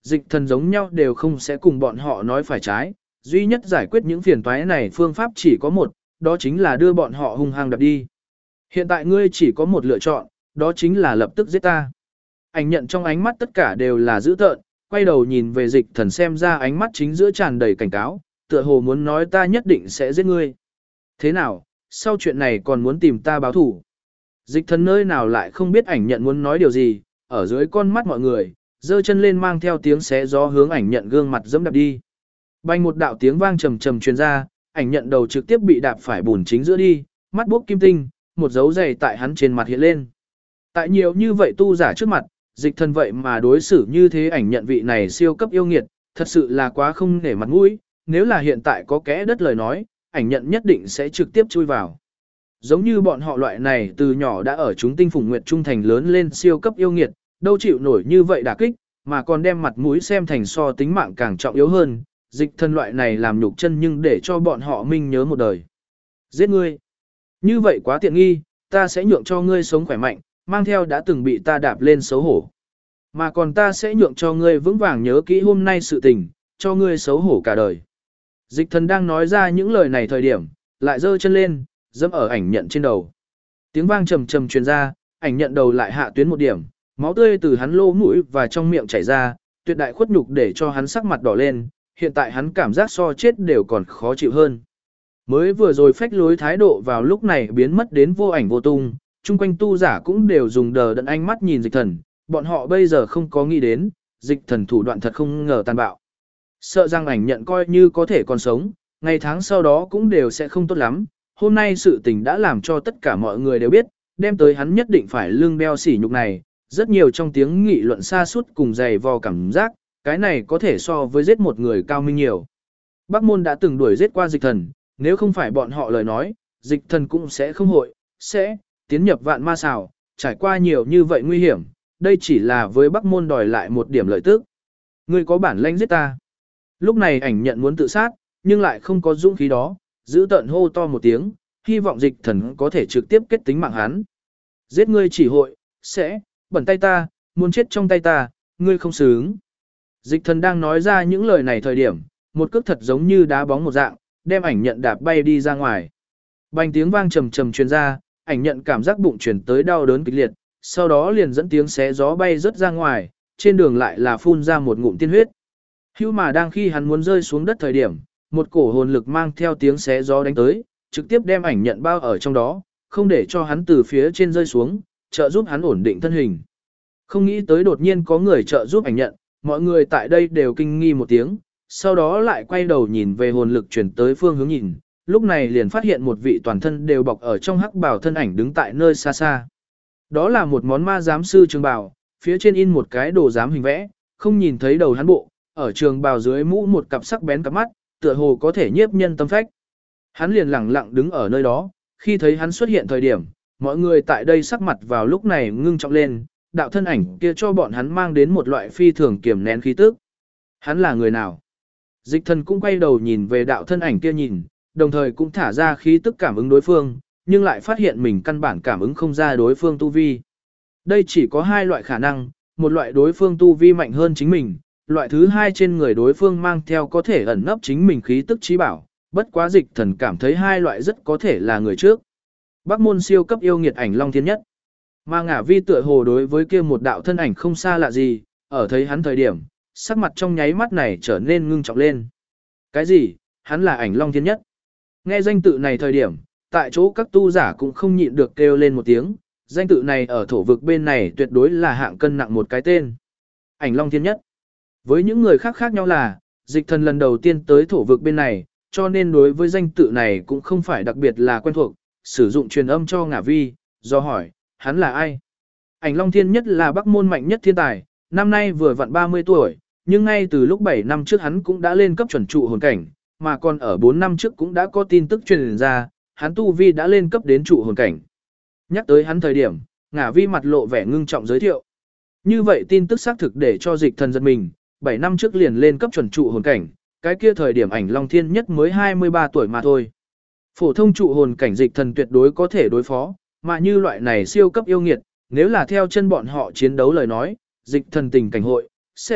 dịch thần giống nhau đều không sẽ cùng bọn họ nói phải trái, duy nhất giải quyết những phiền toái này phương pháp chỉ có một, đó chính là đưa bọn họ hung hăng đập đi. Hiện tại ngươi chỉ có một lựa chọn, đó chính là lập tức giết ta. Ảnh nhận trong ánh mắt tất cả đều là dữ tợn, quay đầu nhìn về dịch thần xem ra ánh mắt chính giữa tràn đầy cảnh cáo, tựa hồ muốn nói ta nhất định sẽ giết ngươi. Thế nào, sau chuyện này còn muốn tìm ta báo thủ? Dịch thần nơi nào lại không biết ảnh nhận muốn nói điều gì, ở dưới con mắt mọi người, giơ chân lên mang theo tiếng xé gió hướng ảnh nhận gương mặt dẫm đạp đi. Bành một đạo tiếng vang trầm trầm truyền ra, ảnh nhận đầu trực tiếp bị đạp phải bùn chính giữa đi, mắt buốc kim tinh, một dấu giày tại hắn trên mặt hiện lên. Tại nhiều như vậy tu giả trước mặt, dịch thần vậy mà đối xử như thế ảnh nhận vị này siêu cấp yêu nghiệt, thật sự là quá không nể mặt mũi, nếu là hiện tại có kẽ đất lời nói, ảnh nhận nhất định sẽ trực tiếp chui vào. Giống như bọn họ loại này từ nhỏ đã ở chúng tinh phùng nguyệt trung thành lớn lên siêu cấp yêu nghiệt, đâu chịu nổi như vậy đả kích, mà còn đem mặt mũi xem thành so tính mạng càng trọng yếu hơn, dịch thần loại này làm nhục chân nhưng để cho bọn họ minh nhớ một đời. Giết ngươi. Như vậy quá tiện nghi, ta sẽ nhượng cho ngươi sống khỏe mạnh, mang theo đã từng bị ta đạp lên xấu hổ. Mà còn ta sẽ nhượng cho ngươi vững vàng nhớ kỹ hôm nay sự tình, cho ngươi xấu hổ cả đời. Dịch thần đang nói ra những lời này thời điểm, lại giơ chân lên, dẫm ở ảnh nhận trên đầu. Tiếng vang trầm trầm truyền ra, ảnh nhận đầu lại hạ tuyến một điểm, máu tươi từ hắn lỗ mũi và trong miệng chảy ra, tuyệt đại khuất nhục để cho hắn sắc mặt đỏ lên, hiện tại hắn cảm giác so chết đều còn khó chịu hơn. Mới vừa rồi phách lối thái độ vào lúc này biến mất đến vô ảnh vô tung, chung quanh tu giả cũng đều dùng đờ đẫn ánh mắt nhìn dịch thần, bọn họ bây giờ không có nghĩ đến, dịch thần thủ đoạn thật không ngờ tàn bạo. Sợ rằng ảnh nhận coi như có thể còn sống, ngày tháng sau đó cũng đều sẽ không tốt lắm, hôm nay sự tình đã làm cho tất cả mọi người đều biết, đem tới hắn nhất định phải lưng đeo sỉ nhục này, rất nhiều trong tiếng nghị luận xa suốt cùng dày vò cảm giác, cái này có thể so với giết một người cao minh nhiều. Bắc môn đã từng đuổi giết qua dịch thần, nếu không phải bọn họ lời nói, dịch thần cũng sẽ không sẽ tiến nhập vạn ma xào, trải qua nhiều như vậy nguy hiểm, đây chỉ là với Bắc môn đòi lại một điểm lợi tức. Ngươi có bản lĩnh giết ta. Lúc này ảnh nhận muốn tự sát, nhưng lại không có dũng khí đó, giữ tợn hô to một tiếng, hy vọng dịch thần có thể trực tiếp kết tính mạng hắn. Giết ngươi chỉ sẽ bẩn tay ta, muốn chết trong tay ta, ngươi không xứng. Dịch thần đang nói ra những lời này thời điểm, một cước thật giống như đá bóng một dạng, đem ảnh nhận đạp bay đi ra ngoài. Bành tiếng vang trầm trầm truyền ra, ảnh nhận cảm giác bụng chuyển tới đau đớn kịch liệt, sau đó liền dẫn tiếng xé gió bay rớt ra ngoài, trên đường lại là phun ra một ngụm tiên huyết. Hưu mà đang khi hắn muốn rơi xuống đất thời điểm, một cổ hồn lực mang theo tiếng xé gió đánh tới, trực tiếp đem ảnh nhận bao ở trong đó, không để cho hắn từ phía trên rơi xuống, trợ giúp hắn ổn định thân hình. Không nghĩ tới đột nhiên có người trợ giúp ảnh nhận, mọi người tại đây đều kinh nghi một tiếng, sau đó lại quay đầu nhìn về hồn lực chuyển tới phương hướng nhìn, lúc này liền phát hiện một vị toàn thân đều bọc ở trong hắc bào thân ảnh đứng tại nơi xa xa. Đó là một món ma giám sư trường bào, phía trên in một cái đồ giám hình vẽ, không nhìn thấy đầu hắn bộ, ở trường bào dưới mũ một cặp sắc bén cặp mắt, tựa hồ có thể nhiếp nhân tâm phách. Hắn liền lặng lặng đứng ở nơi đó, khi thấy hắn xuất hiện thời điểm, mọi người tại đây sắc mặt vào lúc này ngưng trọng lên, đạo thân ảnh kia cho bọn hắn mang đến một loại phi thường kiềm nén khí tức. Hắn là người nào? Dịch thần cũng quay đầu nhìn về đạo thân ảnh kia nhìn, đồng thời cũng thả ra khí tức cảm ứng đối phương, nhưng lại phát hiện mình căn bản cảm ứng không ra đối phương tu vi. Đây chỉ có hai loại khả năng, một loại đối phương tu vi mạnh hơn chính mình, loại thứ hai trên người đối phương mang theo có thể ẩn nấp chính mình khí tức trí bảo, bất quá dịch thần cảm thấy hai loại rất có thể là người trước. Bắc môn siêu cấp yêu nghiệt ảnh Long Thiên Nhất. Mà Ngả Vi tựa hồ đối với kia một đạo thân ảnh không xa lạ gì, ở thấy hắn thời điểm, sắc mặt trong nháy mắt này trở nên ngưng trọng lên. Cái gì? Hắn là ảnh Long Thiên Nhất. Nghe danh tự này thời điểm, tại chỗ các tu giả cũng không nhịn được kêu lên một tiếng, danh tự này ở thổ vực bên này tuyệt đối là hạng cân nặng một cái tên. Ảnh Long Thiên Nhất. Với những người khác khác nhau là, dịch thần lần đầu tiên tới thổ vực bên này, cho nên đối với danh tự này cũng không phải đặc biệt là quen thuộc, sử dụng truyền âm cho Ngả Vi, do hỏi, hắn là ai? Ảnh Long Thiên Nhất là Bắc môn mạnh nhất thiên tài, năm nay vừa vặn 30 tuổi, nhưng ngay từ lúc 7 năm trước hắn cũng đã lên cấp chuẩn trụ hồn cảnh, mà còn ở 4 năm trước cũng đã có tin tức truyền ra, hắn tu vi đã lên cấp đến trụ hồn cảnh. Nhắc tới hắn thời điểm, Ngả Vi mặt lộ vẻ ngưng trọng giới thiệu. Như vậy tin tức xác thực để cho dịch thần giật mình, 7 năm trước liền lên cấp chuẩn trụ hồn cảnh, cái kia thời điểm ảnh Long Thiên Nhất mới 23 tuổi mà thôi. Phổ thông trụ hồn cảnh dịch thần tuyệt đối có thể đối phó, mà như loại này siêu cấp yêu nghiệt, nếu là theo chân bọn họ chiến đấu lời nói, dịch thần tình cảnh hội, sẽ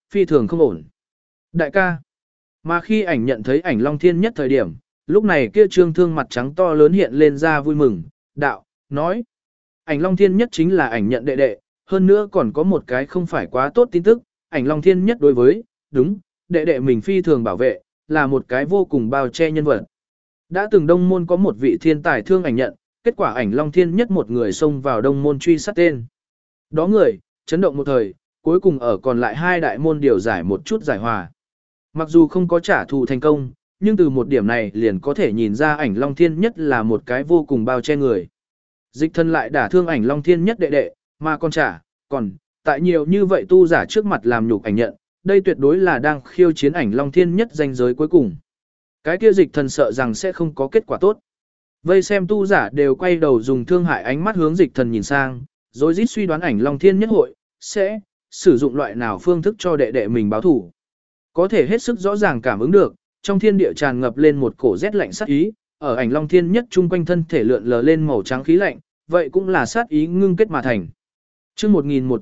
phi thường không ổn. Đại ca. Mà khi ảnh nhận thấy ảnh Long Thiên Nhất thời điểm, lúc này kia trương thương mặt trắng to lớn hiện lên ra vui mừng, đạo, nói. Ảnh Long Thiên Nhất chính là ảnh nhận đệ đệ, hơn nữa còn có một cái không phải quá tốt tin tức, ảnh Long Thiên Nhất đối với, đúng, đệ đệ mình phi thường bảo vệ, là một cái vô cùng bao che nhân vật. Đã từng Đông Môn có một vị thiên tài thương ảnh nhận, kết quả ảnh Long Thiên Nhất một người xông vào Đông Môn truy sát tên. Đó người, chấn động một thời, cuối cùng ở còn lại hai đại môn điều giải một chút giải hòa. Mặc dù không có trả thù thành công, nhưng từ một điểm này liền có thể nhìn ra ảnh Long Thiên Nhất là một cái vô cùng bao che người. Dịch thân lại đả thương ảnh Long Thiên Nhất đệ đệ, mà còn còn, tại nhiều như vậy tu giả trước mặt làm nhục ảnh nhận, đây tuyệt đối là đang khiêu chiến ảnh Long Thiên Nhất danh giới cuối cùng. Cái kia dịch thần sợ rằng sẽ không có kết quả tốt. Vây xem tu giả đều quay đầu dùng thương hại ánh mắt hướng dịch thần nhìn sang, rồi rít suy đoán ảnh Long Thiên Nhất hội, sẽ sử dụng loại nào phương thức cho đệ đệ mình báo thủ. Có thể hết sức rõ ràng cảm ứng được, trong thiên địa tràn ngập lên một cổ rét lạnh sát ý, ở ảnh Long Thiên Nhất chung quanh thân thể lượn lờ lên màu trắng khí lạnh, vậy cũng là sát ý ngưng kết mà thành. Chương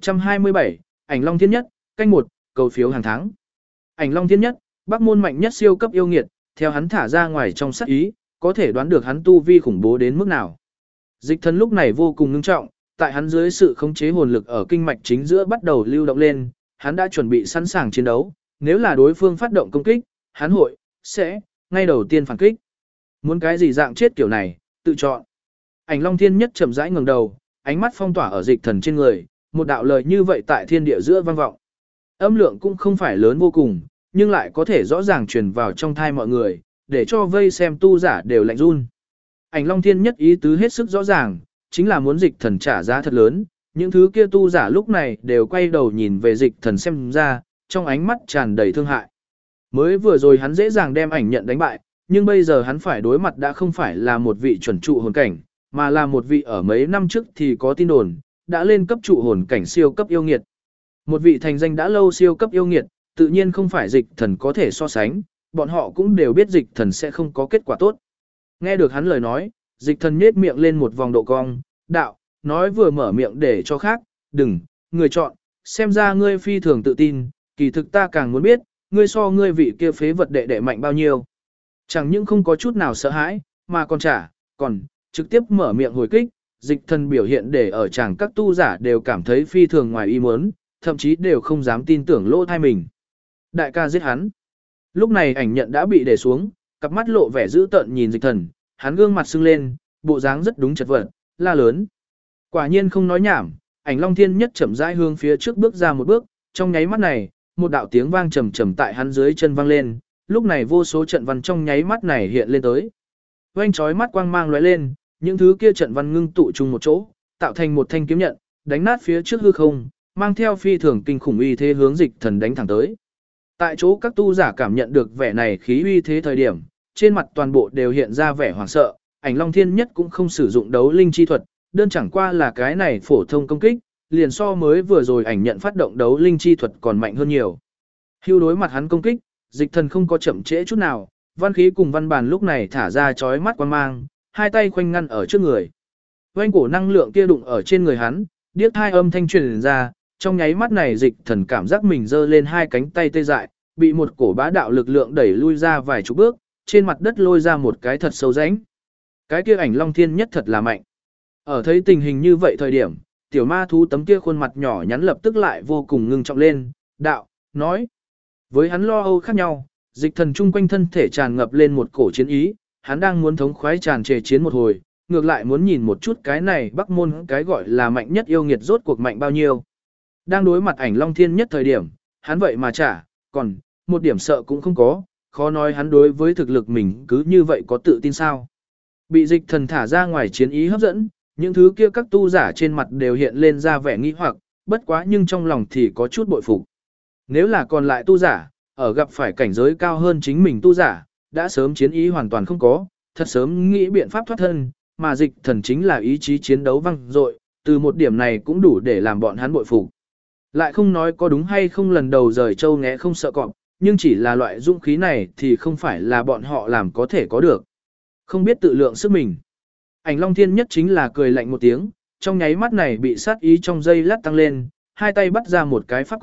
1127, ảnh Long Thiên Nhất, canh 1, cầu phiếu hàng tháng. Ảnh Long Thiên Nhất, Bắc môn mạnh nhất siêu cấp yêu nghiệt, theo hắn thả ra ngoài trong sát ý, có thể đoán được hắn tu vi khủng bố đến mức nào. Dịch thần lúc này vô cùng ngưng trọng, tại hắn dưới sự khống chế hồn lực ở kinh mạch chính giữa bắt đầu lưu động lên, hắn đã chuẩn bị sẵn sàng chiến đấu, nếu là đối phương phát động công kích, hắn hội, sẽ, ngay đầu tiên phản kích. Muốn cái gì dạng chết kiểu này, tự chọn. Ảnh Long Thiên Nhất chậm rãi ngẩng đầu, ánh mắt phong tỏa ở dịch thần trên người, một đạo lời như vậy tại thiên địa giữa vang vọng. Âm lượng cũng không phải lớn vô cùng, nhưng lại có thể rõ ràng truyền vào trong thai mọi người, để cho vây xem tu giả đều lạnh run. Ảnh Long Thiên Nhất ý tứ hết sức rõ ràng, chính là muốn dịch thần trả giá thật lớn, những thứ kia tu giả lúc này đều quay đầu nhìn về dịch thần xem ra, trong ánh mắt tràn đầy thương hại. Mới vừa rồi hắn dễ dàng đem ảnh nhận đánh bại, nhưng bây giờ hắn phải đối mặt đã không phải là một vị chuẩn trụ hồn cảnh, mà là một vị ở mấy năm trước thì có tin đồn, đã lên cấp trụ hồn cảnh siêu cấp yêu nghiệt. Một vị thành danh đã lâu siêu cấp yêu nghiệt, tự nhiên không phải dịch thần có thể so sánh, bọn họ cũng đều biết dịch thần sẽ không có kết quả tốt. Nghe được hắn lời nói, dịch thần nhếch miệng lên một vòng độ cong, đạo, nói vừa mở miệng để cho khác, đừng, người chọn, xem ra ngươi phi thường tự tin, kỳ thực ta càng muốn biết, ngươi so ngươi vị kia phế vật đệ đệ mạnh bao nhiêu. Chẳng những không có chút nào sợ hãi, mà còn, trực tiếp mở miệng hồi kích, dịch thần biểu hiện để ở chẳng các tu giả đều cảm thấy phi thường ngoài ý muốn, thậm chí đều không dám tin tưởng lỗ thai mình. Đại ca giết hắn. Lúc này ảnh nhận đã bị để xuống, cặp mắt lộ vẻ dữ tợn nhìn dịch thần, hắn gương mặt sưng lên, bộ dáng rất đúng chật vật, la lớn. Quả nhiên không nói nhảm, ảnh Long Thiên Nhất chậm rãi hướng phía trước bước ra một bước, trong nháy mắt này, một đạo tiếng vang trầm trầm tại hắn dưới chân vang lên, lúc này vô số trận văn trong nháy mắt này hiện lên tới. Oanh chói mắt quang mang lóe lên, những thứ kia trận văn ngưng tụ chung một chỗ, tạo thành một thanh kiếm nhận, đánh nát phía trước hư không, mang theo phi thường kinh khủng uy thế hướng dịch thần đánh thẳng tới. Tại chỗ các tu giả cảm nhận được vẻ này khí uy thế thời điểm, trên mặt toàn bộ đều hiện ra vẻ hoảng sợ, ảnh Long Thiên Nhất cũng không sử dụng đấu linh chi thuật, đơn chẳng qua là cái này phổ thông công kích, liền so mới vừa rồi ảnh nhận phát động đấu linh chi thuật còn mạnh hơn nhiều. Hưu đối mặt hắn công kích, dịch thần không có chậm trễ chút nào, văn khí cùng văn bàn lúc này thả ra chói mắt quang mang, hai tay khoanh ngăn ở trước người. Oanh cổ năng lượng kia đụng ở trên người hắn, điếc hai âm thanh truyền ra, trong nháy mắt này dịch thần cảm giác mình giơ lên hai cánh tay tê dại, bị một cổ bá đạo lực lượng đẩy lui ra vài chục bước, trên mặt đất lôi ra một cái thật sâu rãnh. Cái kia ảnh Long Thiên Nhất thật là mạnh. Ở thấy tình hình như vậy thời điểm, tiểu ma thú tấm kia khuôn mặt nhỏ nhắn lập tức lại vô cùng ngưng trọng lên, đạo, nói. Với hắn lo âu khác nhau, dịch thần chung quanh thân thể tràn ngập lên một cổ chiến ý, hắn đang muốn thống khoái tràn trề chiến một hồi, ngược lại muốn nhìn một chút cái này Bắc môn cái gọi là mạnh nhất yêu nghiệt rốt cuộc mạnh bao nhiêu. Đang đối mặt ảnh Long Thiên Nhất thời điểm, hắn vậy mà còn, một điểm sợ cũng không có, khó nói hắn đối với thực lực mình cứ như vậy có tự tin sao. Bị dịch thần thả ra ngoài chiến ý hấp dẫn, những thứ kia các tu giả trên mặt đều hiện lên ra vẻ nghi hoặc, bất quá nhưng trong lòng thì có chút bội phục. Nếu là còn lại tu giả, ở gặp phải cảnh giới cao hơn chính mình tu giả, đã sớm chiến ý hoàn toàn không có, thật sớm nghĩ biện pháp thoát thân, mà dịch thần chính là ý chí chiến đấu văng dội, từ một điểm này cũng đủ để làm bọn hắn bội phục. Lại không nói có đúng hay không lần đầu rời châu nghé không sợ cọp, nhưng chỉ là loại dũng khí này thì không phải là bọn họ làm có thể có được. Không biết tự lượng sức mình. Ảnh Long Thiên Nhất chính là cười lạnh một tiếng, trong nháy mắt này bị sát ý trong dây lát tăng lên, hai tay bắt ra một cái pháp quyết,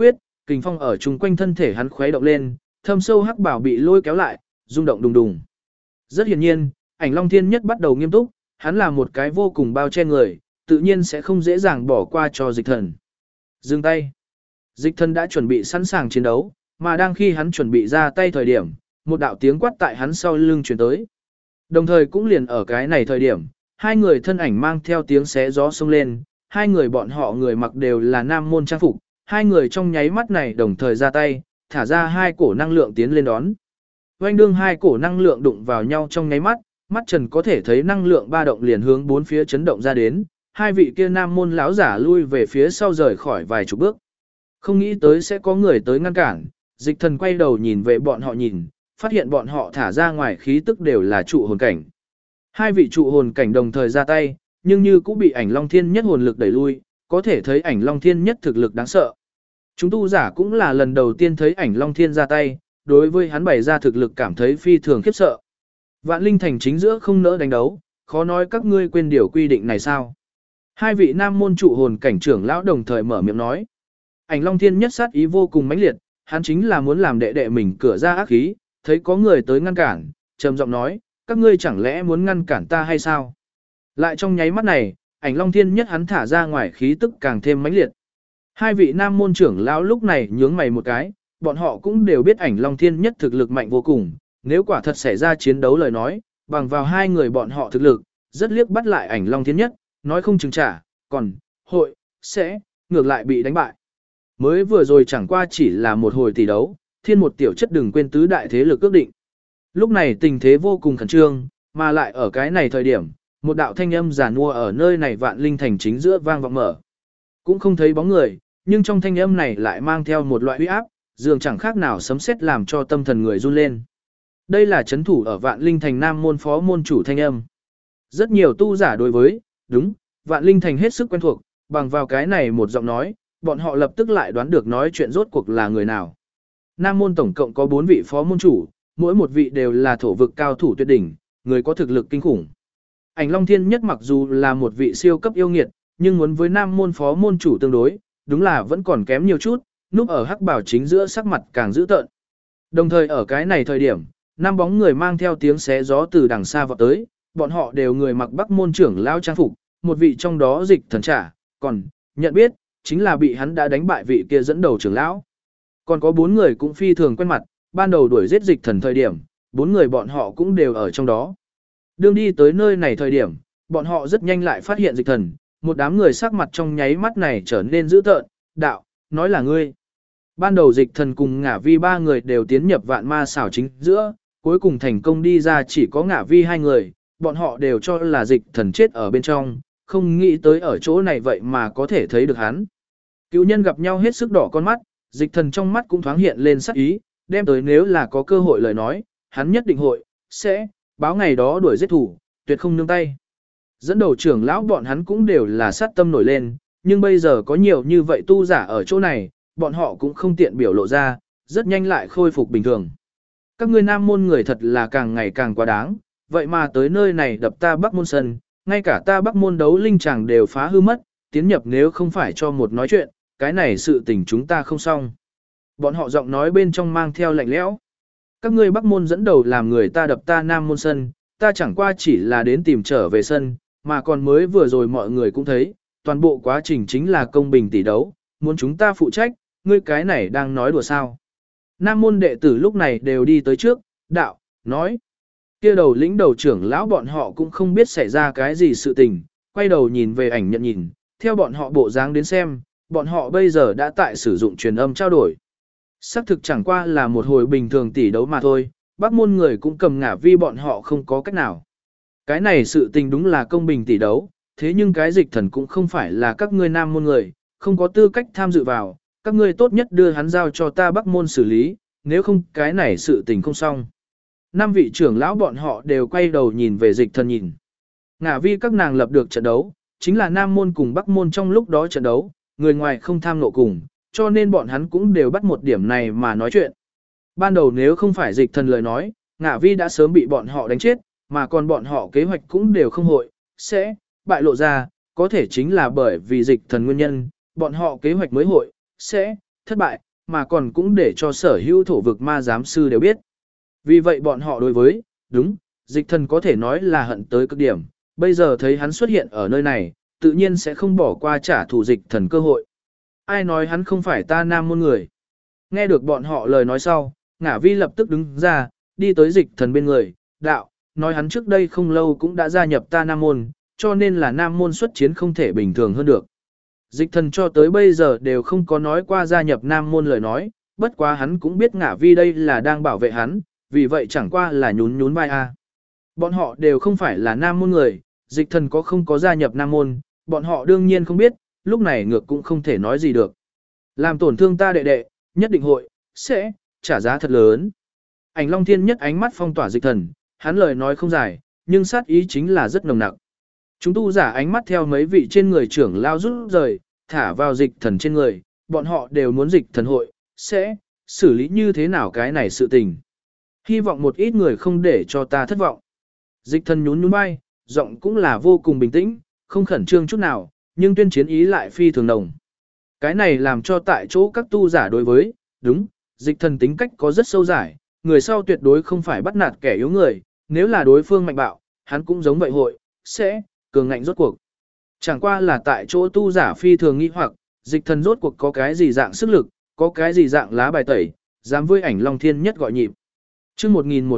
kình phong ở chung quanh thân thể hắn khuấy động lên, thâm sâu hắc bảo bị lôi kéo lại, rung động đùng đùng. Rất hiển nhiên, Ảnh Long Thiên Nhất bắt đầu nghiêm túc, hắn là một cái vô cùng bao che người, tự nhiên sẽ không dễ dàng bỏ qua cho Dịch Thần. Dừng tay. Dịch Thần đã chuẩn bị sẵn sàng chiến đấu, mà đang khi hắn chuẩn bị ra tay thời điểm, một đạo tiếng quát tại hắn sau lưng truyền tới. Đồng thời cũng liền ở cái này thời điểm, hai người thân ảnh mang theo tiếng xé gió xông lên, hai người bọn họ người mặc đều là nam môn trang phục, hai người trong nháy mắt này đồng thời ra tay, thả ra hai cổ năng lượng tiến lên đón. Oanh đương hai cổ năng lượng đụng vào nhau trong nháy mắt, mắt Trần có thể thấy năng lượng ba động liền hướng bốn phía chấn động ra đến, hai vị kia nam môn lão giả lui về phía sau rời khỏi vài chục bước. Không nghĩ tới sẽ có người tới ngăn cản, Dịch Thần quay đầu nhìn về bọn họ nhìn, phát hiện bọn họ thả ra ngoài khí tức đều là trụ hồn cảnh. Hai vị trụ hồn cảnh đồng thời ra tay, nhưng như cũng bị Ảnh Long Thiên Nhất hồn lực đẩy lui, có thể thấy Ảnh Long Thiên Nhất thực lực đáng sợ. Chúng tu giả cũng là lần đầu tiên thấy Ảnh Long Thiên ra tay, đối với hắn bày ra thực lực cảm thấy phi thường khiếp sợ. Vạn Linh Thành chính giữa không nỡ đánh đấu, khó nói các ngươi quên điều quy định này sao? Hai vị nam môn trụ hồn cảnh trưởng lão đồng thời mở miệng nói. Ảnh Long Thiên Nhất sát ý vô cùng mãnh liệt, hắn chính là muốn làm đệ đệ mình cửa ra ác khí, thấy có người tới ngăn cản, trầm giọng nói, các ngươi chẳng lẽ muốn ngăn cản ta hay sao? Lại trong nháy mắt này, Ảnh Long Thiên Nhất hắn thả ra ngoài khí tức càng thêm mãnh liệt. Hai vị nam môn trưởng lão lúc này nhướng mày một cái, bọn họ cũng đều biết Ảnh Long Thiên Nhất thực lực mạnh vô cùng, nếu quả thật xảy ra chiến đấu lời nói, bằng vào hai người bọn họ thực lực, rất liếc bắt lại Ảnh Long Thiên Nhất, nói không chừng trả, còn, sẽ, ngược lại bị đánh bại. Mới vừa rồi chẳng qua chỉ là một hồi tỷ đấu, thiên một tiểu chất đừng quên tứ đại thế lực ước định. Lúc này tình thế vô cùng khẩn trương, mà lại ở cái này thời điểm, một đạo thanh âm giản mua ở nơi này Vạn Linh Thành chính giữa vang vọng mở. Cũng không thấy bóng người, nhưng trong thanh âm này lại mang theo một loại uy áp, dường chẳng khác nào sấm sét làm cho tâm thần người run lên. Đây là chấn thủ ở Vạn Linh Thành Nam môn phó môn chủ thanh âm. Rất nhiều tu giả đối với, đúng, Vạn Linh Thành hết sức quen thuộc, bằng vào cái này một giọng nói, bọn họ lập tức lại đoán được nói chuyện rốt cuộc là người nào. Nam môn tổng cộng có 4 vị phó môn chủ, mỗi một vị đều là thổ vực cao thủ tuyệt đỉnh, người có thực lực kinh khủng. Ảnh Long Thiên Nhất mặc dù là một vị siêu cấp yêu nghiệt, nhưng muốn với Nam môn phó môn chủ tương đối, đúng là vẫn còn kém nhiều chút, núp ở hắc bảo chính giữa sắc mặt càng dữ tợn. Đồng thời ở cái này thời điểm, năm bóng người mang theo tiếng xé gió từ đằng xa vọt tới, bọn họ đều người mặc Bắc môn trưởng lão trang phục, một vị trong đó Dịch Thần trả, còn nhận biết chính là bị hắn đã đánh bại vị kia dẫn đầu trưởng lão. Còn có 4 người cũng phi thường quen mặt, ban đầu đuổi giết Dịch Thần thời điểm, 4 người bọn họ cũng đều ở trong đó. Đương đi tới nơi này thời điểm, bọn họ rất nhanh lại phát hiện Dịch Thần, một đám người sắc mặt trong nháy mắt này trở nên dữ tợn, đạo, nói là ngươi. Ban đầu Dịch Thần cùng Ngả Vi 3 người đều tiến nhập vạn ma xảo chính giữa, cuối cùng thành công đi ra chỉ có Ngả Vi 2 người, bọn họ đều cho là Dịch Thần chết ở bên trong, không nghĩ tới ở chỗ này vậy mà có thể thấy được hắn. Cựu nhân gặp nhau hết sức đỏ con mắt, Dịch Thần trong mắt cũng thoáng hiện lên sắc ý, đem tới nếu là có cơ hội lời nói, hắn nhất định sẽ báo ngày đó đuổi giết thủ, tuyệt không nương tay. Dẫn đầu trưởng lão bọn hắn cũng đều là sát tâm nổi lên, nhưng bây giờ có nhiều như vậy tu giả ở chỗ này, bọn họ cũng không tiện biểu lộ ra, rất nhanh lại khôi phục bình thường. Các ngươi nam môn người thật là càng ngày càng quá đáng, vậy mà tới nơi này đập ta Bắc môn sân, ngay cả ta Bắc môn đấu linh chàng đều phá hư mất, tiến nhập nếu không phải cho một nói chuyện, cái này sự tình chúng ta không xong. Bọn họ giọng nói bên trong mang theo lạnh lẽo. Các ngươi Bắc môn dẫn đầu làm người ta đập ta Nam môn sân, ta chẳng qua chỉ là đến tìm trở về sân, mà còn mới vừa rồi mọi người cũng thấy, toàn bộ quá trình chính là công bình tỷ đấu, muốn chúng ta phụ trách, ngươi cái này đang nói đùa sao. Nam môn đệ tử lúc này đều đi tới trước, đạo, nói. Kia đầu lĩnh đầu trưởng lão bọn họ cũng không biết xảy ra cái gì sự tình, quay đầu nhìn về ảnh nhận nhìn, theo bọn họ bộ dáng đến xem, bọn họ bây giờ đã tại sử dụng truyền âm trao đổi. Xác thực chẳng qua là một hồi bình thường tỷ đấu mà thôi, Bắc môn người cũng cầm Ngả Vi bọn họ không có cách nào. Cái này sự tình đúng là công bình tỷ đấu, thế nhưng cái Dịch Thần cũng không phải là các ngươi nam môn người, không có tư cách tham dự vào, các ngươi tốt nhất đưa hắn giao cho ta Bắc môn xử lý, nếu không cái này sự tình không xong. 5 vị trưởng lão bọn họ đều quay đầu nhìn về Dịch Thần nhìn. Ngả Vi các nàng lập được trận đấu, chính là nam môn cùng Bắc môn trong lúc đó trận đấu, người ngoài không tham nộ cùng, cho nên bọn hắn cũng đều bắt một điểm này mà nói chuyện. Ban đầu nếu không phải Dịch Thần lời nói, Ngả Vi đã sớm bị bọn họ đánh chết, mà còn bọn họ kế hoạch cũng đều không sẽ bại lộ ra, có thể chính là bởi vì Dịch Thần nguyên nhân, bọn họ kế hoạch mới sẽ thất bại, mà còn cũng để cho sở hữu thổ vực ma giám sư đều biết. Vì vậy bọn họ đối với, đúng, dịch thần có thể nói là hận tới cực điểm, bây giờ thấy hắn xuất hiện ở nơi này, tự nhiên sẽ không bỏ qua trả thù dịch thần cơ hội. Ai nói hắn không phải ta nam môn người. Nghe được bọn họ lời nói sau, Ngả Vi lập tức đứng ra, đi tới dịch thần bên người, đạo, nói hắn trước đây không lâu cũng đã gia nhập ta nam môn, cho nên là nam môn xuất chiến không thể bình thường hơn được. Dịch thần cho tới bây giờ đều không có nói qua gia nhập nam môn lời nói, bất quá hắn cũng biết Ngả Vi đây là đang bảo vệ hắn, vì vậy chẳng qua là nhún nhún vai a. Bọn họ đều không phải là nam môn người, dịch thần có không có gia nhập nam môn, bọn họ đương nhiên không biết, lúc này ngược cũng không thể nói gì được. Làm tổn thương ta đệ đệ, nhất định hội, sẽ, trả giá thật lớn. Ảnh Long Thiên Nhất ánh mắt phong tỏa dịch thần, hắn lời nói không dài, nhưng sát ý chính là rất nồng nặc. Chúng tu giả ánh mắt theo mấy vị trên người trưởng lao rút rời, thả vào dịch thần trên người, bọn họ đều muốn dịch thần hội, sẽ, xử lý như thế nào cái này sự tình. Hy vọng một ít người không để cho ta thất vọng. Dịch thần nhún nhún vai, giọng cũng là vô cùng bình tĩnh, không khẩn trương chút nào, nhưng tuyên chiến ý lại phi thường nồng. Cái này làm cho tại chỗ các tu giả đối với, đúng, dịch thần tính cách có rất sâu giải, người sau tuyệt đối không phải bắt nạt kẻ yếu người, nếu là đối phương mạnh bạo, hắn cũng giống vậy hội, sẽ, cường ngạnh rốt cuộc. Chẳng qua là tại chỗ tu giả phi thường nghi hoặc, dịch thần rốt cuộc có cái gì dạng sức lực, có cái gì dạng lá bài tẩy, dám với Ảnh Long Thiên Nhất gọi nhịp. Chương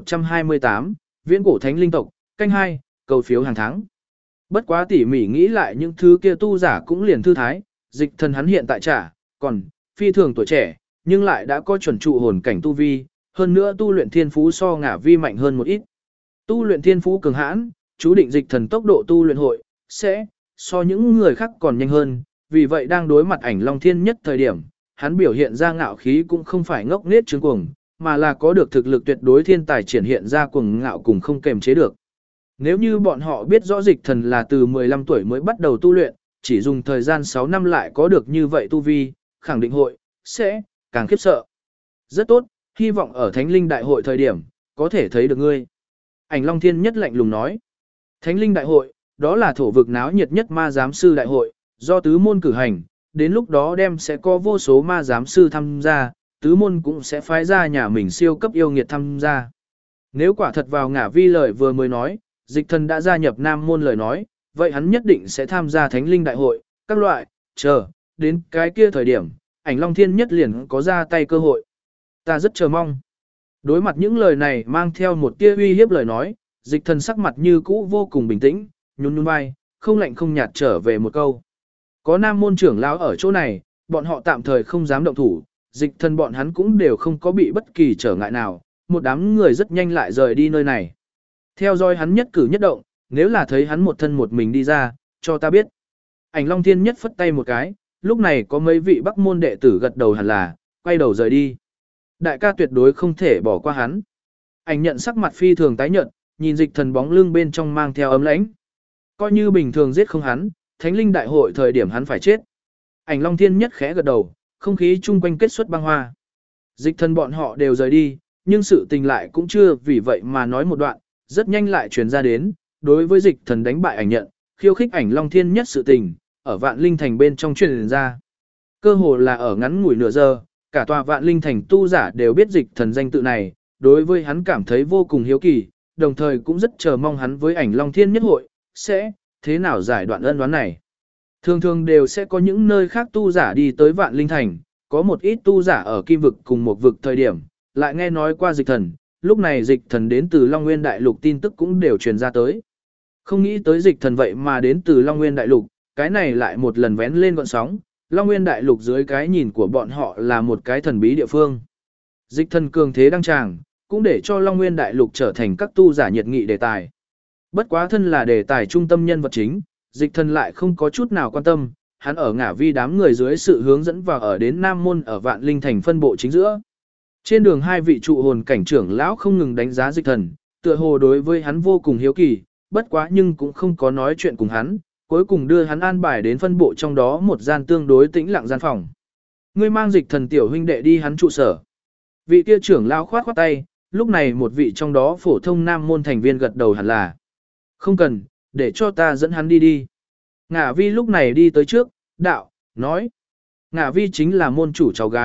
1128, Viễn cổ thánh linh tộc, canh 2, cầu phiếu hàng tháng. Bất quá tỉ mỉ nghĩ lại những thứ kia tu giả cũng liền thư thái, dịch thần hắn hiện tại trả, còn phi thường tuổi trẻ, nhưng lại đã có chuẩn trụ hồn cảnh tu vi, hơn nữa tu luyện thiên phú so Ngả Vi mạnh hơn một ít. Tu luyện thiên phú cường hãn, chú định dịch thần tốc độ tu luyện hội sẽ so những người khác còn nhanh hơn, vì vậy đang đối mặt Ảnh Long Thiên Nhất thời điểm, hắn biểu hiện ra ngạo khí cũng không phải ngốc nghếch trương cuồng, mà là có được thực lực tuyệt đối thiên tài triển hiện ra cuồng ngạo cùng không kềm chế được. Nếu như bọn họ biết rõ dịch thần là từ 15 tuổi mới bắt đầu tu luyện, chỉ dùng thời gian 6 năm lại có được như vậy tu vi, khẳng định hội sẽ càng khiếp sợ. Rất tốt, hy vọng ở Thánh Linh Đại hội thời điểm, có thể thấy được ngươi. Ảnh Long Thiên Nhất lạnh lùng nói. Thánh Linh Đại hội, đó là thổ vực náo nhiệt nhất ma giám sư đại hội, do tứ môn cử hành, đến lúc đó đem sẽ có vô số ma giám sư tham gia, tứ môn cũng sẽ phái ra nhà mình siêu cấp yêu nghiệt tham gia. Nếu quả thật vào Ngả Vi lời vừa mới nói, dịch thần đã gia nhập nam môn lời nói, vậy hắn nhất định sẽ tham gia Thánh Linh Đại hội, các loại, chờ, đến cái kia thời điểm, Ảnh Long Thiên Nhất liền có ra tay cơ hội. Ta rất chờ mong. Đối mặt những lời này mang theo một tia uy hiếp lời nói, dịch thần sắc mặt như cũ vô cùng bình tĩnh, nhún nhún vai, không lạnh không nhạt trở về một câu. Có nam môn trưởng lão ở chỗ này, bọn họ tạm thời không dám động thủ, dịch thần bọn hắn cũng đều không có bị bất kỳ trở ngại nào, một đám người rất nhanh lại rời đi nơi này. Theo dõi hắn nhất cử nhất động, nếu là thấy hắn một thân một mình đi ra, cho ta biết. Ảnh Long Thiên Nhất phất tay một cái, lúc này có mấy vị Bắc môn đệ tử gật đầu hẳn là, quay đầu rời đi. Đại ca tuyệt đối không thể bỏ qua hắn. Ảnh Nhận sắc mặt phi thường tái nhợt, nhìn dịch thần bóng lưng bên trong mang theo ấm lãnh. Coi như bình thường giết không hắn, Thánh Linh Đại hội thời điểm hắn phải chết. Ảnh Long Thiên Nhất khẽ gật đầu, không khí chung quanh kết xuất băng hoa. Dịch thần bọn họ đều rời đi, nhưng sự tình lại cũng chưa vì vậy mà nói một đoạn, rất nhanh lại truyền ra đến, đối với dịch thần đánh bại Ảnh Nhận, khiêu khích Ảnh Long Thiên Nhất sự tình, ở Vạn Linh Thành bên trong truyền ra. Cơ hồ là ở ngắn ngủi nửa giờ, cả tòa Vạn Linh Thành tu giả đều biết dịch thần danh tự này, đối với hắn cảm thấy vô cùng hiếu kỳ, đồng thời cũng rất chờ mong hắn với Ảnh Long Thiên Nhất hội, sẽ thế nào giải đoạn ân oán này. Thường thường đều sẽ có những nơi khác tu giả đi tới Vạn Linh Thành, có một ít tu giả ở Kim vực cùng một vực thời điểm, lại nghe nói qua dịch thần, lúc này dịch thần đến từ Long Nguyên Đại Lục tin tức cũng đều truyền ra tới. Không nghĩ tới dịch thần vậy mà đến từ Long Nguyên Đại Lục, cái này lại một lần vén lên gọn sóng, Long Nguyên Đại Lục dưới cái nhìn của bọn họ là một cái thần bí địa phương. Dịch thần cường thế đăng tràng, cũng để cho Long Nguyên Đại Lục trở thành các tu giả nhiệt nghị đề tài. Bất quá thân là đề tài trung tâm nhân vật chính, dịch thần lại không có chút nào quan tâm, hắn ở Ngả Vi đám người dưới sự hướng dẫn vào ở đến Nam Môn ở Vạn Linh Thành phân bộ chính giữa. Trên đường hai vị trụ hồn cảnh trưởng lão không ngừng đánh giá dịch thần, tựa hồ đối với hắn vô cùng hiếu kỳ, bất quá nhưng cũng không có nói chuyện cùng hắn, cuối cùng đưa hắn an bài đến phân bộ trong đó một gian tương đối tĩnh lặng gian phòng. Ngươi mang dịch thần tiểu huynh đệ đi hắn trụ sở. Vị kia trưởng lão khoát khoát tay, lúc này một vị trong đó phổ thông Nam Môn thành viên gật đầu hẳn là. Không cần, để cho ta dẫn hắn đi đi. Ngả Vi lúc này đi tới trước, đạo, nói. Ngả Vi chính là môn chủ cháu gái,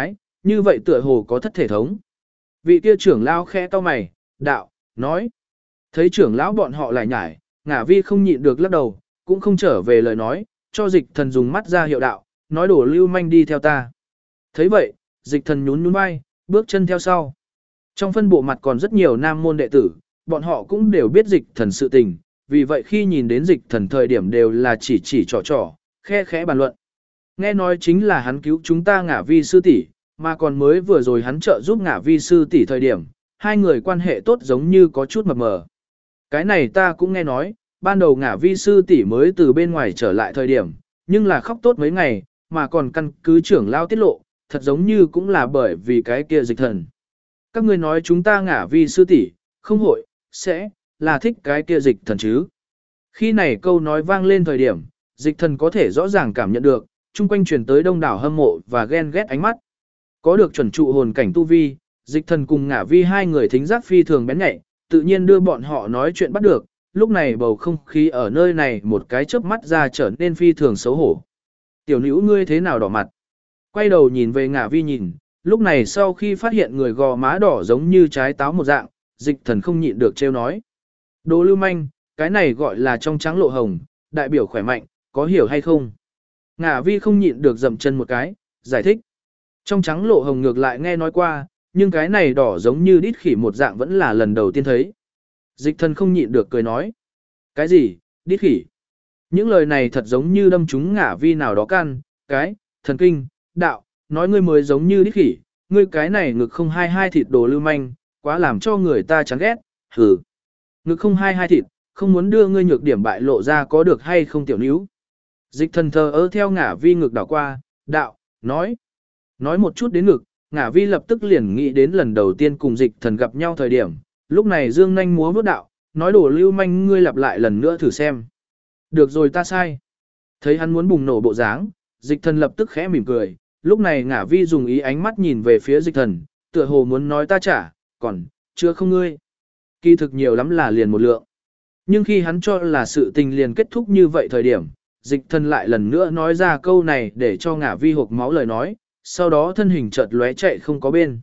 như vậy tựa hồ có thất thể thống. Vị kia trưởng lão khẽ cau mày, đạo, nói. Thấy trưởng lão bọn họ lại nhải, Ngả Vi không nhịn được lắc đầu, cũng không trở về lời nói, cho dịch thần dùng mắt ra hiệu đạo, nói đổ lưu manh đi theo ta. Thấy vậy, dịch thần nhún nhún vai, bước chân theo sau. Trong phân bộ mặt còn rất nhiều nam môn đệ tử, bọn họ cũng đều biết dịch thần sự tình, vì vậy khi nhìn đến dịch thần thời điểm đều là chỉ trò, khe khẽ bàn luận. Nghe nói chính là hắn cứu chúng ta Ngả Vi sư tỷ, mà còn mới vừa rồi hắn trợ giúp Ngả Vi sư tỷ thời điểm, hai người quan hệ tốt giống như có chút mập mờ. Cái này ta cũng nghe nói, ban đầu Ngả Vi sư tỷ mới từ bên ngoài trở lại thời điểm, nhưng là khóc tốt mấy ngày, mà còn căn cứ trưởng lao tiết lộ, thật giống như cũng là bởi vì cái kia dịch thần. Các ngươi nói chúng ta Ngả Vi sư tỷ, không hội, sẽ, là thích cái kia dịch thần chứ. Khi này câu nói vang lên thời điểm, dịch thần có thể rõ ràng cảm nhận được, chung quanh truyền tới đông đảo hâm mộ và ghen ghét ánh mắt. Có được chuẩn trụ hồn cảnh tu vi, dịch thần cùng Ngả Vi hai người thính giác phi thường bén nhạy, tự nhiên đưa bọn họ nói chuyện bắt được, lúc này bầu không khí ở nơi này một cái chớp mắt ra trở nên phi thường xấu hổ. Tiểu nữ ngươi thế nào đỏ mặt? Quay đầu nhìn về Ngả Vi nhìn, lúc này sau khi phát hiện người gò má đỏ giống như trái táo một dạng, dịch thần không nhịn được trêu nói. Đồ lưu manh, cái này gọi là trong trắng lộ hồng, đại biểu khỏe mạnh, có hiểu hay không? Ngả Vi không nhịn được dậm chân một cái, giải thích. Trong trắng lộ hồng ngược lại nghe nói qua, nhưng cái này đỏ giống như đít khỉ một dạng vẫn là lần đầu tiên thấy. Dịch thần không nhịn được cười nói. Cái gì, đít khỉ? Những lời này thật giống như đâm trúng Ngả Vi nào đó căn, cái, thần kinh, đạo, nói ngươi mới giống như đít khỉ, ngươi cái này ngực không hai hai thịt đồ lưu manh, quá làm cho người ta chán ghét, hừ. Ngực không hai hai thịt, không muốn đưa ngươi nhược điểm bại lộ ra có được hay không tiểu níu. Dịch thần thờ ơ theo Ngả Vi ngực đảo qua, đạo, nói. Nói một chút đến ngực, Ngả Vi lập tức liền nghĩ đến lần đầu tiên cùng dịch thần gặp nhau thời điểm, lúc này dương nanh múa vớt đạo, nói đổ lưu manh ngươi lặp lại lần nữa thử xem. Được rồi ta sai. Thấy hắn muốn bùng nổ bộ dáng, dịch thần lập tức khẽ mỉm cười, lúc này Ngả Vi dùng ý ánh mắt nhìn về phía dịch thần, tựa hồ muốn nói ta trả, còn, chưa không ngươi. Kỳ thực nhiều lắm là liền một lượng. Nhưng khi hắn cho là sự tình liền kết thúc như vậy thời điểm, dịch thần lại lần nữa nói ra câu này để cho Ngả Vi hộc máu lời nói, sau đó thân hình chợt lóe chạy không có bên.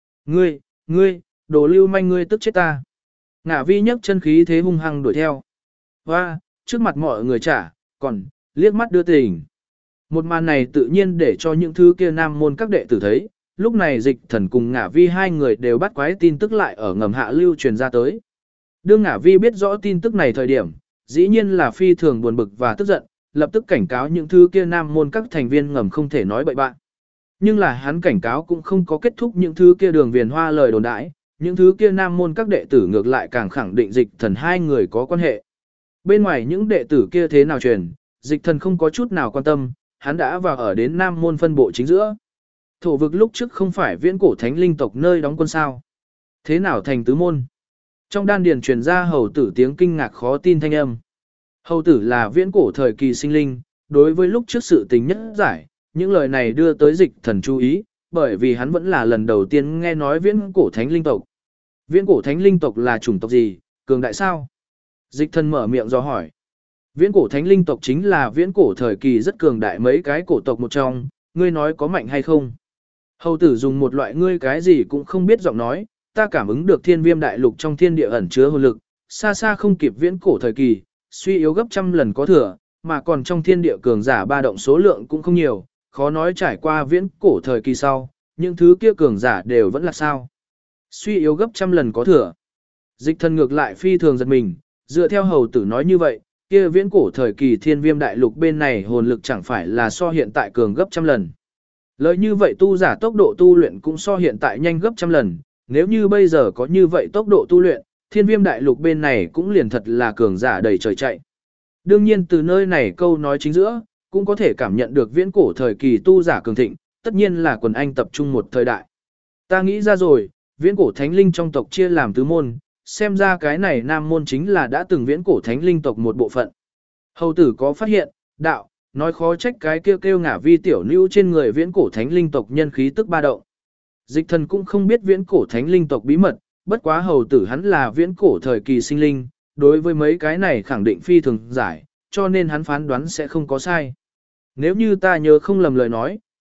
Ngươi, đồ lưu manh ngươi tức chết ta. Ngả Vi nhấc chân khí thế hung hăng đuổi theo. Và, trước mặt mọi người trả, còn, liếc mắt đưa tình. Một màn này tự nhiên để cho những thứ kia nam môn các đệ tử thấy, lúc này dịch thần cùng Ngả Vi hai người đều bắt quái tin tức lại ở ngầm hạ lưu truyền ra tới. Đương Ngả Vi biết rõ tin tức này thời điểm, dĩ nhiên là phi thường buồn bực và tức giận, lập tức cảnh cáo những thứ kia nam môn các thành viên ngầm không thể nói bậy bạn. Nhưng là hắn cảnh cáo cũng không có kết thúc những thứ kia đường viền hoa lời đồn đãi, những thứ kia nam môn các đệ tử ngược lại càng khẳng định dịch thần hai người có quan hệ. Bên ngoài những đệ tử kia thế nào truyền, dịch thần không có chút nào quan tâm, hắn đã vào ở đến nam môn phân bộ chính giữa. Thổ vực lúc trước không phải viễn cổ thánh linh tộc nơi đóng quân sao. Thế nào thành tứ môn? Trong đan điền truyền ra hầu tử tiếng kinh ngạc khó tin thanh âm. Hầu tử là viễn cổ thời kỳ sinh linh, đối với lúc trước sự tình nhất giải, những lời này đưa tới dịch thần chú ý, bởi vì hắn vẫn là lần đầu tiên nghe nói viễn cổ thánh linh tộc. Viễn cổ thánh linh tộc là chủng tộc gì, cường đại sao? Dịch thần mở miệng do hỏi. Viễn cổ thánh linh tộc chính là viễn cổ thời kỳ rất cường đại mấy cái cổ tộc một trong, ngươi nói có mạnh hay không? Hầu tử dùng một loại ngươi cái gì cũng không biết giọng nói, ta cảm ứng được thiên viêm đại lục trong thiên địa ẩn chứa hồn lực, xa xa không kịp viễn cổ thời kỳ, suy yếu gấp trăm lần có thừa, mà còn trong thiên địa cường giả ba động số lượng cũng không nhiều, khó nói trải qua viễn cổ thời kỳ sau, những thứ kia cường giả đều vẫn là sao. Suy yếu gấp trăm lần có thừa. Dịch thần ngược lại phi thường giật mình, dựa theo hầu tử nói như vậy, kia viễn cổ thời kỳ thiên viêm đại lục bên này hồn lực chẳng phải là so hiện tại cường gấp trăm lần. Lợi như vậy tu giả tốc độ tu luyện cũng so hiện tại nhanh gấp trăm lần, nếu như bây giờ có như vậy tốc độ tu luyện, thiên viêm đại lục bên này cũng liền thật là cường giả đầy trời chạy. Đương nhiên từ nơi này câu nói chính giữa, cũng có thể cảm nhận được viễn cổ thời kỳ tu giả cường thịnh, tất nhiên là quần anh tập trung một thời đại. Ta nghĩ ra rồi, viễn cổ thánh linh trong tộc chia làm tứ môn, xem ra cái này nam môn chính là đã từng viễn cổ thánh linh tộc một bộ phận. Hầu tử có phát hiện, đạo, nói khó trách cái kêu Ngả Vi tiểu nữ trên người viễn cổ thánh linh tộc nhân khí tức ba động. Dịch thần cũng không biết viễn cổ thánh linh tộc bí mật, bất quá hầu tử hắn là viễn cổ thời kỳ sinh linh, đối với mấy cái này khẳng định phi thường giải, cho nên hắn phán đoán sẽ không có sai. Nếu như ta nhớ không lầm lời nói,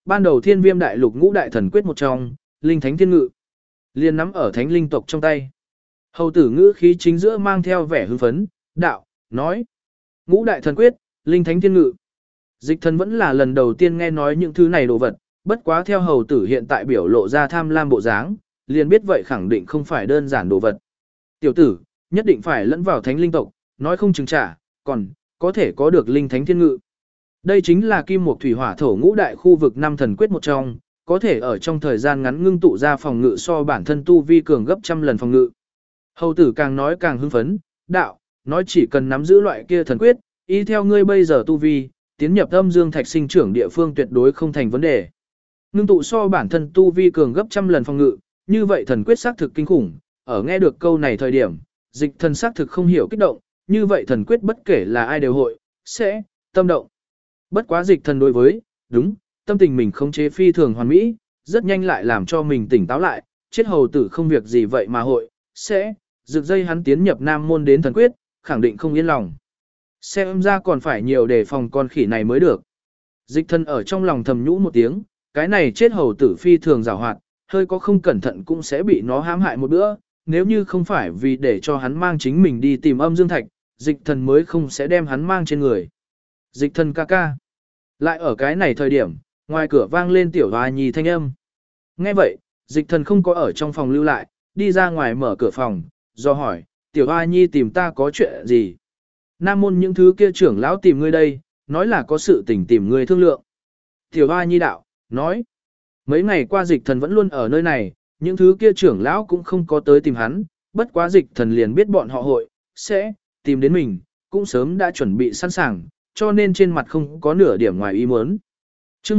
ban đầu Thiên Viêm đại lục ngũ đại thần quyết một trong, Linh Thánh Thiên Ngự, liền nắm ở Thánh Linh tộc trong tay. Hầu tử ngữ khí chính giữa mang theo vẻ hưng phấn, đạo, nói: "Ngũ đại thần quyết, Linh Thánh Thiên Ngự." Dịch Thần vẫn là lần đầu tiên nghe nói những thứ này đồ vật, bất quá theo hầu tử hiện tại biểu lộ ra tham lam bộ dáng, liền biết vậy khẳng định không phải đơn giản đồ vật. Tiểu tử, nhất định phải lẫn vào Thánh Linh tộc, nói không chừng trả, còn có thể có được Linh Thánh Thiên Ngự. Đây chính là kim mộc thủy hỏa thổ ngũ đại khu vực 5 thần quyết một trong, có thể ở trong thời gian ngắn ngưng tụ ra phòng ngự so bản thân tu vi cường gấp trăm lần phòng ngự. Hầu tử càng nói càng hưng phấn, đạo, nói chỉ cần nắm giữ loại kia thần quyết, y theo ngươi bây giờ tu vi, tiến nhập âm dương thạch sinh trưởng địa phương tuyệt đối không thành vấn đề. Ngưng tụ so bản thân tu vi cường gấp trăm lần phòng ngự, như vậy thần quyết xác thực kinh khủng, ở nghe được câu này thời điểm, Dịch Thần xác thực không hiểu kích động, như vậy thần quyết bất kể là ai đều hội, sẽ, tâm động. Bất quá Dịch Thần đối với, đúng, tâm tình mình khống chế phi thường hoàn mỹ, rất nhanh lại làm cho mình tỉnh táo lại, chết hầu tử không việc gì vậy mà hội, sẽ, rực dây hắn tiến nhập nam môn đến thần quyết, khẳng định không yên lòng. Xem ra còn phải nhiều đề phòng con khỉ này mới được. Dịch Thần ở trong lòng thầm nhũ một tiếng, cái này chết hầu tử phi thường giàu hoạt, hơi có không cẩn thận cũng sẽ bị nó hãm hại một bữa, nếu như không phải vì để cho hắn mang chính mình đi tìm âm dương thạch, Dịch Thần mới không sẽ đem hắn mang trên người. Dịch Thần ca ca. Lại ở cái này thời điểm, ngoài cửa vang lên tiểu hoa nhi thanh âm. Nghe vậy, Dịch Thần không có ở trong phòng lưu lại, đi ra ngoài mở cửa phòng, do hỏi, tiểu hoa nhi tìm ta có chuyện gì? Nam môn những thứ kia trưởng lão tìm ngươi đây, nói là có sự tình tìm ngươi thương lượng. Tiểu hoa nhi đạo, nói, mấy ngày qua Dịch Thần vẫn luôn ở nơi này, những thứ kia trưởng lão cũng không có tới tìm hắn, bất quá Dịch Thần liền biết bọn họ hội, sẽ, tìm đến mình, cũng sớm đã chuẩn bị sẵn sàng, cho nên trên mặt không có nửa điểm ngoài ý muốn. Chương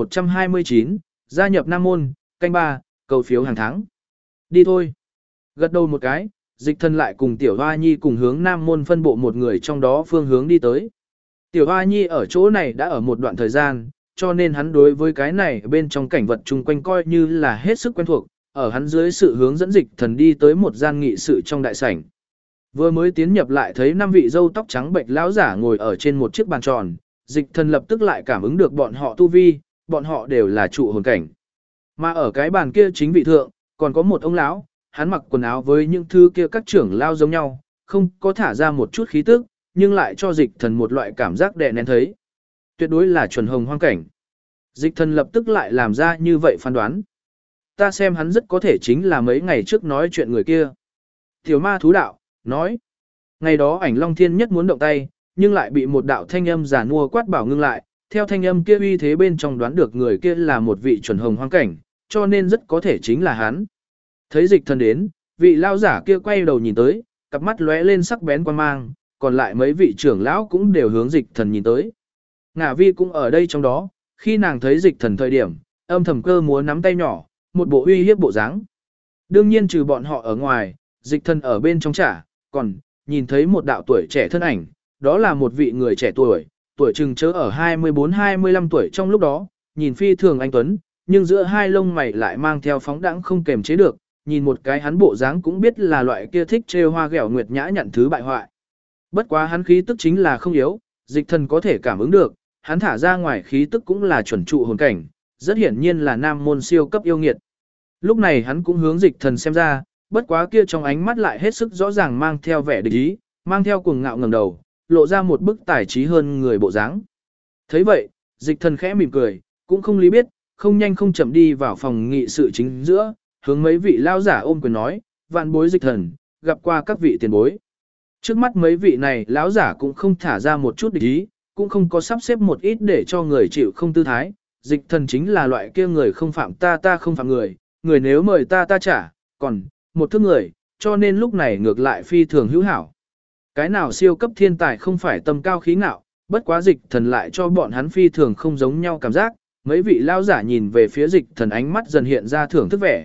1129, gia nhập Nam môn, canh 3, cầu phiếu hàng tháng. Đi thôi. Gật đầu một cái, Dịch Thần lại cùng Tiểu Hoa Nhi cùng hướng Nam môn phân bộ một người trong đó phương hướng đi tới. Tiểu Hoa Nhi ở chỗ này đã ở một đoạn thời gian, cho nên hắn đối với cái này bên trong cảnh vật chung quanh coi như là hết sức quen thuộc, ở hắn dưới sự hướng dẫn Dịch Thần đi tới một gian nghị sự trong đại sảnh. Vừa mới tiến nhập lại thấy 5 vị râu tóc trắng bệch lão giả ngồi ở trên một chiếc bàn tròn, Dịch Thần lập tức lại cảm ứng được bọn họ tu vi, bọn họ đều là trụ hồn cảnh. Mà ở cái bàn kia chính vị thượng, còn có một ông lão, hắn mặc quần áo với những thứ kia các trưởng lao giống nhau, không có thả ra một chút khí tức, nhưng lại cho Dịch Thần một loại cảm giác đè nén thấy. Tuyệt đối là chuẩn hồng hoang cảnh. Dịch Thần lập tức lại làm ra như vậy phán đoán. Ta xem hắn rất có thể chính là mấy ngày trước nói chuyện người kia. Tiểu ma thú đạo, nói. Ngày đó Ảnh Long Thiên Nhất muốn động tay, nhưng lại bị một đạo thanh âm giả nua quát bảo ngưng lại. Theo thanh âm kia uy thế bên trong đoán được người kia là một vị chuẩn hồng hoang cảnh, cho nên rất có thể chính là hắn. Thấy Dịch Thần đến, vị lao giả kia quay đầu nhìn tới, cặp mắt lóe lên sắc bén quan mang, còn lại mấy vị trưởng lão cũng đều hướng Dịch Thần nhìn tới. Ngả Vi cũng ở đây trong đó, khi nàng thấy Dịch Thần thời điểm, âm thầm cơ múa nắm tay nhỏ, một bộ uy hiếp bộ dáng. Đương nhiên trừ bọn họ ở ngoài, Dịch Thần ở bên trong trả, còn nhìn thấy một đạo tuổi trẻ thân ảnh, đó là một vị người trẻ tuổi, tuổi chừng chớ ở 24-25 tuổi trong lúc đó, nhìn phi thường anh tuấn, nhưng giữa hai lông mày lại mang theo phóng đãng không kềm chế được, nhìn một cái hắn bộ dáng cũng biết là loại kia thích trêu hoa ghẹo nguyệt nhã nhặn thứ bại hoại. Bất quá hắn khí tức chính là không yếu, Dịch Thần có thể cảm ứng được, hắn thả ra ngoài khí tức cũng là chuẩn trụ hồn cảnh, rất hiển nhiên là nam môn siêu cấp yêu nghiệt. Lúc này hắn cũng hướng Dịch Thần xem ra, bất quá kia trong ánh mắt lại hết sức rõ ràng mang theo vẻ địch ý, mang theo cuồng ngạo ngẩng đầu, lộ ra một bức tài trí hơn người bộ dáng. Thấy vậy, Dịch Thần khẽ mỉm cười, cũng không lý biết, không nhanh không chậm đi vào phòng nghị sự chính giữa, hướng mấy vị lao giả ôm quyền nói, vạn bối Dịch Thần, gặp qua các vị tiền bối. Trước mắt mấy vị này lão giả cũng không thả ra một chút địch ý, cũng không có sắp xếp một ít để cho người chịu không tư thái. Dịch Thần chính là loại kia người không phạm ta ta không phạm người, người nếu mời ta ta trả, còn một thứ người, cho nên lúc này ngược lại phi thường hữu hảo. Cái nào siêu cấp thiên tài không phải tâm cao khí ngạo, bất quá Dịch Thần lại cho bọn hắn phi thường không giống nhau cảm giác, mấy vị lao giả nhìn về phía Dịch Thần ánh mắt dần hiện ra thưởng thức vẻ.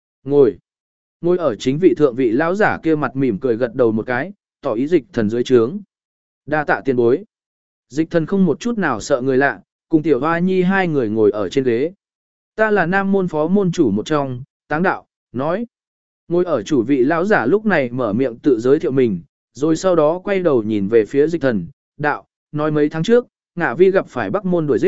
Ngồi ở chính vị thượng vị lão giả kia mặt mỉm cười gật đầu một cái, tỏ ý Dịch Thần dưới trướng. Đa tạ tiền bối. Dịch Thần không một chút nào sợ người lạ, cùng Tiểu Hoa Nhi hai người ngồi ở trên ghế. Ta là nam môn phó môn chủ một trong, Táng Đạo, nói. Ngồi ở chủ vị lão giả lúc này mở miệng tự giới thiệu mình, rồi sau đó quay đầu nhìn về phía Dịch Thần, đạo, nói mấy tháng trước, Ngả Vi gặp phải Bắc môn đuổi giết,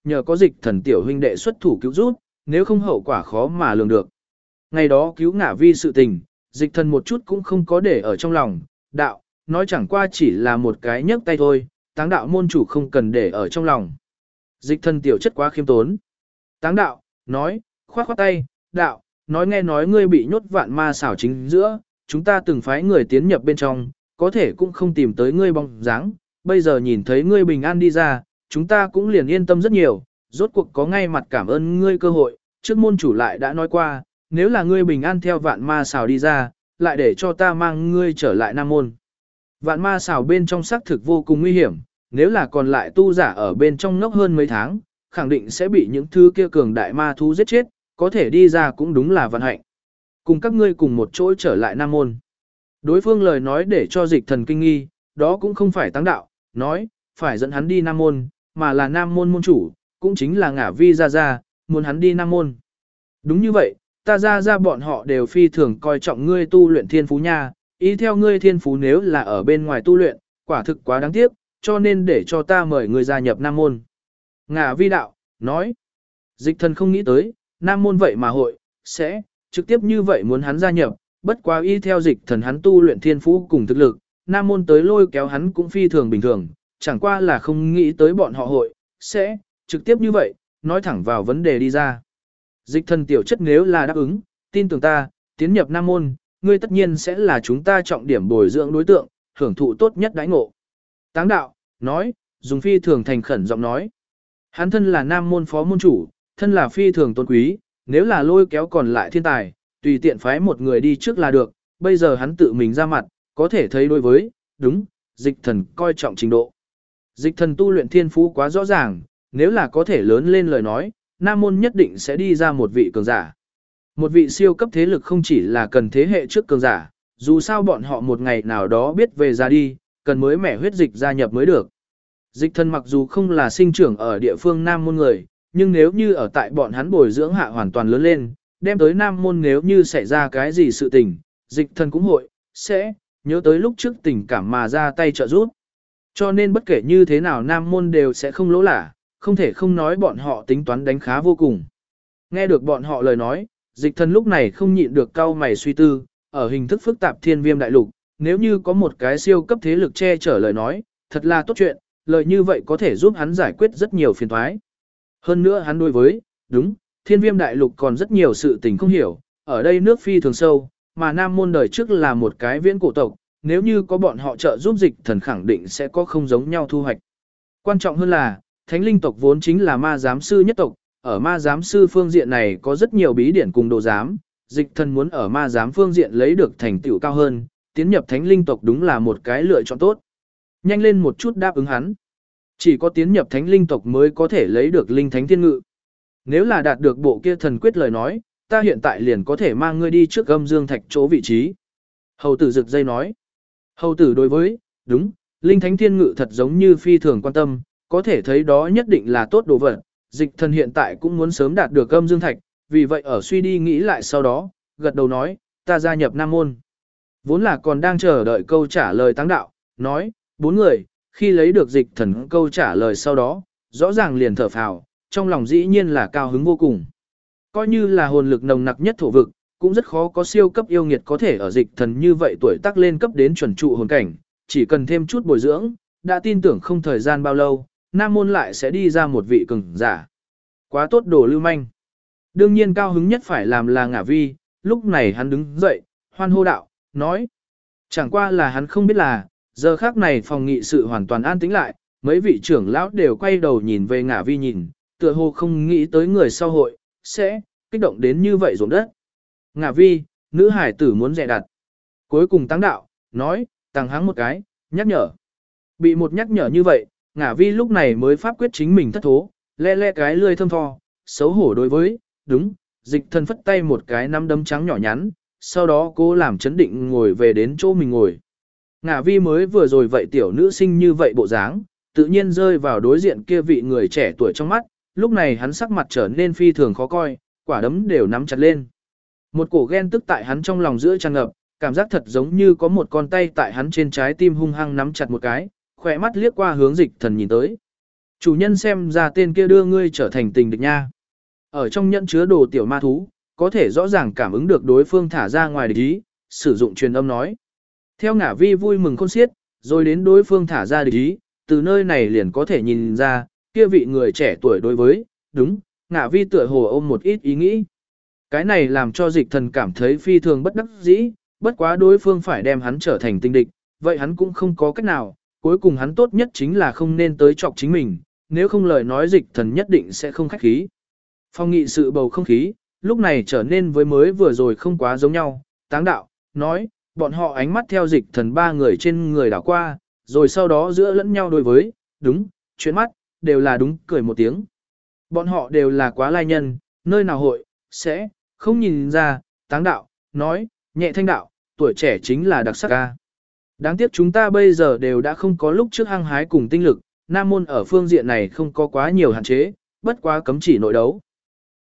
nhờ có dịch thần tiểu huynh đệ xuất thủ cứu giúp, nếu không hậu quả khó mà lường được. Ngày đó cứu Ngả Vi sự tình, dịch thần một chút cũng không có để ở trong lòng, đạo, nói chẳng qua chỉ là một cái nhấc tay thôi, Táng đạo môn chủ không cần để ở trong lòng. Dịch thần tiểu chất quá khiêm tốn. Táng đạo, nói, khoát khoát tay, đạo, nghe nói ngươi bị nhốt vạn ma xảo chính giữa, chúng ta từng phái người tiến nhập bên trong, có thể cũng không tìm tới ngươi bóng dáng, bây giờ nhìn thấy ngươi bình an đi ra, chúng ta cũng liền yên tâm rất nhiều, rốt cuộc có ngay mặt cảm ơn ngươi cơ hội, trước môn chủ lại đã nói qua, nếu là ngươi bình an theo vạn ma xảo đi ra, lại để cho ta mang ngươi trở lại Nam môn. Vạn ma xảo bên trong xác thực vô cùng nguy hiểm, nếu là còn lại tu giả ở bên trong ngốc hơn mấy tháng, khẳng định sẽ bị những thứ kia cường đại ma thú giết chết, có thể đi ra cũng đúng là vận hạnh. Cùng các ngươi cùng một chỗ trở lại Nam môn. Đối phương lời nói để cho dịch thần kinh nghi, đó cũng không phải Táng đạo, nói, phải dẫn hắn đi Nam môn, mà là Nam môn môn chủ, cũng chính là Ngả Vi ra ra, muốn hắn đi Nam môn. Đúng như vậy, ta ra bọn họ đều phi thường coi trọng ngươi tu luyện thiên phú nha, ý theo ngươi thiên phú nếu là ở bên ngoài tu luyện, quả thực quá đáng tiếc, cho nên để cho ta mời ngươi gia nhập Nam môn. Ngả Vi đạo, nói, dịch thần không nghĩ tới, Nam môn vậy mà hội, sẽ, trực tiếp như vậy muốn hắn gia nhập, bất quá y theo dịch thần hắn tu luyện thiên phú cùng thực lực, Nam môn tới lôi kéo hắn cũng phi thường bình thường, chẳng qua là không nghĩ tới bọn họ hội, sẽ, trực tiếp như vậy, nói thẳng vào vấn đề đi ra. Dịch thần tiểu chất nếu là đáp ứng, tin tưởng ta, tiến nhập Nam môn, ngươi tất nhiên sẽ là chúng ta trọng điểm bồi dưỡng đối tượng, hưởng thụ tốt nhất đãi ngộ. Táng đạo, nói, dùng phi thường thành khẩn giọng nói. Hắn thân là Nam môn phó môn chủ, thân là phi thường tôn quý, nếu là lôi kéo còn lại thiên tài, tùy tiện phái một người đi trước là được, bây giờ hắn tự mình ra mặt, có thể thấy đối với, đúng, dịch thần coi trọng trình độ. Dịch thần tu luyện thiên phú quá rõ ràng, nếu là có thể lớn lên lời nói, Nam môn nhất định sẽ đi ra một vị cường giả. Một vị siêu cấp thế lực không chỉ là cần thế hệ trước cường giả, dù sao bọn họ một ngày nào đó biết về ra đi, cần mới mẻ huyết dịch gia nhập mới được. Dịch thần mặc dù không là sinh trưởng ở địa phương Nam môn người, nhưng nếu như ở tại bọn hắn bồi dưỡng hạ hoàn toàn lớn lên, đem tới Nam môn nếu như xảy ra cái gì sự tình, dịch thần cũng hội, sẽ, nhớ tới lúc trước tình cảm mà ra tay trợ giúp. Cho nên bất kể như thế nào Nam môn đều sẽ không lỗ lả, không thể không nói bọn họ tính toán đánh khá vô cùng. Nghe được bọn họ lời nói, dịch thần lúc này không nhịn được cau mày suy tư, ở hình thức phức tạp thiên viêm đại lục, nếu như có một cái siêu cấp thế lực che chở lời nói, thật là tốt chuyện, lời như vậy có thể giúp hắn giải quyết rất nhiều phiền toái. Hơn nữa hắn đối với, đúng, thiên viêm đại lục còn rất nhiều sự tình không hiểu, ở đây nước phi thường sâu, mà Nam môn đời trước là một cái viễn cổ tộc, nếu như có bọn họ trợ giúp dịch thần khẳng định sẽ có không giống nhau thu hoạch. Quan trọng hơn là, thánh linh tộc vốn chính là ma giám sư nhất tộc, ở ma giám sư phương diện này có rất nhiều bí điển cùng đồ giám, dịch thần muốn ở ma giám phương diện lấy được thành tựu cao hơn, tiến nhập thánh linh tộc đúng là một cái lựa chọn tốt. Nhanh lên một chút đáp ứng hắn. Chỉ có tiến nhập thánh linh tộc mới có thể lấy được linh thánh thiên ngự. Nếu là đạt được bộ kia thần quyết lời nói, ta hiện tại liền có thể mang ngươi đi trước âm dương thạch chỗ vị trí. Hầu tử rực dây nói. Hầu tử đối với, đúng, linh thánh thiên ngự thật giống như phi thường quan tâm, có thể thấy đó nhất định là tốt đồ vật. Dịch thần hiện tại cũng muốn sớm đạt được âm dương thạch, vì vậy ở suy đi nghĩ lại sau đó, gật đầu nói, ta gia nhập Nam môn. Vốn là còn đang chờ đợi câu trả lời Táng đạo, nói, 4 người, khi lấy được dịch thần câu trả lời sau đó, rõ ràng liền thở phào, trong lòng dĩ nhiên là cao hứng vô cùng. Coi như là hồn lực nồng nặc nhất thổ vực, cũng rất khó có siêu cấp yêu nghiệt có thể ở dịch thần như vậy tuổi tác lên cấp đến chuẩn trụ hồn cảnh, chỉ cần thêm chút bồi dưỡng, đã tin tưởng không thời gian bao lâu, Nam môn lại sẽ đi ra một vị cường giả. Quá tốt đồ lưu manh. Đương nhiên cao hứng nhất phải làm là Ngả Vi, lúc này hắn đứng dậy, hoan hô đạo, nói. Chẳng qua là hắn không biết là, giờ khác này phòng nghị sự hoàn toàn an tĩnh lại, mấy vị trưởng lão đều quay đầu nhìn về Ngả Vi nhìn, tựa hồ không nghĩ tới người sau hội, sẽ, kích động đến như vậy ruộng đất. Ngả Vi, nữ hải tử muốn dè đặt. Cuối cùng Táng đạo, nói, tăng hắng một cái, nhắc nhở. Bị một nhắc nhở như vậy, Ngả Vi lúc này mới pháp quyết chính mình thất thố, le le cái lươi thơm tho, xấu hổ đối với, đúng, dịch thần phất tay một cái nắm đấm trắng nhỏ nhắn, sau đó cô làm chấn định ngồi về đến chỗ mình ngồi. Ngả Vi mới vừa rồi vậy tiểu nữ sinh như vậy bộ dáng, tự nhiên rơi vào đối diện kia vị người trẻ tuổi trong mắt, lúc này hắn sắc mặt trở nên phi thường khó coi, quả đấm đều nắm chặt lên. Một cổ ghen tức tại hắn trong lòng giữa tràn ngập, cảm giác thật giống như có một con tay tại hắn trên trái tim hung hăng nắm chặt một cái, khỏe mắt liếc qua hướng dịch thần nhìn tới. Chủ nhân xem ra tên kia đưa ngươi trở thành tình địch nha. Ở trong nhẫn chứa đồ tiểu ma thú, có thể rõ ràng cảm ứng được đối phương thả ra ngoài địch ý, sử dụng truyền âm nói. Theo Ngả Vi vui mừng khôn xiết, rồi đến đối phương thả ra địch ý, từ nơi này liền có thể nhìn ra, kia vị người trẻ tuổi đối với, đúng, Ngả Vi tựa hồ ôm một ít ý nghĩ. Cái này làm cho Dịch Thần cảm thấy phi thường bất đắc dĩ, bất quá đối phương phải đem hắn trở thành tình địch, vậy hắn cũng không có cách nào, cuối cùng hắn tốt nhất chính là không nên tới chọc chính mình, nếu không lời nói Dịch Thần nhất định sẽ không khách khí. Phong nghị sự bầu không khí, lúc này trở nên với mới vừa rồi không quá giống nhau, Táng Đạo, nói, bọn họ ánh mắt theo Dịch Thần ba người trên người đảo qua, rồi sau đó giữa lẫn nhau đối với, đúng, chuyện mắt, đều là đúng, cười một tiếng. Bọn họ đều là quá lai nhân, nơi nào hội, sẽ, không nhìn ra, Táng Đạo, nói, nhẹ thanh đạo, tuổi trẻ chính là đặc sắc ca. Đáng tiếc chúng ta bây giờ đều đã không có lúc trước hăng hái cùng tinh lực, Nam môn ở phương diện này không có quá nhiều hạn chế, bất quá cấm chỉ nội đấu.